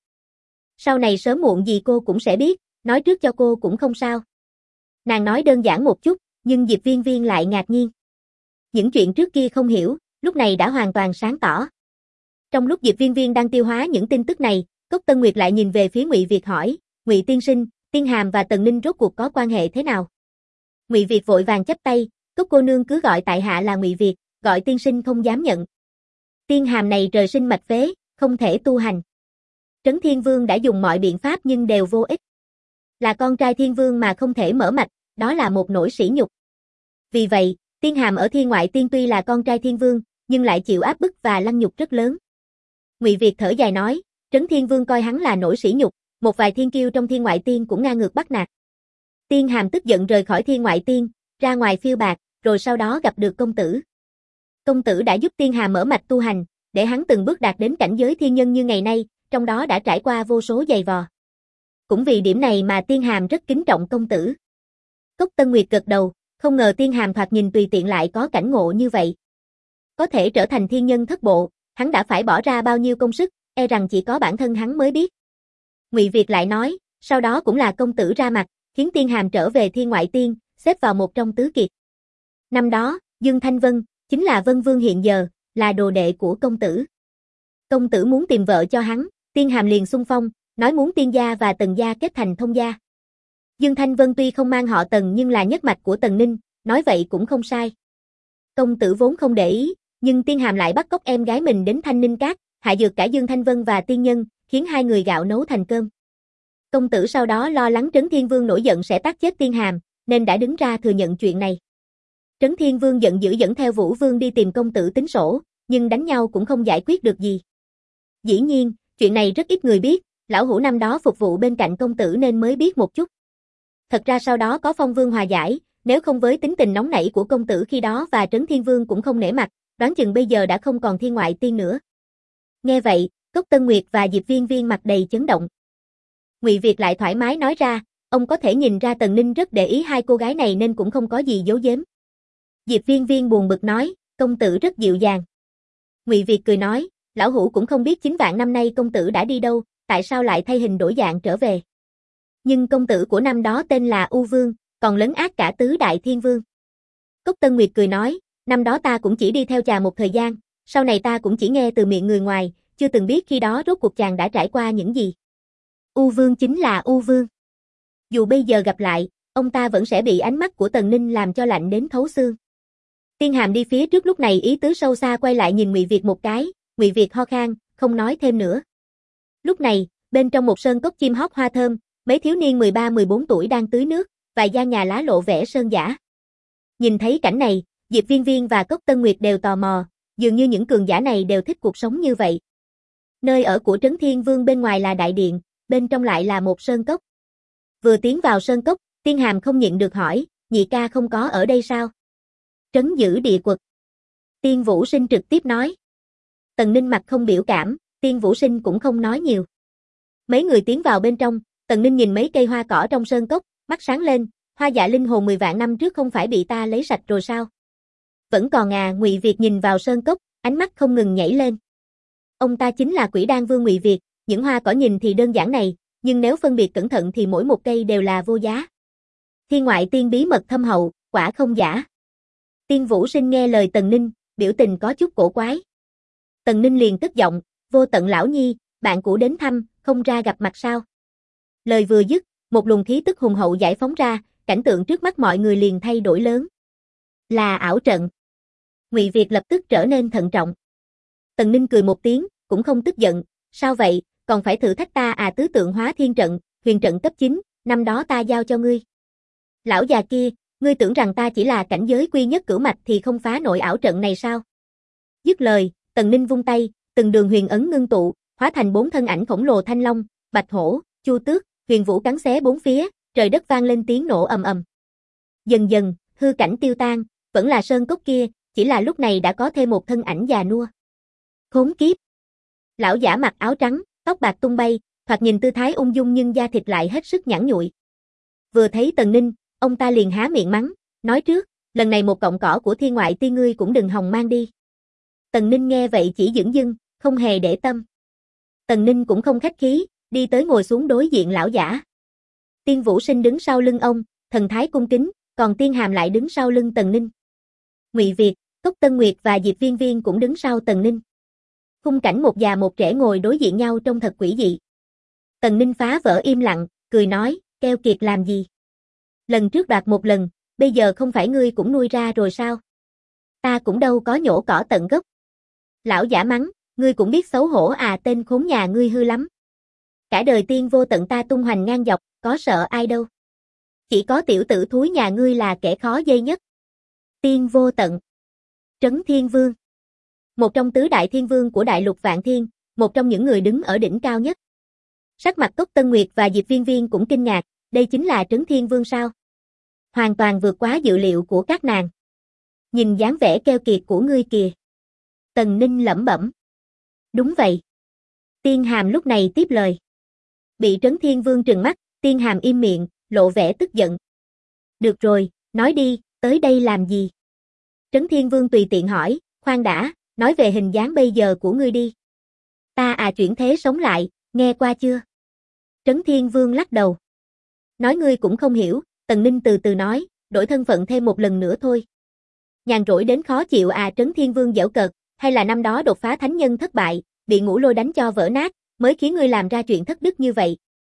Sau này sớm muộn gì cô cũng sẽ biết, nói trước cho cô cũng không sao. Nàng nói đơn giản một chút, nhưng Diệp Viên Viên lại ngạc nhiên. Những chuyện trước kia không hiểu, lúc này đã hoàn toàn sáng tỏ. Trong lúc Diệp Viên Viên đang tiêu hóa những tin tức này, Cốc Tân Nguyệt lại nhìn về phía Ngụy Việt hỏi, Ngụy tiên sinh, Tiên Hàm và Tần Ninh rốt cuộc có quan hệ thế nào? Ngụy Việt vội vàng chắp tay, Cốc cô nương cứ gọi tại hạ là Ngụy Việt, gọi tiên sinh không dám nhận. Tiên Hàm này trời sinh mạch phế, không thể tu hành. Trấn Thiên Vương đã dùng mọi biện pháp nhưng đều vô ích. Là con trai Thiên Vương mà không thể mở mạch, đó là một nỗi sỉ nhục. Vì vậy, Tiên Hàm ở Thiên Ngoại Tiên tuy là con trai Thiên Vương, nhưng lại chịu áp bức và lăng nhục rất lớn. Ngụy Việt thở dài nói, Trấn Thiên Vương coi hắn là nỗi sỉ nhục, một vài thiên kiêu trong Thiên Ngoại Tiên cũng ngang ngược bắt nạt. Tiên Hàm tức giận rời khỏi Thiên Ngoại Tiên, ra ngoài phiêu bạt, rồi sau đó gặp được công tử. Công tử đã giúp Tiên Hàm mở mạch tu hành, để hắn từng bước đạt đến cảnh giới thiên nhân như ngày nay, trong đó đã trải qua vô số giày vò. Cũng vì điểm này mà Tiên Hàm rất kính trọng công tử. Cốc Tân Nguyệt gật đầu, không ngờ Tiên Hàm thoạt nhìn tùy tiện lại có cảnh ngộ như vậy. Có thể trở thành thiên nhân thất bộ, hắn đã phải bỏ ra bao nhiêu công sức, e rằng chỉ có bản thân hắn mới biết. Ngụy Việt lại nói, sau đó cũng là công tử ra mặt, khiến Tiên Hàm trở về Thiên Ngoại Tiên, xếp vào một trong tứ kiệt. Năm đó, Dương Thanh Vân, chính là Vân Vương hiện giờ, là đồ đệ của công tử. Công tử muốn tìm vợ cho hắn, Tiên Hàm liền xung phong, nói muốn Tiên gia và Tần gia kết thành thông gia. Dương Thanh Vân tuy không mang họ Tần nhưng là nhất mạch của Tần Ninh, nói vậy cũng không sai. Công tử vốn không để ý, nhưng Tiên Hàm lại bắt cóc em gái mình đến Thanh Ninh Cát, hạ dược cả Dương Thanh Vân và tiên nhân, khiến hai người gạo nấu thành cơm. Công tử sau đó lo lắng Trấn Thiên Vương nổi giận sẽ tác chết Tiên Hàm, nên đã đứng ra thừa nhận chuyện này. Trấn Thiên Vương giận dữ dẫn theo Vũ Vương đi tìm công tử tính sổ, nhưng đánh nhau cũng không giải quyết được gì. Dĩ nhiên, chuyện này rất ít người biết, lão hủ năm đó phục vụ bên cạnh công tử nên mới biết một chút. Thật ra sau đó có Phong Vương hòa giải, nếu không với tính tình nóng nảy của công tử khi đó và Trấn Thiên Vương cũng không nể mặt, đoán chừng bây giờ đã không còn thiên ngoại tiên nữa. Nghe vậy, Cốc Tân Nguyệt và Diệp Viên Viên mặt đầy chấn động. Ngụy Việt lại thoải mái nói ra, ông có thể nhìn ra Tần Ninh rất để ý hai cô gái này nên cũng không có gì giấu giếm. Diệp Viên Viên buồn bực nói, công tử rất dịu dàng. Ngụy Việt cười nói, lão hủ cũng không biết 9 vạn năm nay công tử đã đi đâu, tại sao lại thay hình đổi dạng trở về. Nhưng công tử của năm đó tên là U Vương, còn lấn át cả tứ đại thiên vương. Cốc Tân Nguyệt cười nói, năm đó ta cũng chỉ đi theo chàng một thời gian, sau này ta cũng chỉ nghe từ miệng người ngoài, chưa từng biết khi đó rốt cuộc chàng đã trải qua những gì. U Vương chính là U Vương. Dù bây giờ gặp lại, ông ta vẫn sẽ bị ánh mắt của Tần Ninh làm cho lạnh đến thấu xương. Tiên Hàm đi phía trước lúc này ý tứ sâu xa quay lại nhìn Ngụy Việt một cái, Ngụy Việt ho khan, không nói thêm nữa. Lúc này, bên trong một sơn cốc chim hót hoa thơm, mấy thiếu niên 13-14 tuổi đang tưới nước, vài gian nhà lá lộ vẻ sơn dã. Nhìn thấy cảnh này, Diệp Viên Viên và Cốc Tân Nguyệt đều tò mò, dường như những cường giả này đều thích cuộc sống như vậy. Nơi ở của Trấn Thiên Vương bên ngoài là đại điện, bên trong lại là một sơn cốc. Vừa tiến vào sơn cốc, Tiên Hàm không nhịn được hỏi, nhị ca không có ở đây sao? Trấn giữ địa quật. Tiên Vũ Sinh trực tiếp nói. Tần Ninh mặt không biểu cảm, Tiên Vũ Sinh cũng không nói nhiều. Mấy người tiến vào bên trong, Tần Ninh nhìn mấy cây hoa cỏ trong sơn cốc, mắt sáng lên, hoa dạ linh hồn 10 vạn năm trước không phải bị ta lấy sạch rồi sao? Vẫn còn à, Ngụy Việt nhìn vào sơn cốc, ánh mắt không ngừng nhảy lên. Ông ta chính là Quỷ Đan Vương Ngụy Việt, những hoa cỏ nhìn thì đơn giản này, nhưng nếu phân biệt cẩn thận thì mỗi một cây đều là vô giá. Thiên ngoại tiên bí mật thâm hậu, quả không giả. Tiên Vũ Sinh nghe lời Tần Ninh, biểu tình có chút cổ quái. Tần Ninh liền tức giọng, Vô Tận lão nhi, bạn cũ đến thăm, không ra gặp mặt sao? Lời vừa dứt, một luồng khí tức hùng hậu giải phóng ra, cảnh tượng trước mắt mọi người liền thay đổi lớn. Là ảo trận. Ngụy Việt lập tức trở nên thận trọng. Tần Ninh cười một tiếng, cũng không tức giận, sao vậy, còn phải thử thách ta à? Tứ tượng hóa thiên trận, huyền trận cấp 9, năm đó ta giao cho ngươi. Lão già kia, ngươi tưởng rằng ta chỉ là cảnh giới quy nhất cửu mạch thì không phá nổi ảo trận này sao? Dứt lời, Tần Ninh vung tay, từng đường huyền ấn ngưng tụ, hóa thành 4 thân ảnh khổng lồ thanh long, bạch hổ, chu tước, huyền vũ cắn xé bốn phía, trời đất vang lên tiếng nổ ầm ầm. Dần dần, hư cảnh tiêu tan, vẫn là sơn cốc kia, chỉ là lúc này đã có thêm một thân ảnh già nua. Khốn kiếp. Lão giả mặc áo trắng, tóc bạc tung bay, thoạt nhìn tư thái ung dung nhưng da thịt lại hết sức nhẵn nhụi. Vừa thấy Tần Ninh, ông ta liền há miệng mắng, nói trước, lần này một cọng cỏ của thiên ngoại tiên ngươi cũng đừng hòng mang đi. Tần Ninh nghe vậy chỉ dửng dưng, không hề để tâm. Tần Ninh cũng không khách khí, đi tới ngồi xuống đối diện lão giả. Tiên Vũ Sinh đứng sau lưng ông, thần thái cung kính, còn Tiên Hàm lại đứng sau lưng Tần Ninh. Ngụy Việt, Cốc Tân Nguyệt và Diệp Viên Viên cũng đứng sau Tần Ninh. Khung cảnh một già một trẻ ngồi đối diện nhau trông thật quỷ dị. Tần Ninh phá vỡ im lặng, cười nói, keo kiệt làm gì? Lần trước đoạt một lần, bây giờ không phải ngươi cũng nuôi ra rồi sao? Ta cũng đâu có nhổ cỏ tận gốc. Lão giả mắng, ngươi cũng biết xấu hổ à, tên khốn nhà ngươi hư lắm. Cả đời tiên vô tận ta tung hoành ngang dọc, có sợ ai đâu. Chỉ có tiểu tử thúi nhà ngươi là kẻ khó dây nhất. Tiên vô tận. Trấn Thiên Vương. Một trong tứ đại thiên vương của đại lục Vạn Thiên, một trong những người đứng ở đỉnh cao nhất. Sắc mặt Cốc Tân Nguyệt và Diệp Viên Viên cũng kinh ngạc, đây chính là Trấn Thiên Vương sao? Hoàn toàn vượt quá dự liệu của các nàng. Nhìn dáng vẻ keo kiệt của ngươi kìa. Tần Ninh lẩm bẩm. Đúng vậy. Tiên Hàm lúc này tiếp lời. Bị Trấn Thiên Vương trừng mắt, Tiên Hàm im miệng, lộ vẻ tức giận. Được rồi, nói đi, tới đây làm gì? Trấn Thiên Vương tùy tiện hỏi, khoan đã, nói về hình dáng bây giờ của ngươi đi. Ta à chuyển thế sống lại, nghe qua chưa? Trấn Thiên Vương lắc đầu. Nói ngươi cũng không hiểu, Tần Ninh từ từ nói, đổi thân phận thêm một lần nữa thôi. Nhàn rỗi đến khó chịu à? Trấn Thiên Vương giễu cợt, hay là năm đó đột phá thánh nhân thất bại, bị Ngũ Lôi đánh cho vỡ nát, mới khiến ngươi làm ra chuyện thất đức như vậy.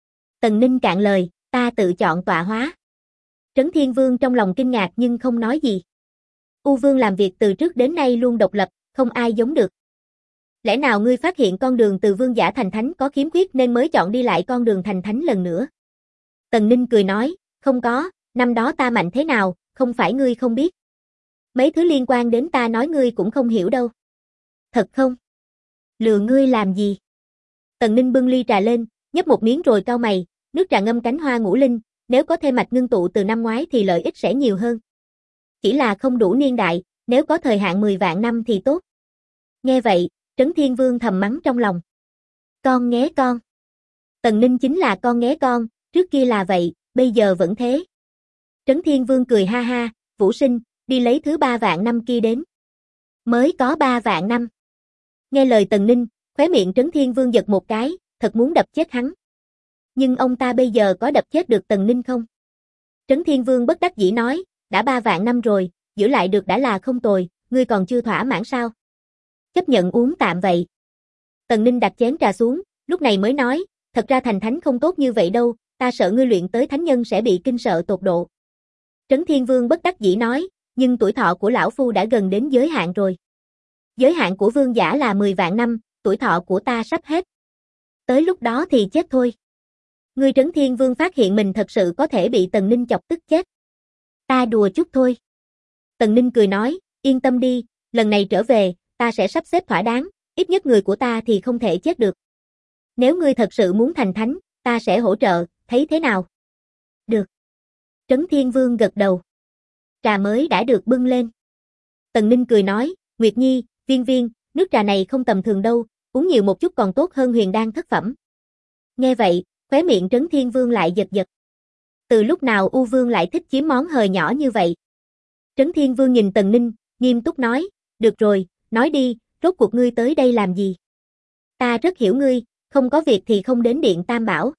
Tần Ninh cạn lời, ta tự chọn tọa hóa. Trấn Thiên Vương trong lòng kinh ngạc nhưng không nói gì. U Vương làm việc từ trước đến nay luôn độc lập, không ai giống được. Lẽ nào ngươi phát hiện con đường từ vương giả thành thánh có khiếm khuyết nên mới chọn đi lại con đường thành thánh lần nữa? Tần Ninh cười nói, không có, năm đó ta mạnh thế nào, không phải ngươi không biết. Mấy thứ liên quan đến ta nói ngươi cũng không hiểu đâu. Thật không? Lừa ngươi làm gì? Tần Ninh bưng ly trà lên, nhấp một miếng rồi cau mày, nước trà ngâm cánh hoa ngũ linh, nếu có thêm mạch ngưng tụ từ năm ngoái thì lợi ích sẽ nhiều hơn. Chỉ là không đủ niên đại, nếu có thời hạn 10 vạn năm thì tốt. Nghe vậy, Trấn Thiên Vương thầm mắng trong lòng. Con nghé con. Tần Ninh chính là con nghé con, trước kia là vậy, bây giờ vẫn thế. Trấn Thiên Vương cười ha ha, Vũ Sinh, đi lấy thứ 3 vạn năm kia đến. Mới có 3 vạn năm. Nghe lời Tần Ninh, khóe miệng Trấn Thiên Vương giật một cái, thật muốn đập chết hắn. Nhưng ông ta bây giờ có đập chết được Tần Ninh không? Trấn Thiên Vương bất đắc dĩ nói, đã 3 vạn năm rồi, giữ lại được đã là không tồi, ngươi còn chưa thỏa mãn sao? Chấp nhận uống tạm vậy. Tần Ninh đặt chén trà xuống, lúc này mới nói, thật ra thành thánh không tốt như vậy đâu, ta sợ ngươi luyện tới thánh nhân sẽ bị kinh sợ tột độ. Trấn Thiên Vương bất đắc dĩ nói, nhưng tuổi thọ của lão phu đã gần đến giới hạn rồi. Giới hạn của vương giả là 10 vạn năm, tuổi thọ của ta sắp hết. Tới lúc đó thì chết thôi. Ngươi Trấn Thiên Vương phát hiện mình thật sự có thể bị Tần Ninh chọc tức chết. Ta đùa chút thôi. Tần Ninh cười nói, yên tâm đi, lần này trở về, ta sẽ sắp xếp thỏa đáng, ít nhất người của ta thì không thể chết được. Nếu ngươi thật sự muốn thành thánh, ta sẽ hỗ trợ, thấy thế nào? Được. Trấn Thiên Vương gật đầu. Trà mới đã được bưng lên. Tần Ninh cười nói, Nguyệt Nhi, Viên Viên, nước trà này không tầm thường đâu, uống nhiều một chút còn tốt hơn huyền đan thất phẩm. Nghe vậy, khóe miệng Trấn Thiên Vương lại giật giật. Từ lúc nào U Vương lại thích chiếm món hời nhỏ như vậy? Trấn Thiên Vương nhìn Tần Ninh, nghiêm túc nói, được rồi, nói đi, rốt cuộc ngươi tới đây làm gì? Ta rất hiểu ngươi, không có việc thì không đến Điện Tam Bảo.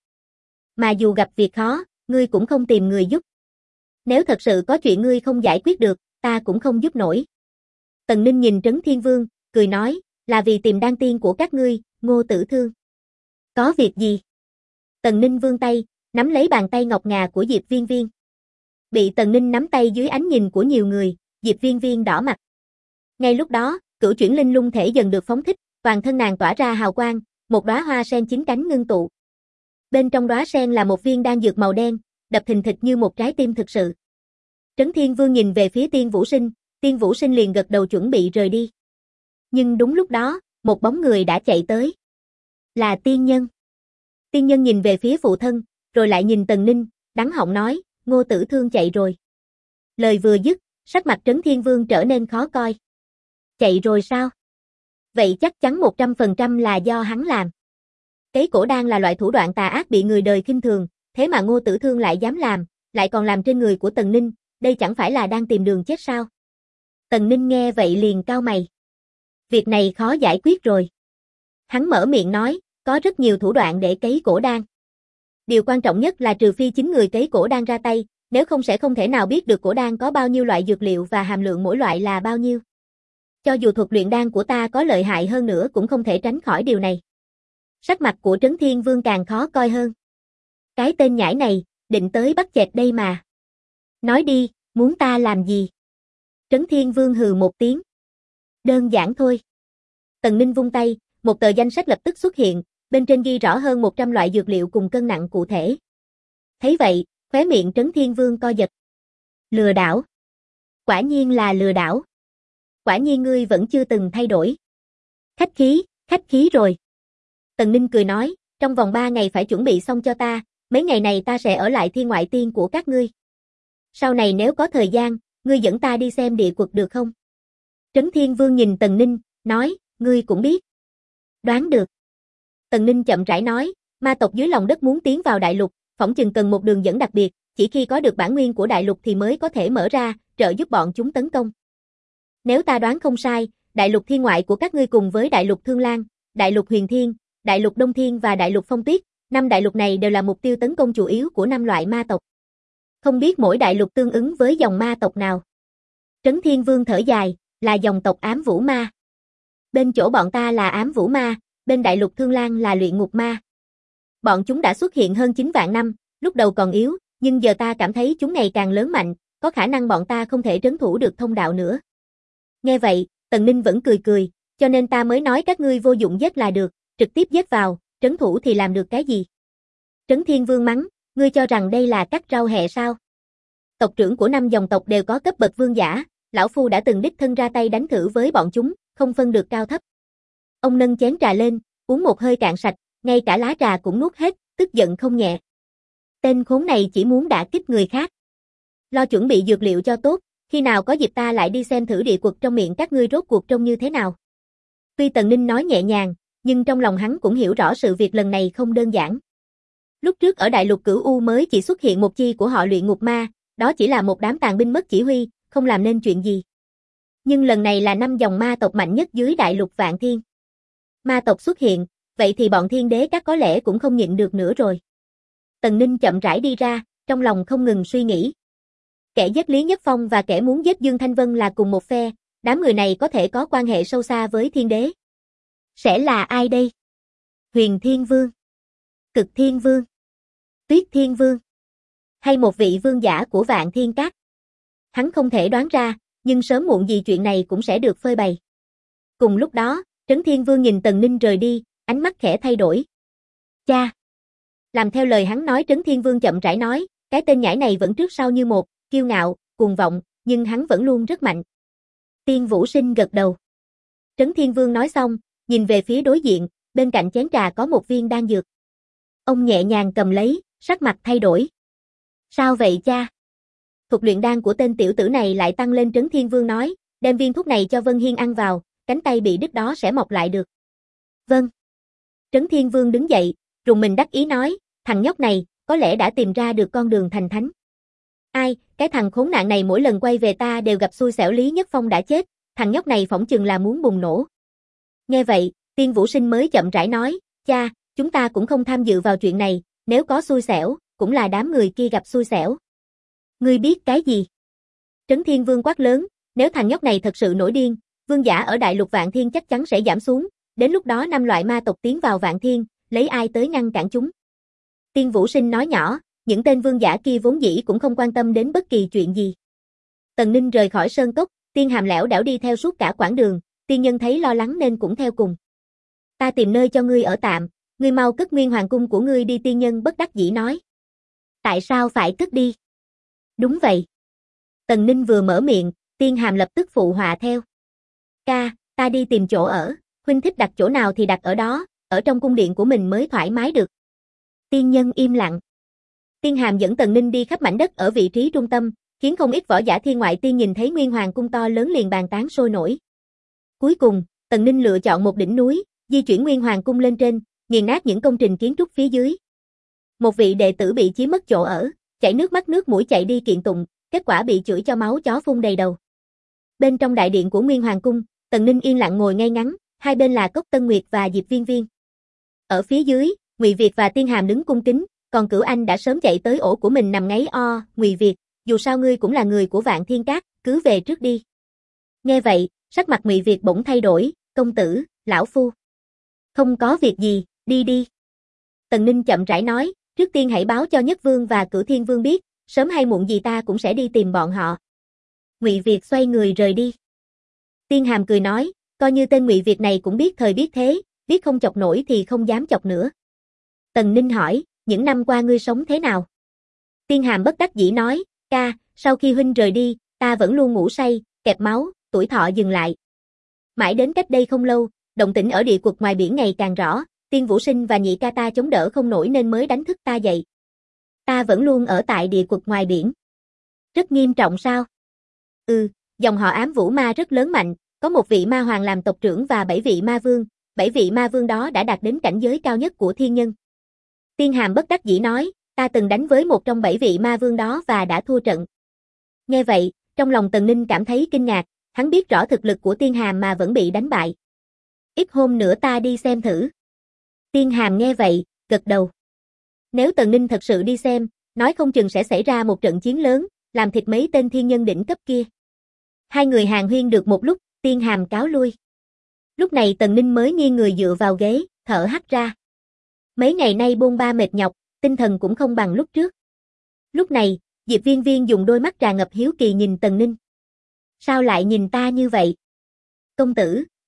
Mà dù gặp việc khó, ngươi cũng không tìm người giúp. Nếu thật sự có chuyện ngươi không giải quyết được, ta cũng không giúp nổi. Tần Ninh nhìn Trấn Thiên Vương, cười nói, là vì tìm đan tiên của các ngươi, Ngô Tử Thương. Có việc gì? Tần Ninh vươn tay, nắm lấy bàn tay ngọc ngà của Diệp Viên Viên. Bị Tần Ninh nắm tay dưới ánh nhìn của nhiều người, Diệp Viên Viên đỏ mặt. Ngay lúc đó, cửu chuyển linh lung thể dần được phóng thích, toàn thân nàng tỏa ra hào quang, một đóa hoa sen chín cánh ngưng tụ. Bên trong đóa sen là một viên đan dược màu đen, đập thình thịch như một trái tim thực sự. Trấn Thiên Vương nhìn về phía Tiên Vũ Sinh liền gật đầu chuẩn bị rời đi. Nhưng đúng lúc đó, một bóng người đã chạy tới. Là tiên nhân. Tiên nhân nhìn về phía phụ thân, rồi lại nhìn Tần Ninh, đắng họng nói, Ngô Tử Thương chạy rồi. Lời vừa dứt, sắc mặt Trấn Thiên Vương trở nên khó coi. Chạy rồi sao? Vậy chắc chắn 100% là do hắn làm. Cấy cổ đan là loại thủ đoạn tà ác bị người đời khinh thường, thế mà Ngô Tử Thương lại dám làm, lại còn làm trên người của Tần Ninh, đây chẳng phải là đang tìm đường chết sao? Tần Ninh nghe vậy liền cau mày. Việc này khó giải quyết rồi. Hắn mở miệng nói, có rất nhiều thủ đoạn để cấy cổ đan. Điều quan trọng nhất là trừ phi chính người cấy cổ đan ra tay, nếu không sẽ không thể nào biết được cổ đan có bao nhiêu loại dược liệu và hàm lượng mỗi loại là bao nhiêu. Cho dù thuật luyện đan của ta có lợi hại hơn nữa cũng không thể tránh khỏi điều này. Sắc mặt của Trấn Thiên Vương càng khó coi hơn. Cái tên nhãi này, định tới bắt chẹt đây mà. Nói đi, muốn ta làm gì? Trấn Thiên Vương hừ một tiếng. Đơn giản thôi. Tần Ninh vung tay, một tờ danh sách lập tức xuất hiện, bên trên ghi rõ hơn 100 loại dược liệu cùng cân nặng cụ thể. Thấy vậy, khóe miệng Trấn Thiên Vương co giật. Lừa đảo. Quả nhiên là lừa đảo. Quả nhiên ngươi vẫn chưa từng thay đổi. Khách khí rồi. Tần Ninh cười nói, trong vòng 3 ngày phải chuẩn bị xong cho ta, mấy ngày này ta sẽ ở lại thiên ngoại tiên của các ngươi. Sau này nếu có thời gian, ngươi dẫn ta đi xem địa quật được không? Trấn Thiên Vương nhìn Tần Ninh, nói, ngươi cũng biết. Đoán được. Tần Ninh chậm rãi nói, ma tộc dưới lòng đất muốn tiến vào đại lục, phỏng chừng cần một đường dẫn đặc biệt, chỉ khi có được bản nguyên của đại lục thì mới có thể mở ra, trợ giúp bọn chúng tấn công. Nếu ta đoán không sai, đại lục thiên ngoại của các ngươi cùng với đại lục Thương Lan, đại lục Huyền Thiên, đại lục Đông Thiên và đại lục Phong Tuyết, 5 đại lục này đều là mục tiêu tấn công chủ yếu của 5 loại ma tộc. Không biết mỗi đại lục tương ứng với dòng ma tộc nào. Trấn Thiên Vương thở dài, là dòng tộc Ám Vũ Ma. Bên chỗ bọn ta là Ám Vũ Ma, bên đại lục Thương Lan là Luyện Ngục Ma. Bọn chúng đã xuất hiện hơn 9 vạn năm, lúc đầu còn yếu, nhưng giờ ta cảm thấy chúng ngày càng lớn mạnh, có khả năng bọn ta không thể trấn thủ được thông đạo nữa. Nghe vậy, Tần Ninh vẫn cười cười, Cho nên ta mới nói các ngươi vô dụng giết là được, trực tiếp giết vào, trấn thủ thì làm được cái gì? Trấn Thiên Vương mắng, ngươi cho rằng đây là cắt rau hẹ sao? Tộc trưởng của 5 dòng tộc đều có cấp bậc vương giả, lão phu đã từng đích thân ra tay đánh thử với bọn chúng, không phân được cao thấp. Ông nâng chén trà lên, uống một hơi cạn sạch, ngay cả lá trà cũng nuốt hết, tức giận không nhẹ. Tên khốn này chỉ muốn đả kích người khác. Lo chuẩn bị dược liệu cho tốt, khi nào có dịp ta lại đi xem thử địa quật trong miệng các ngươi rốt cuộc trông như thế nào. Tuy Tần Ninh nói nhẹ nhàng, nhưng trong lòng hắn cũng hiểu rõ sự việc lần này không đơn giản. Lúc trước ở đại lục Cửu U mới chỉ xuất hiện một chi của họ Luyện Ngục Ma, đó chỉ là một đám tàn binh mất chỉ huy, không làm nên chuyện gì. Nhưng lần này là 5 dòng ma tộc mạnh nhất dưới đại lục Vạn Thiên. Ma tộc xuất hiện, vậy thì bọn thiên đế các có lẽ cũng không nhịn được nữa rồi. Tần Ninh chậm rãi đi ra, trong lòng không ngừng suy nghĩ. Kẻ giết Lý Nhất Phong và kẻ muốn giết Dương Thanh Vân là cùng một phe, đám người này có thể có quan hệ sâu xa với thiên đế. Sẽ là ai đây? Huyền Thiên Vương? Cực Thiên Vương? Tuyết Thiên Vương? Hay một vị vương giả của Vạn Thiên Các? Hắn không thể đoán ra, nhưng sớm muộn gì chuyện này cũng sẽ được phơi bày. Cùng lúc đó, Trấn Thiên Vương nhìn Tần Ninh rời đi, ánh mắt khẽ thay đổi. Cha! Làm theo lời hắn nói, Trấn Thiên Vương chậm rãi nói, cái tên nhãi này vẫn trước sau như một, kiêu ngạo, cuồng vọng, nhưng hắn vẫn luôn rất mạnh. Tiên Vũ Sinh gật đầu. Trấn Thiên Vương nói xong, nhìn về phía đối diện, bên cạnh chén trà có một viên đan dược. Ông nhẹ nhàng cầm lấy, sắc mặt thay đổi. Sao vậy cha? Thuật luyện đan của tên tiểu tử này lại tăng lên. Trấn Thiên Vương nói, đem viên thuốc này cho Vân Hiên ăn vào, cánh tay bị đứt đó sẽ mọc lại được. Vâng. Trấn Thiên Vương đứng dậy, rùng mình đắc ý nói, thằng nhóc này, có lẽ đã tìm ra được con đường thành thánh. Ai, cái thằng khốn nạn này mỗi lần quay về ta đều gặp xui xẻo. Lý Nhất Phong đã chết, thằng nhóc này phỏng chừng là muốn bùng nổ. Nghe vậy, Tiên Vũ Sinh mới chậm rãi nói, cha, chúng ta cũng không tham dự vào chuyện này, nếu có xui xẻo, cũng là đám người kia gặp xui xẻo. Ngươi biết cái gì? Trấn Thiên Vương quát lớn, nếu thằng nhóc này thật sự nổi điên, vương giả ở đại lục Vạn Thiên chắc chắn sẽ giảm xuống, đến lúc đó 5 loại ma tộc tiến vào Vạn Thiên, lấy ai tới ngăn cản chúng? Tiên Vũ Sinh nói nhỏ, những tên vương giả kia vốn dĩ cũng không quan tâm đến bất kỳ chuyện gì. Tần Ninh rời khỏi sơn cốc, Tiên Hàm lẻo đẻo đi theo suốt cả quãng đường, tiên nhân thấy lo lắng nên cũng theo cùng. Ta tìm nơi cho ngươi ở tạm, ngươi mau cất Nguyên Hoàng cung của ngươi đi. Tiên nhân bất đắc dĩ nói. Tại sao phải cất đi? Đúng vậy. Tần Ninh vừa mở miệng, Tiên Hàm lập tức phụ họa theo. Ca, ta đi tìm chỗ ở, huynh thích đặt chỗ nào thì đặt ở đó, ở trong cung điện của mình mới thoải mái được. Tiên nhân im lặng. Tiên Hàm dẫn Tần Ninh đi khắp mảnh đất ở vị trí trung tâm, khiến không ít võ giả thiên ngoại tiên nhìn thấy Nguyên Hoàng cung to lớn liền bàn tán sôi nổi. Cuối cùng, Tần Ninh lựa chọn một đỉnh núi, di chuyển Nguyên Hoàng cung lên trên, nghiền nát những công trình kiến trúc phía dưới. Một vị đệ tử bị chiếm mất chỗ ở, chảy nước mắt nước mũi chạy đi kiện tụng, kết quả bị chửi cho máu chó phun đầy đầu. Bên trong đại điện của Nguyên Hoàng cung, Tần Ninh yên lặng ngồi ngay ngắn, hai bên là Cốc Tân Nguyệt và Diệp Viên Viên. Ở phía dưới, Ngụy Việt và Tiên Hàm đứng cung kính, còn Cửu Anh đã sớm chạy tới ổ của mình nằm ngáy o. Ngụy Việt, dù sao ngươi cũng là người của Vạn Thiên Các, cứ về trước đi. Nghe vậy, sắc mặt Ngụy Việt bỗng thay đổi, công tử, lão phu. Không có việc gì, đi đi. Tần Ninh chậm rãi nói, trước tiên hãy báo cho Nhất Vương và Cửu Thiên Vương biết, sớm hay muộn gì ta cũng sẽ đi tìm bọn họ. Ngụy Việt xoay người rời đi. Tiên Hàm cười nói, coi như tên Ngụy Việt này cũng biết thời biết thế, biết không chọc nổi thì không dám chọc nữa. Tần Ninh hỏi, những năm qua ngươi sống thế nào? Tiên Hàm bất đắc dĩ nói, ca, sau khi huynh rời đi, ta vẫn luôn ngủ say, kẹp máu, tuổi thọ dừng lại. Mãi đến cách đây không lâu, động tĩnh ở địa quật ngoài biển ngày càng rõ, Tiên Vũ Sinh và nhị ca ta chống đỡ không nổi nên mới đánh thức ta dậy. Ta vẫn luôn ở tại địa quật ngoài biển. Rất nghiêm trọng sao? Dòng họ Ám Vũ Ma rất lớn mạnh, có một vị ma hoàng làm tộc trưởng và 7 vị ma vương, 7 vị ma vương đó đã đạt đến cảnh giới cao nhất của thiên nhân. Tiên Hàm bất đắc dĩ nói, ta từng đánh với một trong 7 vị ma vương đó và đã thua trận. Nghe vậy, trong lòng Tần Ninh cảm thấy kinh ngạc, hắn biết rõ thực lực của Tiên Hàm mà vẫn bị đánh bại. Ít hôm nữa ta đi xem thử. Tiên Hàm nghe vậy, gật đầu. Nếu Tần Ninh thật sự đi xem, nói không chừng sẽ xảy ra một trận chiến lớn, làm thịt mấy tên thiên nhân đỉnh cấp kia. Hai người hàn huyên được một lúc, Tiên Hàm cáo lui. Lúc này Tần Ninh mới nghiêng người dựa vào ghế, thở hắt ra. Mấy ngày nay bôn ba mệt nhọc, tinh thần cũng không bằng lúc trước. Lúc này, Diệp Viên Viên dùng đôi mắt tràn ngập hiếu kỳ nhìn Tần Ninh. Sao lại nhìn ta như vậy? Công tử,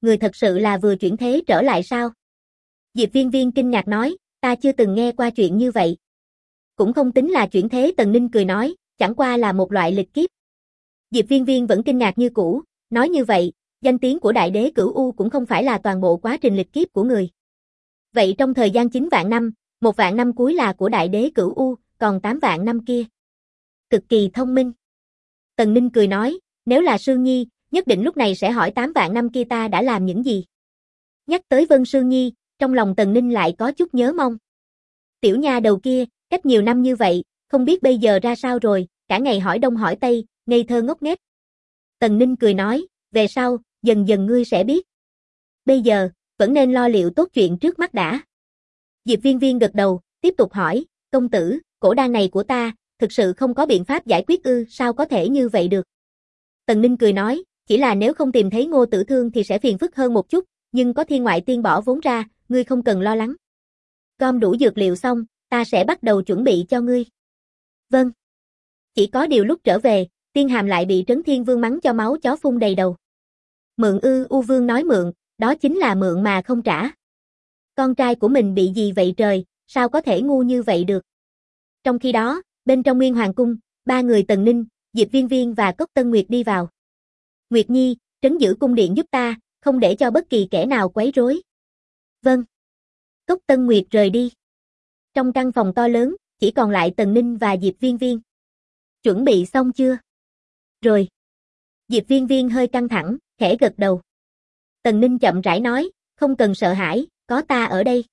người thật sự là vừa chuyển thế trở lại sao? Diệp Viên Viên kinh ngạc nói, ta chưa từng nghe qua chuyện như vậy. Cũng không tính là chuyển thế, Tần Ninh cười nói, chẳng qua là một loại lịch kiếp. Diệp Viên Viên vẫn kinh ngạc như cũ, nói như vậy, danh tiếng của Đại Đế Cửu U cũng không phải là toàn bộ quá trình lịch kiếp của người. Vậy trong thời gian 9 vạn năm, 1 vạn năm cuối là của Đại Đế Cửu U, còn 8 vạn năm kia. Cực kỳ thông minh. Tần Ninh cười nói, nếu là Sương Nhi, nhất định lúc này sẽ hỏi 8 vạn năm kia ta đã làm những gì. Nhắc tới Vân Sương Nhi, trong lòng Tần Ninh lại có chút nhớ mong. Tiểu nha đầu kia, cách nhiều năm như vậy, không biết bây giờ ra sao rồi, cả ngày hỏi đông hỏi tây, ngây thơ ngốc nghếch. Tần Ninh cười nói, về sau, dần dần ngươi sẽ biết. Bây giờ, vẫn nên lo liệu tốt chuyện trước mắt đã. Diệp Viên Viên gật đầu, tiếp tục hỏi, công tử, cổ đan này của ta, thực sự không có biện pháp giải quyết ư, sao có thể như vậy được? Tần Ninh cười nói, chỉ là nếu không tìm thấy Ngô Tử Thương thì sẽ phiền phức hơn một chút, nhưng có Thiên Ngoại Tiên bỏ vốn ra, ngươi không cần lo lắng. Gom đủ dược liệu xong, ta sẽ bắt đầu chuẩn bị cho ngươi. Vâng. Chỉ có điều lúc trở về, Tiên Hàm lại bị Trấn Thiên Vương mắng cho máu chó phun đầy đầu. Mượn ư? U Vương nói mượn, đó chính là mượn mà không trả. Con trai của mình bị gì vậy trời, sao có thể ngu như vậy được? Trong khi đó, bên trong Nguyên Hoàng Cung, 3 người Tần Ninh, Diệp Viên Viên và Cốc Tân Nguyệt đi vào. Nguyệt Nhi, trấn giữ cung điện giúp ta, không để cho bất kỳ kẻ nào quấy rối. Vâng. Cốc Tân Nguyệt rời đi. Trong căn phòng to lớn, chỉ còn lại Tần Ninh và Diệp Viên Viên. Chuẩn bị xong chưa? Rồi. Diệp Viên Viên hơi căng thẳng, khẽ gật đầu. Tần Ninh chậm rãi nói, không cần sợ hãi, có ta ở đây.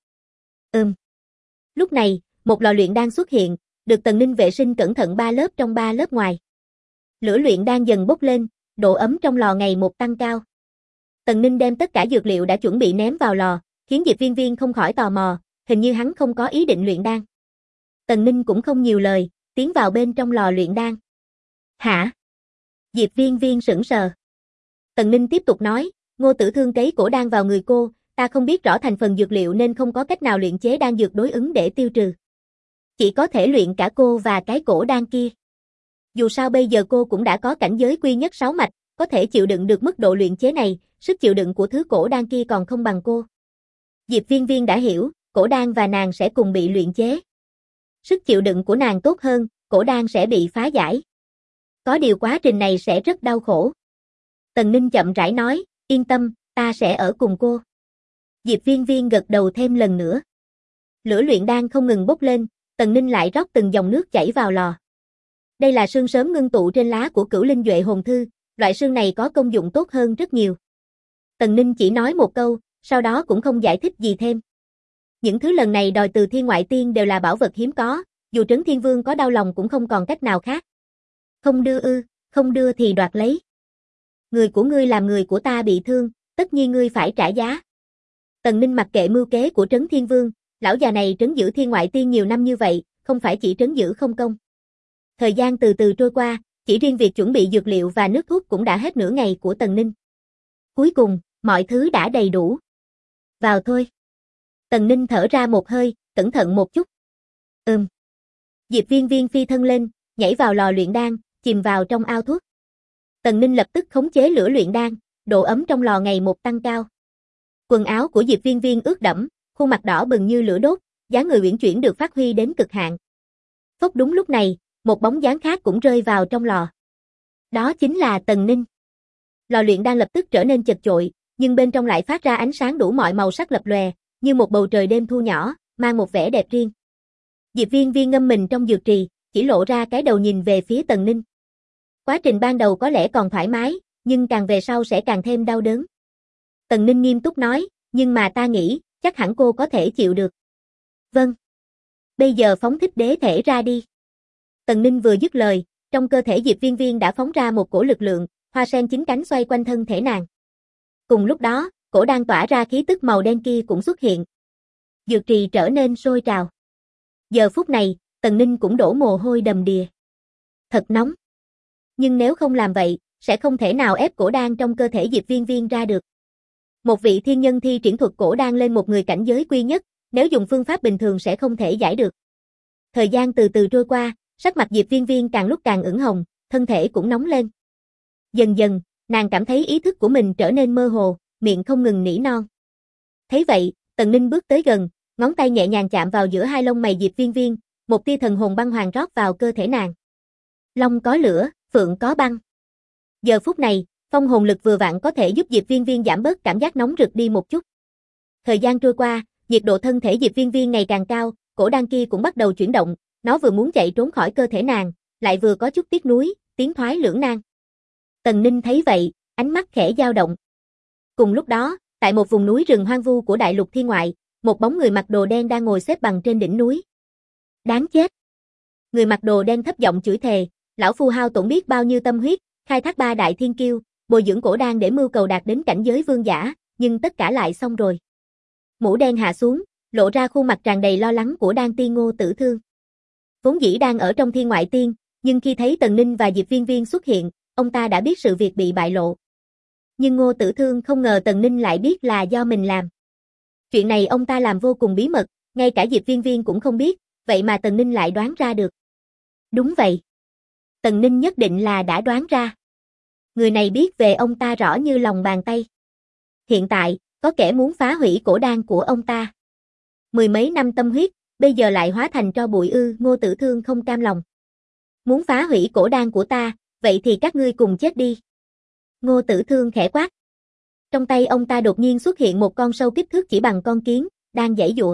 Lúc này, một lò luyện đan xuất hiện, được Tần Ninh vệ sinh cẩn thận 3 lớp trong 3 lớp ngoài. Lửa luyện đan dần bốc lên, độ ấm trong lò ngày một tăng cao. Tần Ninh đem tất cả dược liệu đã chuẩn bị ném vào lò, khiến Diệp Viên Viên không khỏi tò mò, hình như hắn không có ý định luyện đan. Tần Ninh cũng không nhiều lời, tiến vào bên trong lò luyện đan. Hả? Diệp Viên Viên sững sờ. Tần Ninh tiếp tục nói, Ngô Tử Thương cấy cổ đan vào người cô, ta không biết rõ thành phần dược liệu nên không có cách nào luyện chế đan dược đối ứng để tiêu trừ. Chỉ có thể luyện cả cô và cái cổ đan kia. Dù sao bây giờ cô cũng đã có cảnh giới quy nhất 6 mạch, có thể chịu đựng được mức độ luyện chế này, sức chịu đựng của thứ cổ đan kia còn không bằng cô. Diệp Viên Viên đã hiểu, cổ đan và nàng sẽ cùng bị luyện chế. Sức chịu đựng của nàng tốt hơn, cổ đan sẽ bị phá giải. Có điều quá trình này sẽ rất đau khổ. Tần Ninh chậm rãi nói, yên tâm, ta sẽ ở cùng cô. Diệp Viên Viên gật đầu thêm lần nữa. Lửa luyện đan không ngừng bốc lên, Tần Ninh lại rót từng dòng nước chảy vào lò. Đây là sương sớm ngưng tụ trên lá của Cửu Linh Duệ Hồn Thư, loại sương này có công dụng tốt hơn rất nhiều. Tần Ninh chỉ nói một câu, sau đó cũng không giải thích gì thêm. Những thứ lần này đòi từ Thiên Ngoại Tiên đều là bảo vật hiếm có, dù Trấn Thiên Vương có đau lòng cũng không còn cách nào khác. Không đưa ư, không đưa thì đoạt lấy. Người của ngươi làm người của ta bị thương, tất nhiên ngươi phải trả giá. Tần Ninh mặc kệ mưu kế của Trấn Thiên Vương, lão già này trấn giữ Thiên Ngoại Tiên nhiều năm như vậy, không phải chỉ trấn giữ không công. Thời gian từ từ trôi qua, chỉ riêng việc chuẩn bị dược liệu và nước thuốc cũng đã hết nửa ngày của Tần Ninh. Cuối cùng, mọi thứ đã đầy đủ. Vào thôi. Tần Ninh thở ra một hơi, cẩn thận một chút. Diệp Viên Viên phi thân lên, nhảy vào lò luyện đan, chìm vào trong ao thuốc. Tần Ninh lập tức khống chế lửa luyện đan, độ ấm trong lò ngày một tăng cao. Quần áo của Diệp Viên Viên ướt đẫm, khuôn mặt đỏ bừng như lửa đốt, dáng người uyển chuyển được phát huy đến cực hạn. Phốc đúng lúc này, một bóng dáng khác cũng rơi vào trong lò. Đó chính là Tần Ninh. Lò luyện đan lập tức trở nên chật chội, nhưng bên trong lại phát ra ánh sáng đủ mọi màu sắc lập lòe, như một bầu trời đêm thu nhỏ, mang một vẻ đẹp riêng. Diệp Viên Viên ngâm mình trong dược trì, chỉ lộ ra cái đầu nhìn về phía Tần Ninh. Quá trình ban đầu có lẽ còn thoải mái, nhưng càng về sau sẽ càng thêm đau đớn. Tần Ninh nghiêm túc nói, nhưng mà ta nghĩ, chắc hẳn cô có thể chịu được. Vâng. Bây giờ phóng thích đế thể ra đi. Tần Ninh vừa dứt lời, trong cơ thể Diệp Viên Viên đã phóng ra một cổ lực lượng, hoa sen 9 cánh xoay quanh thân thể nàng. Cùng lúc đó, cổ đang tỏa ra khí tức màu đen kia cũng xuất hiện. Dược trì trở nên sôi trào. Giờ phút này, Tần Ninh cũng đổ mồ hôi đầm đìa. Thật nóng. Nhưng nếu không làm vậy, sẽ không thể nào ép cổ đan trong cơ thể Diệp Viên Viên ra được. Một vị thiên nhân thi triển thuật cổ đan lên một người cảnh giới quy nhất, nếu dùng phương pháp bình thường sẽ không thể giải được. Thời gian từ từ trôi qua, sắc mặt Diệp Viên Viên càng lúc càng ửng hồng, thân thể cũng nóng lên. Dần dần, nàng cảm thấy ý thức của mình trở nên mơ hồ, miệng không ngừng nỉ non. Thấy vậy, Tần Ninh bước tới gần, ngón tay nhẹ nhàng chạm vào giữa hai lông mày Diệp Viên Viên, một tia thần hồn băng hoàng rót vào cơ thể nàng. Long có lửa, phượng có băng. Giờ phút này, phong hồn lực vừa vặn có thể giúp Diệp Viên Viên giảm bớt cảm giác nóng rực đi một chút. Thời gian trôi qua, nhiệt độ thân thể Diệp Viên Viên ngày càng cao, cổ đan kia cũng bắt đầu chuyển động, nó vừa muốn chạy trốn khỏi cơ thể nàng, lại vừa có chút tiếc nuối, tiến thoái lưỡng nan. Tần Ninh thấy vậy, ánh mắt khẽ dao động. Cùng lúc đó, tại một vùng núi rừng hoang vu của đại lục thiên ngoại, một bóng người mặc đồ đen đang ngồi xếp bằng trên đỉnh núi. Đáng chết! Người mặc đồ đen thấp giọng chửi thề, lão phu hao tổn biết bao nhiêu tâm huyết, khai thác 3 đại thiên kiêu, bồi dưỡng cổ đan để mưu cầu đạt đến cảnh giới vương giả, nhưng tất cả lại xong rồi. Mũ đen hạ xuống, lộ ra khuôn mặt tràn đầy lo lắng của Đan Tiên Ngô Tử Thương. Vốn dĩ đang ở trong thiên ngoại tiên, nhưng khi thấy Tần Ninh và Diệp Viên Viên xuất hiện, ông ta đã biết sự việc bị bại lộ. Nhưng Ngô Tử Thương không ngờ Tần Ninh lại biết là do mình làm. Chuyện này ông ta làm vô cùng bí mật, ngay cả Diệp Viên Viên cũng không biết, vậy mà Tần Ninh lại đoán ra được. Đúng vậy. Tần Ninh nhất định là đã đoán ra. Người này biết về ông ta rõ như lòng bàn tay. Hiện tại, có kẻ muốn phá hủy cổ đan của ông ta. 10 mấy năm tâm huyết, bây giờ lại hóa thành tro bụi ư? Ngô Tử Thương không cam lòng. Muốn phá hủy cổ đan của ta, vậy thì các ngươi cùng chết đi. Ngô Tử Thương khẽ quát. Trong tay ông ta đột nhiên xuất hiện một con sâu kích thước chỉ bằng con kiến, đang giãy giụa.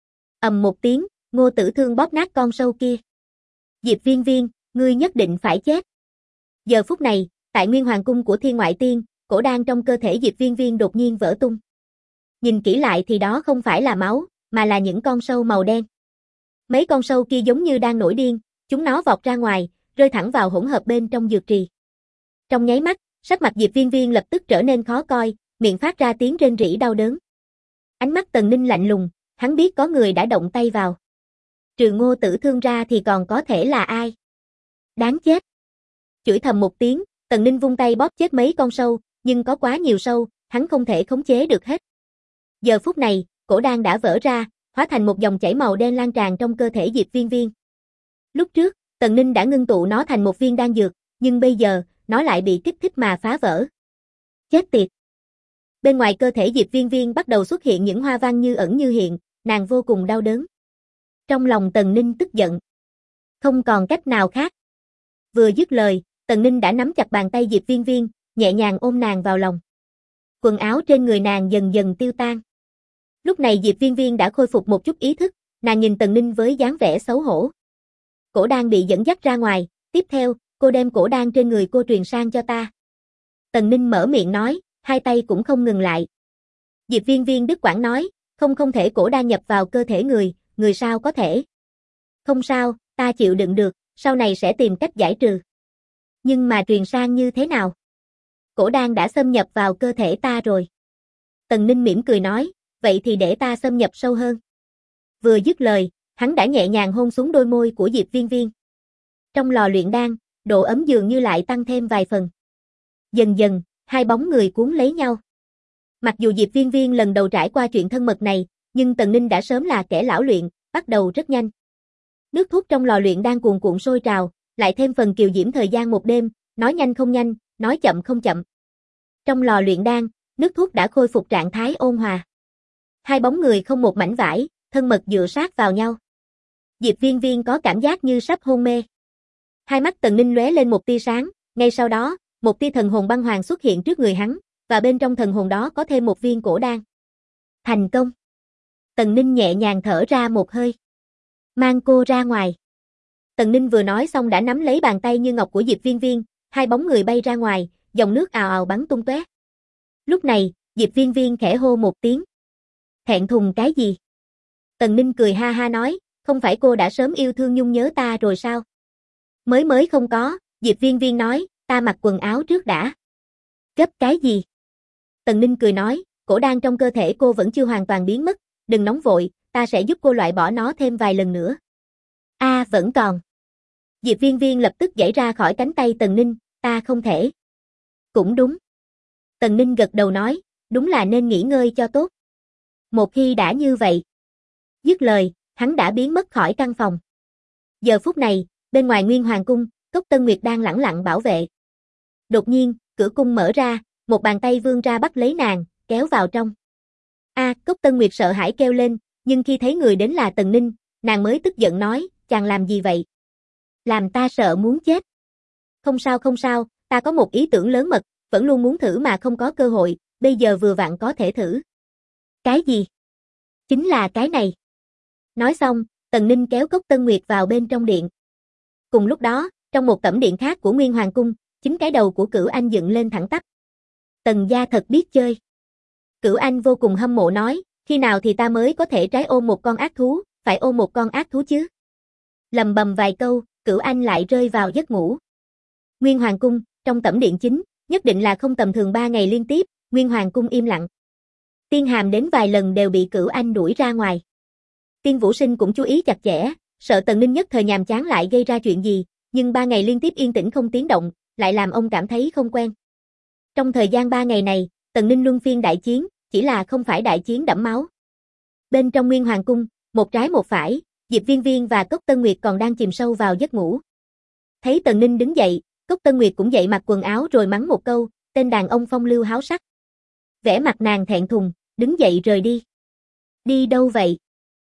Ầm một tiếng, Ngô Tử Thương bóp nát con sâu kia. Diệp Viên Viên, ngươi nhất định phải chết. Giờ phút này, tại Nguyên Hoàng cung của Thiên Ngoại Tiên, cổ đan trong cơ thể Diệp Viên Viên đột nhiên vỡ tung. Nhìn kỹ lại thì đó không phải là máu, mà là những con sâu màu đen. Mấy con sâu kia giống như đang nổi điên, chúng nó vọt ra ngoài, rơi thẳng vào hỗn hợp bên trong dược trì. Trong nháy mắt, sắc mặt Diệp Viên Viên lập tức trở nên khó coi, miệng phát ra tiếng rên rỉ đau đớn. Ánh mắt Tần Ninh lạnh lùng, hắn biết có người đã động tay vào. Trừ Ngô Tử Thương ra thì còn có thể là ai? Đáng chết! Chửi thầm một tiếng, Tần Ninh vung tay bóp chết mấy con sâu, nhưng có quá nhiều sâu, hắn không thể khống chế được hết. Giờ phút này, cổ đan đã vỡ ra, hóa thành một dòng chảy màu đen lan tràn trong cơ thể Diệp Viên Viên. Lúc trước, Tần Ninh đã ngưng tụ nó thành một viên đan dược, nhưng bây giờ, nó lại bị kích thích mà phá vỡ. Chết tiệt! Bên ngoài cơ thể Diệp Viên Viên bắt đầu xuất hiện những hoa văn như ẩn như hiện, nàng vô cùng đau đớn. Trong lòng Tần Ninh tức giận. Không còn cách nào khác. Vừa dứt lời, Tần Ninh đã nắm chặt bàn tay Diệp Viên Viên, nhẹ nhàng ôm nàng vào lòng. Quần áo trên người nàng dần dần tiêu tan. Lúc này Diệp Viên Viên đã khôi phục một chút ý thức, nàng nhìn Tần Ninh với dáng vẻ xấu hổ. Cổ đan bị dẫn dắt ra ngoài, tiếp theo, cô đem cổ đan trên người cô truyền sang cho ta. Tần Ninh mở miệng nói, hai tay cũng không ngừng lại. Diệp Viên Viên đứt quãng nói, không thể cổ đan nhập vào cơ thể người sao có thể. Không sao, ta chịu đựng được, sau này sẽ tìm cách giải trừ. Nhưng mà truyền sang như thế nào? Cổ đan đã xâm nhập vào cơ thể ta rồi. Tần Ninh mỉm cười nói, vậy thì để ta xâm nhập sâu hơn. Vừa dứt lời, hắn đã nhẹ nhàng hôn xuống đôi môi của Diệp Viên Viên. Trong lò luyện đan, độ ấm dường như lại tăng thêm vài phần. Dần dần, hai bóng người cuốn lấy nhau. Mặc dù Diệp Viên Viên lần đầu trải qua chuyện thân mật này, nhưng Tần Ninh đã sớm là kẻ lão luyện, bắt đầu rất nhanh. Nước thuốc trong lò luyện đan cuồn cuộn sôi trào, lại thêm phần kiều diễm thời gian một đêm, nói nhanh không nhanh, nói chậm không chậm. Trong lò luyện đan, nước thuốc đã khôi phục trạng thái ôn hòa. Hai bóng người không một mảnh vải, thân mật dựa sát vào nhau. Diệp Viên Viên có cảm giác như sắp hôn mê. Hai mắt Tần Ninh lóe lên một tia sáng, ngay sau đó, một tia thần hồn băng hoàng xuất hiện trước người hắn, và bên trong thần hồn đó có thêm một viên cổ đan. Thành công! Tần Ninh nhẹ nhàng thở ra một hơi. Mang cô ra ngoài. Tần Ninh vừa nói xong đã nắm lấy bàn tay như ngọc của Diệp Viên Viên, hai bóng người bay ra ngoài, dòng nước ào ào bắn tung tóe. Lúc này, Diệp Viên Viên khẽ hô một tiếng. Thẹn thùng cái gì? Tần Ninh cười ha ha nói, không phải cô đã sớm yêu thương nhung nhớ ta rồi sao? Mới không có, Diệp Viên Viên nói, ta mặc quần áo trước đã. Gấp cái gì? Tần Ninh cười nói, cổ đan trong cơ thể cô vẫn chưa hoàn toàn biến mất, đừng nóng vội, ta sẽ giúp cô loại bỏ nó thêm vài lần nữa. Vẫn còn. Diệp Viên Viên lập tức giãy ra khỏi cánh tay Tần Ninh, ta không thể. Cũng đúng. Tần Ninh gật đầu nói, đúng là nên nghỉ ngơi cho tốt. Một khi đã như vậy. Dứt lời, hắn đã biến mất khỏi căn phòng. Giờ phút này, bên ngoài Nguyên Hoàng cung, Cốc Tân Nguyệt đang lẳng lặng bảo vệ. Đột nhiên, cửa cung mở ra, một bàn tay vươn ra bắt lấy nàng, kéo vào trong. Cốc Tân Nguyệt sợ hãi kêu lên, nhưng khi thấy người đến là Tần Ninh, nàng mới tức giận nói, chàng làm gì vậy? Làm ta sợ muốn chết. Không sao, ta có một ý tưởng lớn mật, vẫn luôn muốn thử mà không có cơ hội, bây giờ vừa vặn có thể thử. Cái gì? Chính là cái này. Nói xong, Tần Ninh kéo Cốc Tân Nguyệt vào bên trong điện. Cùng lúc đó, trong một tẩm điện khác của Nguyên Hoàng Cung, chính cái đầu của Cửu Anh dựng lên thẳng tắp. Tần gia thật biết chơi. Cửu Anh vô cùng hâm mộ nói, khi nào thì ta mới có thể trái ôm một con ác thú, phải ôm một con ác thú chứ. Lầm bầm vài câu, Cửu Anh lại rơi vào giấc ngủ. Nguyên Hoàng Cung, trong tẩm điện chính, nhất định là không tầm thường 3 ngày liên tiếp, Nguyên Hoàng Cung im lặng. Tiên Hàm đến vài lần đều bị Cửu Anh đuổi ra ngoài. Tiên Vũ Sinh cũng chú ý chặt chẽ, sợ Tần Ninh nhất thời nhàm chán lại gây ra chuyện gì, nhưng 3 ngày liên tiếp yên tĩnh không tiếng động, lại làm ông cảm thấy không quen. Trong thời gian 3 ngày này, Tần Ninh luân phiên đại chiến, chỉ là không phải đại chiến đẫm máu. Bên trong Nguyên Hoàng Cung, một trái một phải, Diệp Viên Viên và Cốc Tân Nguyệt còn đang chìm sâu vào giấc ngủ. Thấy Tần Ninh đứng dậy, Cốc Tân Nguyệt cũng dậy mặc quần áo rồi mắng một câu, tên đàn ông phong lưu háo sắc. Vẻ mặt nàng thẹn thùng, đứng dậy rời đi. Đi đâu vậy?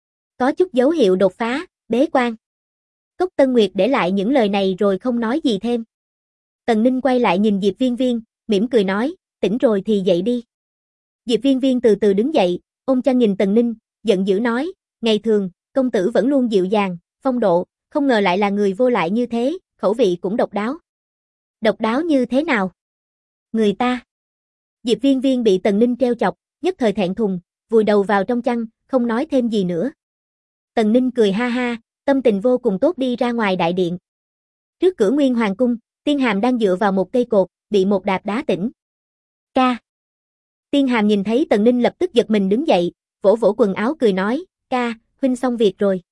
Có chút dấu hiệu đột phá, bế quan. Cốc Tân Nguyệt để lại những lời này rồi không nói gì thêm. Tần Ninh quay lại nhìn Diệp Viên Viên, mỉm cười nói, tỉnh rồi thì dậy đi. Diệp Viên Viên từ từ đứng dậy, ôm chăn nhìn Tần Ninh, giận dữ nói, ngày thường, công tử vẫn luôn dịu dàng, phong độ, không ngờ lại là người vô lại như thế, khẩu vị cũng độc đáo. Độc đáo như thế nào? Người ta. Diệp Viên Viên bị Tần Ninh trêu chọc, nhất thời thẹn thùng, vùi đầu vào trong chăn, không nói thêm gì nữa. Tần Ninh cười ha ha, tâm tình vô cùng tốt đi ra ngoài đại điện. Trước cửa Nguyên Hoàng Cung, Tiên Hàm đang dựa vào một cây cột, bị một đạp đá tỉnh. Ca. Tiên Hàm nhìn thấy Tần Ninh lập tức giật mình đứng dậy, vỗ vỗ quần áo cười nói, ca, huynh xong việc rồi.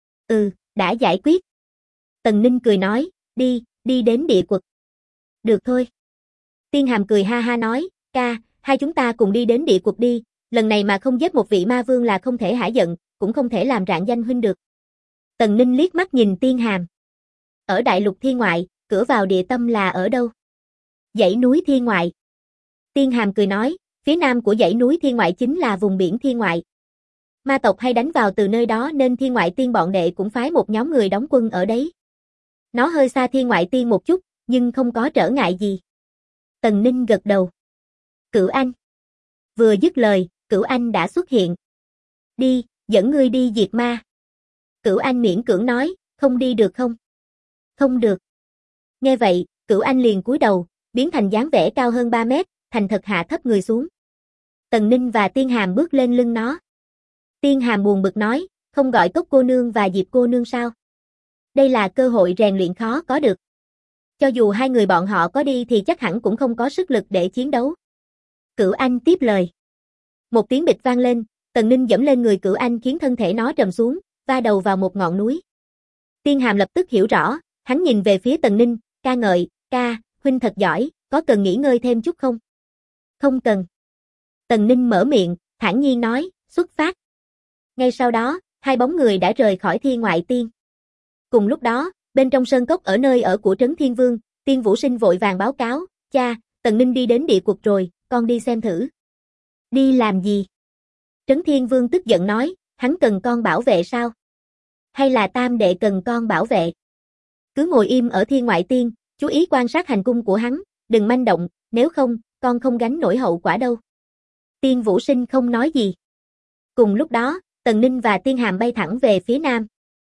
Đã giải quyết. Tần Ninh cười nói, đi đến địa quật. Được thôi. Tiên Hàm cười ha ha nói, ca, hai chúng ta cùng đi đến địa quật đi, lần này mà không giết một vị ma vương là không thể hả giận, cũng không thể làm rạng danh huynh được. Tần Ninh liếc mắt nhìn Tiên Hàm. Ở Đại Lục Thiên Ngoại, cửa vào địa tâm là ở đâu? Dãy núi Thiên Ngoại. Tiên Hàm cười nói, phía nam của dãy núi Thiên Ngoại chính là vùng biển Thiên Ngoại. Ma tộc hay đánh vào từ nơi đó nên Thiên Ngoại Tiên bọn đệ cũng phái một nhóm người đóng quân ở đấy. Nó hơi xa Thiên Ngoại Tiên một chút, nhưng không có trở ngại gì. Tần Ninh gật đầu. Cửu Anh. Vừa dứt lời, Cửu Anh đã xuất hiện. Đi, dẫn ngươi đi diệt ma. Cửu Anh miễn cưỡng nói, không đi được không? Không được. Nghe vậy, Cửu Anh liền cúi đầu, biến thành dáng vẻ cao hơn 3 mét, thành thật hạ thấp người xuống. Tần Ninh và Tiên Hàm bước lên lưng nó. Tiên Hàm buồn bực nói, không gọi Cốc cô nương và Diệp cô nương sao? Đây là cơ hội rèn luyện khó có được. Cho dù hai người bọn họ có đi thì chắc hẳn cũng không có sức lực để chiến đấu. Cửu Anh tiếp lời. Một tiếng bịch vang lên, Tần Ninh dẫm lên người Cửu Anh khiến thân thể nó trầm xuống, va đầu vào một ngọn núi. Tiên Hàm lập tức hiểu rõ, hắn nhìn về phía Tần Ninh, ca ngợi, ca, huynh thật giỏi, có cần nghỉ ngơi thêm chút không? Không cần. Tần Ninh mở miệng, thản nhiên nói, xuất phát. Ngay sau đó, hai bóng người đã rời khỏi Thiên Ngoại Tiên. Cùng lúc đó, bên trong sơn cốc ở nơi ở của Trấn Thiên Vương, Tiên Vũ Sinh vội vàng báo cáo, cha, Tần Ninh đi đến địa quật rồi, con đi xem thử. Đi làm gì? Trấn Thiên Vương tức giận nói, hắn cần con bảo vệ sao? Hay là tam đệ cần con bảo vệ? Cứ ngồi im ở Thiên Ngoại Tiên, chú ý quan sát hành cung của hắn, đừng manh động, nếu không, con không gánh nổi hậu quả đâu. Tiên Vũ Sinh không nói gì. Cùng lúc đó, Tần Ninh và Tiên Hàm bay thẳng về phía nam.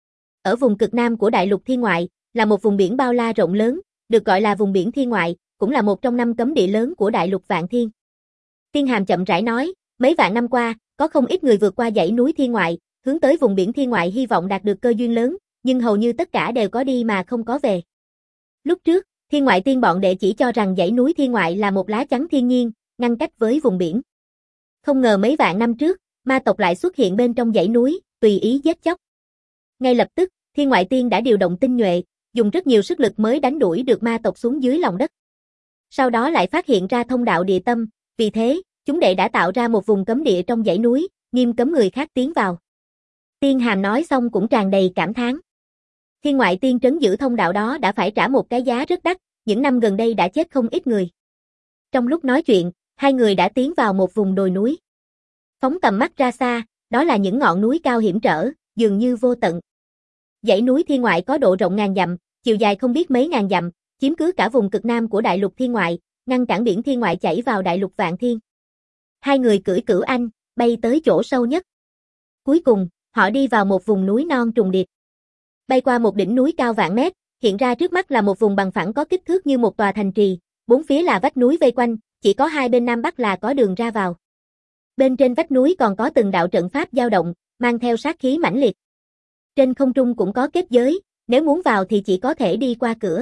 Ở vùng cực nam của Đại Lục Thiên Ngoại, là một vùng biển bao la rộng lớn, được gọi là vùng biển Thiên Ngoại, cũng là một trong 5 cấm địa lớn của Đại Lục Vạn Thiên. Tiên Hàm chậm rãi nói, mấy vạn năm qua, có không ít người vượt qua dãy núi Thiên Ngoại, hướng tới vùng biển Thiên Ngoại hy vọng đạt được cơ duyên lớn, nhưng hầu như tất cả đều có đi mà không có về. Lúc trước, Thiên Ngoại Tiên bọn đệ chỉ cho rằng dãy núi Thiên Ngoại là một lá chắn thiên nhiên, ngăn cách với vùng biển. Không ngờ mấy vạn năm trước, ma tộc lại xuất hiện bên trong dãy núi, tùy ý giết chóc. Ngay lập tức, Thiên Ngoại Tiên đã điều động tinh nhuệ, dùng rất nhiều sức lực mới đánh đuổi được ma tộc xuống dưới lòng đất. Sau đó lại phát hiện ra thông đạo địa tâm, vì thế, chúng đệ đã tạo ra một vùng cấm địa trong dãy núi, nghiêm cấm người khác tiến vào. Tiên Hàm nói xong cũng tràn đầy cảm thán. Thiên Ngoại Tiên trấn giữ thông đạo đó đã phải trả một cái giá rất đắt, những năm gần đây đã chết không ít người. Trong lúc nói chuyện, Hai người đã tiến vào một vùng đồi núi. Phóng tầm mắt ra xa, đó là những ngọn núi cao hiểm trở, dường như vô tận. Dãy núi Thiên Ngoại có độ rộng ngàn dặm, chiều dài không biết mấy ngàn dặm, chiếm cứ cả vùng cực nam của đại lục Thiên Ngoại, ngăn cản biển Thiên Ngoại chảy vào đại lục Vạn Thiên. Hai người cưỡi Cửu Anh, bay tới chỗ sâu nhất. Cuối cùng, họ đi vào một vùng núi non trùng điệp. Bay qua một đỉnh núi cao vạn mét, hiện ra trước mắt là một vùng bằng phẳng có kích thước như một tòa thành trì, bốn phía là vách núi vây quanh, chỉ có hai bên nam bắc là có đường ra vào. Bên trên vách núi còn có từng đạo trận pháp dao động, mang theo sát khí mãnh liệt. Trên không trung cũng có kết giới, nếu muốn vào thì chỉ có thể đi qua cửa.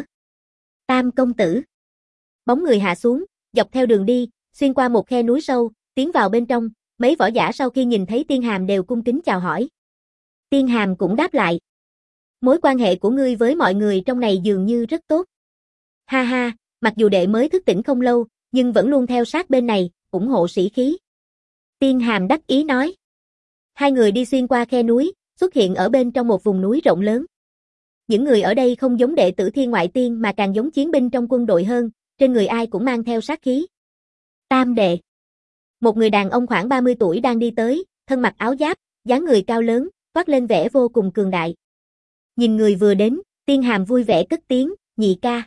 Tam công tử. Bóng người hạ xuống, dọc theo đường đi, xuyên qua một khe núi sâu, tiến vào bên trong, mấy võ giả sau khi nhìn thấy Tiên Hàm đều cung kính chào hỏi. Tiên Hàm cũng đáp lại. Mối quan hệ của ngươi với mọi người trong này dường như rất tốt. Ha ha, mặc dù đệ mới thức tỉnh không lâu, nhưng vẫn luôn theo sát bên này, ủng hộ sĩ khí. Tiên Hàm đắc ý nói. Hai người đi xuyên qua khe núi, xuất hiện ở bên trong một vùng núi rộng lớn. Những người ở đây không giống đệ tử Thiên Ngoại Tiên mà càng giống chiến binh trong quân đội hơn, trên người ai cũng mang theo sát khí. Tam đệ. Một người đàn ông khoảng 30 tuổi đang đi tới, thân mặc áo giáp, dáng người cao lớn, toát lên vẻ vô cùng cường đại. Nhìn người vừa đến, Tiên Hàm vui vẻ cất tiếng, nhị ca.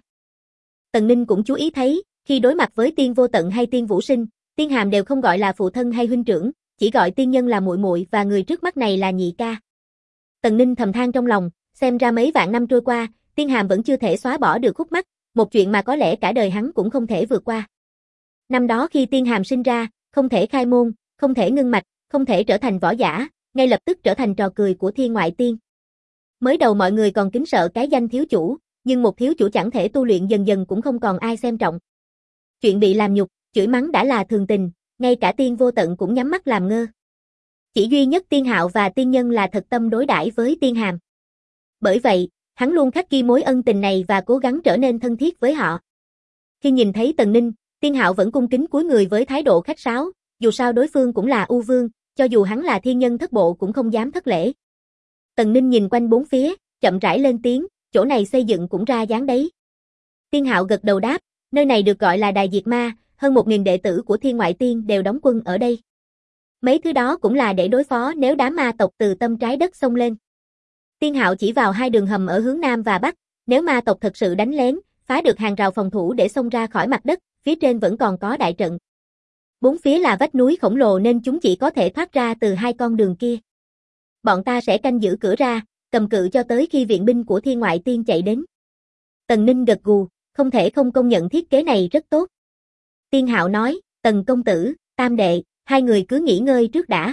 Tần Ninh cũng chú ý thấy, khi đối mặt với Tiên Vô Tận hay Tiên Vũ Sinh, Tiên Hàm đều không gọi là phụ thân hay huynh trưởng, chỉ gọi tiên nhân là muội muội và người trước mắt này là nhị ca. Tần Ninh thầm than trong lòng, xem ra mấy vạn năm trôi qua, Tiên Hàm vẫn chưa thể xóa bỏ được khúc mắc, một chuyện mà có lẽ cả đời hắn cũng không thể vượt qua. Năm đó khi Tiên Hàm sinh ra, không thể khai môn, không thể ngưng mạch, không thể trở thành võ giả, ngay lập tức trở thành trò cười của Thiên Ngoại Tiên. Mới đầu mọi người còn kính sợ cái danh thiếu chủ, nhưng một thiếu chủ chẳng thể tu luyện dần dần cũng không còn ai xem trọng. Chuyện bị làm nhục, chửi mắng đã là thường tình, ngay cả Tiên Vô Tận cũng nhắm mắt làm ngơ. Chỉ duy nhất Tiên Hạo và Tiên Nhân là thật tâm đối đãi với Tiên Hàm. Bởi vậy, hắn luôn khắc ghi mối ân tình này và cố gắng trở nên thân thiết với họ. Khi nhìn thấy Tần Ninh, Tiên Hạo vẫn cung kính cúi người với thái độ khách sáo, dù sao đối phương cũng là U Vương, cho dù hắn là thiên nhân thất bộ cũng không dám thất lễ. Tần Ninh nhìn quanh bốn phía, chậm rãi lên tiếng, chỗ này xây dựng cũng ra dáng đấy. Tiên Hạo gật đầu đáp, nơi này được gọi là Đài Diệt Ma, hơn 1000 đệ tử của Thiên Ngoại Tiên đều đóng quân ở đây. Mấy thứ đó cũng là để đối phó nếu đám ma tộc từ tâm trái đất xông lên. Tiên Hạo chỉ vào hai đường hầm ở hướng Nam và Bắc, nếu ma tộc thật sự đánh lén, phá được hàng rào phòng thủ để xông ra khỏi mặt đất, phía trên vẫn còn có đại trận. Bốn phía là vách núi khổng lồ nên chúng chỉ có thể thoát ra từ hai con đường kia. Bọn ta sẽ canh giữ cửa ra, cầm cự cho tới khi viện binh của Thiên Ngoại Tiên chạy đến. Tần Ninh gật gù, không thể không công nhận thiết kế này rất tốt. Tiên Hạo nói, Tần công tử, Tam đệ, hai người cứ nghỉ ngơi trước đã.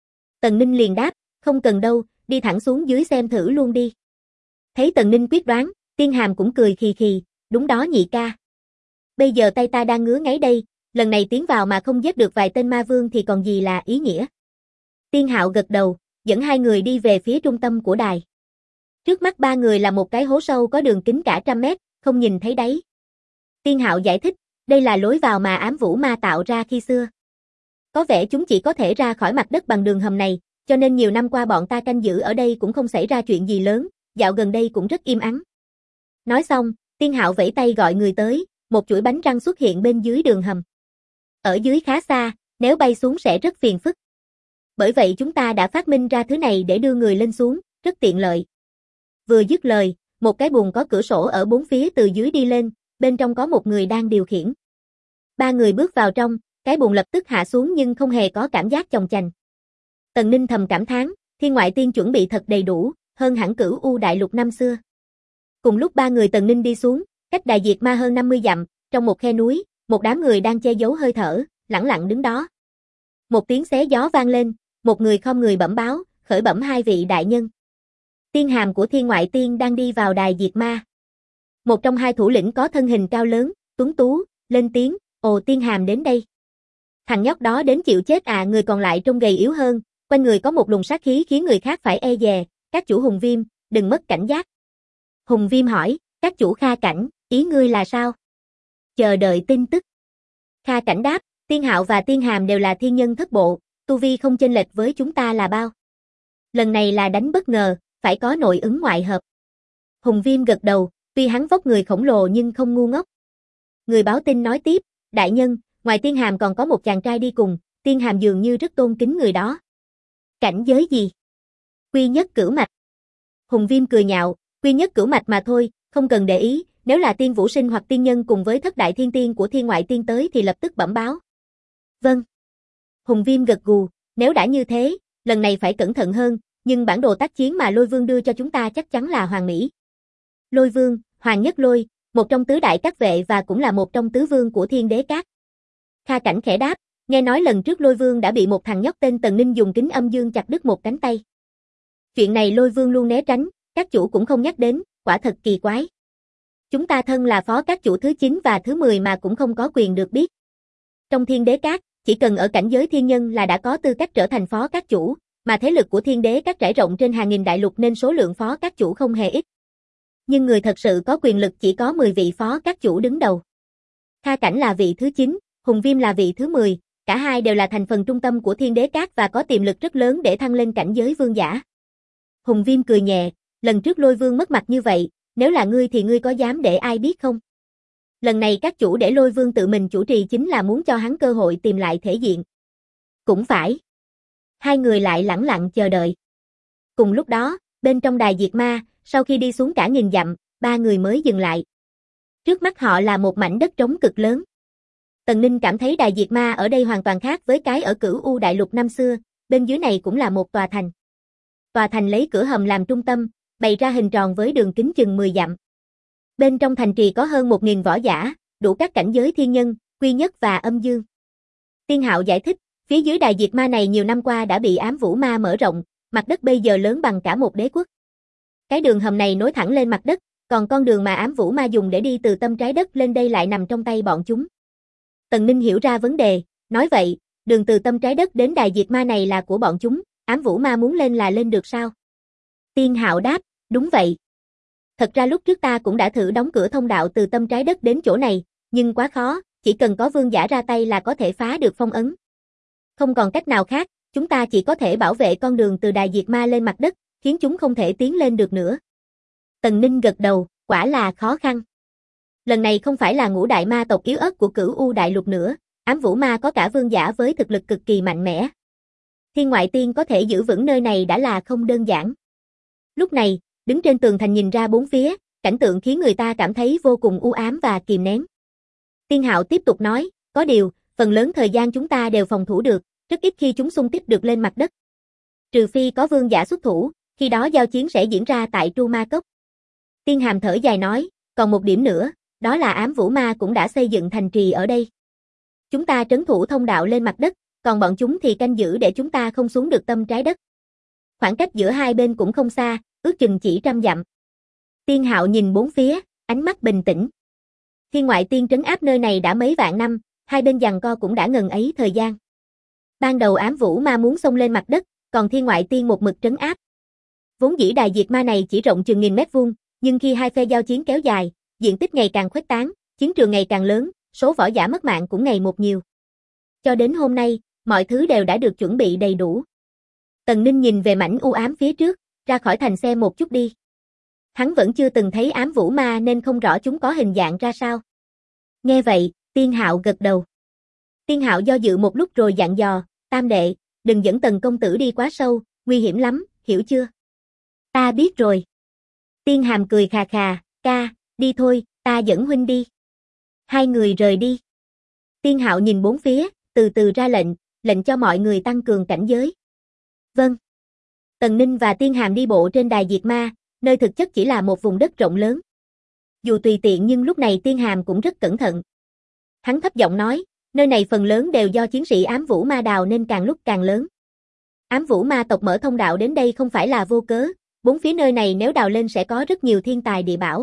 Tần Ninh liền đáp, không cần đâu, đi thẳng xuống dưới xem thử luôn đi. Thấy Tần Ninh quyết đoán, Tiên Hàm cũng cười khì khì, đúng đó nhị ca. Bây giờ tay ta đang ngứa ngáy đây, lần này tiến vào mà không giết được vài tên ma vương thì còn gì là ý nghĩa. Tiên Hạo gật đầu, dẫn hai người đi về phía trung tâm của đài. Trước mắt ba người là một cái hố sâu có đường kính cả 100 mét, không nhìn thấy đáy. Tiên Hạo giải thích, đây là lối vào mà ám vũ ma tạo ra khi xưa. Có vẻ chúng chỉ có thể ra khỏi mặt đất bằng đường hầm này, cho nên nhiều năm qua bọn ta canh giữ ở đây cũng không xảy ra chuyện gì lớn, dạo gần đây cũng rất im ắng. Nói xong, Tiên Hạo vẫy tay gọi người tới, một chuỗi bánh răng xuất hiện bên dưới đường hầm. Ở dưới khá xa, nếu bay xuống sẽ rất phiền phức. Bởi vậy chúng ta đã phát minh ra thứ này để đưa người lên xuống, rất tiện lợi. Vừa dứt lời, một cái buồng có cửa sổ ở bốn phía từ dưới đi lên, bên trong có một người đang điều khiển. Ba người bước vào trong, cái buồng lập tức hạ xuống nhưng không hề có cảm giác chồng chành. Tần Ninh thầm cảm thán, Thiên Ngoại Tiên chuẩn bị thật đầy đủ, hơn hẳn Cửu U đại lục năm xưa. Cùng lúc ba người Tần Ninh đi xuống, cách Đài Diệt Ma hơn 50 dặm, trong một khe núi, một đám người đang che giấu hơi thở, lẳng lặng đứng đó. Một tiếng xé gió vang lên, một người khom người bẩm báo, khởi bẩm hai vị đại nhân. Tiên Hàm của Thiên Ngoại Tiên đang đi vào Đài Diệt Ma. Một trong hai thủ lĩnh có thân hình cao lớn, tuấn tú, lên tiếng, ồ Tiên Hàm đến đây. Thằng nhóc đó đến chịu chết à, người còn lại trông gầy yếu hơn, quanh người có một luồng sát khí khiến người khác phải e dè, các chủ Hùng Viêm, đừng mất cảnh giác. Hùng Viêm hỏi, các chủ Kha Cảnh, ý ngươi là sao? Chờ đợi tin tức. Kha Cảnh đáp, Tiên Hạo và Tiên Hàm đều là thiên nhân thất bộ, tu vi không chênh lệch với chúng ta là bao. Lần này là đánh bất ngờ, phải có nội ứng ngoại hợp. Hùng Viêm gật đầu, tuy hắn vóc người khổng lồ nhưng không ngu ngốc. Người báo tin nói tiếp, đại nhân, Ngoài Tiên Hàm còn có một chàng trai đi cùng, Tiên Hàm dường như rất tôn kính người đó. Cảnh giới gì? Quy nhất cửu mạch. Hùng Viêm cười nhạo, quy nhất cửu mạch mà thôi, không cần để ý, nếu là Tiên Vũ Sinh hoặc tiên nhân cùng với thất đại thiên tiên của Thiên Ngoại Tiên tới thì lập tức bẩm báo. Vâng. Hùng Viêm gật gù, nếu đã như thế, lần này phải cẩn thận hơn, nhưng bản đồ tác chiến mà Lôi Vương đưa cho chúng ta chắc chắn là hoàn mỹ. Lôi Vương, Hoàng Nhất Lôi, một trong tứ đại các vệ và cũng là một trong tứ vương của Thiên Đế Các. Kha Cảnh khẽ đáp, nghe nói lần trước Lôi Vương đã bị một thằng nhóc tên Tần Ninh dùng kính âm dương chặt đứt một cánh tay. Chuyện này Lôi Vương luôn né tránh, các chủ cũng không nhắc đến, quả thật kỳ quái. Chúng ta thân là phó các chủ thứ 9 và thứ 10 mà cũng không có quyền được biết. Trong Thiên Đế Các, chỉ cần ở cảnh giới thiên nhân là đã có tư cách trở thành phó các chủ, mà thế lực của Thiên Đế Các trải rộng trên hàng nghìn đại lục nên số lượng phó các chủ không hề ít. Nhưng người thật sự có quyền lực chỉ có 10 vị phó các chủ đứng đầu. Kha Cảnh là vị thứ 9, Hùng Viêm là vị thứ 10, cả hai đều là thành phần trung tâm của Thiên Đế Các và có tiềm lực rất lớn để thăng lên cảnh giới vương giả. Hùng Viêm cười nhẹ, lần trước Lôi Vương mất mặt như vậy, nếu là ngươi thì ngươi có dám để ai biết không? Lần này các chủ để Lôi Vương tự mình chủ trì chính là muốn cho hắn cơ hội tìm lại thể diện. Cũng phải. Hai người lại lẳng lặng chờ đợi. Cùng lúc đó, bên trong đài diệt ma, sau khi đi xuống cả nghìn dặm, ba người mới dừng lại. Trước mắt họ là một mảnh đất trống cực lớn. Tần Ninh cảm thấy đài diệt ma ở đây hoàn toàn khác với cái ở Cửu U Đại Lục năm xưa, bên dưới này cũng là một tòa thành. Tòa thành lấy cửa hầm làm trung tâm, bày ra hình tròn với đường kính chừng 10 dặm. Bên trong thành trì có hơn 1000 võ giả, đủ các cảnh giới thiên nhân, quy nhất và âm dương. Tiên Hạo giải thích, phía dưới đài diệt ma này nhiều năm qua đã bị ám vũ ma mở rộng, mặt đất bây giờ lớn bằng cả một đế quốc. Cái đường hầm này nối thẳng lên mặt đất, còn con đường mà ám vũ ma dùng để đi từ tâm trái đất lên đây lại nằm trong tay bọn chúng. Tần Ninh hiểu ra vấn đề, nói vậy, đường từ tâm trái đất đến đài diệt ma này là của bọn chúng, ám vũ ma muốn lên là lên được sao? Tiên Hạo đáp, đúng vậy. Thật ra lúc trước ta cũng đã thử đóng cửa thông đạo từ tâm trái đất đến chỗ này, nhưng quá khó, chỉ cần có vương giả ra tay là có thể phá được phong ấn. Không còn cách nào khác, chúng ta chỉ có thể bảo vệ con đường từ đài diệt ma lên mặt đất, khiến chúng không thể tiến lên được nữa. Tần Ninh gật đầu, quả là khó khăn. Lần này không phải là ngũ đại ma tộc yếu ớt của Cửu U Đại Lục nữa, ám vũ ma có cả vương giả với thực lực cực kỳ mạnh mẽ. Thiên Ngoại Tiên có thể giữ vững nơi này đã là không đơn giản. Lúc này, đứng trên tường thành nhìn ra bốn phía, cảnh tượng khiến người ta cảm thấy vô cùng u ám và kìm nén. Tiên Hạo tiếp tục nói, có điều, phần lớn thời gian chúng ta đều phòng thủ được, rất ít khi chúng xung kích được lên mặt đất. Trừ phi có vương giả xuất thủ, khi đó giao chiến sẽ diễn ra tại Tru Ma Cốc. Tiên Hàm thở dài nói, còn một điểm nữa, đó là ám vũ ma cũng đã xây dựng thành trì ở đây. Chúng ta trấn thủ thông đạo lên mặt đất, còn bọn chúng thì canh giữ để chúng ta không xuống được tâm trái đất. Khoảng cách giữa hai bên cũng không xa, ước chừng chỉ 100 dặm. Tiên Hạo nhìn bốn phía, ánh mắt bình tĩnh. Thiên Ngoại Tiên trấn áp nơi này đã mấy vạn năm, hai bên giằng co cũng đã ngần ấy thời gian. Ban đầu ám vũ ma muốn xông lên mặt đất, còn Thiên Ngoại Tiên một mực trấn áp. Vốn dĩ đài diệt ma này chỉ rộng chừng 1000 mét vuông, nhưng khi hai phe giao chiến kéo dài, diện tích ngày càng khuếch tán, chiến trường ngày càng lớn, số võ giả mất mạng cũng ngày một nhiều. Cho đến hôm nay, mọi thứ đều đã được chuẩn bị đầy đủ. Tần Ninh nhìn về mảnh u ám phía trước, ra khỏi thành xe một chút đi. Hắn vẫn chưa từng thấy ám vũ ma nên không rõ chúng có hình dạng ra sao. Nghe vậy, Tiên Hạo gật đầu. Tiên Hạo do dự một lúc rồi dặn dò, Tam đệ, đừng dẫn Tần công tử đi quá sâu, nguy hiểm lắm, hiểu chưa? Ta biết rồi. Tiên Hàm cười khà khà, ca, đi thôi, ta dẫn huynh đi. Hai người rời đi. Tiên Hạo nhìn bốn phía, từ từ ra lệnh cho mọi người tăng cường cảnh giới. Vâng. Tần Ninh và Tiên Hàm đi bộ trên đài diệt ma, nơi thực chất chỉ là một vùng đất rộng lớn. Dù tùy tiện nhưng lúc này Tiên Hàm cũng rất cẩn thận. Hắn thấp giọng nói, nơi này phần lớn đều do chiến sĩ ám vũ ma đào nên càng lúc càng lớn. Ám vũ ma tộc mở thông đạo đến đây không phải là vô cớ, bốn phía nơi này nếu đào lên sẽ có rất nhiều thiên tài địa bảo.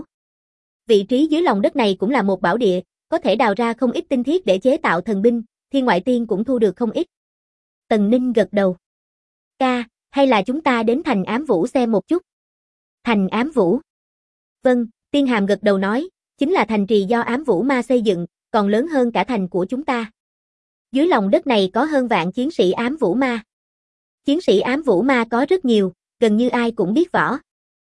Vị trí dưới lòng đất này cũng là một bảo địa, có thể đào ra không ít tinh thiết để chế tạo thần binh, Thiên Ngoại Tiên cũng thu được không ít. Tần Ninh gật đầu. Ca, hay là chúng ta đến thành ám vũ xem một chút? Thành ám vũ? Vâng, Tiên Hàm gật đầu nói, chính là thành trì do ám vũ ma xây dựng, còn lớn hơn cả thành của chúng ta. Dưới lòng đất này có hơn vạn chiến sĩ ám vũ ma. Chiến sĩ ám vũ ma có rất nhiều, gần như ai cũng biết võ.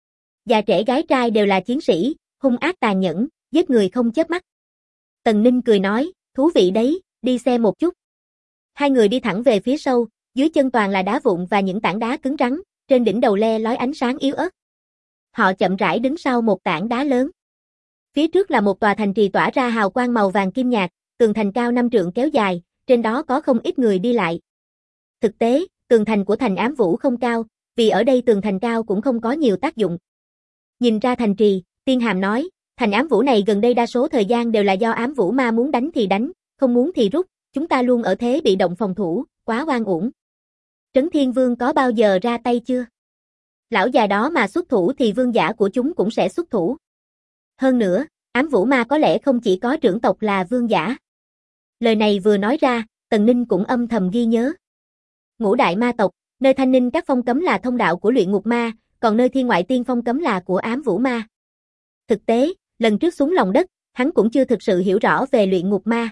Già trẻ gái trai đều là chiến sĩ, hung ác tàn nhẫn, giết người không chớp mắt. Tần Ninh cười nói, thú vị đấy, đi xe một chút. Hai người đi thẳng về phía sâu, dưới chân toàn là đá vụn và những tảng đá cứng rắn, trên đỉnh đầu le lói ánh sáng yếu ớt. Họ chậm rãi đứng sau một tảng đá lớn. Phía trước là một tòa thành trì tỏa ra hào quang màu vàng kim nhạt, tường thành cao 5 trượng kéo dài, trên đó có không ít người đi lại. Thực tế, tường thành của thành Ám Vũ không cao, vì ở đây tường thành cao cũng không có nhiều tác dụng. Nhìn ra thành trì, Tiên Hàm nói, thành Ám Vũ này gần đây đa số thời gian đều là do Ám Vũ ma muốn đánh thì đánh, không muốn thì rút, chúng ta luôn ở thế bị động phòng thủ, quá oan uổng. Trấn Thiên Vương có bao giờ ra tay chưa? Lão già đó mà xuất thủ thì vương giả của chúng cũng sẽ xuất thủ. Hơn nữa, Ám Vũ ma có lẽ không chỉ có trưởng tộc là vương giả. Lời này vừa nói ra, Tần Ninh cũng âm thầm ghi nhớ. Ngũ đại ma tộc, nơi Thanh Ninh các phong cấm là thông đạo của luyện ngục ma, còn nơi Thiên Ngoại Tiên phong cấm là của Ám Vũ ma. Thực tế, lần trước xuống lòng đất, hắn cũng chưa thực sự hiểu rõ về luyện ngục ma.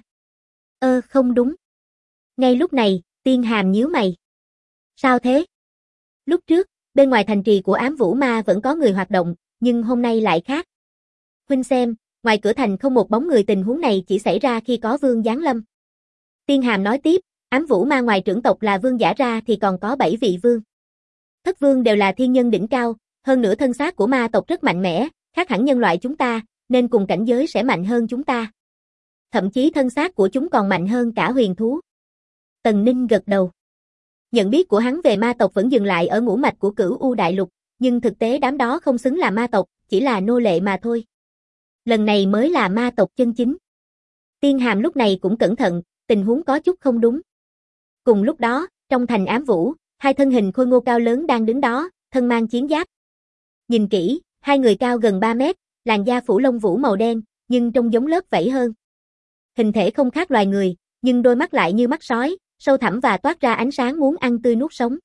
Không đúng. Ngay lúc này, Tiên Hàm nhíu mày. Sao thế? Lúc trước, bên ngoài thành trì của Ám Vũ ma vẫn có người hoạt động, nhưng hôm nay lại khác. Huynh xem, ngoài cửa thành không một bóng người, tình huống này chỉ xảy ra khi có vương giáng lâm. Tiên Hàm nói tiếp, Ám Vũ ma ngoài trưởng tộc là vương giả ra thì còn có 7 vị vương. Thất vương đều là thiên nhân đỉnh cao, hơn nữa thân xác của ma tộc rất mạnh mẽ, khác hẳn nhân loại chúng ta, nên cùng cảnh giới sẽ mạnh hơn chúng ta. Thậm chí thân xác của chúng còn mạnh hơn cả huyền thú. Tần Ninh gật đầu. Nhận biết của hắn về ma tộc vẫn dừng lại ở ngũ mạch của Cửu U Đại Lục, nhưng thực tế đám đó không xứng là ma tộc, chỉ là nô lệ mà thôi. Lần này mới là ma tộc chân chính. Tiên Hàm lúc này cũng cẩn thận, tình huống có chút không đúng. Cùng lúc đó, trong thành Ám Vũ, hai thân hình khôi ngô cao lớn đang đứng đó, thân mang chiến giáp. Nhìn kỹ, hai người cao gần 3 mét, làn da phủ lông vũ màu đen, nhưng trông giống lớp vảy hơn. Hình thể không khác loài người, nhưng đôi mắt lại như mắt sói, sâu thẳm và toát ra ánh sáng muốn ăn tươi nuốt sống.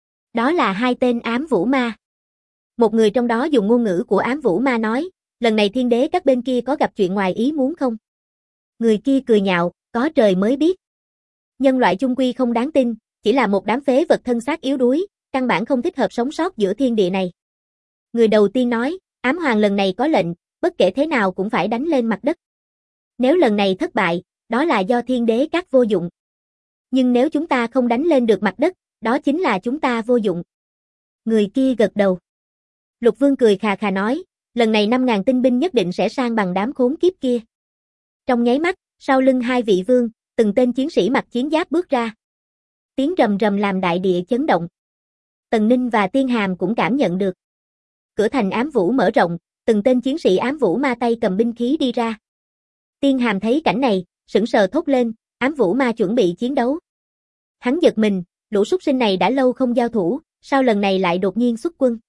Đó là hai tên Ám Vũ ma. Một người trong đó dùng ngôn ngữ của Ám Vũ ma nói, lần này thiên đế các bên kia có gặp chuyện ngoài ý muốn không? Người kia cười nhạo, có trời mới biết. Nhân loại chung quy không đáng tin, chỉ là một đám phế vật thân xác yếu đuối, căn bản không thích hợp sống sót giữa thiên địa này. Người đầu tiên nói, Ám Hoàng lần này có lệnh, bất kể thế nào cũng phải đánh lên mặt đất. Nếu lần này thất bại, đó là do thiên đế các vô dụng. Nhưng nếu chúng ta không đánh lên được mặt đất, đó chính là chúng ta vô dụng. Người kia gật đầu. Lục Vương cười khà khà nói, lần này 5.000 tinh binh nhất định sẽ sang bằng đám khốn kiếp kia. Trong nháy mắt, sau lưng hai vị vương, từng tên chiến sĩ mặc chiến giáp bước ra. Tiếng rầm rầm làm đại địa chấn động. Tần Ninh và Tiên Hàm cũng cảm nhận được. Cửa thành Ám Vũ mở rộng, từng tên chiến sĩ Ám Vũ ma tay cầm binh khí đi ra. Tiên Hàm thấy cảnh này, sững sờ thốt lên, Ám Vũ ma chuẩn bị chiến đấu. Hắn giật mình, lũ súc sinh này đã lâu không giao thủ, sao lần này lại đột nhiên xuất quân?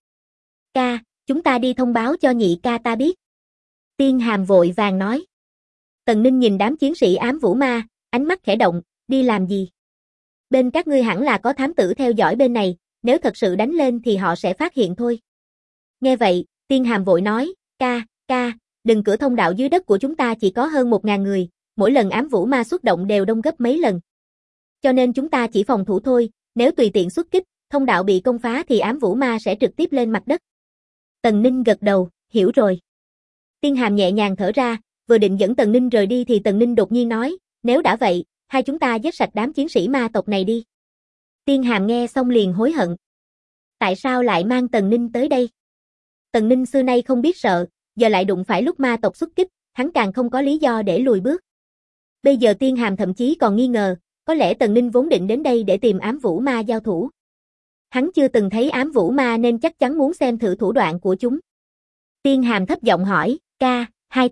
Ca, chúng ta đi thông báo cho nhị ca ta biết. Tiên Hàm vội vàng nói. Tần Ninh nhìn đám chiến sĩ Ám Vũ ma, ánh mắt khẽ động, đi làm gì? Bên các ngươi hẳn là có thám tử theo dõi bên này, nếu thật sự đánh lên thì họ sẽ phát hiện thôi. Nghe vậy, Tiên Hàm vội nói, ca, đừng, cửa thông đạo dưới đất của chúng ta chỉ có hơn 1.000 người, mỗi lần Ám Vũ ma xuất động đều đông gấp mấy lần. Cho nên chúng ta chỉ phòng thủ thôi, nếu tùy tiện xuất kích, thông đạo bị công phá thì Ám Vũ ma sẽ trực tiếp lên mặt đất. Tần Ninh gật đầu, hiểu rồi. Tiên Hàm nhẹ nhàng thở ra, vừa định dẫn Tần Ninh rời đi thì Tần Ninh đột nhiên nói, nếu đã vậy, hai chúng ta giết sạch đám chiến sĩ ma tộc này đi. Tiên Hàm nghe xong liền hối hận. Tại sao lại mang Tần Ninh tới đây? Tần Ninh xưa nay không biết sợ, giờ lại đụng phải lúc ma tộc xuất kích, hắn càng không có lý do để lùi bước. Bây giờ Tiên Hàm thậm chí còn nghi ngờ, có lẽ Tần Ninh vốn định đến đây để tìm Ám Vũ ma giao thủ. Hắn chưa từng thấy Ám Vũ ma nên chắc chắn muốn xem thử thủ đoạn của chúng. Tiên Hàm thấp giọng hỏi, ca, hai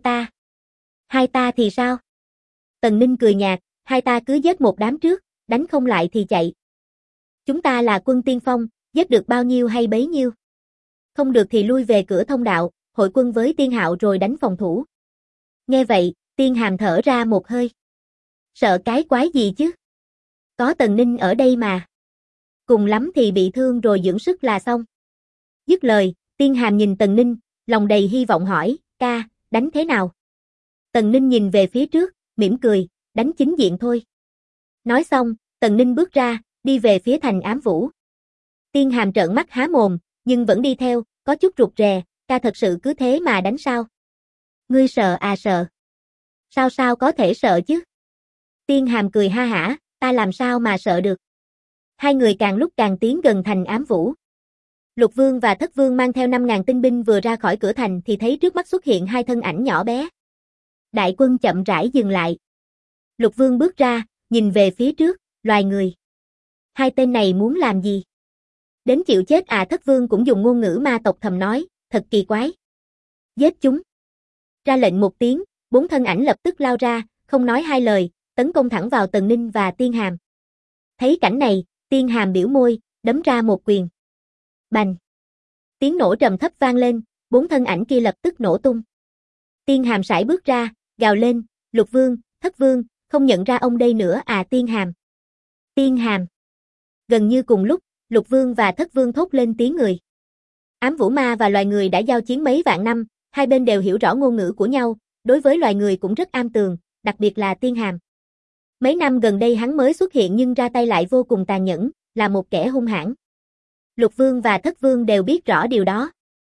ta thì sao? Tần Ninh cười nhạt, hai ta cứ giết một đám trước, đánh không lại thì chạy. Chúng ta là quân tiên phong, giết được bao nhiêu hay bấy nhiêu. Không được thì lui về cửa thông đạo, hội quân với Tiên Hạo rồi đánh phòng thủ. Nghe vậy, Tiên Hàm thở ra một hơi. Sợ cái quái gì chứ? Có Tần Ninh ở đây mà. Cùng lắm thì bị thương rồi dưỡng sức là xong. Dứt lời, Tiên Hàm nhìn Tần Ninh, lòng đầy hy vọng hỏi, ca, đánh thế nào? Tần Ninh nhìn về phía trước, mỉm cười, đánh chính diện thôi. Nói xong, Tần Ninh bước ra, đi về phía thành Ám Vũ. Tiên Hàm trợn mắt há mồm, nhưng vẫn đi theo, có chút rụt rè, ca thật sự cứ thế mà đánh sao? Ngươi sợ à sợ? Sao có thể sợ chứ? Tiên Hàm cười ha hả, ta làm sao mà sợ được. Hai người càng lúc càng tiến gần thành Ám Vũ. Lục Vương và Thất Vương mang theo 5.000 tinh binh vừa ra khỏi cửa thành thì thấy trước mắt xuất hiện hai thân ảnh nhỏ bé. Đại quân chậm rãi dừng lại. Lục Vương bước ra, nhìn về phía trước, loài người. Hai tên này muốn làm gì? Đến chịu chết à? Thất Vương cũng dùng ngôn ngữ ma tộc thầm nói, thật kỳ quái. Giết chúng. Ra lệnh một tiếng, 4 thân ảnh lập tức lao ra, không nói hai lời, tấn công thẳng vào Tần Ninh và Tiên Hàm. Thấy cảnh này, Tiên Hàm biểu môi, đấm ra một quyền. Bành. Tiếng nổ trầm thấp vang lên, 4 thân ảnh kia lập tức nổ tung. Tiên Hàm sải bước ra, gào lên, Lục Vương, Thất Vương, không nhận ra ông đây nữa à? Tiên Hàm. Tiên Hàm. Gần như cùng lúc, Lục Vương và Thất Vương thốt lên tiếng người. Ám Vũ Ma và loài người đã giao chiến mấy vạn năm, hai bên đều hiểu rõ ngôn ngữ của nhau, đối với loài người cũng rất am tường, đặc biệt là Tiên Hàm. Mấy năm gần đây hắn mới xuất hiện nhưng ra tay lại vô cùng tàn nhẫn, là một kẻ hung hãn. Lục Vương và Thất Vương đều biết rõ điều đó.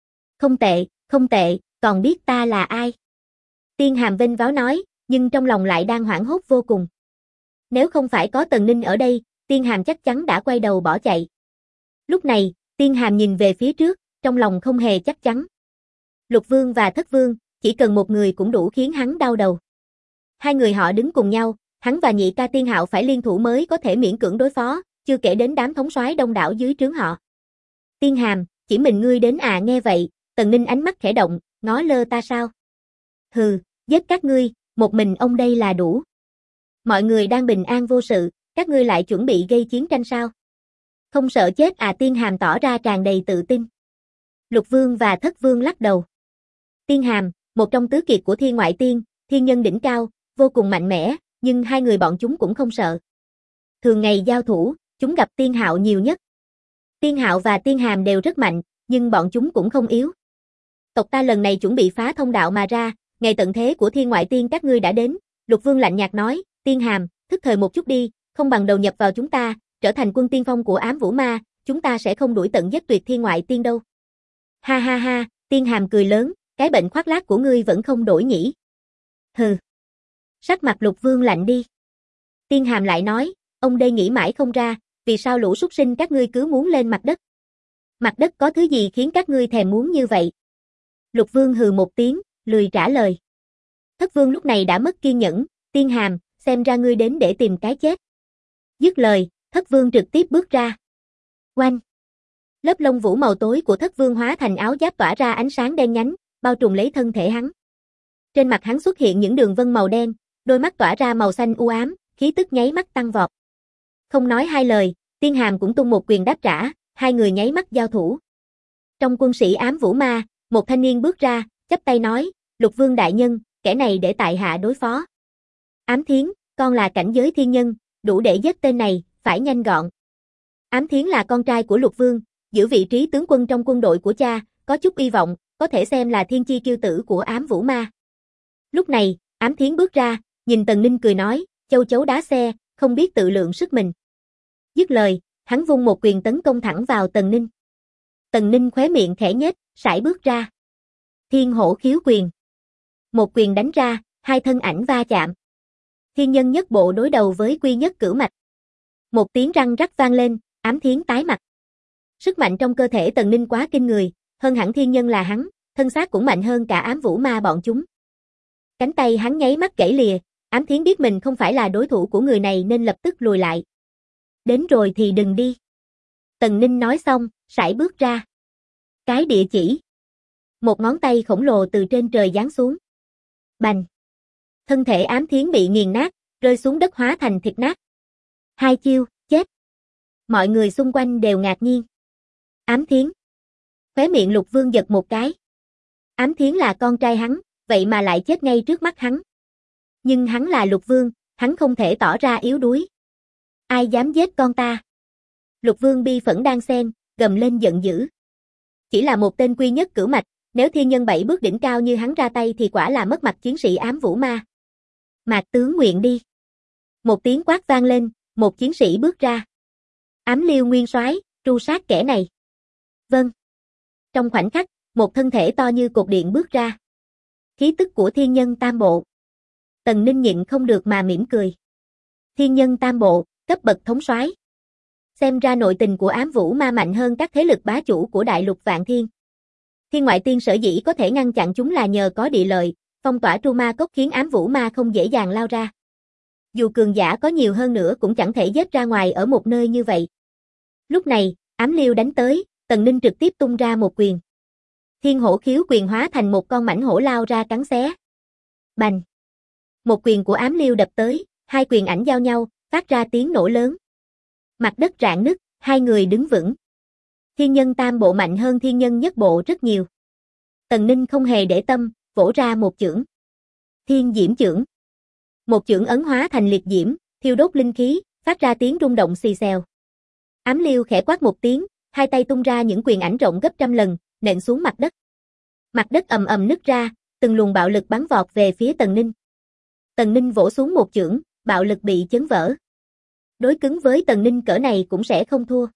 Không tệ, còn biết ta là ai? Tiên Hàm vênh váo nói, nhưng trong lòng lại đang hoảng hốt vô cùng. Nếu không phải có Tần Ninh ở đây, Tiên Hàm chắc chắn đã quay đầu bỏ chạy. Lúc này, Tiên Hàm nhìn về phía trước, trong lòng không hề chắc chắn. Lục Vương và Thất Vương, chỉ cần một người cũng đủ khiến hắn đau đầu. Hai người họ đứng cùng nhau, hắn và nhị ca Tiên Hạo phải liên thủ mới có thể miễn cưỡng đối phó, chưa kể đến đám thống soái đông đảo dưới trướng họ. Tiên Hàm, chỉ mình ngươi đến à? Nghe vậy, Tần Ninh ánh mắt khẽ động, ngó lơ ta sao? Hừ, giết các ngươi, một mình ông đây là đủ. Mọi người đang bình an vô sự, các ngươi lại chuẩn bị gây chiến tranh sao? Không sợ chết à? Tiên Hàm tỏ ra tràn đầy tự tin. Lục Vương và Thất Vương lắc đầu. Tiên Hàm, một trong tứ kiệt của Thiên Ngoại Tiên, thiên nhân đỉnh cao, vô cùng mạnh mẽ, nhưng hai người bọn chúng cũng không sợ. Thường ngày giao thủ, chúng gặp Tiên Hạo nhiều nhất. Tiên Hạo và Tiên Hàm đều rất mạnh, nhưng bọn chúng cũng không yếu. Tộc ta lần này chuẩn bị phá thông đạo mà ra, ngày tận thế của Thiên Ngoại Tiên các ngươi đã đến. Lục Vương lạnh nhạt nói, Tiên Hàm, thức thời một chút đi, không bằng đầu nhập vào chúng ta, trở thành quân tiên phong của Ám Vũ Ma, chúng ta sẽ không đuổi tận giết tuyệt Thiên Ngoại Tiên đâu. Ha ha ha, Tiên Hàm cười lớn, cái bệnh khoác lác của ngươi vẫn không đổi nhỉ? Hừ. Sắc mặt Lục Vương lạnh đi. Tiên Hàm lại nói, ông đây nghĩ mãi không ra, vì sao lũ súc sinh các ngươi cứ muốn lên mặt đất? Mặt đất có thứ gì khiến các ngươi thèm muốn như vậy? Lục Vương hừ một tiếng, lười trả lời. Thất Vương lúc này đã mất kiên nhẫn, Tiên Hàm, xem ra ngươi đến để tìm cái chết. Dứt lời, Thất Vương trực tiếp bước ra. Oanh! Lớp lông vũ màu tối của Thất Vương hóa thành áo giáp tỏa ra ánh sáng đen nhánh, bao trùm lấy thân thể hắn. Trên mặt hắn xuất hiện những đường vân màu đen, đôi mắt tỏa ra màu xanh u ám, khí tức nháy mắt tăng vọt. Không nói hai lời, Tiên Hàm cũng tung một quyền đáp trả, hai người nháy mắt giao thủ. Trong quân sĩ Ám Vũ Ma, một thanh niên bước ra, chắp tay nói, Lục Vương đại nhân, kẻ này để tại hạ đối phó. Ám Thiến, con là cảnh giới thiên nhân, đủ để giết tên này, phải nhanh gọn. Ám Thiến là con trai của Lục Vương, giữ vị trí tướng quân trong quân đội của cha, có chút uy vọng, có thể xem là thiên chi kiêu tử của Ám Vũ Ma. Lúc này, Ám Thiến bước ra, nhìn Tần Ninh cười nói, châu chấu đá xe, không biết tự lượng sức mình. Dứt lời, hắn vung một quyền tấn công thẳng vào Tần Ninh. Tần Ninh khóe miệng khẽ nhếch, sải bước ra. Thiên hổ khiếu quyền. Một quyền đánh ra, hai thân ảnh va chạm. Thiên nhân nhất bộ đối đầu với quy nhất cửu mạch. Một tiếng răng rắc vang lên, Ám Thiến tái mặt. Sức mạnh trong cơ thể Tần Ninh quá kinh người, hơn hẳn thiên nhân là hắn, thân xác cũng mạnh hơn cả Ám Vũ Ma bọn chúng. Cánh tay hắn nháy mắt gãy lìa, Ám Thiến biết mình không phải là đối thủ của người này nên lập tức lùi lại. Đến rồi thì đừng đi. Tần Ninh nói xong, sải bước ra. Cái địa chỉ. Một ngón tay khổng lồ từ trên trời giáng xuống. Bành. Thân thể Ám Thiến bị nghiền nát, rơi xuống đất hóa thành thịt nát. Hai chiêu, chết. Mọi người xung quanh đều ngạc nhiên. Ám Thiến. Khóe miệng Lục Vương giật một cái. Ám Thiến là con trai hắn, vậy mà lại chết ngay trước mắt hắn. Nhưng hắn là Lục Vương, hắn không thể tỏ ra yếu đuối. Ai dám giết con ta? Lục Vương bi phẫn đan xen, gầm lên giận dữ. Chỉ là một tên quy nhất cửu mạch, nếu thiên nhân 7 bước đỉnh cao như hắn ra tay thì quả là mất mặt chiến sĩ Ám Vũ Ma. Mạc tướng nguyện đi. Một tiếng quát vang lên, một chiến sĩ bước ra. Ám Liêu nguyên soái, tru sát kẻ này. Vâng. Trong khoảnh khắc, một thân thể to như cột điện bước ra. Khí tức của thiên nhân tam bộ. Tần Ninh nhịn không được mà mỉm cười. Thiên nhân tam bộ, cấp bậc thống soái. Xem ra nội tình của ám vũ ma mạnh hơn các thế lực bá chủ của đại lục Vạn Thiên. Thiên ngoại tiên sở dĩ có thể ngăn chặn chúng là nhờ có địa lợi, phong tỏa tru ma cốc khiến ám vũ ma không dễ dàng lao ra. Dù cường giả có nhiều hơn nữa cũng chẳng thể giết ra ngoài ở một nơi như vậy. Lúc này, ám liêu đánh tới, Tần Ninh trực tiếp tung ra một quyền. Thiên hổ khiếu quyền hóa thành một con mãnh hổ lao ra cắn xé. Bành! Một quyền của ám liêu đập tới, hai quyền ảnh giao nhau, phát ra tiếng nổ lớn. Mặt đất rạn nứt, hai người đứng vững. Thiên nhân tam bộ mạnh hơn thiên nhân nhất bộ rất nhiều. Tần Ninh không hề để tâm, vỗ ra một chưởng. Thiên diễm chưởng. Một chưởng ấn hóa thành liệt diễm, thiêu đốt linh khí, phát ra tiếng rung động xì xèo. Ám liêu khẽ quát một tiếng, hai tay tung ra những quyền ảnh rộng gấp trăm lần, nện xuống mặt đất. Mặt đất ầm ầm nứt ra, từng luồng bạo lực bắn vọt về phía Tần Ninh. Tần Ninh vỗ xuống một chưởng, bạo lực bị chấn vỡ. Đối cứng với Tần Ninh cỡ này cũng sẽ không thua.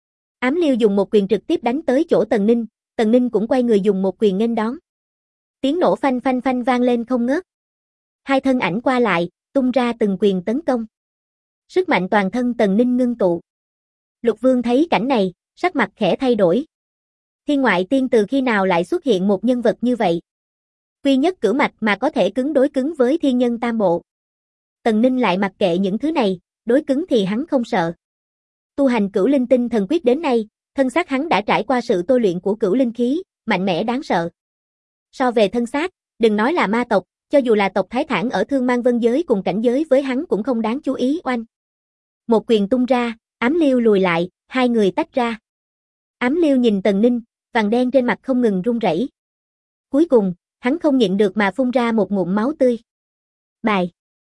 Ám liêu dùng một quyền trực tiếp đánh tới chỗ Tần Ninh cũng quay người dùng một quyền nghênh đón. Tiếng nổ phanh phanh phanh vang lên không ngớt. Hai thân ảnh qua lại, tung ra từng quyền tấn công. Sức mạnh toàn thân Tần Ninh ngưng tụ. Lục Vương thấy cảnh này, sắc mặt khẽ thay đổi. Thiên ngoại tiên từ khi nào lại xuất hiện một nhân vật như vậy? Quy nhất cửu mạch mà có thể cứng đối cứng với thiên nhân tam bộ. Tần Ninh lại mặc kệ những thứ này, đối cứng thì hắn không sợ. Tu hành cửu linh tinh thần quyết đến nay, thân xác hắn đã trải qua sự tôi luyện của cửu linh khí, mạnh mẽ đáng sợ. So về thân xác, đừng nói là ma tộc, cho dù là tộc Thái Thản ở Thương Mang Vân giới cùng cảnh giới với hắn cũng không đáng chú ý. Oanh. Một quyền tung ra, ám liêu lùi lại, hai người tách ra. Ám liêu nhìn Tần Ninh, vàng đen trên mặt không ngừng run rẩy. Cuối cùng, hắn không nhịn được mà phun ra một ngụm máu tươi. Bài.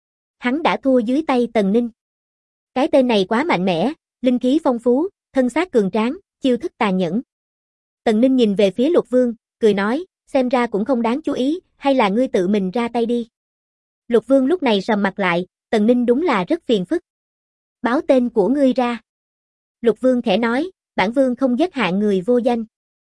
Hắn đã thua dưới tay Tần Ninh. Cái tên này quá mạnh mẽ, linh khí phong phú, thân xác cường tráng, chiêu thức tàn nhẫn. Tần Ninh nhìn về phía Lục Vương, cười nói, xem ra cũng không đáng chú ý, hay là ngươi tự mình ra tay đi. Lục Vương lúc này sầm mặt lại, Tần Ninh đúng là rất phiền phức. Báo tên của ngươi ra. Lục Vương khẽ nói, bản vương không giết hạng người vô danh.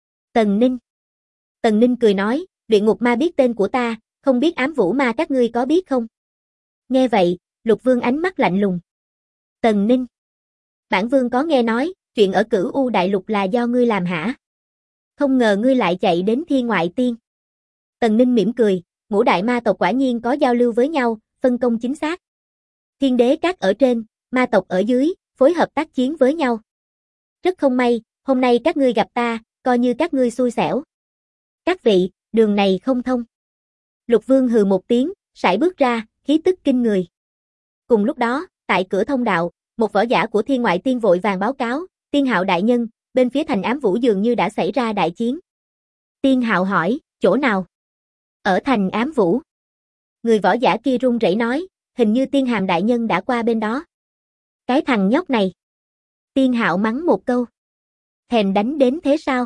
Tần Ninh. Tần Ninh cười nói, luyện ngục ma biết tên của ta, không biết ám vũ ma các ngươi có biết không? Nghe vậy, Lục Vương ánh mắt lạnh lùng. Tần Ninh. Bản vương có nghe nói, chuyện ở Cửu U Đại Lục là do ngươi làm hả? Không ngờ ngươi lại chạy đến thiên ngoại tiên. Tần Ninh mỉm cười, ngũ đại ma tộc quả nhiên có giao lưu với nhau, phân công chính xác. Thiên đế các ở trên, ma tộc ở dưới, phối hợp tác chiến với nhau. Rất không may, hôm nay các ngươi gặp ta, coi như các ngươi xui xẻo. Các vị, đường này không thông. Lục Vương hừ một tiếng, sải bước ra, khí tức kinh người. Cùng lúc đó, tại cửa thông đạo, một võ giả của thiên ngoại tiên vội vàng báo cáo, Tiên Hạo đại nhân, bên phía thành ám vũ dường như đã xảy ra đại chiến. Tiên Hạo hỏi, chỗ nào? Ở thành ám vũ. Người võ giả kia run rẩy nói, hình như Tiên Hàm đại nhân đã qua bên đó. Cái thằng nhóc này. Tiên Hạo mắng một câu. Thèm đánh đến thế sao?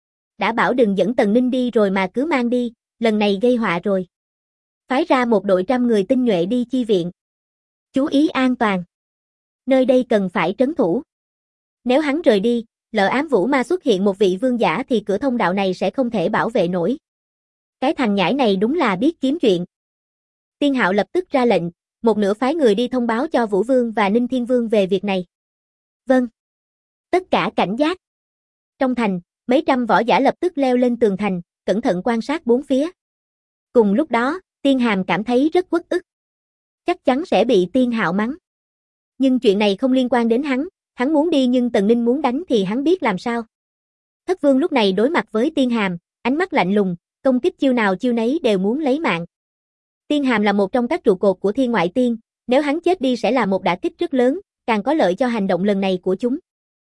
Đã bảo đừng dẫn Tần Ninh đi rồi mà cứ mang đi, lần này gây họa rồi. Phái ra một đội 100 người tinh nhuệ đi chi viện. Chú ý an toàn. Nơi đây cần phải trấn thủ. Nếu hắn rời đi, lỡ ám vũ ma xuất hiện một vị vương giả thì cửa thông đạo này sẽ không thể bảo vệ nổi. Cái thằng nhãi này đúng là biết kiếm chuyện. Tiên Hạo lập tức ra lệnh, một nửa phái người đi thông báo cho Vũ Vương và Ninh Thiên Vương về việc này. Vâng. Tất cả cảnh giác. Trong thành, mấy trăm võ giả lập tức leo lên tường thành, cẩn thận quan sát bốn phía. Cùng lúc đó, Tiên Hàm cảm thấy rất uất ức. Chắc chắn sẽ bị Tiên Hạo mắng. Nhưng chuyện này không liên quan đến hắn muốn đi nhưng Tần Ninh muốn đánh thì hắn biết làm sao. Thất Vương lúc này đối mặt với Tiên Hàm, ánh mắt lạnh lùng, công kích chiêu nào chiêu nấy đều muốn lấy mạng. Tiên Hàm là một trong các trụ cột của thiên ngoại tiên, nếu hắn chết đi sẽ là một đả kích rất lớn, càng có lợi cho hành động lần này của chúng.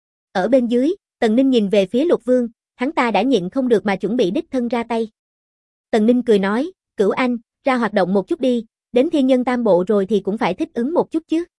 Ở bên dưới, Tần Ninh nhìn về phía Lục Vương, hắn ta đã nhịn không được mà chuẩn bị đích thân ra tay. Tần Ninh cười nói, Cửu Anh, ra hoạt động một chút đi, đến thiên nhân tam bộ rồi thì cũng phải thích ứng một chút chứ.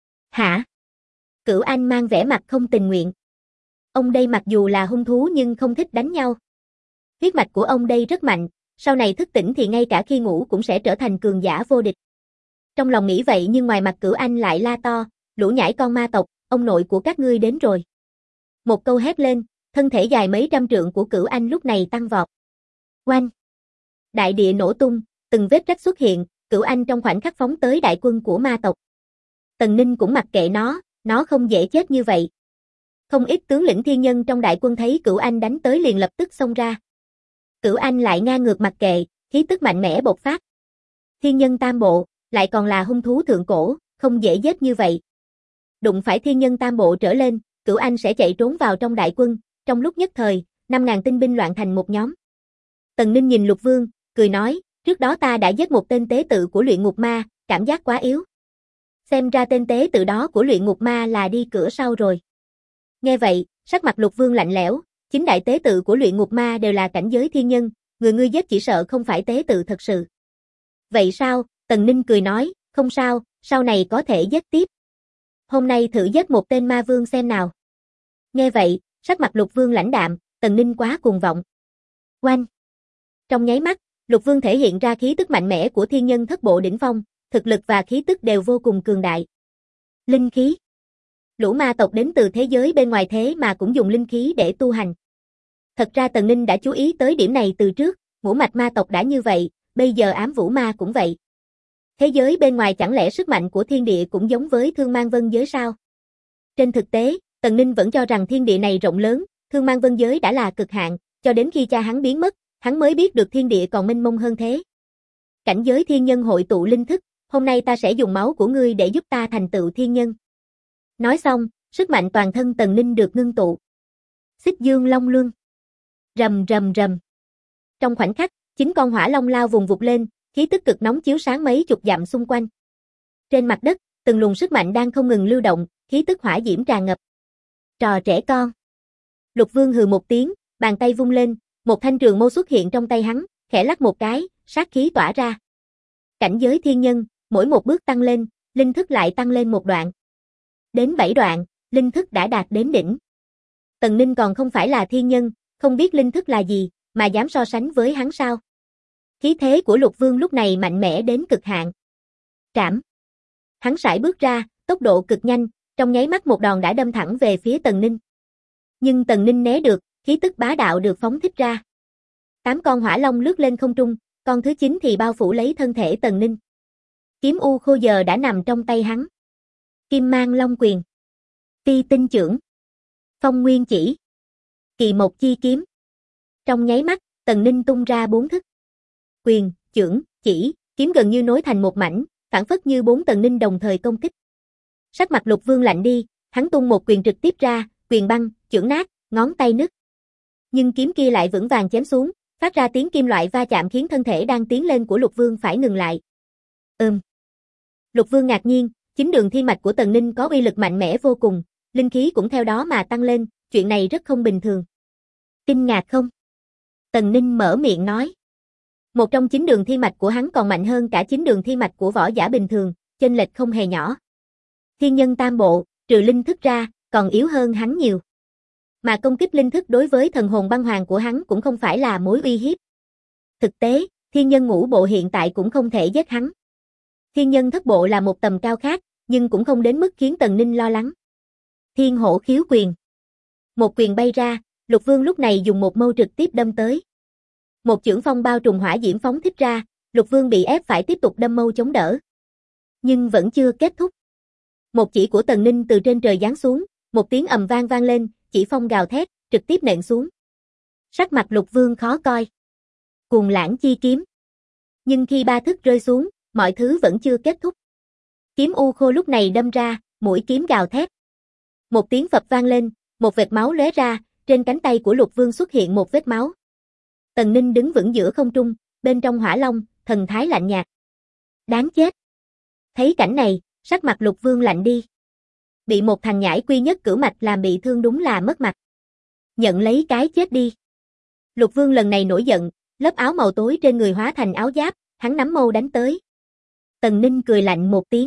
Hả? Cửu Anh mang vẻ mặt không tình nguyện. Ông đây mặc dù là hung thú nhưng không thích đánh nhau. Huyết mạch của ông đây rất mạnh, sau này thức tỉnh thì ngay cả khi ngủ cũng sẽ trở thành cường giả vô địch. Trong lòng nghĩ vậy nhưng ngoài mặt Cửu Anh lại la to, lũ nhãi con ma tộc, ông nội của các ngươi đến rồi. Một câu hét lên, thân thể dài mấy trăm trượng của Cửu Anh lúc này tăng vọt. Oanh! Đại địa nổ tung, từng vết rách xuất hiện, Cửu Anh trong khoảnh khắc phóng tới đại quân của ma tộc. Tần Ninh cũng mặc kệ nó không dễ chết như vậy. Không ít tướng lĩnh thiên nhân trong đại quân thấy Cửu Anh đánh tới liền lập tức xông ra. Cửu Anh lại ngang ngược mặc kệ, khí tức mạnh mẽ bộc phát. Thiên nhân tam bộ, lại còn là hung thú thượng cổ, không dễ giết như vậy. Đụng phải thiên nhân tam bộ trở lên, Cửu Anh sẽ chạy trốn vào trong đại quân, trong lúc nhất thời, 5.000 tinh binh loạn thành một nhóm. Tần Ninh nhìn Lục Vương, cười nói, trước đó ta đã giết một tên tế tự của luyện ngục ma, cảm giác quá yếu. Xem ra tên tế tự đó của luyện ngục ma là đi cửa sau rồi. Nghe vậy, sắc mặt Lục Vương lạnh lẽo, chính đại tế tự của luyện ngục ma đều là cảnh giới thiên nhân, người ngươi giết chỉ sợ không phải tế tự thật sự. Vậy sao? Tần Ninh cười nói, không sao, sau này có thể giết tiếp. Hôm nay thử giết một tên ma vương xem nào. Nghe vậy, sắc mặt Lục Vương lãnh đạm, Tần Ninh quá cuồng vọng. Oanh! Trong nháy mắt, Lục Vương thể hiện ra khí tức mạnh mẽ của thiên nhân thất bộ đỉnh phong, thực lực và khí tức đều vô cùng cường đại. Linh khí. Lũ ma tộc đến từ thế giới bên ngoài thế mà cũng dùng linh khí để tu hành. Thật ra Tần Ninh đã chú ý tới điểm này từ trước, ngũ mạch ma tộc đã như vậy, bây giờ ám vũ ma cũng vậy. Thế giới bên ngoài chẳng lẽ sức mạnh của thiên địa cũng giống với Thương Mang Vân giới sao? Trên thực tế, Tần Ninh vẫn cho rằng thiên địa này rộng lớn, Thương Mang Vân giới đã là cực hạn, cho đến khi cha hắn biến mất, hắn mới biết được thiên địa còn mênh mông hơn thế. Cảnh giới thiên nhân hội tụ linh thức, hôm nay ta sẽ dùng máu của ngươi để giúp ta thành tựu thiên nhân. Nói xong, sức mạnh toàn thân Tần Ninh được ngưng tụ. Xích Dương Long Luân. Rầm rầm rầm. Trong khoảnh khắc, 9 con hỏa long lao vùng vụt lên, khí tức cực nóng chiếu sáng mấy chục dặm xung quanh. Trên mặt đất, từng luồng sức mạnh đang không ngừng lưu động, khí tức hỏa diễm tràn ngập. Trò trẻ con. Lục Vương hừ một tiếng, bàn tay vung lên, một thanh trường mâu xuất hiện trong tay hắn, khẽ lắc một cái, sát khí tỏa ra. Cảnh giới thiên nhân, mỗi một bước tăng lên, linh thức lại tăng lên một đoạn. Đến 7 đoạn, linh thức đã đạt đến đỉnh. Tần Ninh còn không phải là thiên nhân, không biết linh thức là gì, mà dám so sánh với hắn sao? Khí thế của Lục Vương lúc này mạnh mẽ đến cực hạn. Trảm. Hắn sải bước ra, tốc độ cực nhanh, trong nháy mắt một đòn đã đâm thẳng về phía Tần Ninh. Nhưng Tần Ninh né được, khí tức bá đạo được phóng thích ra. 8 con hỏa long lướt lên không trung, con thứ 9 thì bao phủ lấy thân thể Tần Ninh. Kiếm u khô giờ đã nằm trong tay hắn. Kim mang long quyền. Ti tinh chưởng. Phong nguyên chỉ. Kỳ một chi kiếm. Trong nháy mắt, Tần Ninh tung ra 4 thức. Quyền, chưởng, chỉ, kiếm gần như nối thành một mảnh, phản phất như 4 Tần Ninh đồng thời công kích. Sắc mặt Lục Vương lạnh đi, hắn tung một quyền trực tiếp ra, quyền băng, chưởng nát, ngón tay nứt. Nhưng kiếm kia lại vững vàng chém xuống, phát ra tiếng kim loại va chạm khiến thân thể đang tiến lên của Lục Vương phải ngừng lại. Lục Vương ngạc nhiên, 9 đường thiên mạch của Tần Ninh có uy lực mạnh mẽ vô cùng, linh khí cũng theo đó mà tăng lên, chuyện này rất không bình thường. Kinh ngạc không? Tần Ninh mở miệng nói. Một trong 9 đường thiên mạch của hắn còn mạnh hơn cả 9 đường thiên mạch của võ giả bình thường, chênh lệch không hề nhỏ. Thiên nhân tam bộ, trừ linh thức ra, còn yếu hơn hắn nhiều. Mà công kích linh thức đối với thần hồn băng hoàng của hắn cũng không phải là mối uy hiếp. Thực tế, thiên nhân ngũ bộ hiện tại cũng không thể giết hắn. Thiên nhân thất bộ là một tầm cao khác, nhưng cũng không đến mức khiến Tần Ninh lo lắng. Thiên hổ khiếu quyền. Một quyền bay ra, Lục Vương lúc này dùng một mâu trực tiếp đâm tới. Một chưởng phong bao trùm hỏa diễm phóng thích ra, Lục Vương bị ép phải tiếp tục đâm mâu chống đỡ. Nhưng vẫn chưa kết thúc. Một chỉ của Tần Ninh từ trên trời giáng xuống, một tiếng ầm vang vang lên, chỉ phong gào thét, trực tiếp nện xuống. Sắc mặt Lục Vương khó coi. Cuồng lãng chi kiếm. Nhưng khi 3 thức rơi xuống, mọi thứ vẫn chưa kết thúc. Kiếm u khô lúc này đâm ra, mũi kiếm gào thét. Một tiếng phập vang lên, một vệt máu lóe ra, trên cánh tay của Lục Vương xuất hiện một vết máu. Tần Ninh đứng vững giữa không trung, bên trong hỏa long, thần thái lạnh nhạt. Đáng chết. Thấy cảnh này, sắc mặt Lục Vương lạnh đi. Bị một thằng nhãi quy nhất cửu mạch làm bị thương đúng là mất mặt. Nhận lấy cái chết đi. Lục Vương lần này nổi giận, lớp áo màu tối trên người hóa thành áo giáp, hắn nắm mâu đánh tới. Tần Ninh cười lạnh một tiếng.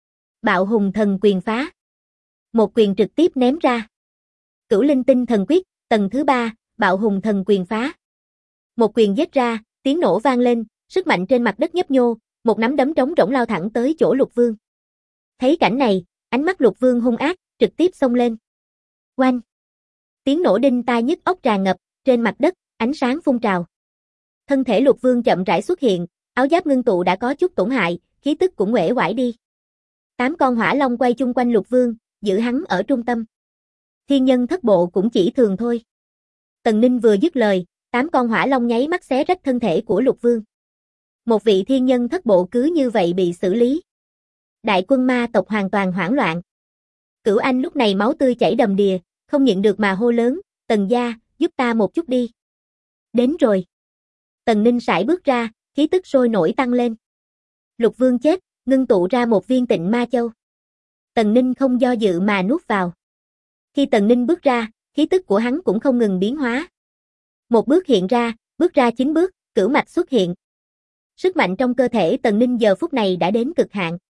Bạo hùng thần quyền phá. Một quyền trực tiếp ném ra. Cửu linh tinh thần quyết, tầng thứ 3, bạo hùng thần quyền phá. Một quyền giết ra, tiếng nổ vang lên, sức mạnh trên mặt đất nhấp nhô, một nắm đấm trống rỗng lao thẳng tới chỗ Lục Vương. Thấy cảnh này, ánh mắt Lục Vương hung ác, trực tiếp xông lên. Oanh! Tiếng nổ đinh tai nhức óc tràn ngập, trên mặt đất, ánh sáng phun trào. Thân thể Lục Vương chậm rãi xuất hiện, áo giáp ngưng tụ đã có chút tổn hại, khí tức cũng uể oải đi. 8 con hỏa long quay chung quanh Lục Vương, giữ hắn ở trung tâm. Thiên nhân thất bộ cũng chỉ thường thôi. Tần Ninh vừa dứt lời, 8 con hỏa long nháy mắt xé rách thân thể của Lục Vương. Một vị thiên nhân thất bộ cứ như vậy bị xử lý. Đại quân ma tộc hoàn toàn hoảng loạn. Cửu Anh lúc này máu tươi chảy đầm đìa, không nhịn được mà hô lớn, Tần gia, giúp ta một chút đi. Đến rồi. Tần Ninh sải bước ra, khí tức sôi nổi tăng lên. Lục Vương chết, ngưng tụ ra một viên Tịnh Ma Châu. Tần Ninh không do dự mà nuốt vào. Khi Tần Ninh bước ra, khí tức của hắn cũng không ngừng biến hóa. Một bước hiện ra, bước ra 9 bước, cửu mạch xuất hiện. Sức mạnh trong cơ thể Tần Ninh giờ phút này đã đến cực hạn.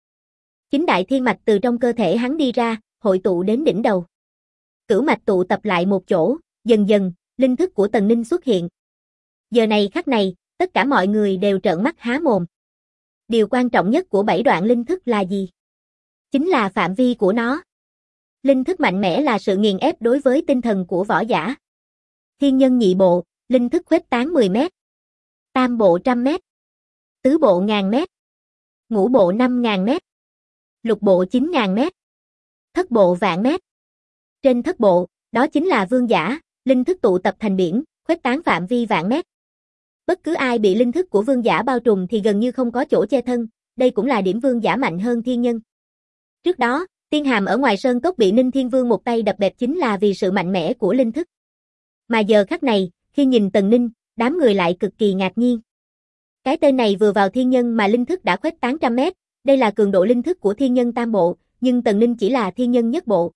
9 đại thiên mạch từ trong cơ thể hắn đi ra, hội tụ đến đỉnh đầu. Cửu mạch tụ tập lại một chỗ, dần dần, linh thức của Tần Ninh xuất hiện. Giờ này khắc này, tất cả mọi người đều trợn mắt há mồm. Điều quan trọng nhất của 7 đoạn linh thức là gì? Chính là phạm vi của nó. Linh thức mạnh mẽ là sự nghiền ép đối với tinh thần của võ giả. Thiên nhân nhị bộ, linh thức khuếch tán 10 mét. Tam bộ 100 mét. Tứ bộ 1000 mét. Ngũ bộ 5000 mét. Lục bộ 9000 mét. Thất bộ vạn mét. Trên thất bộ, đó chính là vương giả, linh thức tụ tập thành biển, khuếch tán phạm vi vạn mét. Bất cứ ai bị linh thức của vương giả bao trùm thì gần như không có chỗ che thân, đây cũng là điểm vương giả mạnh hơn thiên nhân. Trước đó, Tiên Hàm ở ngoài sơn cốc bị Ninh Thiên Vương một tay đập bẹp chính là vì sự mạnh mẽ của linh thức. Mà giờ khắc này, khi nhìn Tần Ninh, đám người lại cực kỳ ngạc nhiên. Cái tên này vừa vào thiên nhân mà linh thức đã khuếch tán 100 mét, đây là cường độ linh thức của thiên nhân tam bộ, nhưng Tần Ninh chỉ là thiên nhân nhất bộ.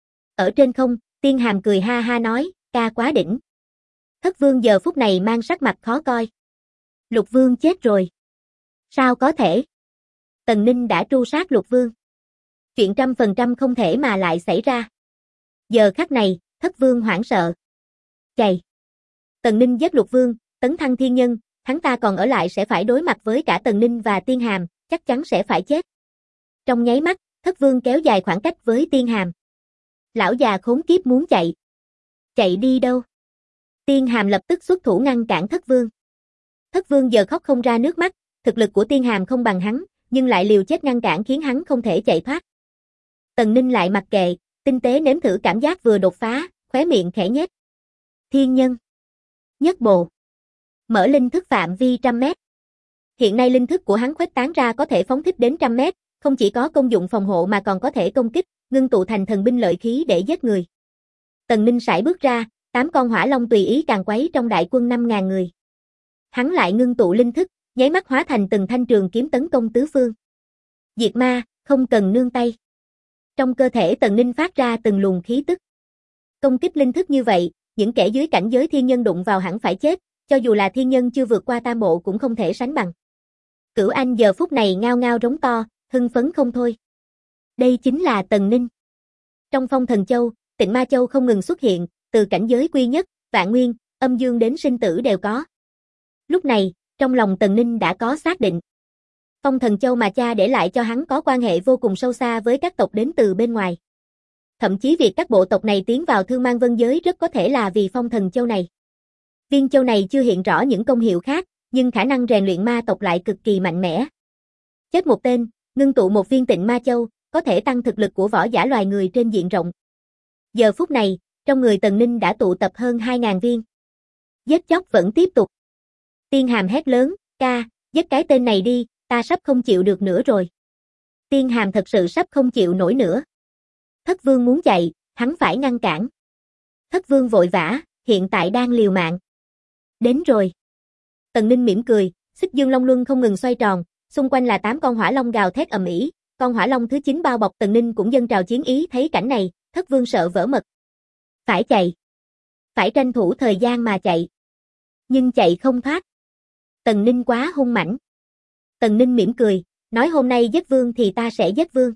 Ở trên không, Tiên Hàm cười ha ha nói, ca quá đỉnh. Thất Vương giờ phút này mang sắc mặt khó coi. Lục Vương chết rồi. Sao có thể? Tần Ninh đã tru sát Lục Vương. Chuyện 100% không thể mà lại xảy ra. Giờ khắc này, Thất Vương hoảng sợ. Chày. Tần Ninh giết Lục Vương, tấn thăng thiên nhân, hắn ta còn ở lại sẽ phải đối mặt với cả Tần Ninh và Tiên Hàm, chắc chắn sẽ phải chết. Trong nháy mắt, Thất Vương kéo dài khoảng cách với Tiên Hàm. Lão già khốn kiếp muốn chạy. Chạy đi đâu? Tiên Hàm lập tức xuất thủ ngăn cản Thất Vương. Thất Vương giờ khóc không ra nước mắt, thực lực của Tiên Hàm không bằng hắn, nhưng lại liều chết ngăn cản khiến hắn không thể chạy thoát. Tần Ninh lại mặc kệ, tinh tế nếm thử cảm giác vừa đột phá, khóe miệng khẽ nhếch. Thiên nhân. Nhất bộ. Mở linh thức phạm vi 100 mét. Hiện nay linh thức của hắn khuếch tán ra có thể phóng thích đến 100 mét, không chỉ có công dụng phòng hộ mà còn có thể công kích, ngưng tụ thành thần binh lợi khí để giết người. Tần Ninh sải bước ra, 8 con hỏa long tùy ý càn quấy trong đại quân 5000 người. Hắn lại ngưng tụ linh thức, nháy mắt hóa thành từng thanh trường kiếm tấn công tứ phương. Diệt ma, không cần nương tay. Trong cơ thể Tần Ninh phát ra từng luồng khí tức. Công kích linh thức như vậy, những kẻ dưới cảnh giới thiên nhân đụng vào hẳn phải chết, cho dù là thiên nhân chưa vượt qua tam bộ cũng không thể sánh bằng. Cửu Anh giờ phút này ngao ngao rống to, hưng phấn không thôi. Đây chính là Tần Ninh. Trong Phong Thần Châu, Tịnh Ma Châu không ngừng xuất hiện, từ cảnh giới quy nhất, vạn nguyên, âm dương đến sinh tử đều có. Lúc này, trong lòng Tần Ninh đã có xác định. Phong Thần Châu mà cha để lại cho hắn có quan hệ vô cùng sâu xa với các tộc đến từ bên ngoài. Thậm chí việc các bộ tộc này tiến vào Thương Mang Vân giới rất có thể là vì Phong Thần Châu này. Viên châu này chưa hiện rõ những công hiệu khác, nhưng khả năng rèn luyện ma tộc lại cực kỳ mạnh mẽ. Chết một tên, ngưng tụ một viên Tịnh Ma Châu, có thể tăng thực lực của võ giả loài người trên diện rộng. Giờ phút này, trong người Tần Ninh đã tụ tập hơn 2000 viên. Giết chóc vẫn tiếp tục. Tiên Hàm hét lớn, ca, giết cái tên này đi, ta sắp không chịu được nữa rồi. Tiên Hàm thật sự sắp không chịu nổi nữa. Thất Vương muốn chạy, hắn phải ngăn cản. Thất Vương vội vã, hiện tại đang liều mạng. Đến rồi. Tần Ninh mỉm cười, xích dương long luân không ngừng xoay tròn, xung quanh là 8 con hỏa long gào thét ầm ĩ, con hỏa long thứ 9 bao bọc Tần Ninh cũng dâng trào chiến ý, thấy cảnh này, Thất Vương sợ vỡ mật. Phải chạy. Phải tranh thủ thời gian mà chạy. Nhưng chạy không thoát. Tần Ninh quá hung mãnh. Tần Ninh mỉm cười, nói hôm nay giết vương thì ta sẽ giết vương.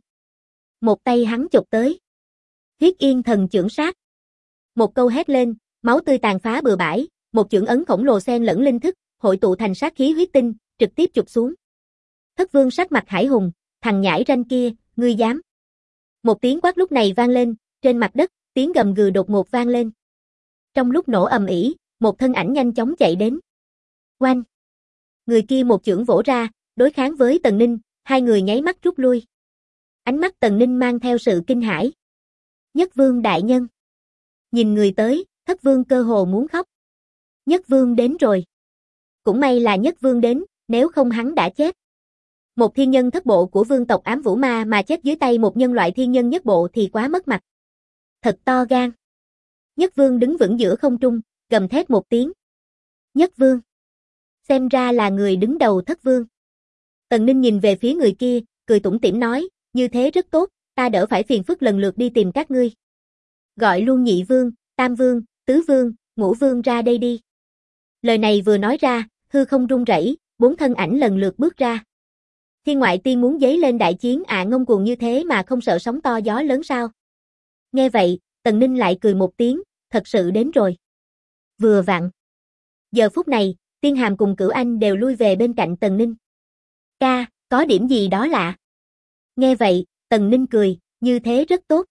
Một tay hắn chụp tới. Huyết Yên Thần chưởng sát. Một câu hét lên, máu tươi tàn phá bừa bãi, một chưởng ấn khổng lồ xen lẫn linh thức, hội tụ thành sát khí huyết tinh, trực tiếp chụp xuống. Thất Vương sắc mặt hải hùng, thằng nhãi ranh kia, ngươi dám. Một tiếng quát lúc này vang lên, trên mặt đất, tiếng gầm gừ đột ngột vang lên. Trong lúc nổ ầm ĩ, một thân ảnh nhanh chóng chạy đến. Oanh! Người kia một chưởng vỗ ra, đối kháng với Tần Ninh, hai người nháy mắt rút lui. Ánh mắt Tần Ninh mang theo sự kinh hãi. Nhất Vương đại nhân. Nhìn người tới, Thất Vương cơ hồ muốn khóc. Nhất Vương đến rồi. Cũng may là Nhất Vương đến, nếu không hắn đã chết. Một thiên nhân thất bộ của vương tộc Ám Vũ Ma mà chết dưới tay một nhân loại thiên nhân nhất bộ thì quá mất mặt. Thật to gan. Nhất Vương đứng vững giữa không trung, gầm thét một tiếng. Nhất Vương. Xem ra là người đứng đầu Thất Vương. Tần Ninh nhìn về phía người kia, cười tủm tỉm nói, như thế rất tốt, ta đỡ phải phiền phức lần lượt đi tìm các ngươi. Gọi luôn Nhị Vương, Tam Vương, Tứ Vương, Ngũ Vương ra đây đi. Lời này vừa nói ra, hư không rung rẩy, 4 thân ảnh lần lượt bước ra. Thiên Ngoại Tiên muốn giấy lên đại chiến ngông cuồng như thế mà không sợ sóng to gió lớn sao? Nghe vậy, Tần Ninh lại cười một tiếng, thật sự đến rồi. Vừa vặn. Giờ phút này, Tiên Hàm cùng Cửu Anh đều lui về bên cạnh Tần Ninh. Ca, có điểm gì đó lạ. Nghe vậy, Tần Ninh cười, như thế rất tốt.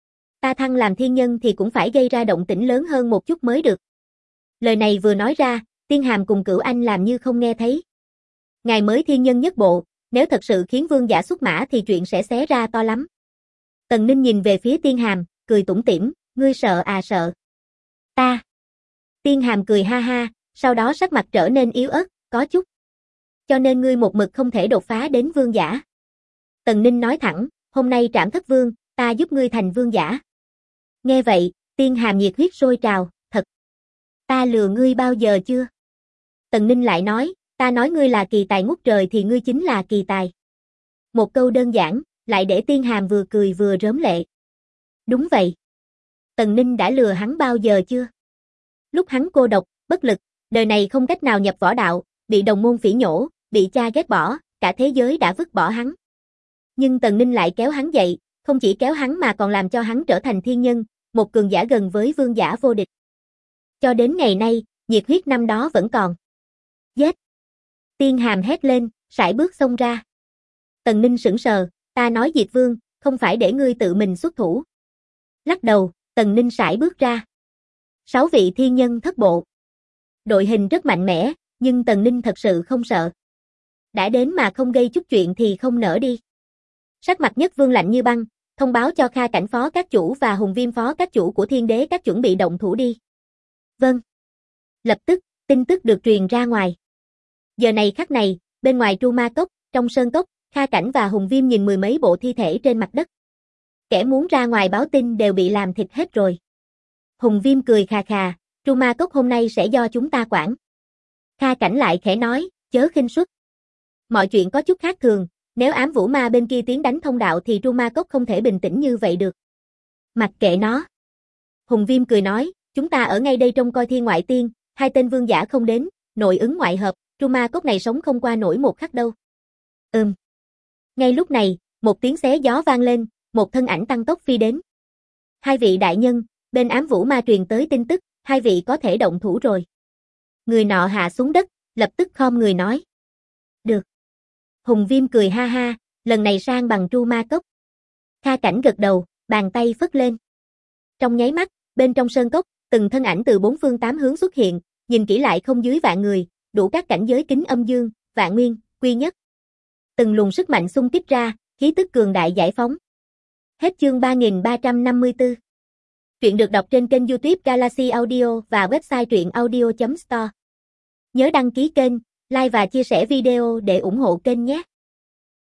Ta thăng làm thiên nhân thì cũng phải gây ra động tĩnh lớn hơn một chút mới được. Lời này vừa nói ra, Tiên Hàm cùng Cửu Anh làm như không nghe thấy. Ngài mới thiên nhân nhất bộ, nếu thật sự khiến vương giả xuất mã thì chuyện sẽ xé ra to lắm. Tần Ninh nhìn về phía Tiên Hàm, cười tủm tỉm, ngươi sợ à sợ. Ta. Tiên Hàm cười ha ha, sau đó sắc mặt trở nên yếu ớt, có chút. Cho nên ngươi một mực không thể đột phá đến vương giả. Tần Ninh nói thẳng, hôm nay Trảm Thất Vương, ta giúp ngươi thành vương giả. Nghe vậy, Tiên Hàm nhiệt huyết sôi trào, thật. Ta lừa ngươi bao giờ chưa? Tần Ninh lại nói, ta nói ngươi là kỳ tài ngút trời thì ngươi chính là kỳ tài. Một câu đơn giản, lại để Tiên Hàm vừa cười vừa rớm lệ. Đúng vậy. Tần Ninh đã lừa hắn bao giờ chưa? Lúc hắn cô độc, bất lực, đời này không cách nào nhập võ đạo, bị đồng môn phỉ nhổ, bị cha ghét bỏ, cả thế giới đã vứt bỏ hắn. Nhưng Tần Ninh lại kéo hắn dậy, không chỉ kéo hắn mà còn làm cho hắn trở thành thiên nhân, một cường giả gần với vương giả vô địch. Cho đến ngày nay, nhiệt huyết năm đó vẫn còn. Giết! Tiên Hàm hét lên, sải bước xông ra. Tần Ninh sững sờ, ta nói Diệt Vương, không phải để ngươi tự mình xuất thủ. Lắc đầu, Tần Ninh sải bước ra. 6 vị thiên nhân thất bộ. Đội hình rất mạnh mẽ, nhưng Tần Ninh thật sự không sợ. Đã đến mà không gây chút chuyện thì không nỡ đi. Sắc mặt Nhất Vương lạnh như băng, thông báo cho Kha Cảnh phó các chủ và Hùng Viêm phó các chủ của Thiên Đế các chuẩn bị động thủ đi. Vâng. Lập tức, tin tức được truyền ra ngoài. Giờ này khắc này, bên ngoài Tru Ma Cốc, trong sơn cốc, Kha Cảnh và Hùng Viêm nhìn 10 mấy bộ thi thể trên mặt đất. Kẻ muốn ra ngoài báo tin đều bị làm thịt hết rồi. Hùng Viêm cười khà khà, Tru Ma Cốc hôm nay sẽ do chúng ta quản. Kha Cảnh lại khẽ nói, chớ khinh suất. Mọi chuyện có chút khác thường, nếu Ám Vũ Ma bên kia tiến đánh thông đạo thì Tru Ma Cốc không thể bình tĩnh như vậy được. Mặc kệ nó. Hùng Viêm cười nói, chúng ta ở ngay đây trông coi Thiên Ngoại Tiên, 2 tên vương giả không đến, nội ứng ngoại hợp, Tru Ma Cốc này sống không qua nổi một khắc đâu. Ngay lúc này, một tiếng xé gió vang lên, một thân ảnh tăng tốc phi đến. 2 vị đại nhân, bên Ám Vũ Ma truyền tới tin tức, 2 vị có thể động thủ rồi. Người nọ hạ xuống đất, lập tức khom người nói. Được. Hùng Viêm cười ha ha, lần này sang bằng Tru Ma Cốc. Kha Cảnh gật đầu, bàn tay phất lên. Trong nháy mắt, bên trong sơn cốc, từng thân ảnh từ 4 phương 8 hướng xuất hiện, nhìn kỹ lại không dưới vạn người, đủ các cảnh giới kính âm dương, vạn nguyên, quy nhất. Từng luồng sức mạnh xung kích ra, khí tức cường đại giải phóng. Hết chương 3354. Truyện được đọc trên kênh YouTube Galaxy Audio và website truyệnaudio.store. Nhớ đăng ký kênh, like và chia sẻ video để ủng hộ kênh nhé.